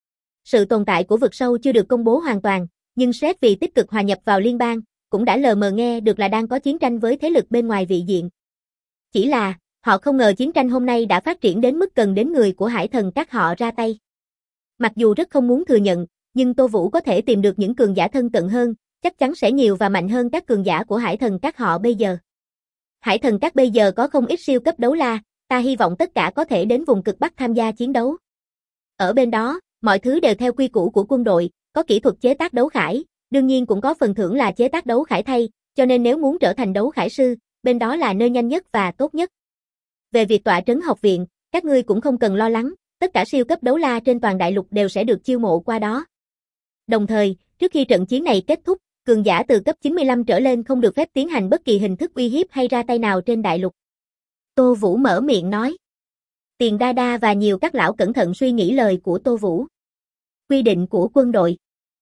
Sự tồn tại của vực sâu chưa được công bố hoàn toàn, nhưng Shrek vì tích cực hòa nhập vào liên bang, cũng đã lờ mờ nghe được là đang có chiến tranh với thế lực bên ngoài vị diện. Chỉ là, họ không ngờ chiến tranh hôm nay đã phát triển đến mức cần đến người của hải thần các họ ra tay. Mặc dù rất không muốn thừa nhận, nhưng Tô Vũ có thể tìm được những cường giả thân cận hơn, chắc chắn sẽ nhiều và mạnh hơn các cường giả của hải thần các họ bây giờ. Hải thần các bây giờ có không ít siêu cấp đấu la, ta hy vọng tất cả có thể đến vùng cực Bắc tham gia chiến đấu. Ở bên đó, mọi thứ đều theo quy củ của quân đội, có kỹ thuật chế tác đấu khải, đương nhiên cũng có phần thưởng là chế tác đấu khải thay, cho nên nếu muốn trở thành đấu khải sư, bên đó là nơi nhanh nhất và tốt nhất. Về việc tọa trấn học viện, các ngươi cũng không cần lo lắng, tất cả siêu cấp đấu la trên toàn đại lục đều sẽ được chiêu mộ qua đó. Đồng thời, trước khi trận chiến này kết thúc, cường giả từ cấp 95 trở lên không được phép tiến hành bất kỳ hình thức uy hiếp hay ra tay nào trên đại lục. Tô Vũ mở miệng nói. Tiền Đa Đa và nhiều các lão cẩn thận suy nghĩ lời của Tô Vũ. Quy định của quân đội.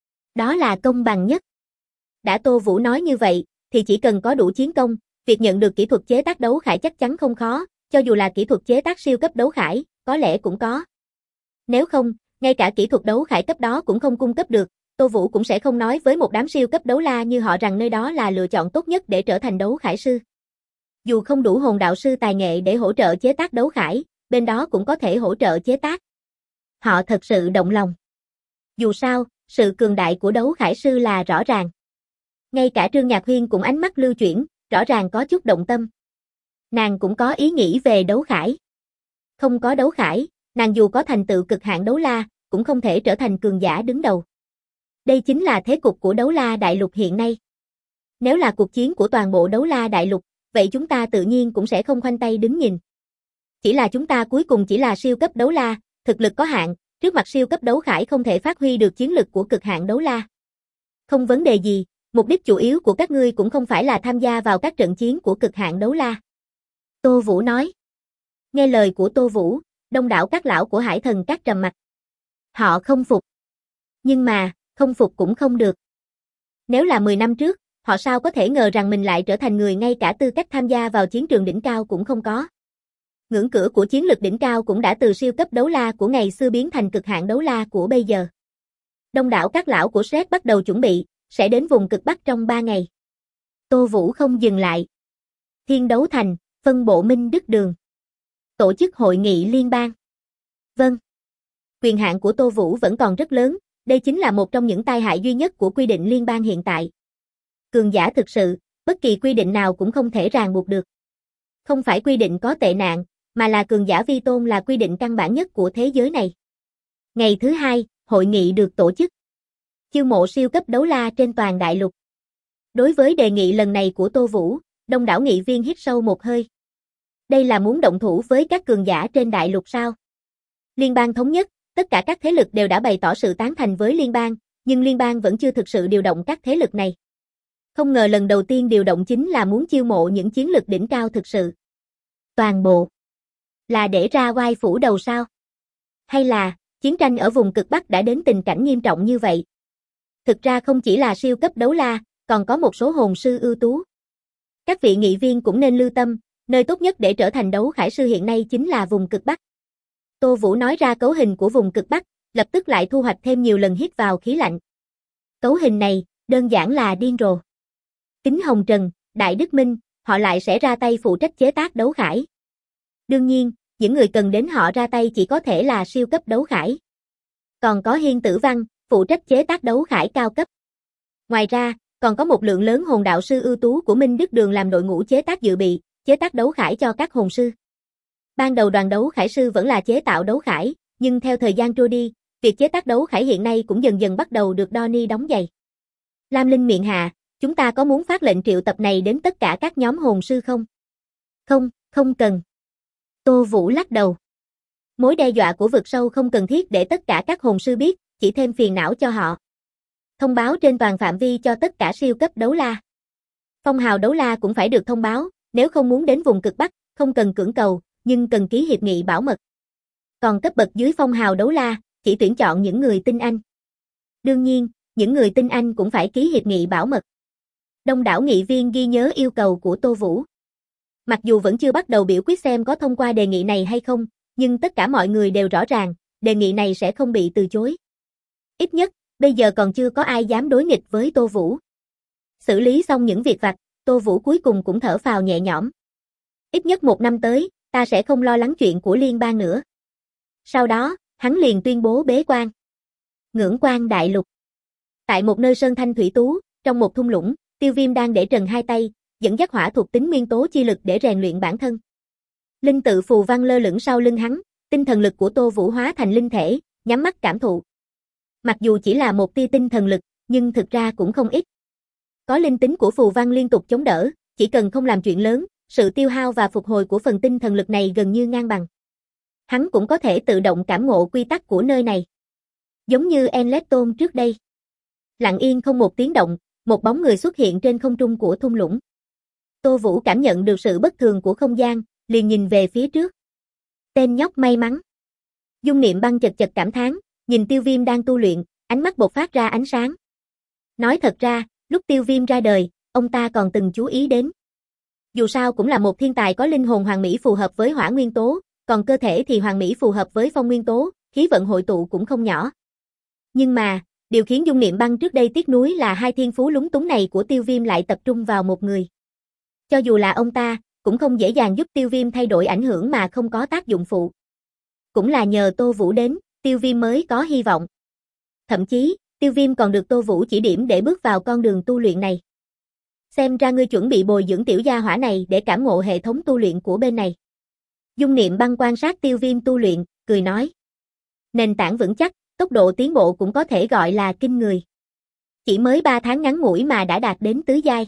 Đó là công bằng nhất. Đã Tô Vũ nói như vậy, thì chỉ cần có đủ chiến công, việc nhận được kỹ thuật chế tác đấu khải chắc chắn không khó, cho dù là kỹ thuật chế tác siêu cấp đấu khải, có lẽ cũng có. Nếu không, ngay cả kỹ thuật đấu khải cấp đó cũng không cung cấp được, Tô Vũ cũng sẽ không nói với một đám siêu cấp đấu la như họ rằng nơi đó là lựa chọn tốt nhất để trở thành đấu khải sư. Dù không đủ hồn đạo sư tài nghệ để hỗ trợ chế tác đấu khải, bên đó cũng có thể hỗ trợ chế tác. Họ thật sự động lòng. Dù sao, sự cường đại của đấu khải sư là rõ ràng. Ngay cả Trương Nhạc Huyên cũng ánh mắt lưu chuyển, rõ ràng có chút động tâm. Nàng cũng có ý nghĩ về đấu khải. Không có đấu khải, nàng dù có thành tựu cực hạn đấu la, cũng không thể trở thành cường giả đứng đầu. Đây chính là thế cục của đấu la đại lục hiện nay. Nếu là cuộc chiến của toàn bộ đấu la đại lục, vậy chúng ta tự nhiên cũng sẽ không khoanh tay đứng nhìn. Chỉ là chúng ta cuối cùng chỉ là siêu cấp đấu la, thực lực có hạn, trước mặt siêu cấp đấu khải không thể phát huy được chiến lực của cực hạn đấu la. Không vấn đề gì, mục đích chủ yếu của các ngươi cũng không phải là tham gia vào các trận chiến của cực hạn đấu la. Tô Vũ nói. Nghe lời của Tô Vũ, đông đảo các lão của hải thần các trầm mặt. Họ không phục. Nhưng mà, không phục cũng không được. Nếu là 10 năm trước, họ sao có thể ngờ rằng mình lại trở thành người ngay cả tư cách tham gia vào chiến trường đỉnh cao cũng không có. Ngưỡng cửa của chiến lực đỉnh cao cũng đã từ siêu cấp đấu la của ngày xưa biến thành cực hạn đấu la của bây giờ. Đông đảo các lão của Shrek bắt đầu chuẩn bị, sẽ đến vùng cực Bắc trong 3 ngày. Tô Vũ không dừng lại. Thiên Đấu Thành, phân bộ Minh Đức Đường. Tổ chức hội nghị liên bang. Vâng. Quyền hạn của Tô Vũ vẫn còn rất lớn, đây chính là một trong những tai hại duy nhất của quy định liên bang hiện tại. Cường giả thực sự, bất kỳ quy định nào cũng không thể ràng buộc được. Không phải quy định có tệ nạn, mà là cường giả vi tôn là quy định căn bản nhất của thế giới này. Ngày thứ 2, hội nghị được tổ chức. Chiêu mộ siêu cấp đấu la trên toàn đại lục. Đối với đề nghị lần này của Tô Vũ, đông đảo nghị viên hít sâu một hơi. Đây là muốn động thủ với các cường giả trên đại lục sao? Liên bang thống nhất, tất cả các thế lực đều đã bày tỏ sự tán thành với liên bang, nhưng liên bang vẫn chưa thực sự điều động các thế lực này. Không ngờ lần đầu tiên điều động chính là muốn chiêu mộ những chiến lực đỉnh cao thực sự. Toàn bộ là để ra oai phủ đầu sao? Hay là chiến tranh ở vùng cực Bắc đã đến tình cảnh nghiêm trọng như vậy? Thực ra không chỉ là siêu cấp đấu la, còn có một số hồn sư ưu tú. Các vị nghị viên cũng nên lưu tâm, nơi tốt nhất để trở thành đấu khải sư hiện nay chính là vùng cực Bắc. Tô Vũ nói ra cấu hình của vùng cực Bắc, lập tức lại thu hoạch thêm nhiều lần hít vào khí lạnh. Cấu hình này, đơn giản là điên rồ. Kính Hồng Trần, Đại Đức Minh, họ lại sẽ ra tay phụ trách chế tác đấu khải. Đương nhiên, những người cần đến họ ra tay chỉ có thể là siêu cấp đấu khải. Còn có Hiên Tử Văn, phụ trách chế tác đấu khải cao cấp. Ngoài ra, còn có một lượng lớn hồn đạo sư ưu tú của Minh Đức Đường làm đội ngũ chế tác dự bị, chế tác đấu khải cho các hồn sư. Ban đầu đoàn đấu khải sư vẫn là chế tạo đấu khải, nhưng theo thời gian trôi đi, việc chế tác đấu khải hiện nay cũng dần dần bắt đầu được Donnie đóng giày. Lam Linh miệng hạ, chúng ta có muốn phát lệnh triệu tập này đến tất cả các nhóm hồn sư không? Không, không cần. Tô Vũ lắc đầu. Mối đe dọa của vực sâu không cần thiết để tất cả các hồn sư biết, chỉ thêm phiền não cho họ. Thông báo trên toàn phạm vi cho tất cả siêu cấp đấu la. Phong hào đấu la cũng phải được thông báo, nếu không muốn đến vùng cực Bắc, không cần cưỡng cầu, nhưng cần ký hiệp nghị bảo mật. Còn cấp bậc dưới phong hào đấu la, chỉ tuyển chọn những người tinh anh. Đương nhiên, những người tinh anh cũng phải ký hiệp nghị bảo mật. Đông đảo nghị viên ghi nhớ yêu cầu của Tô Vũ. Mặc dù vẫn chưa bắt đầu biểu quyết xem có thông qua đề nghị này hay không, nhưng tất cả mọi người đều rõ ràng, đề nghị này sẽ không bị từ chối. Ít nhất, bây giờ còn chưa có ai dám đối nghịch với Tô Vũ. Xử lý xong những việc vặt, Tô Vũ cuối cùng cũng thở phào nhẹ nhõm. Ít nhất 1 năm tới, ta sẽ không lo lắng chuyện của liên bang nữa. Sau đó, hắn liền tuyên bố bế quan. Ngưỡng Quan Đại Lục. Tại một nơi sơn thanh thủy tú, trong một thung lũng, Tiêu Viêm đang để trần hai tay, dẫn dắt hỏa thuộc tính nguyên tố chi lực để rèn luyện bản thân. Linh tự phù văn lơ lửng sau lưng hắn, tinh thần lực của Tô Vũ hóa thành linh thể, nhắm mắt cảm thụ. Mặc dù chỉ là một tia tinh thần lực, nhưng thực ra cũng không ít. Có linh tính của phù văn liên tục chống đỡ, chỉ cần không làm chuyện lớn, sự tiêu hao và phục hồi của phần tinh thần lực này gần như ngang bằng. Hắn cũng có thể tự động cảm ngộ quy tắc của nơi này. Giống như Enleton trước đây. Lặng yên không một tiếng động, một bóng người xuất hiện trên không trung của thung lũng. Tô Vũ cảm nhận được sự bất thường của không gian, liền nhìn về phía trước. Tên nhóc may mắn. Dung Niệm Băng chật chật cảm thán, nhìn Tiêu Viêm đang tu luyện, ánh mắt bộc phát ra ánh sáng. Nói thật ra, lúc Tiêu Viêm ra đời, ông ta còn từng chú ý đến. Dù sao cũng là một thiên tài có linh hồn hoàn mỹ phù hợp với hỏa nguyên tố, còn cơ thể thì hoàn mỹ phù hợp với phong nguyên tố, khí vận hội tụ cũng không nhỏ. Nhưng mà, điều khiến Dung Niệm Băng trước đây tiếc nuối là hai thiên phú lúng túng này của Tiêu Viêm lại tập trung vào một người. Cho dù là ông ta, cũng không dễ dàng giúp Tiêu Viêm thay đổi ảnh hưởng mà không có tác dụng phụ. Cũng là nhờ Tô Vũ đến, Tiêu Viêm mới có hy vọng. Thậm chí, Tiêu Viêm còn được Tô Vũ chỉ điểm để bước vào con đường tu luyện này. Xem ra ngươi chuẩn bị bồi dưỡng tiểu gia hỏa này để cảm ngộ hệ thống tu luyện của bên này. Dung Niệm Băng quan sát Tiêu Viêm tu luyện, cười nói. Nền tảng vững chắc, tốc độ tiến bộ cũng có thể gọi là kinh người. Chỉ mới 3 tháng ngắn ngủi mà đã đạt đến tứ giai.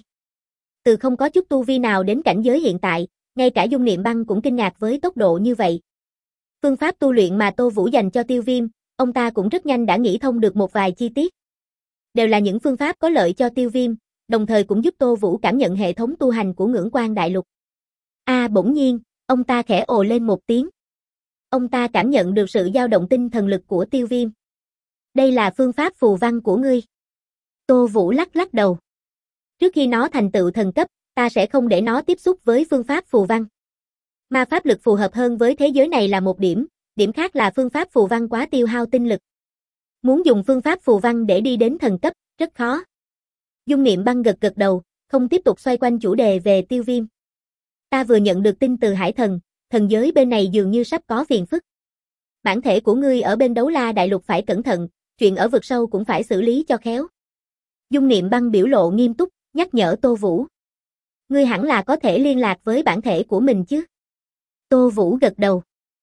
Từ không có chút tu vi nào đến cảnh giới hiện tại, ngay cả Dung Niệm Băng cũng kinh ngạc với tốc độ như vậy. Phương pháp tu luyện mà Tô Vũ dành cho Tiêu Viêm, ông ta cũng rất nhanh đã nghĩ thông được một vài chi tiết. Đều là những phương pháp có lợi cho Tiêu Viêm, đồng thời cũng giúp Tô Vũ cảm nhận hệ thống tu hành của Ngưỡng Quan Đại Lục. Bỗng nhiên, ông ta khẽ ồ lên một tiếng. Ông ta cảm nhận được sự dao động tinh thần lực của Tiêu Viêm. Đây là phương pháp phù văn của ngươi. Tô Vũ lắc lắc đầu. Trước khi nó thành tựu thần cấp, ta sẽ không để nó tiếp xúc với phương pháp phù văn. Ma pháp lực phù hợp hơn với thế giới này là một điểm, điểm khác là phương pháp phù văn quá tiêu hao tinh lực. Muốn dùng phương pháp phù văn để đi đến thần cấp, rất khó. Dung Niệm Băng gật gật đầu, không tiếp tục xoay quanh chủ đề về Tiêu Viêm. Ta vừa nhận được tin từ Hải Thần, thần giới bên này dường như sắp có phiền phức. Bản thể của ngươi ở bên Đấu La Đại Lục phải cẩn thận, chuyện ở vực sâu cũng phải xử lý cho khéo. Dung Niệm Băng biểu lộ nghiêm túc, nhắc nhở Tô Vũ. Ngươi hẳn là có thể liên lạc với bản thể của mình chứ? Tô Vũ gật đầu.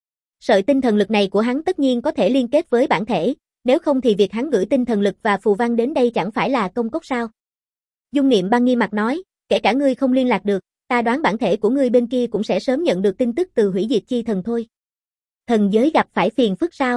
Sợi tinh thần lực này của hắn tất nhiên có thể liên kết với bản thể, nếu không thì việc hắn gửi tinh thần lực và phù văn đến đây chẳng phải là công cốc sao? Dung Niệm Băng nghiêm mặt nói, kể cả ngươi không liên lạc được, ta đoán bản thể của ngươi bên kia cũng sẽ sớm nhận được tin tức từ hủy diệt chi thần thôi. Thần giới gặp phải phiền phức sao?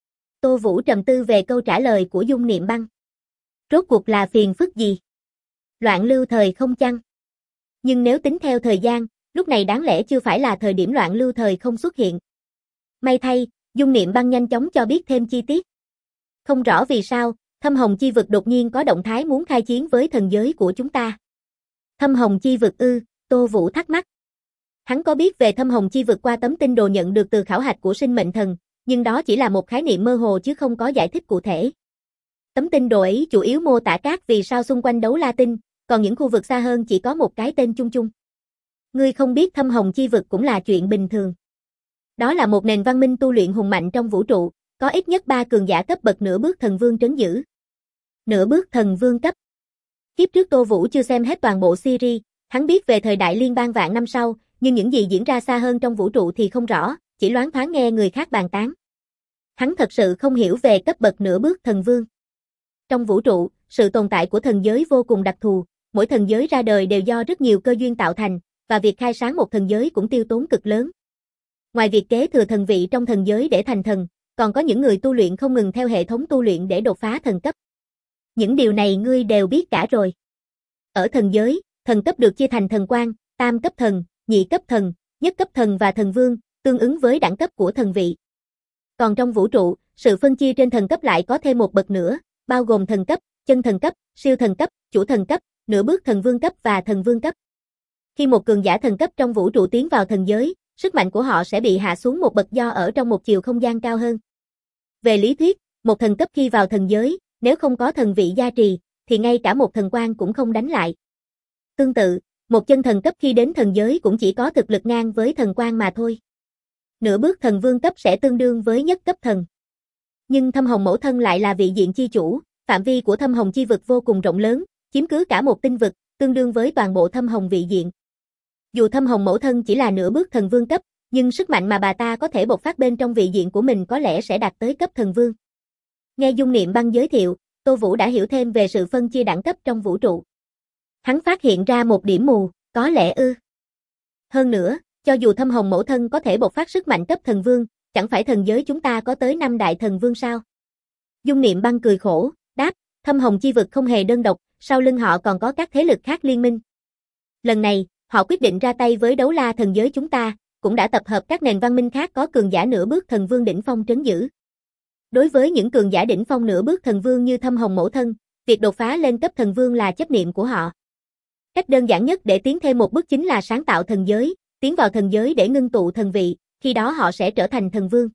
Tô Vũ trầm tư về câu trả lời của Dung Niệm Băng. Rốt cuộc là phiền phức gì? Loạn lưu thời không chăng? Nhưng nếu tính theo thời gian, lúc này đáng lẽ chưa phải là thời điểm loạn lưu thời không xuất hiện. May thay, Dung Niệm Băng nhanh chóng cho biết thêm chi tiết. Không rõ vì sao, Thâm Hồng Chi Vực đột nhiên có động thái muốn khai chiến với thần giới của chúng ta. Thâm Hồng Chi Vực ư? Tô Vũ thắc mắc. Hắn có biết về Thâm Hồng Chi Vực qua tấm tinh đồ nhận được từ khảo hạch của sinh mệnh thần, nhưng đó chỉ là một khái niệm mơ hồ chứ không có giải thích cụ thể. Tấm tinh đồ ấy chủ yếu mô tả các vì sao xung quanh Đấu La Tinh, còn những khu vực xa hơn chỉ có một cái tên chung chung. Ngươi không biết Thâm Hồng Chi Vực cũng là chuyện bình thường. Đó là một nền văn minh tu luyện hùng mạnh trong vũ trụ, có ít nhất 3 cường giả cấp bậc nửa bước thần vương trấn giữ. Nửa bước thần vương cấp. Kiếp trước Tô Vũ chưa xem hết toàn bộ series, hắn biết về thời đại liên bang vạn năm sau, nhưng những gì diễn ra xa hơn trong vũ trụ thì không rõ, chỉ loáng thoáng nghe người khác bàn tán. Hắn thật sự không hiểu về cấp bậc nửa bước thần vương. Trong vũ trụ, sự tồn tại của thần giới vô cùng đặc thù, mỗi thần giới ra đời đều do rất nhiều cơ duyên tạo thành, và việc khai sáng một thần giới cũng tiêu tốn cực lớn. Ngoài việc kế thừa thần vị trong thần giới để thành thần, còn có những người tu luyện không ngừng theo hệ thống tu luyện để đột phá thần cấp. Những điều này ngươi đều biết cả rồi. Ở thần giới, thần cấp được chia thành thần quan, tam cấp thần, nhị cấp thần, nhất cấp thần và thần vương, tương ứng với đẳng cấp của thần vị. Còn trong vũ trụ, sự phân chia trên thần cấp lại có thêm một bậc nữa, bao gồm thần cấp, chân thần cấp, siêu thần cấp, chủ thần cấp, nửa bước thần vương cấp và thần vương cấp. Khi một cường giả thần cấp trong vũ trụ tiến vào thần giới, sức mạnh của họ sẽ bị hạ xuống một bậc do ở trong một chiều không gian cao hơn. Về lý thuyết, một thần cấp khi vào thần giới, nếu không có thần vị gia trì, thì ngay cả một thần quan cũng không đánh lại. Tương tự, một chân thần cấp khi đến thần giới cũng chỉ có thực lực ngang với thần quan mà thôi. Nửa bước thần vương cấp sẽ tương đương với nhất cấp thần. Nhưng Thâm Hồng Mẫu Thân lại là vị diện chi chủ, phạm vi của Thâm Hồng chi vực vô cùng rộng lớn, chiếm cứ cả một tinh vực, tương đương với toàn bộ Thâm Hồng vị diện. Dù Thâm Hồng Mẫu Thân chỉ là nửa bước thần vương cấp, nhưng sức mạnh mà bà ta có thể bộc phát bên trong vị diện của mình có lẽ sẽ đạt tới cấp thần vương. Nghe Dung Niệm Băng giới thiệu, Tô Vũ đã hiểu thêm về sự phân chia đẳng cấp trong vũ trụ. Hắn phát hiện ra một điểm mù, có lẽ ư. Hơn nữa, cho dù Thâm Hồng Mẫu Thân có thể bộc phát sức mạnh cấp thần vương, chẳng phải thần giới chúng ta có tới 5 đại thần vương sao? Dung Niệm Băng cười khổ, đáp, Thâm Hồng chi vực không hề đơn độc, sau lưng họ còn có các thế lực khác liên minh. Lần này, họ quyết định ra tay với Đấu La thần giới chúng ta, cũng đã tập hợp các nền văn minh khác có cường giả nửa bước thần vương đỉnh phong trấn giữ. Đối với những cường giả đỉnh phong nửa bước thần vương như Thâm Hồng Mẫu Thân, việc đột phá lên cấp thần vương là chấp niệm của họ. Cách đơn giản nhất để tiến thêm một bước chính là sáng tạo thần giới, tiến vào thần giới để ngưng tụ thần vị, khi đó họ sẽ trở thành thần vương.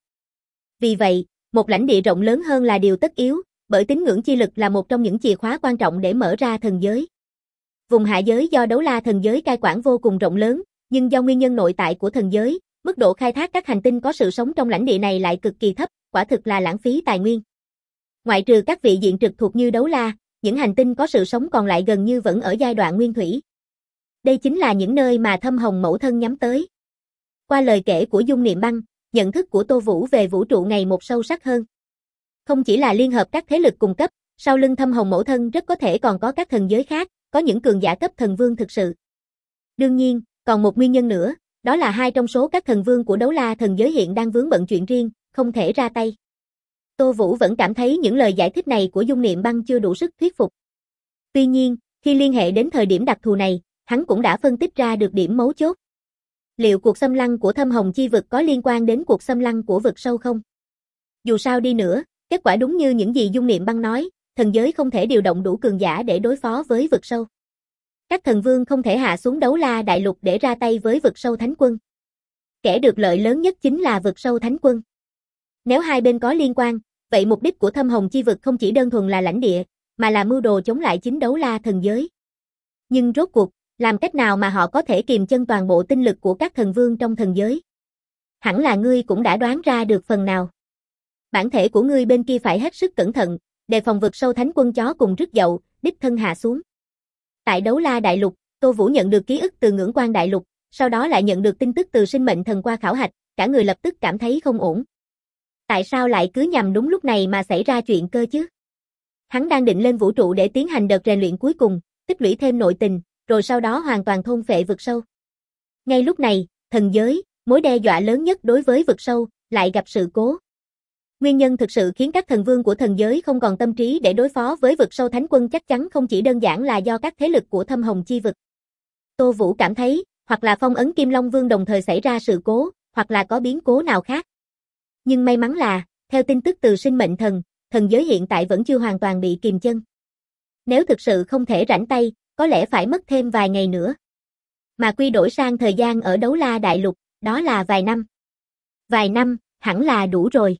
Vì vậy, một lãnh địa rộng lớn hơn là điều tất yếu, bởi tín ngưỡng chi lực là một trong những chìa khóa quan trọng để mở ra thần giới. Vùng hạ giới do Đấu La thần giới cai quản vô cùng rộng lớn, nhưng do nguyên nhân nội tại của thần giới, mức độ khai thác các hành tinh có sự sống trong lãnh địa này lại cực kỳ thấp, quả thực là lãng phí tài nguyên. Ngoại trừ các vị diện trực thuộc như Đấu La, những hành tinh có sự sống còn lại gần như vẫn ở giai đoạn nguyên thủy. Đây chính là những nơi mà Thâm Hồng Mẫu Thân nhắm tới. Qua lời kể của Dung Niệm Băng, nhận thức của Tô Vũ về vũ trụ ngày một sâu sắc hơn. Không chỉ là liên hợp các thế lực cùng cấp, sau lưng Thâm Hồng Mẫu Thân rất có thể còn có các thần giới khác, có những cường giả cấp thần vương thực sự. Đương nhiên, còn một nguyên nhân nữa, đó là 2 trong số các thần vương của Đấu La thần giới hiện đang vướng bận chuyện riêng, không thể ra tay. Tô Vũ vẫn cảm thấy những lời giải thích này của Dung Niệm Băng chưa đủ sức thuyết phục. Tuy nhiên, khi liên hệ đến thời điểm đặc thù này, hắn cũng đã phân tích ra được điểm mấu chốt. Liệu cuộc xâm lăng của Thâm Hồng chi vực có liên quan đến cuộc xâm lăng của vực sâu không? Dù sao đi nữa, kết quả đúng như những gì Dung Niệm Băng nói, thần giới không thể điều động đủ cường giả để đối phó với vực sâu. Các thần vương không thể hạ xuống Đấu La đại lục để ra tay với vực sâu thánh quân. Kẻ được lợi lớn nhất chính là vực sâu thánh quân. Nếu hai bên có liên quan, vậy mục đích của Thâm Hồng chi vực không chỉ đơn thuần là lãnh địa, mà là mưu đồ chống lại chính Đấu La thần giới. Nhưng rốt cuộc, làm cách nào mà họ có thể kiềm chân toàn bộ tinh lực của các thần vương trong thần giới? Hẳn là ngươi cũng đã đoán ra được phần nào. Bản thể của ngươi bên kia phải hết sức cẩn thận, đề phòng vực sâu thánh quân chó cùng rứt dậu, đích thân hạ xuống. Tại Đấu La đại lục, Tô Vũ nhận được ký ức từ Ngưỡng Quan đại lục, sau đó lại nhận được tin tức từ Sinh Mệnh Thần qua khảo hạch, cả người lập tức cảm thấy không ổn. Tại sao lại cứ nhằm đúng lúc này mà xảy ra chuyện cơ chứ? Hắn đang định lên vũ trụ để tiến hành đợt rèn luyện cuối cùng, tích lũy thêm nội tình, rồi sau đó hoàn toàn thôn phệ vực sâu. Ngay lúc này, thần giới, mối đe dọa lớn nhất đối với vực sâu, lại gặp sự cố. Nguyên nhân thực sự khiến các thần vương của thần giới không còn tâm trí để đối phó với vực sâu thánh quân chắc chắn không chỉ đơn giản là do các thế lực của Thâm Hồng chi vực. Tô Vũ cảm thấy, hoặc là phong ấn Kim Long Vương đồng thời xảy ra sự cố, hoặc là có biến cố nào khác. Nhưng may mắn là, theo tin tức từ Sinh Mệnh Thần, thần giới hiện tại vẫn chưa hoàn toàn bị kìm chân. Nếu thực sự không thể rảnh tay, có lẽ phải mất thêm vài ngày nữa. Mà quy đổi sang thời gian ở Đấu La đại lục, đó là vài năm. Vài năm, hẳn là đủ rồi.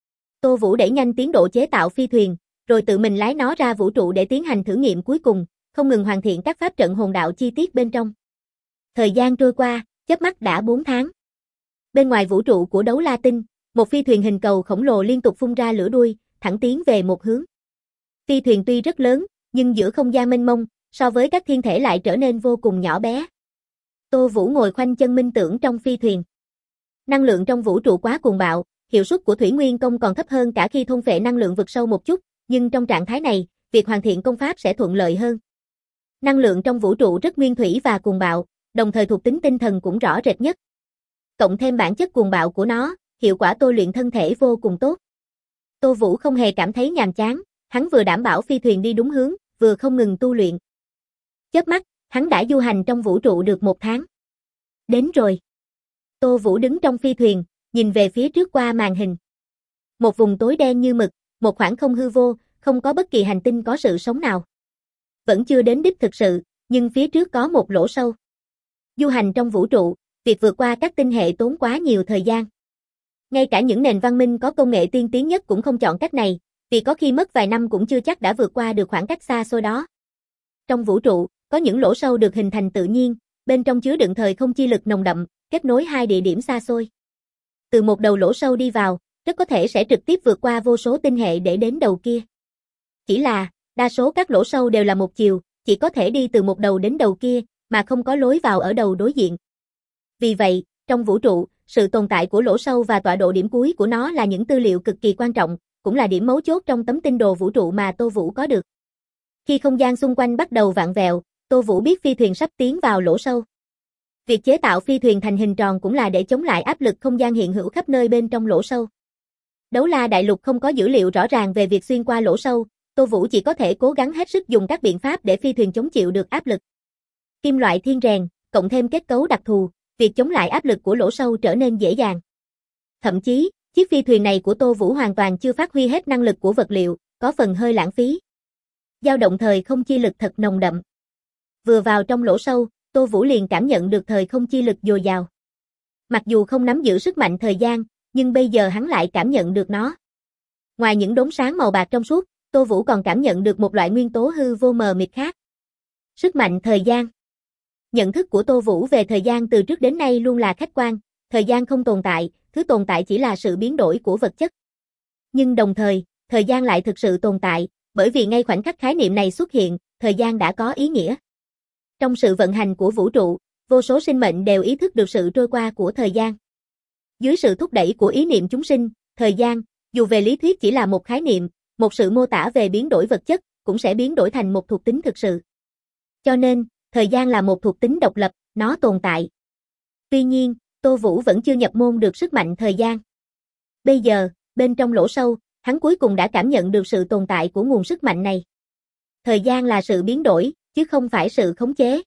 Tô Vũ đẩy nhanh tiến độ chế tạo phi thuyền, rồi tự mình lái nó ra vũ trụ để tiến hành thử nghiệm cuối cùng, không ngừng hoàn thiện các pháp trận hồn đạo chi tiết bên trong. Thời gian trôi qua, chớp mắt đã 4 tháng. Bên ngoài vũ trụ của Đấu La tinh, một phi thuyền hình cầu khổng lồ liên tục phun ra lửa đuôi, thẳng tiến về một hướng. Phi thuyền tuy rất lớn, nhưng giữa không gian mênh mông, so với các thiên thể lại trở nên vô cùng nhỏ bé. Tô Vũ ngồi khoanh chân minh tưởng trong phi thuyền. Năng lượng trong vũ trụ quá cuồng bạo, hiệu suất của Thủy Nguyên công còn thấp hơn cả khi thôn phệ năng lượng vực sâu một chút, nhưng trong trạng thái này, việc hoàn thiện công pháp sẽ thuận lợi hơn. Năng lượng trong vũ trụ rất nguyên thủy và cuồng bạo, đồng thời thuộc tính tinh thần cũng rõ rệt nhất. Cộng thêm bản chất cuồng bạo của nó, hiệu quả tôi luyện thân thể vô cùng tốt. Tô Vũ không hề cảm thấy nhàm chán, hắn vừa đảm bảo phi thuyền đi đúng hướng, vừa không ngừng tu luyện. Chớp mắt, hắn đã du hành trong vũ trụ được 1 tháng. Đến rồi. Tô Vũ đứng trong phi thuyền, nhìn về phía trước qua màn hình. Một vùng tối đen như mực, một khoảng không hư vô, không có bất kỳ hành tinh có sự sống nào. Vẫn chưa đến đích thực sự, nhưng phía trước có một lỗ sâu. Du hành trong vũ trụ, việc vượt qua các tinh hệ tốn quá nhiều thời gian. Ngay cả những nền văn minh có công nghệ tiên tiến nhất cũng không chọn cách này, vì có khi mất vài năm cũng chưa chắc đã vượt qua được khoảng cách xa xôi đó. Trong vũ trụ, có những lỗ sâu được hình thành tự nhiên, bên trong chứa đựng thời không chi lực nồng đậm, kết nối hai địa điểm xa xôi. Từ một đầu lỗ sâu đi vào, rất có thể sẽ trực tiếp vượt qua vô số tinh hệ để đến đầu kia. Chỉ là, đa số các lỗ sâu đều là một chiều, chỉ có thể đi từ một đầu đến đầu kia, mà không có lối vào ở đầu đối diện. Vì vậy, trong vũ trụ, sự tồn tại của lỗ sâu và tọa độ điểm cuối của nó là những tư liệu cực kỳ quan trọng, cũng là điểm mấu chốt trong tấm tinh đồ vũ trụ mà Tô Vũ có được. Khi không gian xung quanh bắt đầu vặn vẹo, Tô Vũ biết phi thuyền sắp tiến vào lỗ sâu. Việc chế tạo phi thuyền thành hình tròn cũng là để chống lại áp lực không gian hiện hữu khắp nơi bên trong lỗ sâu. Đấu La Đại Lục không có dữ liệu rõ ràng về việc xuyên qua lỗ sâu, Tô Vũ chỉ có thể cố gắng hết sức dùng các biện pháp để phi thuyền chống chịu được áp lực. Kim loại thiên rèn, cộng thêm kết cấu đặc thù, việc chống lại áp lực của lỗ sâu trở nên dễ dàng. Thậm chí, chiếc phi thuyền này của Tô Vũ hoàn toàn chưa phát huy hết năng lực của vật liệu, có phần hơi lãng phí. Dao động thời không chi lực thật nồng đậm. Vừa vào trong lỗ sâu, Tô Vũ liền cảm nhận được thời không chi lực dồi dào. Mặc dù không nắm giữ sức mạnh thời gian, nhưng bây giờ hắn lại cảm nhận được nó. Ngoài những đốm sáng màu bạc trong suốt, Tô Vũ còn cảm nhận được một loại nguyên tố hư vô mờ mịt khác. Sức mạnh thời gian. Nhận thức của Tô Vũ về thời gian từ trước đến nay luôn là khách quan, thời gian không tồn tại, thứ tồn tại chỉ là sự biến đổi của vật chất. Nhưng đồng thời, thời gian lại thực sự tồn tại, bởi vì ngay khoảnh khắc khái niệm này xuất hiện, thời gian đã có ý nghĩa. Trong sự vận hành của vũ trụ, vô số sinh mệnh đều ý thức được sự trôi qua của thời gian. Dưới sự thúc đẩy của ý niệm chúng sinh, thời gian, dù về lý thuyết chỉ là một khái niệm, một sự mô tả về biến đổi vật chất, cũng sẽ biến đổi thành một thuộc tính thực sự. Cho nên, thời gian là một thuộc tính độc lập, nó tồn tại. Tuy nhiên, Tô Vũ vẫn chưa nhập môn được sức mạnh thời gian. Bây giờ, bên trong lỗ sâu, hắn cuối cùng đã cảm nhận được sự tồn tại của nguồn sức mạnh này. Thời gian là sự biến đổi, chứ không phải sự khống chế.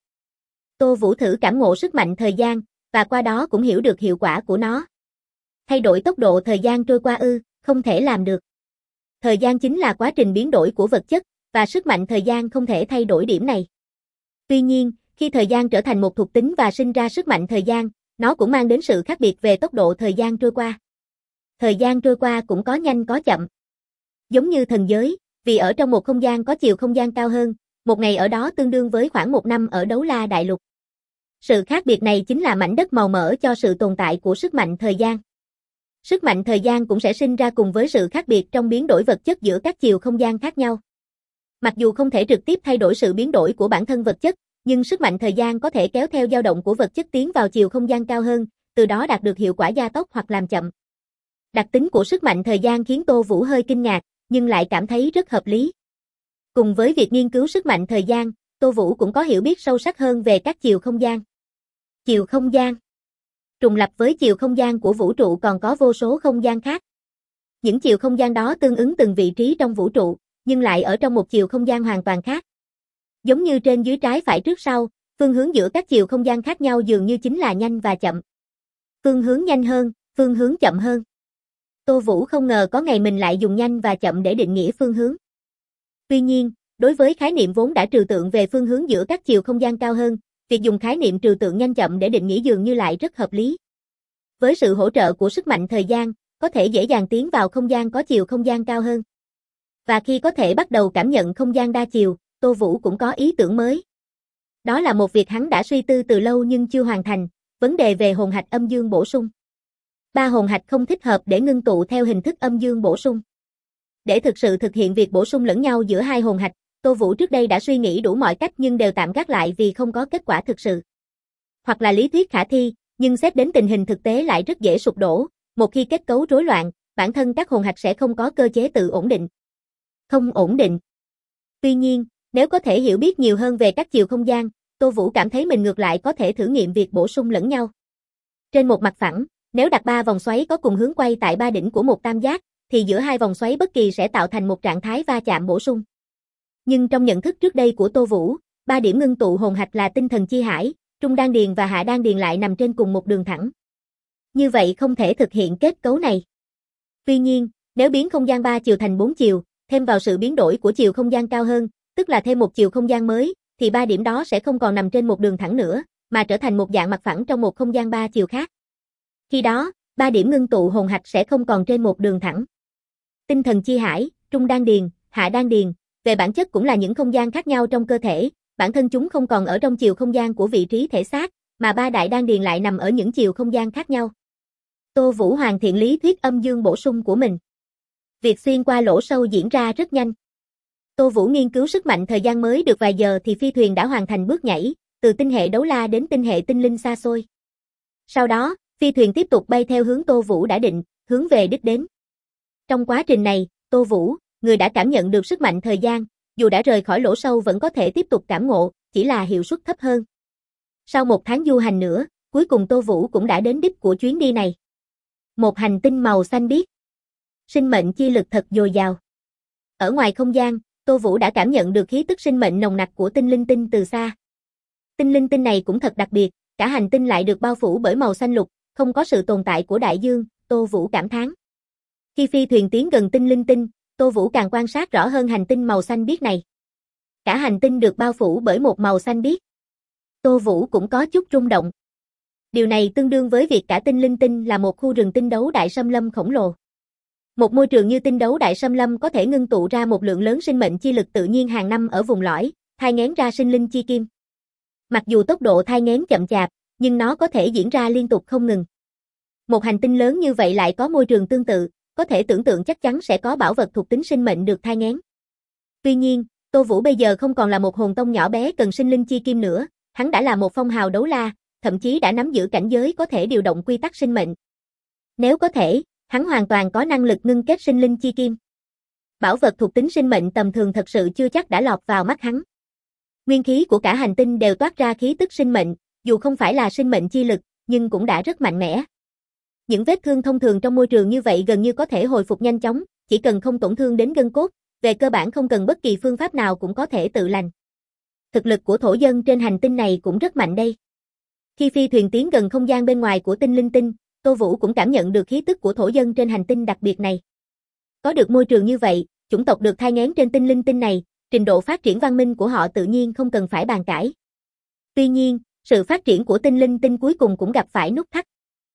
Tô Vũ thử cảm ngộ sức mạnh thời gian, và qua đó cũng hiểu được hiệu quả của nó. Thay đổi tốc độ thời gian trôi qua không thể làm được. Thời gian chính là quá trình biến đổi của vật chất, và sức mạnh thời gian không thể thay đổi điểm này. Tuy nhiên, khi thời gian trở thành một thuộc tính và sinh ra sức mạnh thời gian, nó cũng mang đến sự khác biệt về tốc độ thời gian trôi qua. Thời gian trôi qua cũng có nhanh có chậm. Giống như thần giới, vì ở trong một không gian có chiều không gian cao hơn, một ngày ở đó tương đương với khoảng một năm ở Đấu La Đại Lục. Sự khác biệt này chính là mảnh đất màu mỡ cho sự tồn tại của sức mạnh thời gian. Sức mạnh thời gian cũng sẽ sinh ra cùng với sự khác biệt trong biến đổi vật chất giữa các chiều không gian khác nhau. Mặc dù không thể trực tiếp thay đổi sự biến đổi của bản thân vật chất, nhưng sức mạnh thời gian có thể kéo theo dao động của vật chất tiến vào chiều không gian cao hơn, từ đó đạt được hiệu quả gia tốc hoặc làm chậm. Đặc tính của sức mạnh thời gian khiến Tô Vũ hơi kinh ngạc, nhưng lại cảm thấy rất hợp lý. Cùng với việc nghiên cứu sức mạnh thời gian, Tô Vũ cũng có hiểu biết sâu sắc hơn về các chiều không gian. Chiều không gian. Trùng lặp với chiều không gian của vũ trụ còn có vô số không gian khác. Những chiều không gian đó tương ứng từng vị trí trong vũ trụ, nhưng lại ở trong một chiều không gian hoàn toàn khác. Giống như trên dưới trái phải trước sau, phương hướng giữa các chiều không gian khác nhau dường như chính là nhanh và chậm. Phương hướng nhanh hơn, phương hướng chậm hơn. Tô Vũ không ngờ có ngày mình lại dùng nhanh và chậm để định nghĩa phương hướng. Tuy nhiên, đối với khái niệm vốn đã trừu tượng về phương hướng giữa các chiều không gian cao hơn, việc dùng khái niệm trừu tượng nhanh chậm để định nghĩa dường như lại rất hợp lý. Với sự hỗ trợ của sức mạnh thời gian, có thể dễ dàng tiến vào không gian có chiều không gian cao hơn. Và khi có thể bắt đầu cảm nhận không gian đa chiều, Tô Vũ cũng có ý tưởng mới. Đó là một việc hắn đã suy tư từ lâu nhưng chưa hoàn thành, vấn đề về hồn hạch âm dương bổ sung. 3 hồn hạch không thích hợp để ngưng tụ theo hình thức âm dương bổ sung. Để thực sự thực hiện việc bổ sung lẫn nhau giữa hai hồn hạch, Tô Vũ trước đây đã suy nghĩ đủ mọi cách nhưng đều tạm gác lại vì không có kết quả thực sự. Hoặc là lý thuyết khả thi, nhưng xét đến tình hình thực tế lại rất dễ sụp đổ, một khi kết cấu rối loạn, bản thân các hồn hạch sẽ không có cơ chế tự ổn định. Không ổn định. Tuy nhiên, nếu có thể hiểu biết nhiều hơn về các chiều không gian, Tô Vũ cảm thấy mình ngược lại có thể thử nghiệm việc bổ sung lẫn nhau. Trên một mặt phẳng, nếu đặt 3 vòng xoáy có cùng hướng quay tại 3 đỉnh của một tam giác, thì giữa hai vòng xoáy bất kỳ sẽ tạo thành một trạng thái va chạm bổ sung. Nhưng trong nhận thức trước đây của Tô Vũ, 3 điểm ngưng tụ hồn hạch là tinh thần chi hải, trung đan điền và hạ đan điền lại nằm trên cùng một đường thẳng. Như vậy không thể thực hiện kết cấu này. Tuy nhiên, nếu biến không gian 3 chiều thành 4 chiều, thêm vào sự biến đổi của chiều không gian cao hơn, tức là thêm một chiều không gian mới, thì 3 điểm đó sẽ không còn nằm trên một đường thẳng nữa, mà trở thành một dạng mặt phẳng trong một không gian 3 chiều khác. Khi đó, 3 điểm ngưng tụ hồn hạch sẽ không còn trên một đường thẳng. Tinh thần chi hải, trung đan điền, hạ đan điền, về bản chất cũng là những không gian khác nhau trong cơ thể, bản thân chúng không còn ở trong chiều không gian của vị trí thể xác, mà 3 đại đan điền lại nằm ở những chiều không gian khác nhau. Tô Vũ hoàn thiện lý thuyết âm dương bổ sung của mình. Việc xuyên qua lỗ sâu diễn ra rất nhanh. Tô Vũ nghiên cứu sức mạnh thời gian mới được vài giờ thì phi thuyền đã hoàn thành bước nhảy, từ tinh hệ đấu la đến tinh hệ tinh linh xa xôi. Sau đó, phi thuyền tiếp tục bay theo hướng Tô Vũ đã định, hướng về đích đến. Trong quá trình này, Tô Vũ, người đã cảm nhận được sức mạnh thời gian, dù đã rời khỏi lỗ sâu vẫn có thể tiếp tục cảm ngộ, chỉ là hiệu suất thấp hơn. Sau 1 tháng du hành nữa, cuối cùng Tô Vũ cũng đã đến đích của chuyến đi này. Một hành tinh màu xanh biếc. Sinh mệnh chi lực thật dồi dào. Ở ngoài không gian, Tô Vũ đã cảm nhận được khí tức sinh mệnh nồng nặc của tinh linh tinh từ xa. Tinh linh tinh này cũng thật đặc biệt, cả hành tinh lại được bao phủ bởi màu xanh lục, không có sự tồn tại của đại dương, Tô Vũ cảm thán. Khi phi thuyền tiến gần tinh linh tinh, Tô Vũ càng quan sát rõ hơn hành tinh màu xanh biếc này. Cả hành tinh được bao phủ bởi một màu xanh biếc. Tô Vũ cũng có chút rung động. Điều này tương đương với việc cả tinh linh tinh là một khu rừng tinh đấu đại xâm lâm khổng lồ. Một môi trường như tinh đấu đại xâm lâm có thể ngưng tụ ra một lượng lớn sinh mệnh chi lực tự nhiên hàng năm ở vùng lõi, thai nghén ra sinh linh chi kim. Mặc dù tốc độ thai nghén chậm chạp, nhưng nó có thể diễn ra liên tục không ngừng. Một hành tinh lớn như vậy lại có môi trường tương tự, có thể tưởng tượng chắc chắn sẽ có bảo vật thuộc tính sinh mệnh được thai nghén. Tuy nhiên, Tô Vũ bây giờ không còn là một hồn tông nhỏ bé cần sinh linh chi kim nữa, hắn đã là một phong hào đấu la, thậm chí đã nắm giữ cảnh giới có thể điều động quy tắc sinh mệnh. Nếu có thể, hắn hoàn toàn có năng lực ngưng kết sinh linh chi kim. Bảo vật thuộc tính sinh mệnh tầm thường thật sự chưa chắc đã lọt vào mắt hắn. Nguyên khí của cả hành tinh đều toát ra khí tức sinh mệnh, dù không phải là sinh mệnh chi lực, nhưng cũng đã rất mạnh mẽ. Những vết thương thông thường trong môi trường như vậy gần như có thể hồi phục nhanh chóng, chỉ cần không tổn thương đến gân cốt, về cơ bản không cần bất kỳ phương pháp nào cũng có thể tự lành. Thực lực của thổ dân trên hành tinh này cũng rất mạnh đây. Khi phi thuyền tiến gần không gian bên ngoài của tinh linh tinh, Tô Vũ cũng cảm nhận được khí tức của thổ dân trên hành tinh đặc biệt này. Có được môi trường như vậy, chủng tộc được thai nghén trên tinh linh tinh này, trình độ phát triển văn minh của họ tự nhiên không cần phải bàn cãi. Tuy nhiên, sự phát triển của tinh linh tinh cuối cùng cũng gặp phải nút thắt.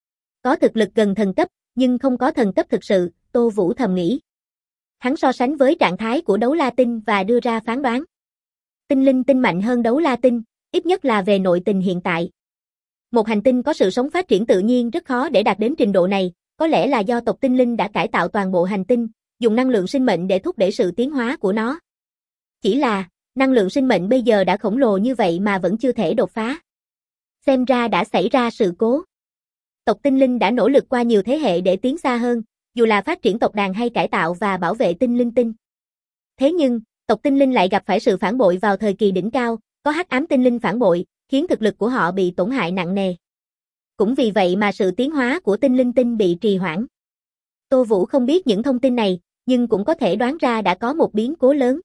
Có thực lực gần thần cấp, nhưng không có thần cấp thực sự, Tô Vũ thầm nghĩ. Hắn so sánh với trạng thái của đấu la tinh và đưa ra phán đoán. Tinh linh tinh mạnh hơn đấu la tinh, ít nhất là về nội tình hiện tại. Một hành tinh có sự sống phát triển tự nhiên rất khó để đạt đến trình độ này, có lẽ là do tộc tinh linh đã cải tạo toàn bộ hành tinh, dùng năng lượng sinh mệnh để thúc đẩy sự tiến hóa của nó. Chỉ là, năng lượng sinh mệnh bây giờ đã khổng lồ như vậy mà vẫn chưa thể đột phá. Xem ra đã xảy ra sự cố. Tộc tinh linh đã nỗ lực qua nhiều thế hệ để tiến xa hơn, dù là phát triển tộc đàn hay cải tạo và bảo vệ tinh linh tinh. Thế nhưng, tộc tinh linh lại gặp phải sự phản bội vào thời kỳ đỉnh cao, có hắc ám tinh linh phản bội, khiến thực lực của họ bị tổn hại nặng nề. Cũng vì vậy mà sự tiến hóa của tinh linh tinh bị trì hoãn. Tô Vũ không biết những thông tin này, nhưng cũng có thể đoán ra đã có một biến cố lớn.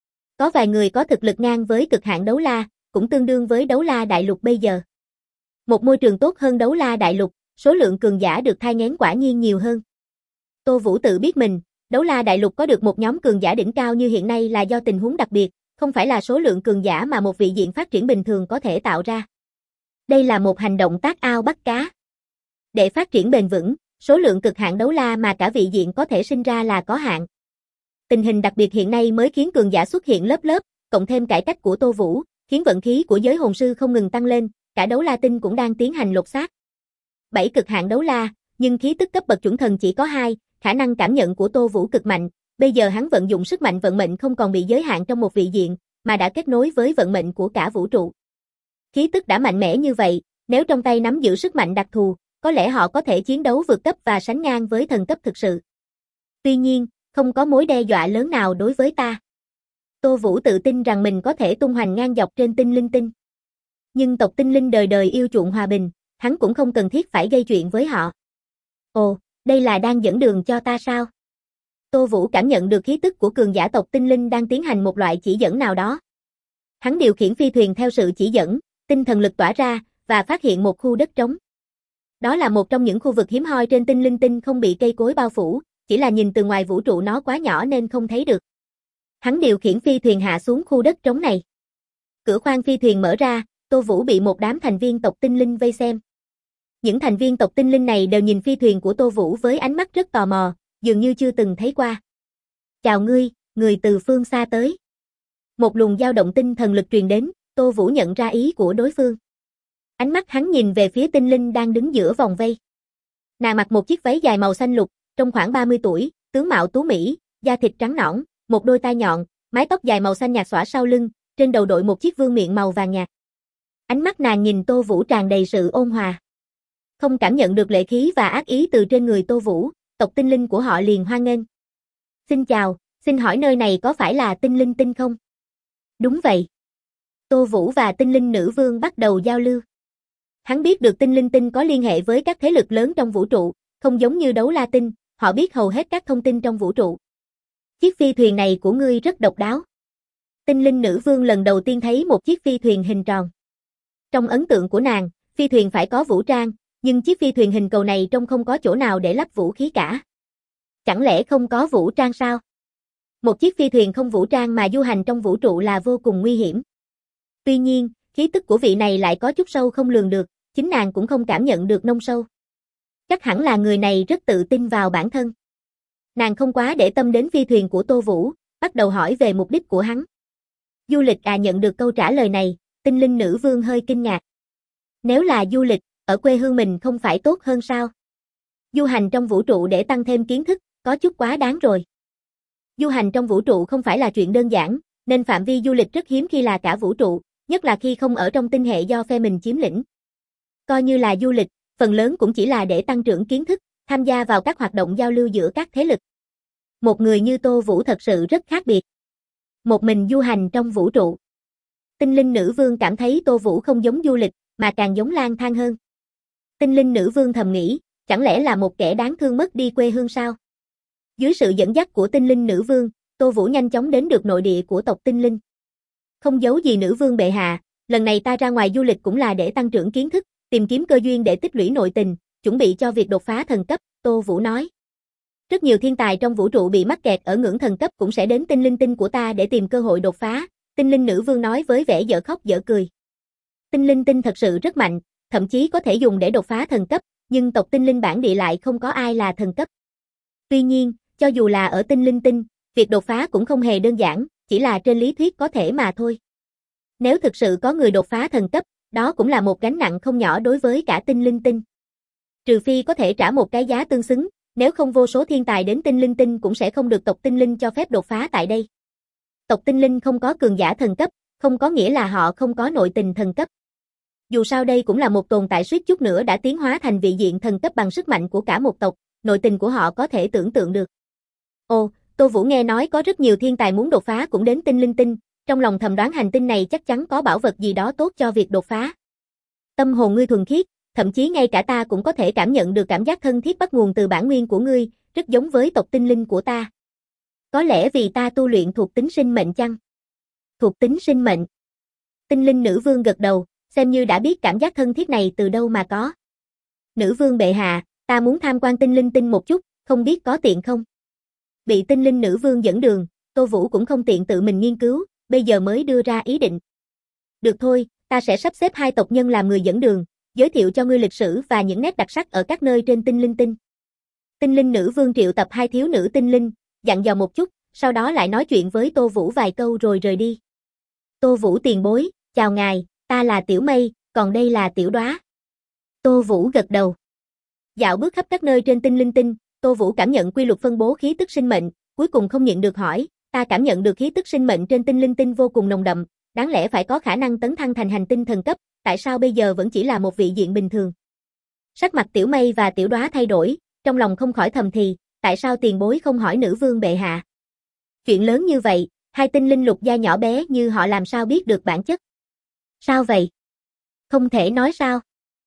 Có vài người có thực lực ngang với cực hạn đấu la, cũng tương đương với đấu la đại lục bây giờ. Một môi trường tốt hơn đấu la đại lục, số lượng cường giả được thai nghén quả nhiên nhiều hơn. Tô Vũ tự biết mình, đấu la đại lục có được một nhóm cường giả đỉnh cao như hiện nay là do tình huống đặc biệt, không phải là số lượng cường giả mà một vị diện phát triển bình thường có thể tạo ra. Đây là một hành động tác ao bắt cá. Để phát triển bền vững, số lượng cực hạn đấu la mà cả vị diện có thể sinh ra là có hạn. Tình hình đặc biệt hiện nay mới khiến cường giả xuất hiện lớp lớp, cộng thêm cải cách của Tô Vũ, khiến vận khí của giới hồn sư không ngừng tăng lên, cả đấu la tinh cũng đang tiến hành lột xác. 7 cực hạn đấu la, nhưng khí tức cấp bậc chuẩn thần chỉ có 2, khả năng cảm nhận của Tô Vũ cực mạnh, bây giờ hắn vận dụng sức mạnh vận mệnh không còn bị giới hạn trong một vị diện, mà đã kết nối với vận mệnh của cả vũ trụ. Khí tức đã mạnh mẽ như vậy, nếu trong tay nắm giữ sức mạnh đặc thù, có lẽ họ có thể chiến đấu vượt cấp và sánh ngang với thần cấp thực sự. Tuy nhiên, không có mối đe dọa lớn nào đối với ta. Tô Vũ tự tin rằng mình có thể tung hoành ngang dọc trên tinh linh tinh. Nhưng tộc tinh linh đời đời yêu chuộng hòa bình, hắn cũng không cần thiết phải gây chuyện với họ. Ồ, đây là đang dẫn đường cho ta sao? Tô Vũ cảm nhận được khí tức của cường giả tộc tinh linh đang tiến hành một loại chỉ dẫn nào đó. Hắn điều khiển phi thuyền theo sự chỉ dẫn, tinh thần lực tỏa ra, và phát hiện một khu đất trống. Đó là một trong những khu vực hiếm hoi trên tinh linh tinh không bị cây cối bao phủ, chỉ là nhìn từ ngoài vũ trụ nó quá nhỏ nên không thấy được. Hắn điều khiển phi thuyền hạ xuống khu đất trống này. Cửa khoang phi thuyền mở ra, Tô Vũ bị một đám thành viên tộc tinh linh vây xem. Những thành viên tộc tinh linh này đều nhìn phi thuyền của Tô Vũ với ánh mắt rất tò mò, dường như chưa từng thấy qua. Chào ngươi, người từ phương xa tới. Một luồng dao động tinh thần lực truyền đến, Tô Vũ nhận ra ý của đối phương. Ánh mắt hắn nhìn về phía tinh linh đang đứng giữa vòng vây. Nàng mặc một chiếc váy dài màu xanh lục, trông khoảng 30 tuổi, tướng mạo tú mỹ, da thịt trắng nõn, một đôi tai nhọn, mái tóc dài màu xanh nhạt xõa sau lưng, trên đầu đội một chiếc vương miện màu vàng nhạt. Ánh mắt nàng nhìn Tô Vũ tràn đầy sự ôn hòa. Không cảm nhận được lệ khí và ác ý từ trên người Tô Vũ, tộc tinh linh của họ liền hoan nghênh. Xin chào, xin hỏi nơi này có phải là tinh linh tinh không? Đúng vậy. Tô Vũ và tinh linh nữ vương bắt đầu giao lưu. Hắn biết được tinh linh tinh có liên hệ với các thế lực lớn trong vũ trụ, không giống như đấu la tinh, họ biết hầu hết các thông tin trong vũ trụ. Chiếc phi thuyền này của ngươi rất độc đáo. Tinh linh nữ vương lần đầu tiên thấy một chiếc phi thuyền hình tròn. Trong ấn tượng của nàng, phi thuyền phải có vũ trang, nhưng chiếc phi thuyền hình cầu này trông không có chỗ nào để lắp vũ khí cả. Chẳng lẽ không có vũ trang sao? Một chiếc phi thuyền không vũ trang mà du hành trong vũ trụ là vô cùng nguy hiểm. Tuy nhiên, khí tức của vị này lại có chút sâu không lường được, chính nàng cũng không cảm nhận được nông sâu. Chắc hẳn là người này rất tự tin vào bản thân. Nàng không quá để tâm đến phi thuyền của Tô Vũ, bắt đầu hỏi về mục đích của hắn. Du lịch à? Nhận được câu trả lời này, tinh linh nữ vương hơi kinh ngạc. Nếu là du lịch, ở quê hương mình không phải tốt hơn sao? Du hành trong vũ trụ để tăng thêm kiến thức, có chút quá đáng rồi. Du hành trong vũ trụ không phải là chuyện đơn giản, nên phạm vi du lịch rất hiếm khi là cả vũ trụ, nhất là khi không ở trong tinh hệ do phe mình chiếm lĩnh. Coi như là du lịch, phần lớn cũng chỉ là để tăng trưởng kiến thức, tham gia vào các hoạt động giao lưu giữa các thế lực. Một người như Tô Vũ thật sự rất khác biệt. Một mình du hành trong vũ trụ. Tinh linh nữ vương cảm thấy Tô Vũ không giống du lịch, mà càng giống lang thang hơn. Tinh linh nữ vương thầm nghĩ, chẳng lẽ là một kẻ đáng thương mất đi quê hương sao? Dưới sự dẫn dắt của tinh linh nữ vương, Tô Vũ nhanh chóng đến được nội địa của tộc tinh linh. Không giấu gì nữ vương bệ hạ, lần này ta ra ngoài du lịch cũng là để tăng trưởng kiến thức, tìm kiếm cơ duyên để tích lũy nội tình, chuẩn bị cho việc đột phá thần cấp, Tô Vũ nói. Rất nhiều thiên tài trong vũ trụ bị mắc kẹt ở ngưỡng thần cấp cũng sẽ đến tinh linh tinh của ta để tìm cơ hội đột phá, tinh linh nữ vương nói với vẻ dở khóc dở cười. Tinh linh tinh thật sự rất mạnh, thậm chí có thể dùng để đột phá thần cấp, nhưng tộc tinh linh bản địa lại không có ai là thần cấp. Tuy nhiên, cho dù là ở tinh linh tinh, việc đột phá cũng không hề đơn giản, chỉ là trên lý thuyết có thể mà thôi. Nếu thực sự có người đột phá thần cấp, đó cũng là một gánh nặng không nhỏ đối với cả tinh linh tinh. Trừ phi có thể trả một cái giá tương xứng, nếu không vô số thiên tài đến tinh linh tinh cũng sẽ không được tộc tinh linh cho phép đột phá tại đây. Tộc tinh linh không có cường giả thần cấp, không có nghĩa là họ không có nội tình thần cấp. Dù sao đây cũng là một tồn tại suýt chút nữa đã tiến hóa thành vị diện thần cấp bằng sức mạnh của cả một tộc, nội tình của họ có thể tưởng tượng được. Ồ, Tô Vũ nghe nói có rất nhiều thiên tài muốn đột phá cũng đến tinh linh tinh, trong lòng thầm đoán hành tinh này chắc chắn có bảo vật gì đó tốt cho việc đột phá. Tâm hồn ngươi thuần khiết, thậm chí ngay cả ta cũng có thể cảm nhận được cảm giác thân thiết bắt nguồn từ bản nguyên của ngươi, rất giống với tộc tinh linh của ta. Có lẽ vì ta tu luyện thuộc tính sinh mệnh chăng? Thuộc tính sinh mệnh. Tinh linh nữ vương gật đầu, xem như đã biết cảm giác thân thiết này từ đâu mà có. Nữ vương bệ hạ, ta muốn tham quan tinh linh tinh một chút, không biết có tiện không? Bị tinh linh nữ vương dẫn đường, Tô Vũ cũng không tiện tự mình nghiên cứu, bây giờ mới đưa ra ý định. Được thôi, ta sẽ sắp xếp 2 tộc nhân làm người dẫn đường, giới thiệu cho ngươi lịch sử và những nét đặc sắc ở các nơi trên tinh linh tinh. Tinh linh nữ vương triệu tập 2 thiếu nữ tinh linh, dặn dò một chút, sau đó lại nói chuyện với Tô Vũ vài câu rồi rời đi. Tô Vũ tiền bối, chào ngài, ta là Tiểu Mây, còn đây là Tiểu Đóa. Tô Vũ gật đầu. Dạo bước khắp các nơi trên tinh linh tinh, Tô Vũ cảm nhận quy luật phân bố khí tức sinh mệnh, cuối cùng không nhịn được hỏi, ta cảm nhận được khí tức sinh mệnh trên tinh linh tinh vô cùng nồng đậm, đáng lẽ phải có khả năng tấn thăng thành hành tinh thần cấp, tại sao bây giờ vẫn chỉ là một vị diện bình thường? Sắc mặt Tiểu Mây và Tiểu Đóa thay đổi, trong lòng không khỏi thầm thì, tại sao tiền bối không hỏi nữ vương bệ hạ? Chuyện lớn như vậy, 2 tinh linh lục gia nhỏ bé như họ làm sao biết được bản chất? Sao vậy? Không thể nói sao?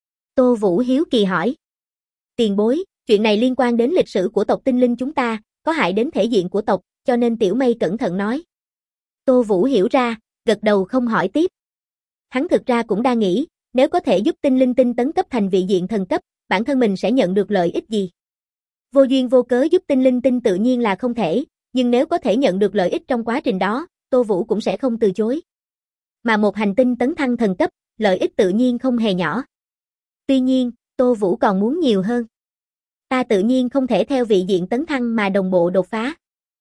Tô Vũ hiếu kỳ hỏi. Tiền bối, chuyện này liên quan đến lịch sử của tộc tinh linh chúng ta, có hại đến thể diện của tộc, cho nên Tiểu Mây cẩn thận nói. Tô Vũ hiểu ra, gật đầu không hỏi tiếp. Hắn thực ra cũng đang nghĩ, nếu có thể giúp tinh linh tinh tấn cấp thành vị diện thần cấp, bản thân mình sẽ nhận được lợi ích gì? Vô duyên vô cớ giúp tinh linh tinh tự nhiên là không thể, nhưng nếu có thể nhận được lợi ích trong quá trình đó, Tô Vũ cũng sẽ không từ chối. Mà một hành tinh tấn thăng thần cấp, lợi ích tự nhiên không hề nhỏ. Tuy nhiên, Tô Vũ còn muốn nhiều hơn. Ta tự nhiên không thể theo vị diện tấn thăng mà đồng bộ đột phá.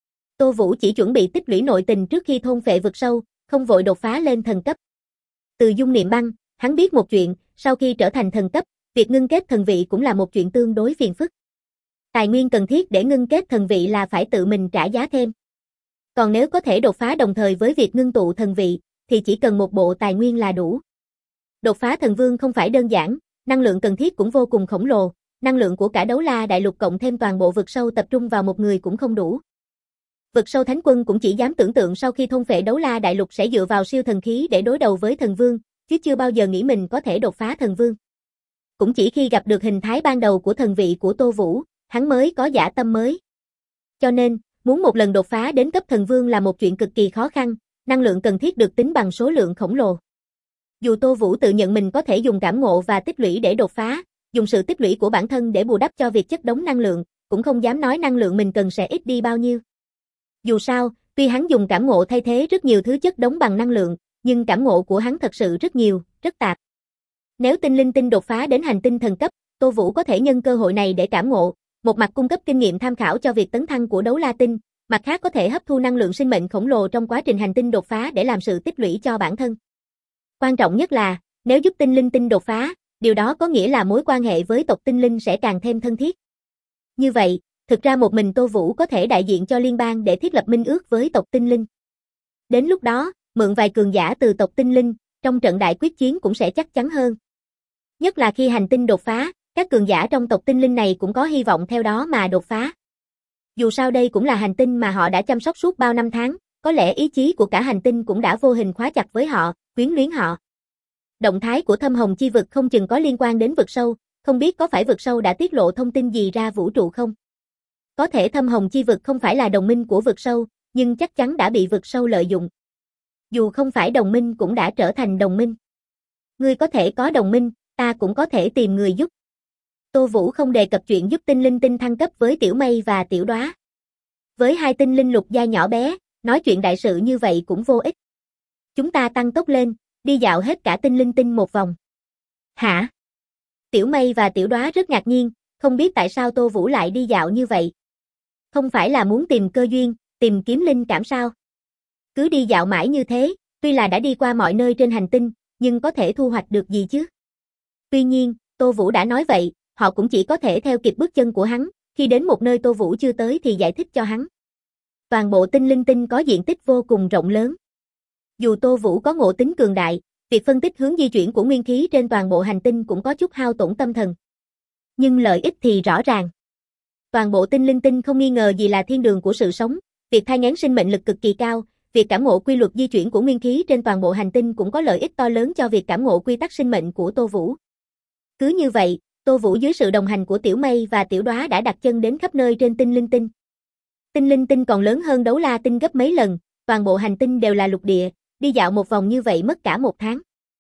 Tô Vũ chỉ chuẩn bị tích lũy nội tình trước khi thôn phệ vực sâu, không vội đột phá lên thần cấp. Từ dung niệm băng, hắn biết một chuyện, sau khi trở thành thần cấp, việc ngưng kết thần vị cũng là một chuyện tương đối phiền phức. Tài nguyên cần thiết để ngưng kết thần vị là phải tự mình trả giá thêm. Còn nếu có thể đột phá đồng thời với việc ngưng tụ thần vị, thì chỉ cần một bộ tài nguyên là đủ. Đột phá thần vương không phải đơn giản, năng lượng cần thiết cũng vô cùng khổng lồ, năng lượng của cả đấu la đại lục cộng thêm toàn bộ vực sâu tập trung vào một người cũng không đủ. Vực sâu thánh quân cũng chỉ dám tưởng tượng sau khi thôn phệ đấu la đại lục sẽ dựa vào siêu thần khí để đối đầu với thần vương, chứ chưa bao giờ nghĩ mình có thể đột phá thần vương. Cũng chỉ khi gặp được hình thái ban đầu của thần vị của Tô Vũ, hắn mới có dã tâm mới. Cho nên, muốn một lần đột phá đến cấp thần vương là một chuyện cực kỳ khó khăn, năng lượng cần thiết được tính bằng số lượng khổng lồ. Dù Tô Vũ tự nhận mình có thể dùng cảm ngộ và tích lũy để đột phá, dùng sự tích lũy của bản thân để bù đắp cho việc chất đống năng lượng, cũng không dám nói năng lượng mình cần sẽ ít đi bao nhiêu. Dù sao, tuy hắn dùng cảm ngộ thay thế rất nhiều thứ chất đống bằng năng lượng, nhưng cảm ngộ của hắn thật sự rất nhiều, rất tạp. Nếu tinh linh tinh đột phá đến hành tinh thần cấp, Tô Vũ có thể nhân cơ hội này để cảm ngộ, một mặt cung cấp kinh nghiệm tham khảo cho việc tấn thăng của đấu la tinh, mặt khác có thể hấp thu năng lượng sinh mệnh khổng lồ trong quá trình hành tinh đột phá để làm sự tích lũy cho bản thân. Quan trọng nhất là, nếu giúp tinh linh tinh đột phá, điều đó có nghĩa là mối quan hệ với tộc tinh linh sẽ càng thêm thân thiết. Như vậy, thực ra một mình Tô Vũ có thể đại diện cho liên bang để thiết lập minh ước với tộc tinh linh. Đến lúc đó, mượn vài cường giả từ tộc tinh linh, trong trận đại quyết chiến cũng sẽ chắc chắn hơn. Nhất là khi hành tinh đột phá, các cường giả trong tộc tinh linh này cũng có hy vọng theo đó mà đột phá. Dù sao đây cũng là hành tinh mà họ đã chăm sóc suốt bao năm tháng, có lẽ ý chí của cả hành tinh cũng đã vô hình khóa chặt với họ, quyến luyến họ. Động thái của Thâm Hồng Chi vực không chừng có liên quan đến vực sâu, không biết có phải vực sâu đã tiết lộ thông tin gì ra vũ trụ không? Có thể Thâm Hồng Chi vực không phải là đồng minh của vực sâu, nhưng chắc chắn đã bị vực sâu lợi dụng. Dù không phải đồng minh cũng đã trở thành đồng minh. Ngươi có thể có đồng minh, ta cũng có thể tìm người giúp. Tô Vũ không đề cập chuyện giúp tinh linh tinh thăng cấp với Tiểu Mây và Tiểu Đóa. Với hai tinh linh lục gia nhỏ bé, nói chuyện đại sự như vậy cũng vô ích. Chúng ta tăng tốc lên, đi dạo hết cả tinh linh tinh một vòng. Hả? Tiểu Mây và Tiểu Đóa rất ngạc nhiên, không biết tại sao Tô Vũ lại đi dạo như vậy. Không phải là muốn tìm cơ duyên, tìm kiếm linh cảm sao? Cứ đi dạo mãi như thế, tuy là đã đi qua mọi nơi trên hành tinh, nhưng có thể thu hoạch được gì chứ? Tuy nhiên, Tô Vũ đã nói vậy, họ cũng chỉ có thể theo kịp bước chân của hắn, khi đến một nơi Tô Vũ chưa tới thì giải thích cho hắn. Toàn bộ tinh linh tinh có diện tích vô cùng rộng lớn. Dù Tô Vũ có ngộ tính cường đại, việc phân tích hướng di chuyển của nguyên khí trên toàn bộ hành tinh cũng có chút hao tổn tâm thần. Nhưng lợi ích thì rõ ràng. Toàn bộ tinh linh tinh không nghi ngờ gì là thiên đường của sự sống, việc thai nghén sinh mệnh lực cực kỳ cao, việc cảm ngộ quy luật di chuyển của nguyên khí trên toàn bộ hành tinh cũng có lợi ích to lớn cho việc cảm ngộ quy tắc sinh mệnh của Tô Vũ. Cứ như vậy, Tô Vũ dưới sự đồng hành của Tiểu Mây và Tiểu Đóa đã đặt chân đến khắp nơi trên tinh linh tinh. Tinh linh tinh còn lớn hơn đấu la tinh gấp mấy lần, toàn bộ hành tinh đều là lục địa, đi dạo một vòng như vậy mất cả một tháng.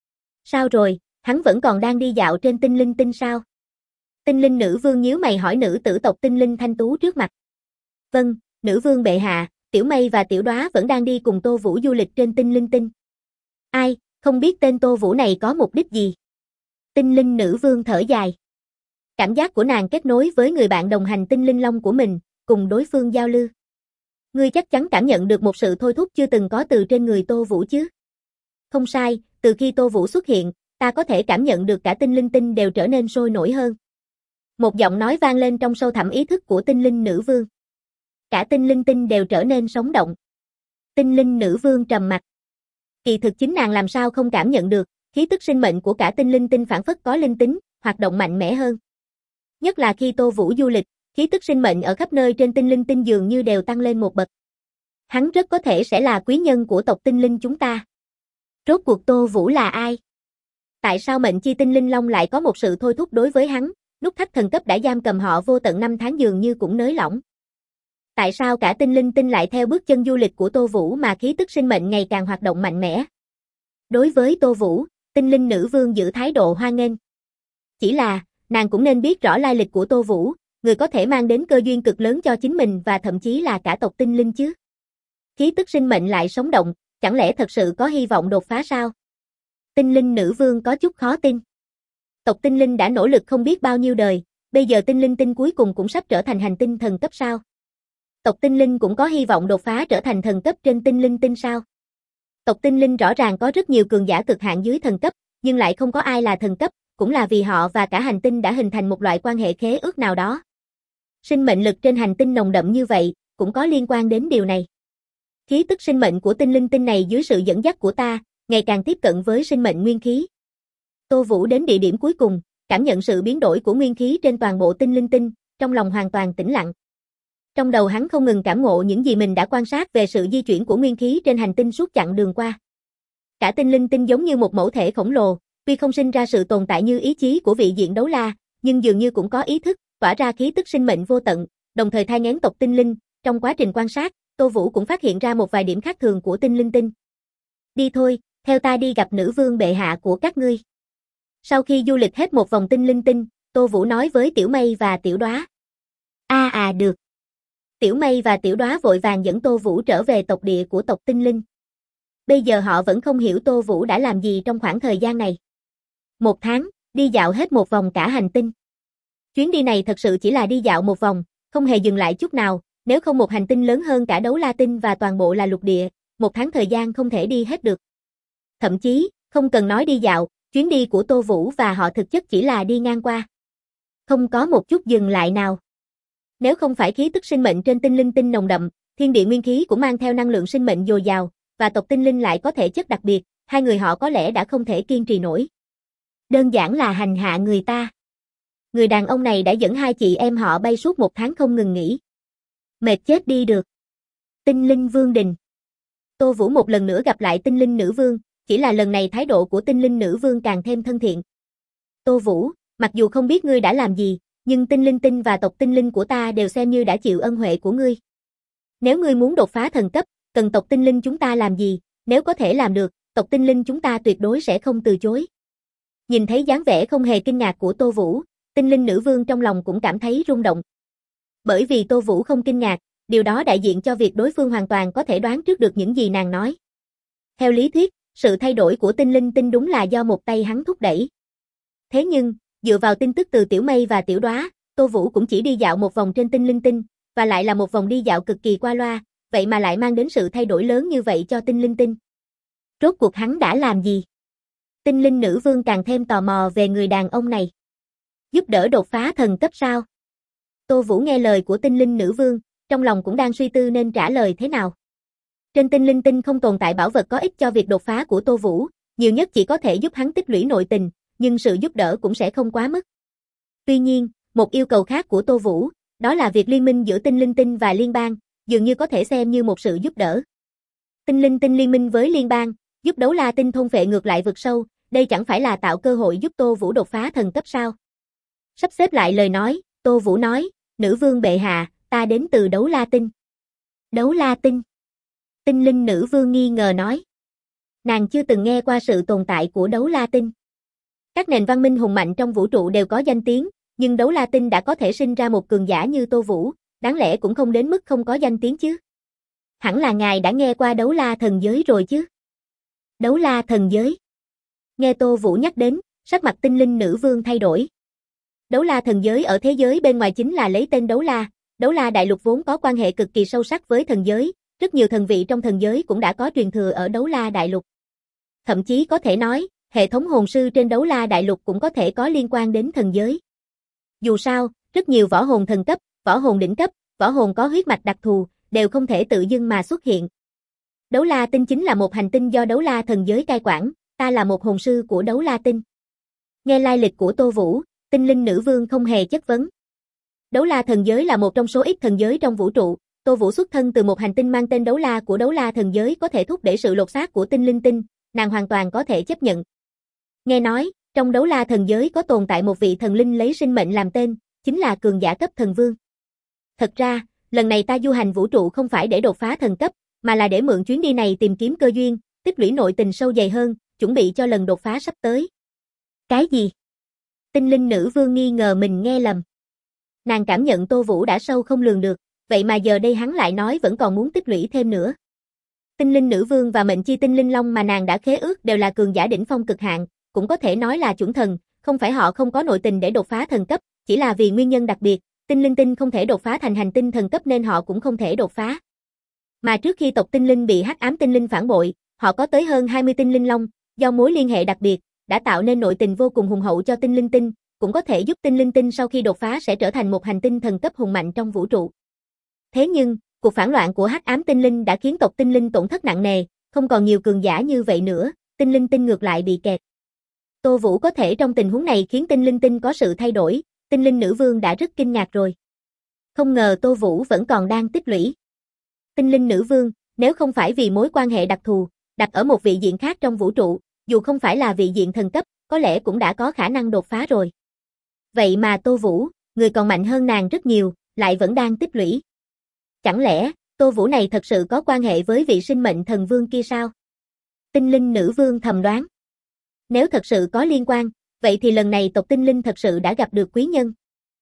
Sao rồi, hắn vẫn còn đang đi dạo trên tinh linh tinh sao? Tinh linh nữ vương nhíu mày hỏi nữ tử tộc tinh linh thanh tú trước mặt. Vâng, nữ vương bệ hạ, Tiểu Mây và Tiểu Đóa vẫn đang đi cùng Tô Vũ du lịch trên tinh linh tinh. Ai, không biết tên Tô Vũ này có mục đích gì? Tinh linh nữ vương thở dài. Cảm giác của nàng kết nối với người bạn đồng hành tinh linh long của mình, cùng đối phương giao lưu. Ngươi chắc chắn cảm nhận được một sự thôi thúc chưa từng có từ trên người Tô Vũ chứ? Không sai, từ khi Tô Vũ xuất hiện, ta có thể cảm nhận được cả tinh linh tinh đều trở nên sôi nổi hơn. Một giọng nói vang lên trong sâu thẳm ý thức của tinh linh nữ vương. Cả tinh linh tinh đều trở nên sống động. Tinh linh nữ vương trầm mặt. Kỳ thực chính nàng làm sao không cảm nhận được, khí tức sinh mệnh của cả tinh linh tinh phản phất có linh tính, hoạt động mạnh mẽ hơn. Nhất là khi Tô Vũ du lịch, khí tức sinh mệnh ở khắp nơi trên tinh linh tinh dường như đều tăng lên một bậc. Hắn rất có thể sẽ là quý nhân của tộc tinh linh chúng ta. Rốt cuộc Tô Vũ là ai? Tại sao mệnh chi tinh linh long lại có một sự thôi thúc đối với hắn, nút thắt thần cấp đã giam cầm họ vô tận 5 tháng dường như cũng nới lỏng. Tại sao cả tinh linh tinh lại theo bước chân du lịch của Tô Vũ mà khí tức sinh mệnh ngày càng hoạt động mạnh mẽ? Đối với Tô Vũ, tinh linh nữ vương giữ thái độ hoan nghênh. Chỉ là, nàng cũng nên biết rõ lai lịch của Tô Vũ, người có thể mang đến cơ duyên cực lớn cho chính mình và thậm chí là cả tộc tinh linh chứ. Khí tức sinh mệnh lại sống động, chẳng lẽ thật sự có hy vọng đột phá sao? Tinh linh nữ vương có chút khó tin. Tộc tinh linh đã nỗ lực không biết bao nhiêu đời, bây giờ tinh linh tinh cuối cùng cũng sắp trở thành hành tinh thần cấp sao? Tộc tinh linh cũng có hy vọng đột phá trở thành thần cấp trên tinh linh tinh sao? Tộc tinh linh rõ ràng có rất nhiều cường giả cực hạn dưới thần cấp, nhưng lại không có ai là thần cấp, cũng là vì họ và cả hành tinh đã hình thành một loại quan hệ khế ước nào đó. Sinh mệnh lực trên hành tinh nồng đậm như vậy, cũng có liên quan đến điều này. Khí tức sinh mệnh của tinh linh tinh này dưới sự dẫn dắt của ta, ngày càng tiếp cận với sinh mệnh nguyên khí. Tô Vũ đến địa điểm cuối cùng, cảm nhận sự biến đổi của nguyên khí trên toàn bộ tinh linh tinh, trong lòng hoàn toàn tĩnh lặng. Trong đầu hắn không ngừng cảm ngộ những gì mình đã quan sát về sự di chuyển của nguyên khí trên hành tinh suốt chặng đường qua. Cả tinh linh tinh giống như một mẫu thể khổng lồ, tuy không sinh ra sự tồn tại như ý chí của vị diện đấu la, nhưng dường như cũng có ý thức, tỏa ra khí tức sinh mệnh vô tận, đồng thời thai nghén tộc tinh linh. Trong quá trình quan sát, Tô Vũ cũng phát hiện ra một vài điểm khác thường của tinh linh tinh. Đi thôi, theo ta đi gặp nữ vương bệ hạ của các ngươi. Sau khi du lịch hết một vòng tinh linh tinh, Tô Vũ nói với Tiểu Mây và Tiểu Đóa. Được. Tiểu Mây và Tiểu Đóa vội vàng dẫn Tô Vũ trở về tộc địa của tộc tinh linh. Bây giờ họ vẫn không hiểu Tô Vũ đã làm gì trong khoảng thời gian này. 1 tháng, đi dạo hết một vòng cả hành tinh. Chuyến đi này thật sự chỉ là đi dạo một vòng, không hề dừng lại chút nào, nếu không một hành tinh lớn hơn cả Đấu La Tinh và toàn bộ là lục địa, 1 tháng thời gian không thể đi hết được. Thậm chí, không cần nói đi dạo, chuyến đi của Tô Vũ và họ thực chất chỉ là đi ngang qua. Không có một chút dừng lại nào. Nếu không phải khí tức sinh mệnh trên tinh linh tinh nồng đậm, thiên địa nguyên khí cũng mang theo năng lượng sinh mệnh dồi dào, và tộc tinh linh lại có thể chất đặc biệt, hai người họ có lẽ đã không thể kiên trì nổi. Đơn giản là hành hạ người ta. Người đàn ông này đã dẫn hai chị em họ bay suốt 1 tháng không ngừng nghỉ. Mệt chết đi được. Tinh linh vương đình. Tô Vũ một lần nữa gặp lại tinh linh nữ vương, chỉ là lần này thái độ của tinh linh nữ vương càng thêm thân thiện. Tô Vũ, mặc dù không biết ngươi đã làm gì, nhưng tinh linh tinh và tộc tinh linh của ta đều xem như đã chịu ân huệ của ngươi. Nếu ngươi muốn đột phá thần cấp, cần tộc tinh linh chúng ta làm gì, nếu có thể làm được, tộc tinh linh chúng ta tuyệt đối sẽ không từ chối. Nhìn thấy dáng vẻ không hề kinh ngạc của Tô Vũ, tinh linh nữ vương trong lòng cũng cảm thấy rung động. Bởi vì Tô Vũ không kinh ngạc, điều đó đại diện cho việc đối phương hoàn toàn có thể đoán trước được những gì nàng nói. Theo lý thuyết, sự thay đổi của tinh linh tinh đúng là do một tay hắn thúc đẩy. Thế nhưng, dựa vào tin tức từ Tiểu Mây và Tiểu Đóa, Tô Vũ cũng chỉ đi dạo một vòng trên tinh linh tinh, và lại là một vòng đi dạo cực kỳ qua loa, vậy mà lại mang đến sự thay đổi lớn như vậy cho tinh linh tinh. Rốt cuộc hắn đã làm gì? Tinh linh nữ vương càng thêm tò mò về người đàn ông này. Giúp đỡ đột phá thần cấp sao? Tô Vũ nghe lời của tinh linh nữ vương, trong lòng cũng đang suy tư nên trả lời thế nào. Trên tinh linh tinh không tồn tại bảo vật có ích cho việc đột phá của Tô Vũ, nhiều nhất chỉ có thể giúp hắn tích lũy nội tình, nhưng sự giúp đỡ cũng sẽ không quá mức. Tuy nhiên, một yêu cầu khác của Tô Vũ, đó là việc liên minh giữa tinh linh tinh và liên bang, dường như có thể xem như một sự giúp đỡ. Tinh linh tinh liên minh với liên bang, giúp Đấu La Tinh thôn phệ ngược lại vực sâu, đây chẳng phải là tạo cơ hội giúp Tô Vũ đột phá thần cấp sao? Sắp xếp lại lời nói, Tô Vũ nói, nữ vương bệ hạ, ta đến từ Đấu La Tinh. Đấu La Tinh? Tinh linh nữ vương nghi ngờ nói. Nàng chưa từng nghe qua sự tồn tại của Đấu La Tinh. Các nền văn minh hùng mạnh trong vũ trụ đều có danh tiếng, nhưng Đấu La Tinh đã có thể sinh ra một cường giả như Tô Vũ, đáng lẽ cũng không đến mức không có danh tiếng chứ. Hẳn là ngài đã nghe qua Đấu La thần giới rồi chứ. Đấu La thần giới. Nghe Tô Vũ nhắc đến, sắc mặt tinh linh nữ vương thay đổi. Đấu La thần giới ở thế giới bên ngoài chính là lấy tên Đấu La đại lục vốn có quan hệ cực kỳ sâu sắc với thần giới, rất nhiều thần vị trong thần giới cũng đã có truyền thừa ở Đấu La đại lục. Thậm chí có thể nói, hệ thống hồn sư trên Đấu La đại lục cũng có thể có liên quan đến thần giới. Dù sao, rất nhiều võ hồn thần cấp, võ hồn đỉnh cấp, võ hồn có huyết mạch đặc thù, đều không thể tự dưng mà xuất hiện. Đấu La Tinh chính là một hành tinh do Đấu La thần giới cai quản, ta là một hồn sư của Đấu La Tinh. Nghe lai lịch của Tô Vũ, tinh linh nữ vương không hề chất vấn. Đấu La thần giới là một trong số ít thần giới trong vũ trụ, Tô Vũ xuất thân từ một hành tinh mang tên Đấu La của Đấu La thần giới có thể thúc đẩy sự lột xác của tinh linh tinh, nàng hoàn toàn có thể chấp nhận. Nghe nói, trong Đấu La thần giới có tồn tại một vị thần linh lấy sinh mệnh làm tên, chính là cường giả cấp thần vương. Thật ra, lần này ta du hành vũ trụ không phải để đột phá thần cấp, mà là để mượn chuyến đi này tìm kiếm cơ duyên, tích lũy nội tình sâu dày hơn, chuẩn bị cho lần đột phá sắp tới. Cái gì? Tinh linh nữ vương nghi ngờ mình nghe lầm. Nàng cảm nhận Tô Vũ đã sâu không lường được, vậy mà giờ đây hắn lại nói vẫn còn muốn tích lũy thêm nữa. Tinh linh nữ vương và mệnh chi tinh linh long mà nàng đã khế ước đều là cường giả đỉnh phong cực hạn, cũng có thể nói là chuẩn thần, không phải họ không có nội tình để đột phá thần cấp, chỉ là vì nguyên nhân đặc biệt, tinh linh tinh không thể đột phá thành hành tinh thần cấp nên họ cũng không thể đột phá. Mà trước khi tộc tinh linh bị hắc ám tinh linh phản bội, họ có tới hơn 20 tinh linh long, do mối liên hệ đặc biệt, đã tạo nên nội tình vô cùng hùng hậu cho tinh linh tinh, cũng có thể giúp tinh linh tinh sau khi đột phá sẽ trở thành một hành tinh thần cấp hùng mạnh trong vũ trụ. Thế nhưng, cuộc phản loạn của hắc ám tinh linh đã khiến tộc tinh linh tổn thất nặng nề, không còn nhiều cường giả như vậy nữa, tinh linh tinh ngược lại bị kẹt. Tô Vũ có thể trong tình huống này khiến tinh linh tinh có sự thay đổi, tinh linh nữ vương đã rất kinh ngạc rồi. Không ngờ Tô Vũ vẫn còn đang tích lũy. Tinh linh nữ vương, nếu không phải vì mối quan hệ đặc thù, đặt ở một vị diện khác trong vũ trụ, dù không phải là vị diện thần cấp, có lẽ cũng đã có khả năng đột phá rồi. Vậy mà Tô Vũ, người còn mạnh hơn nàng rất nhiều, lại vẫn đang tích lũy. Chẳng lẽ, Tô Vũ này thật sự có quan hệ với vị sinh mệnh thần vương kia sao? Tinh linh nữ vương thầm đoán. Nếu thật sự có liên quan, vậy thì lần này tộc tinh linh thật sự đã gặp được quý nhân.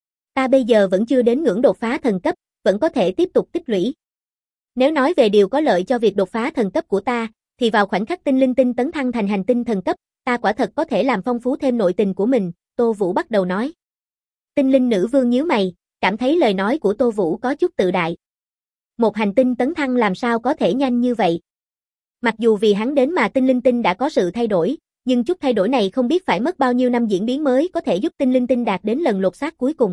Ta bây giờ vẫn chưa đến ngưỡng đột phá thần cấp, vẫn có thể tiếp tục tích lũy. Nếu nói về điều có lợi cho việc đột phá thần cấp của ta, thì vào khoảnh khắc tinh linh tinh tấn thăng thành hành tinh thần cấp, ta quả thật có thể làm phong phú thêm nội tình của mình, Tô Vũ bắt đầu nói. Tinh linh nữ vương nhíu mày, cảm thấy lời nói của Tô Vũ có chút tự đại. Một hành tinh tấn thăng làm sao có thể nhanh như vậy? Mặc dù vì hắn đến mà tinh linh tinh đã có sự thay đổi, nhưng chút thay đổi này không biết phải mất bao nhiêu năm diễn biến mới có thể giúp tinh linh tinh đạt đến lần lột xác cuối cùng.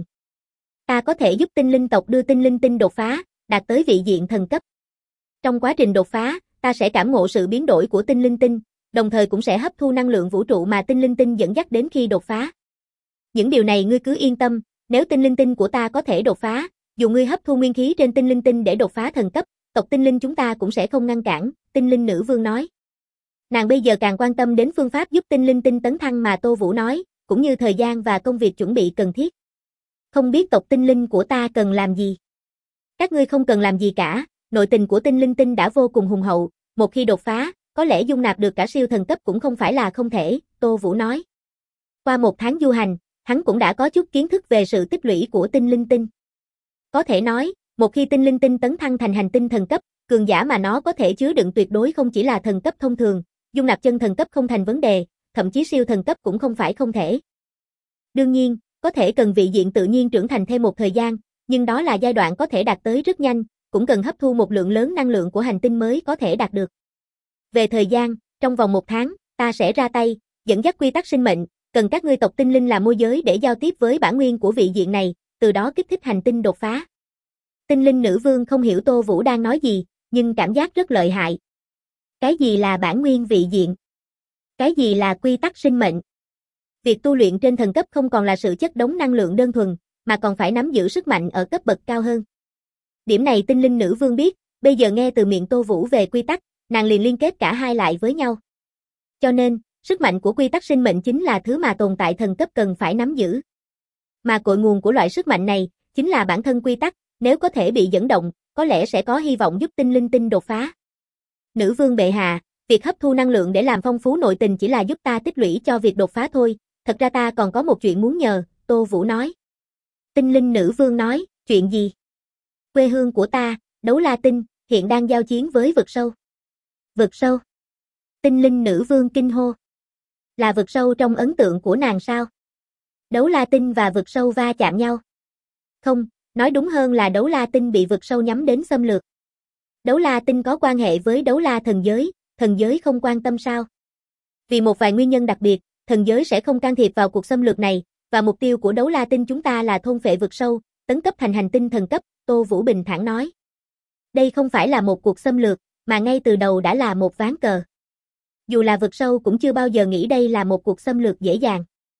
Ta có thể giúp tinh linh tộc đưa tinh linh tinh đột phá, đạt tới vị diện thần cấp. Trong quá trình đột phá, ta sẽ cảm ngộ sự biến đổi của tinh linh tinh, đồng thời cũng sẽ hấp thu năng lượng vũ trụ mà tinh linh tinh dẫn dắt đến khi đột phá. Những điều này ngươi cứ yên tâm, nếu tinh linh tinh của ta có thể đột phá, dù ngươi hấp thu nguyên khí trên tinh linh tinh để đột phá thần cấp, tộc tinh linh chúng ta cũng sẽ không ngăn cản, tinh linh nữ vương nói. Nàng bây giờ càng quan tâm đến phương pháp giúp tinh linh tinh tấn thăng mà Tô Vũ nói, cũng như thời gian và công việc chuẩn bị cần thiết. Không biết tộc tinh linh của ta cần làm gì? Các ngươi không cần làm gì cả, nội tình của tinh linh tinh đã vô cùng hùng hậu, một khi đột phá, có lẽ dung nạp được cả siêu thần cấp cũng không phải là không thể, Tô Vũ nói. Qua một tháng du hành, hắn cũng đã có chút kiến thức về sự tích lũy của tinh linh tinh. Có thể nói, một khi tinh linh tinh tấn thăng thành hành tinh thần cấp, cường giả mà nó có thể chứa đựng tuyệt đối không chỉ là thần cấp thông thường, dung nạp chân thần cấp không thành vấn đề, thậm chí siêu thần cấp cũng không phải không thể. Đương nhiên, có thể cần vị diện tự nhiên trưởng thành thêm một thời gian, nhưng đó là giai đoạn có thể đạt tới rất nhanh, cũng cần hấp thu một lượng lớn năng lượng của hành tinh mới có thể đạt được. Về thời gian, trong vòng 1 tháng, ta sẽ ra tay, dẫn dắt quy tắc sinh mệnh, cần các ngươi tộc tinh linh làm môi giới để giao tiếp với bản nguyên của vị diện này, từ đó kích thích hành tinh đột phá. Tinh linh nữ vương không hiểu Tô Vũ đang nói gì, nhưng cảm giác rất lợi hại. Cái gì là bản nguyên vị diện? Cái gì là quy tắc sinh mệnh? Việc tu luyện trên thần cấp không còn là sự chất đống năng lượng đơn thuần, mà còn phải nắm giữ sức mạnh ở cấp bậc cao hơn. Điểm này tinh linh nữ vương biết, bây giờ nghe từ miệng Tô Vũ về quy tắc, nàng liền liên kết cả hai lại với nhau. Cho nên, sức mạnh của quy tắc sinh mệnh chính là thứ mà tồn tại thần cấp cần phải nắm giữ. Mà cội nguồn của loại sức mạnh này, chính là bản thân quy tắc, nếu có thể bị dẫn động, có lẽ sẽ có hy vọng giúp tinh linh tinh đột phá. Nữ vương bệ hạ, việc hấp thu năng lượng để làm phong phú nội tình chỉ là giúp ta tích lũy cho việc đột phá thôi, thật ra ta còn có một chuyện muốn nhờ, Tô Vũ nói. Tinh linh nữ vương nói, chuyện gì? Quê hương của ta, Đấu La Tinh, hiện đang giao chiến với vực sâu. Vực sâu? Tinh linh nữ vương kinh hô. Là vực sâu trong ấn tượng của nàng sao? Đấu La Tinh và vực sâu va chạm nhau. Không, nói đúng hơn là Đấu La Tinh bị vực sâu nhắm đến xâm lược. Đấu La Tinh có quan hệ với Đấu La thần giới không quan tâm sao? Vì một vài nguyên nhân đặc biệt, thần giới sẽ không can thiệp vào cuộc xâm lược này, và mục tiêu của Đấu La Tinh chúng ta là thôn phệ vực sâu, tấn cấp thành hành tinh thần cấp, Tô Vũ bình thản nói. Đây không phải là một cuộc xâm lược, mà ngay từ đầu đã là một ván cờ. Dù là vực sâu cũng chưa bao giờ nghĩ đây là một cuộc xâm lược dễ dàng.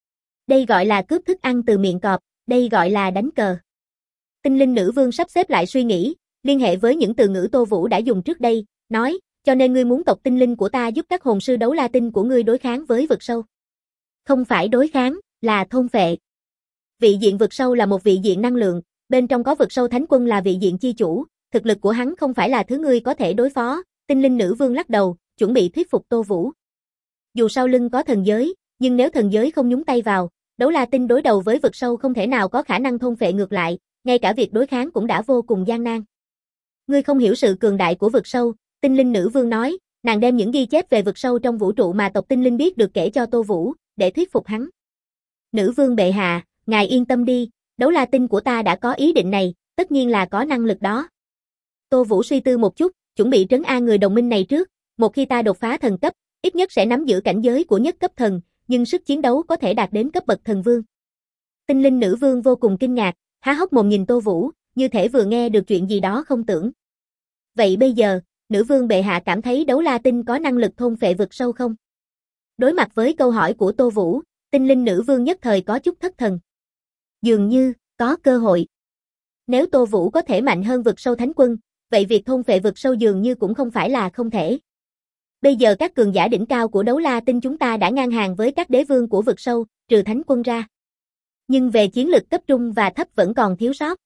Đây gọi là cướp thức ăn từ miệng cọp, đây gọi là đánh cờ. Tinh linh nữ vương sắp xếp lại suy nghĩ, liên hệ với những từ ngữ Tô Vũ đã dùng trước đây, nói, cho nên ngươi muốn tộc tinh linh của ta giúp các hồn sư Đấu La Tinh của ngươi đối kháng với vực sâu. Không phải đối kháng, là thôn phệ. Vị diện vực sâu là một vị diện năng lượng, bên trong có vực sâu thánh quân là vị diện chi chủ, thực lực của hắn không phải là thứ ngươi có thể đối phó, tinh linh nữ vương lắc đầu, chuẩn bị thuyết phục Tô Vũ. Dù sau lưng có thần giới, nhưng nếu thần giới không nhúng tay vào, Đấu La Tinh đối đầu với vực sâu không thể nào có khả năng thôn phệ ngược lại, ngay cả việc đối kháng cũng đã vô cùng gian nan. Ngươi không hiểu sự cường đại của vực sâu, tinh linh nữ vương nói, nàng đem những ghi chép về vực sâu trong vũ trụ mà tộc tinh linh biết được kể cho Tô Vũ, để thuyết phục hắn. Nữ vương bệ hạ, ngài yên tâm đi, đấu la tinh của ta đã có ý định này, tất nhiên là có năng lực đó. Tô Vũ suy tư một chút, chuẩn bị trấn an người đồng minh này trước, một khi ta đột phá thần cấp, ít nhất sẽ nắm giữ cảnh giới của nhất cấp thần, nhưng sức chiến đấu có thể đạt đến cấp bậc thần vương. Tinh linh nữ vương vô cùng kinh ngạc, há hốc mồm nhìn Tô Vũ, như thể vừa nghe được chuyện gì đó không tưởng. Vậy bây giờ, nữ vương bệ hạ cảm thấy đấu la tinh có năng lực thôn phệ vực sâu không? Đối mặt với câu hỏi của Tô Vũ, tinh linh nữ vương nhất thời có chút thất thần. Dường như, có cơ hội. Nếu Tô Vũ có thể mạnh hơn vực sâu thánh quân, vậy việc thôn phệ vực sâu dường như cũng không phải là không thể. Bây giờ các cường giả đỉnh cao của đấu la tinh chúng ta đã ngang hàng với các đế vương của vực sâu, trừ thánh quân ra. Nhưng về chiến lực cấp trung và thấp vẫn còn thiếu sót.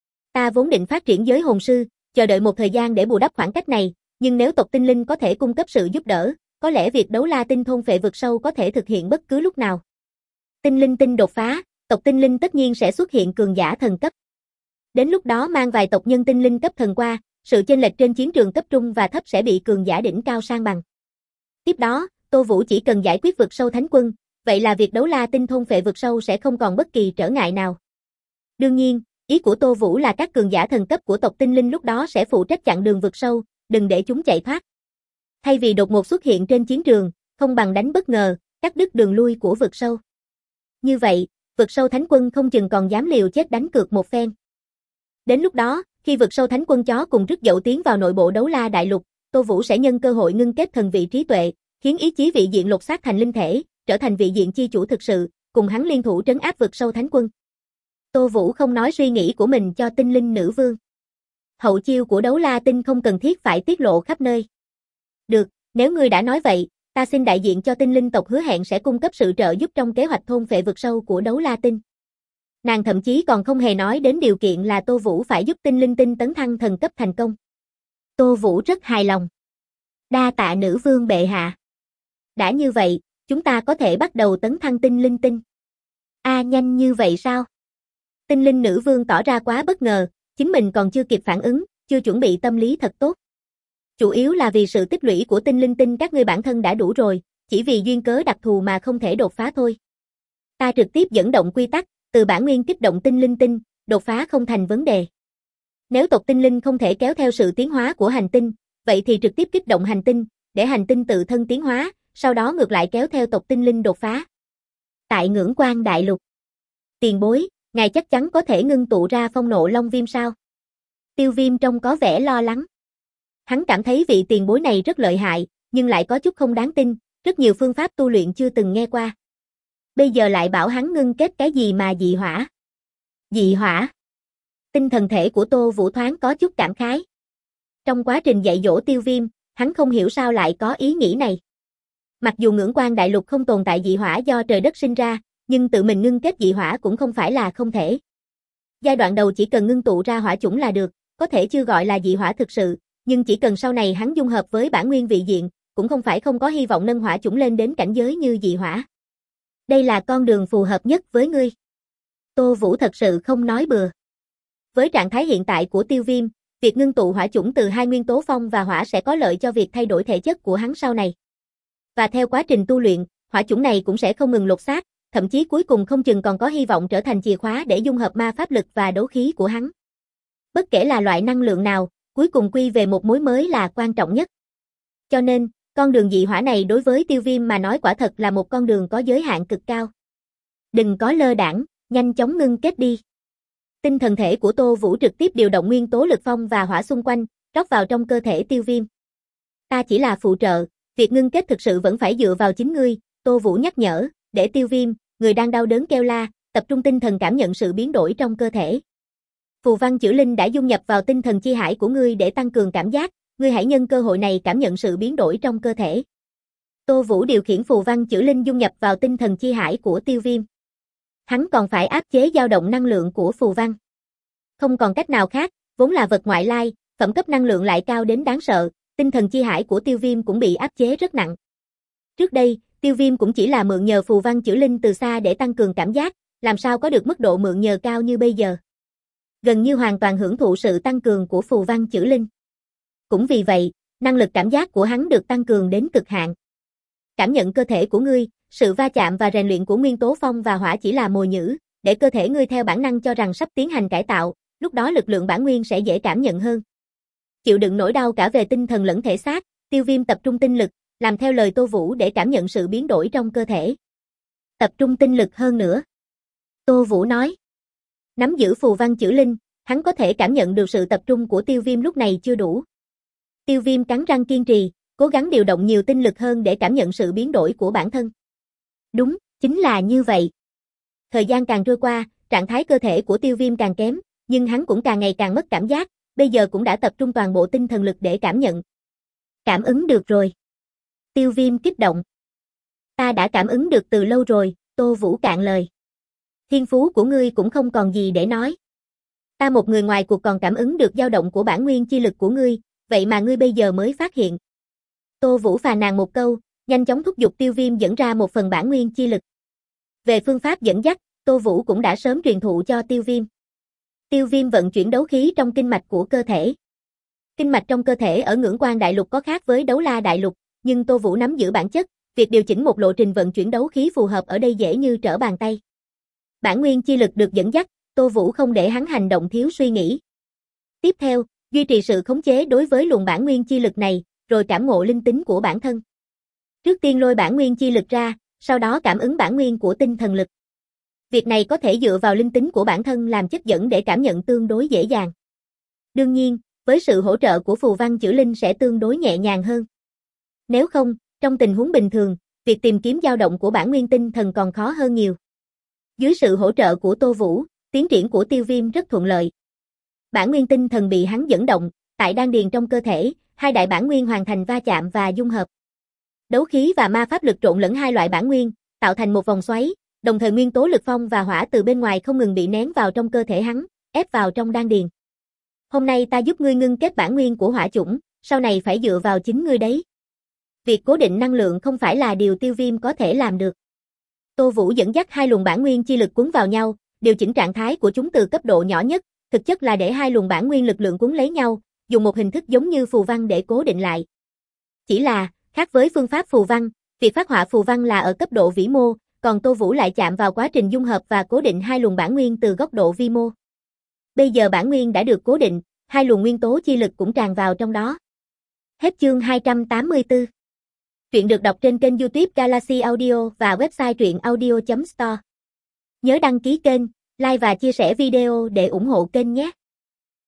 Ta vốn định phát triển giới hồn sư, chờ đợi một thời gian để bù đắp khoảng cách này, nhưng nếu tộc tinh linh có thể cung cấp sự giúp đỡ, có lẽ việc đấu la tinh thôn phệ vực sâu có thể thực hiện bất cứ lúc nào. Tinh linh tinh đột phá, tộc tinh linh tất nhiên sẽ xuất hiện cường giả thần cấp. Đến lúc đó mang vài tộc nhân tinh linh cấp thần qua, sự chênh lệch trên chiến trường cấp trung và thấp sẽ bị cường giả đỉnh cao san bằng. Tiếp đó, Tô Vũ chỉ cần giải quyết vực sâu thánh quân, vậy là việc đấu la tinh thôn phệ vực sâu sẽ không còn bất kỳ trở ngại nào. Đương nhiên, ý của Tô Vũ là các cường giả thần cấp của tộc tinh linh lúc đó sẽ phụ trách chặn đường vực sâu, đừng để chúng chạy thoát. Thay vì đột ngột xuất hiện trên chiến trường, không bằng đánh bất ngờ, cắt đứt đường lui của vực sâu. Như vậy, vực sâu thánh quân không chừng còn dám liều chết đánh cược một phen. Đến lúc đó, khi vực sâu thánh quân chó cùng rứt dậu tiến vào nội bộ đấu la đại lục, Tô Vũ sẽ nhân cơ hội ngưng kết thần vị trí tuệ, khiến ý chí vị diện lột xác thành linh thể, trở thành vị diện chi chủ thực sự, cùng hắn liên thủ trấn áp vực sâu thánh quân. Tô Vũ không nói suy nghĩ của mình cho tinh linh nữ vương. Hậu chiêu của đấu la tinh không cần thiết phải tiết lộ khắp nơi. Được, nếu ngươi đã nói vậy, ta xin đại diện cho tinh linh tộc hứa hẹn sẽ cung cấp sự trợ giúp trong kế hoạch thôn phệ vực sâu của đấu la tinh. Nàng thậm chí còn không hề nói đến điều kiện là Tô Vũ phải giúp tinh linh tinh tấn thăng thần cấp thành công. Tô Vũ rất hài lòng. Đa tạ nữ vương bệ hạ. Đã như vậy, chúng ta có thể bắt đầu tấn thăng tinh linh tinh. Nhanh như vậy sao? Tinh linh nữ vương tỏ ra quá bất ngờ, chính mình còn chưa kịp phản ứng, chưa chuẩn bị tâm lý thật tốt. Chủ yếu là vì sự tích lũy của tinh linh tinh các ngươi bản thân đã đủ rồi, chỉ vì duyên cớ đặc thù mà không thể đột phá thôi. Ta trực tiếp dẫn động quy tắc, từ bản nguyên kích động tinh linh tinh, đột phá không thành vấn đề. Nếu tộc tinh linh không thể kéo theo sự tiến hóa của hành tinh, vậy thì trực tiếp kích động hành tinh, để hành tinh tự thân tiến hóa, sau đó ngược lại kéo theo tộc tinh linh đột phá. Tại Ngưỡng Quan Đại Lục. Tiền bối, ngài chắc chắn có thể ngưng tụ ra phong nộ long viêm sao? Tiêu Viêm trông có vẻ lo lắng. Hắn cảm thấy vị tiền bối này rất lợi hại, nhưng lại có chút không đáng tin, rất nhiều phương pháp tu luyện chưa từng nghe qua. Bây giờ lại bảo hắn ngưng kết cái gì mà dị hỏa? Dị hỏa? Tinh thần thể của Tô Vũ thoáng có chút cảm khái. Trong quá trình dạy dỗ Tiêu Viêm, hắn không hiểu sao lại có ý nghĩ này. Mặc dù Ngưỡng Quan Đại Lục không tồn tại dị hỏa do trời đất sinh ra, nhưng tự mình ngưng kết dị hỏa cũng không phải là không thể. Giai đoạn đầu chỉ cần ngưng tụ ra hỏa chủng là được, có thể chưa gọi là dị hỏa thực sự, nhưng chỉ cần sau này hắn dung hợp với bản nguyên vị diện, cũng không phải không có hy vọng nâng hỏa chủng lên đến cảnh giới như dị hỏa. Đây là con đường phù hợp nhất với ngươi. Tô Vũ thật sự không nói bừa. Với trạng thái hiện tại của Tiêu Viêm, việc ngưng tụ hỏa chủng từ hai nguyên tố phong và hỏa sẽ có lợi cho việc thay đổi thể chất của hắn sau này. Và theo quá trình tu luyện, hỏa chủng này cũng sẽ không ngừng lột xác, thậm chí cuối cùng không chừng còn có hy vọng trở thành chìa khóa để dung hợp ma pháp lực và đấu khí của hắn. Bất kể là loại năng lượng nào, cuối cùng quy về một mối mới là quan trọng nhất. Cho nên, con đường dị hỏa này đối với Tiêu Viêm mà nói quả thật là một con đường có giới hạn cực cao. Đừng có lơ đãng, nhanh chóng ngưng kết đi. Tinh thần thể của Tô Vũ trực tiếp điều động nguyên tố lực phong và hỏa xung quanh, rót vào trong cơ thể Tiêu Viêm. Ta chỉ là phụ trợ, việc ngưng kết thực sự vẫn phải dựa vào chính ngươi, Tô Vũ nhắc nhở, để Tiêu Viêm, người đang đau đớn kêu la, tập trung tinh thần cảm nhận sự biến đổi trong cơ thể. Phù văn chữ linh đã dung nhập vào tinh thần chi hải của ngươi để tăng cường cảm giác, ngươi hãy nhân cơ hội này cảm nhận sự biến đổi trong cơ thể. Tô Vũ điều khiển phù văn chữ linh dung nhập vào tinh thần chi hải của Tiêu Viêm. Hắn còn phải áp chế dao động năng lượng của phù văn. Không còn cách nào khác, vốn là vật ngoại lai, phẩm cấp năng lượng lại cao đến đáng sợ, tinh thần chi hải của Tiêu Viêm cũng bị áp chế rất nặng. Trước đây, Tiêu Viêm cũng chỉ là mượn nhờ phù văn chữ linh từ xa để tăng cường cảm giác, làm sao có được mức độ mượn nhờ cao như bây giờ. Gần như hoàn toàn hưởng thụ sự tăng cường của phù văn chữ linh. Cũng vì vậy, năng lực cảm giác của hắn được tăng cường đến cực hạn. cảm nhận cơ thể của ngươi, sự va chạm và rèn luyện của nguyên tố phong và hỏa chỉ là mồi nhử, để cơ thể ngươi theo bản năng cho rằng sắp tiến hành cải tạo, lúc đó lực lượng bản nguyên sẽ dễ cảm nhận hơn. Chịu đựng nỗi đau cả về tinh thần lẫn thể xác, Tiêu Viêm tập trung tinh lực, làm theo lời Tô Vũ để cảm nhận sự biến đổi trong cơ thể. Tập trung tinh lực hơn nữa. Tô Vũ nói. Nắm giữ phù văn chữ linh, hắn có thể cảm nhận được sự tập trung của Tiêu Viêm lúc này chưa đủ. Tiêu Viêm cắn răng kiên trì, cố gắng điều động nhiều tinh lực hơn để cảm nhận sự biến đổi của bản thân. Đúng, chính là như vậy. Thời gian càng trôi qua, trạng thái cơ thể của Tiêu Viêm càng kém, nhưng hắn cũng càng ngày càng mất cảm giác, bây giờ cũng đã tập trung toàn bộ tinh thần lực để cảm nhận. Cảm ứng được rồi. Tiêu Viêm kích động. Ta đã cảm ứng được từ lâu rồi, Tô Vũ cạn lời. Thiên phú của ngươi cũng không còn gì để nói. Ta một người ngoài cuộc còn cảm ứng được dao động của bản nguyên chi lực của ngươi, vậy mà ngươi bây giờ mới phát hiện. Tô Vũ phàn nàn một câu, nhanh chóng thúc giục Tiêu Viêm dẫn ra một phần bản nguyên chi lực. Về phương pháp dẫn dắt, Tô Vũ cũng đã sớm truyền thụ cho Tiêu Viêm. Tiêu Viêm vận chuyển đấu khí trong kinh mạch của cơ thể. Kinh mạch trong cơ thể ở Ngưỡng Quan Đại Lục có khác với Đấu La Đại Lục, nhưng Tô Vũ nắm giữ bản chất, việc điều chỉnh một lộ trình vận chuyển đấu khí phù hợp ở đây dễ như trở bàn tay. Bản nguyên chi lực được dẫn dắt, Tô Vũ không để hắn hành động thiếu suy nghĩ. Tiếp theo, duy trì sự khống chế đối với luồng bản nguyên chi lực này, rồi cảm ngộ linh tính của bản thân. Trước tiên lôi bản nguyên chi lực ra, sau đó cảm ứng bản nguyên của tinh thần lực. Việc này có thể dựa vào linh tính của bản thân làm chất dẫn để cảm nhận tương đối dễ dàng. Đương nhiên, với sự hỗ trợ của phù văn chữ linh sẽ tương đối nhẹ nhàng hơn. Nếu không, trong tình huống bình thường, việc tìm kiếm dao động của bản nguyên tinh thần còn khó hơn nhiều. Dưới sự hỗ trợ của Tô Vũ, tiến triển của Tiêu Viêm rất thuận lợi. Bản nguyên tinh thần bị hắn dẫn động, tại đan điền trong cơ thể, hai đại bản nguyên hoàn thành va chạm và dung hợp. Đấu khí và ma pháp lực trộn lẫn hai loại bản nguyên, tạo thành một vòng xoáy, đồng thời nguyên tố lực phong và hỏa từ bên ngoài không ngừng bị nén vào trong cơ thể hắn, ép vào trong đan điền. Hôm nay ta giúp ngươi ngưng kết bản nguyên của hỏa chủng, sau này phải dựa vào chính ngươi đấy. Việc cố định năng lượng không phải là điều Tiêu Viêm có thể làm được. Tô Vũ dẫn dắt hai luồng bản nguyên chi lực cuốn vào nhau, điều chỉnh trạng thái của chúng từ cấp độ nhỏ nhất, thực chất là để hai luồng bản nguyên lực lượng cuốn lấy nhau, dùng một hình thức giống như phù văn để cố định lại. Chỉ là, khác với phương pháp phù văn, việc phát họa phù văn là ở cấp độ vĩ mô, còn Tô Vũ lại chạm vào quá trình dung hợp và cố định hai luồng bản nguyên từ góc độ vi mô. Bây giờ bản nguyên đã được cố định, hai luồng nguyên tố chi lực cũng tràn vào trong đó. Hết chương 284. Truyện được đọc trên kênh YouTube Galaxy Audio và website truyệnaudio.store. Nhớ đăng ký kênh, like và chia sẻ video để ủng hộ kênh nhé.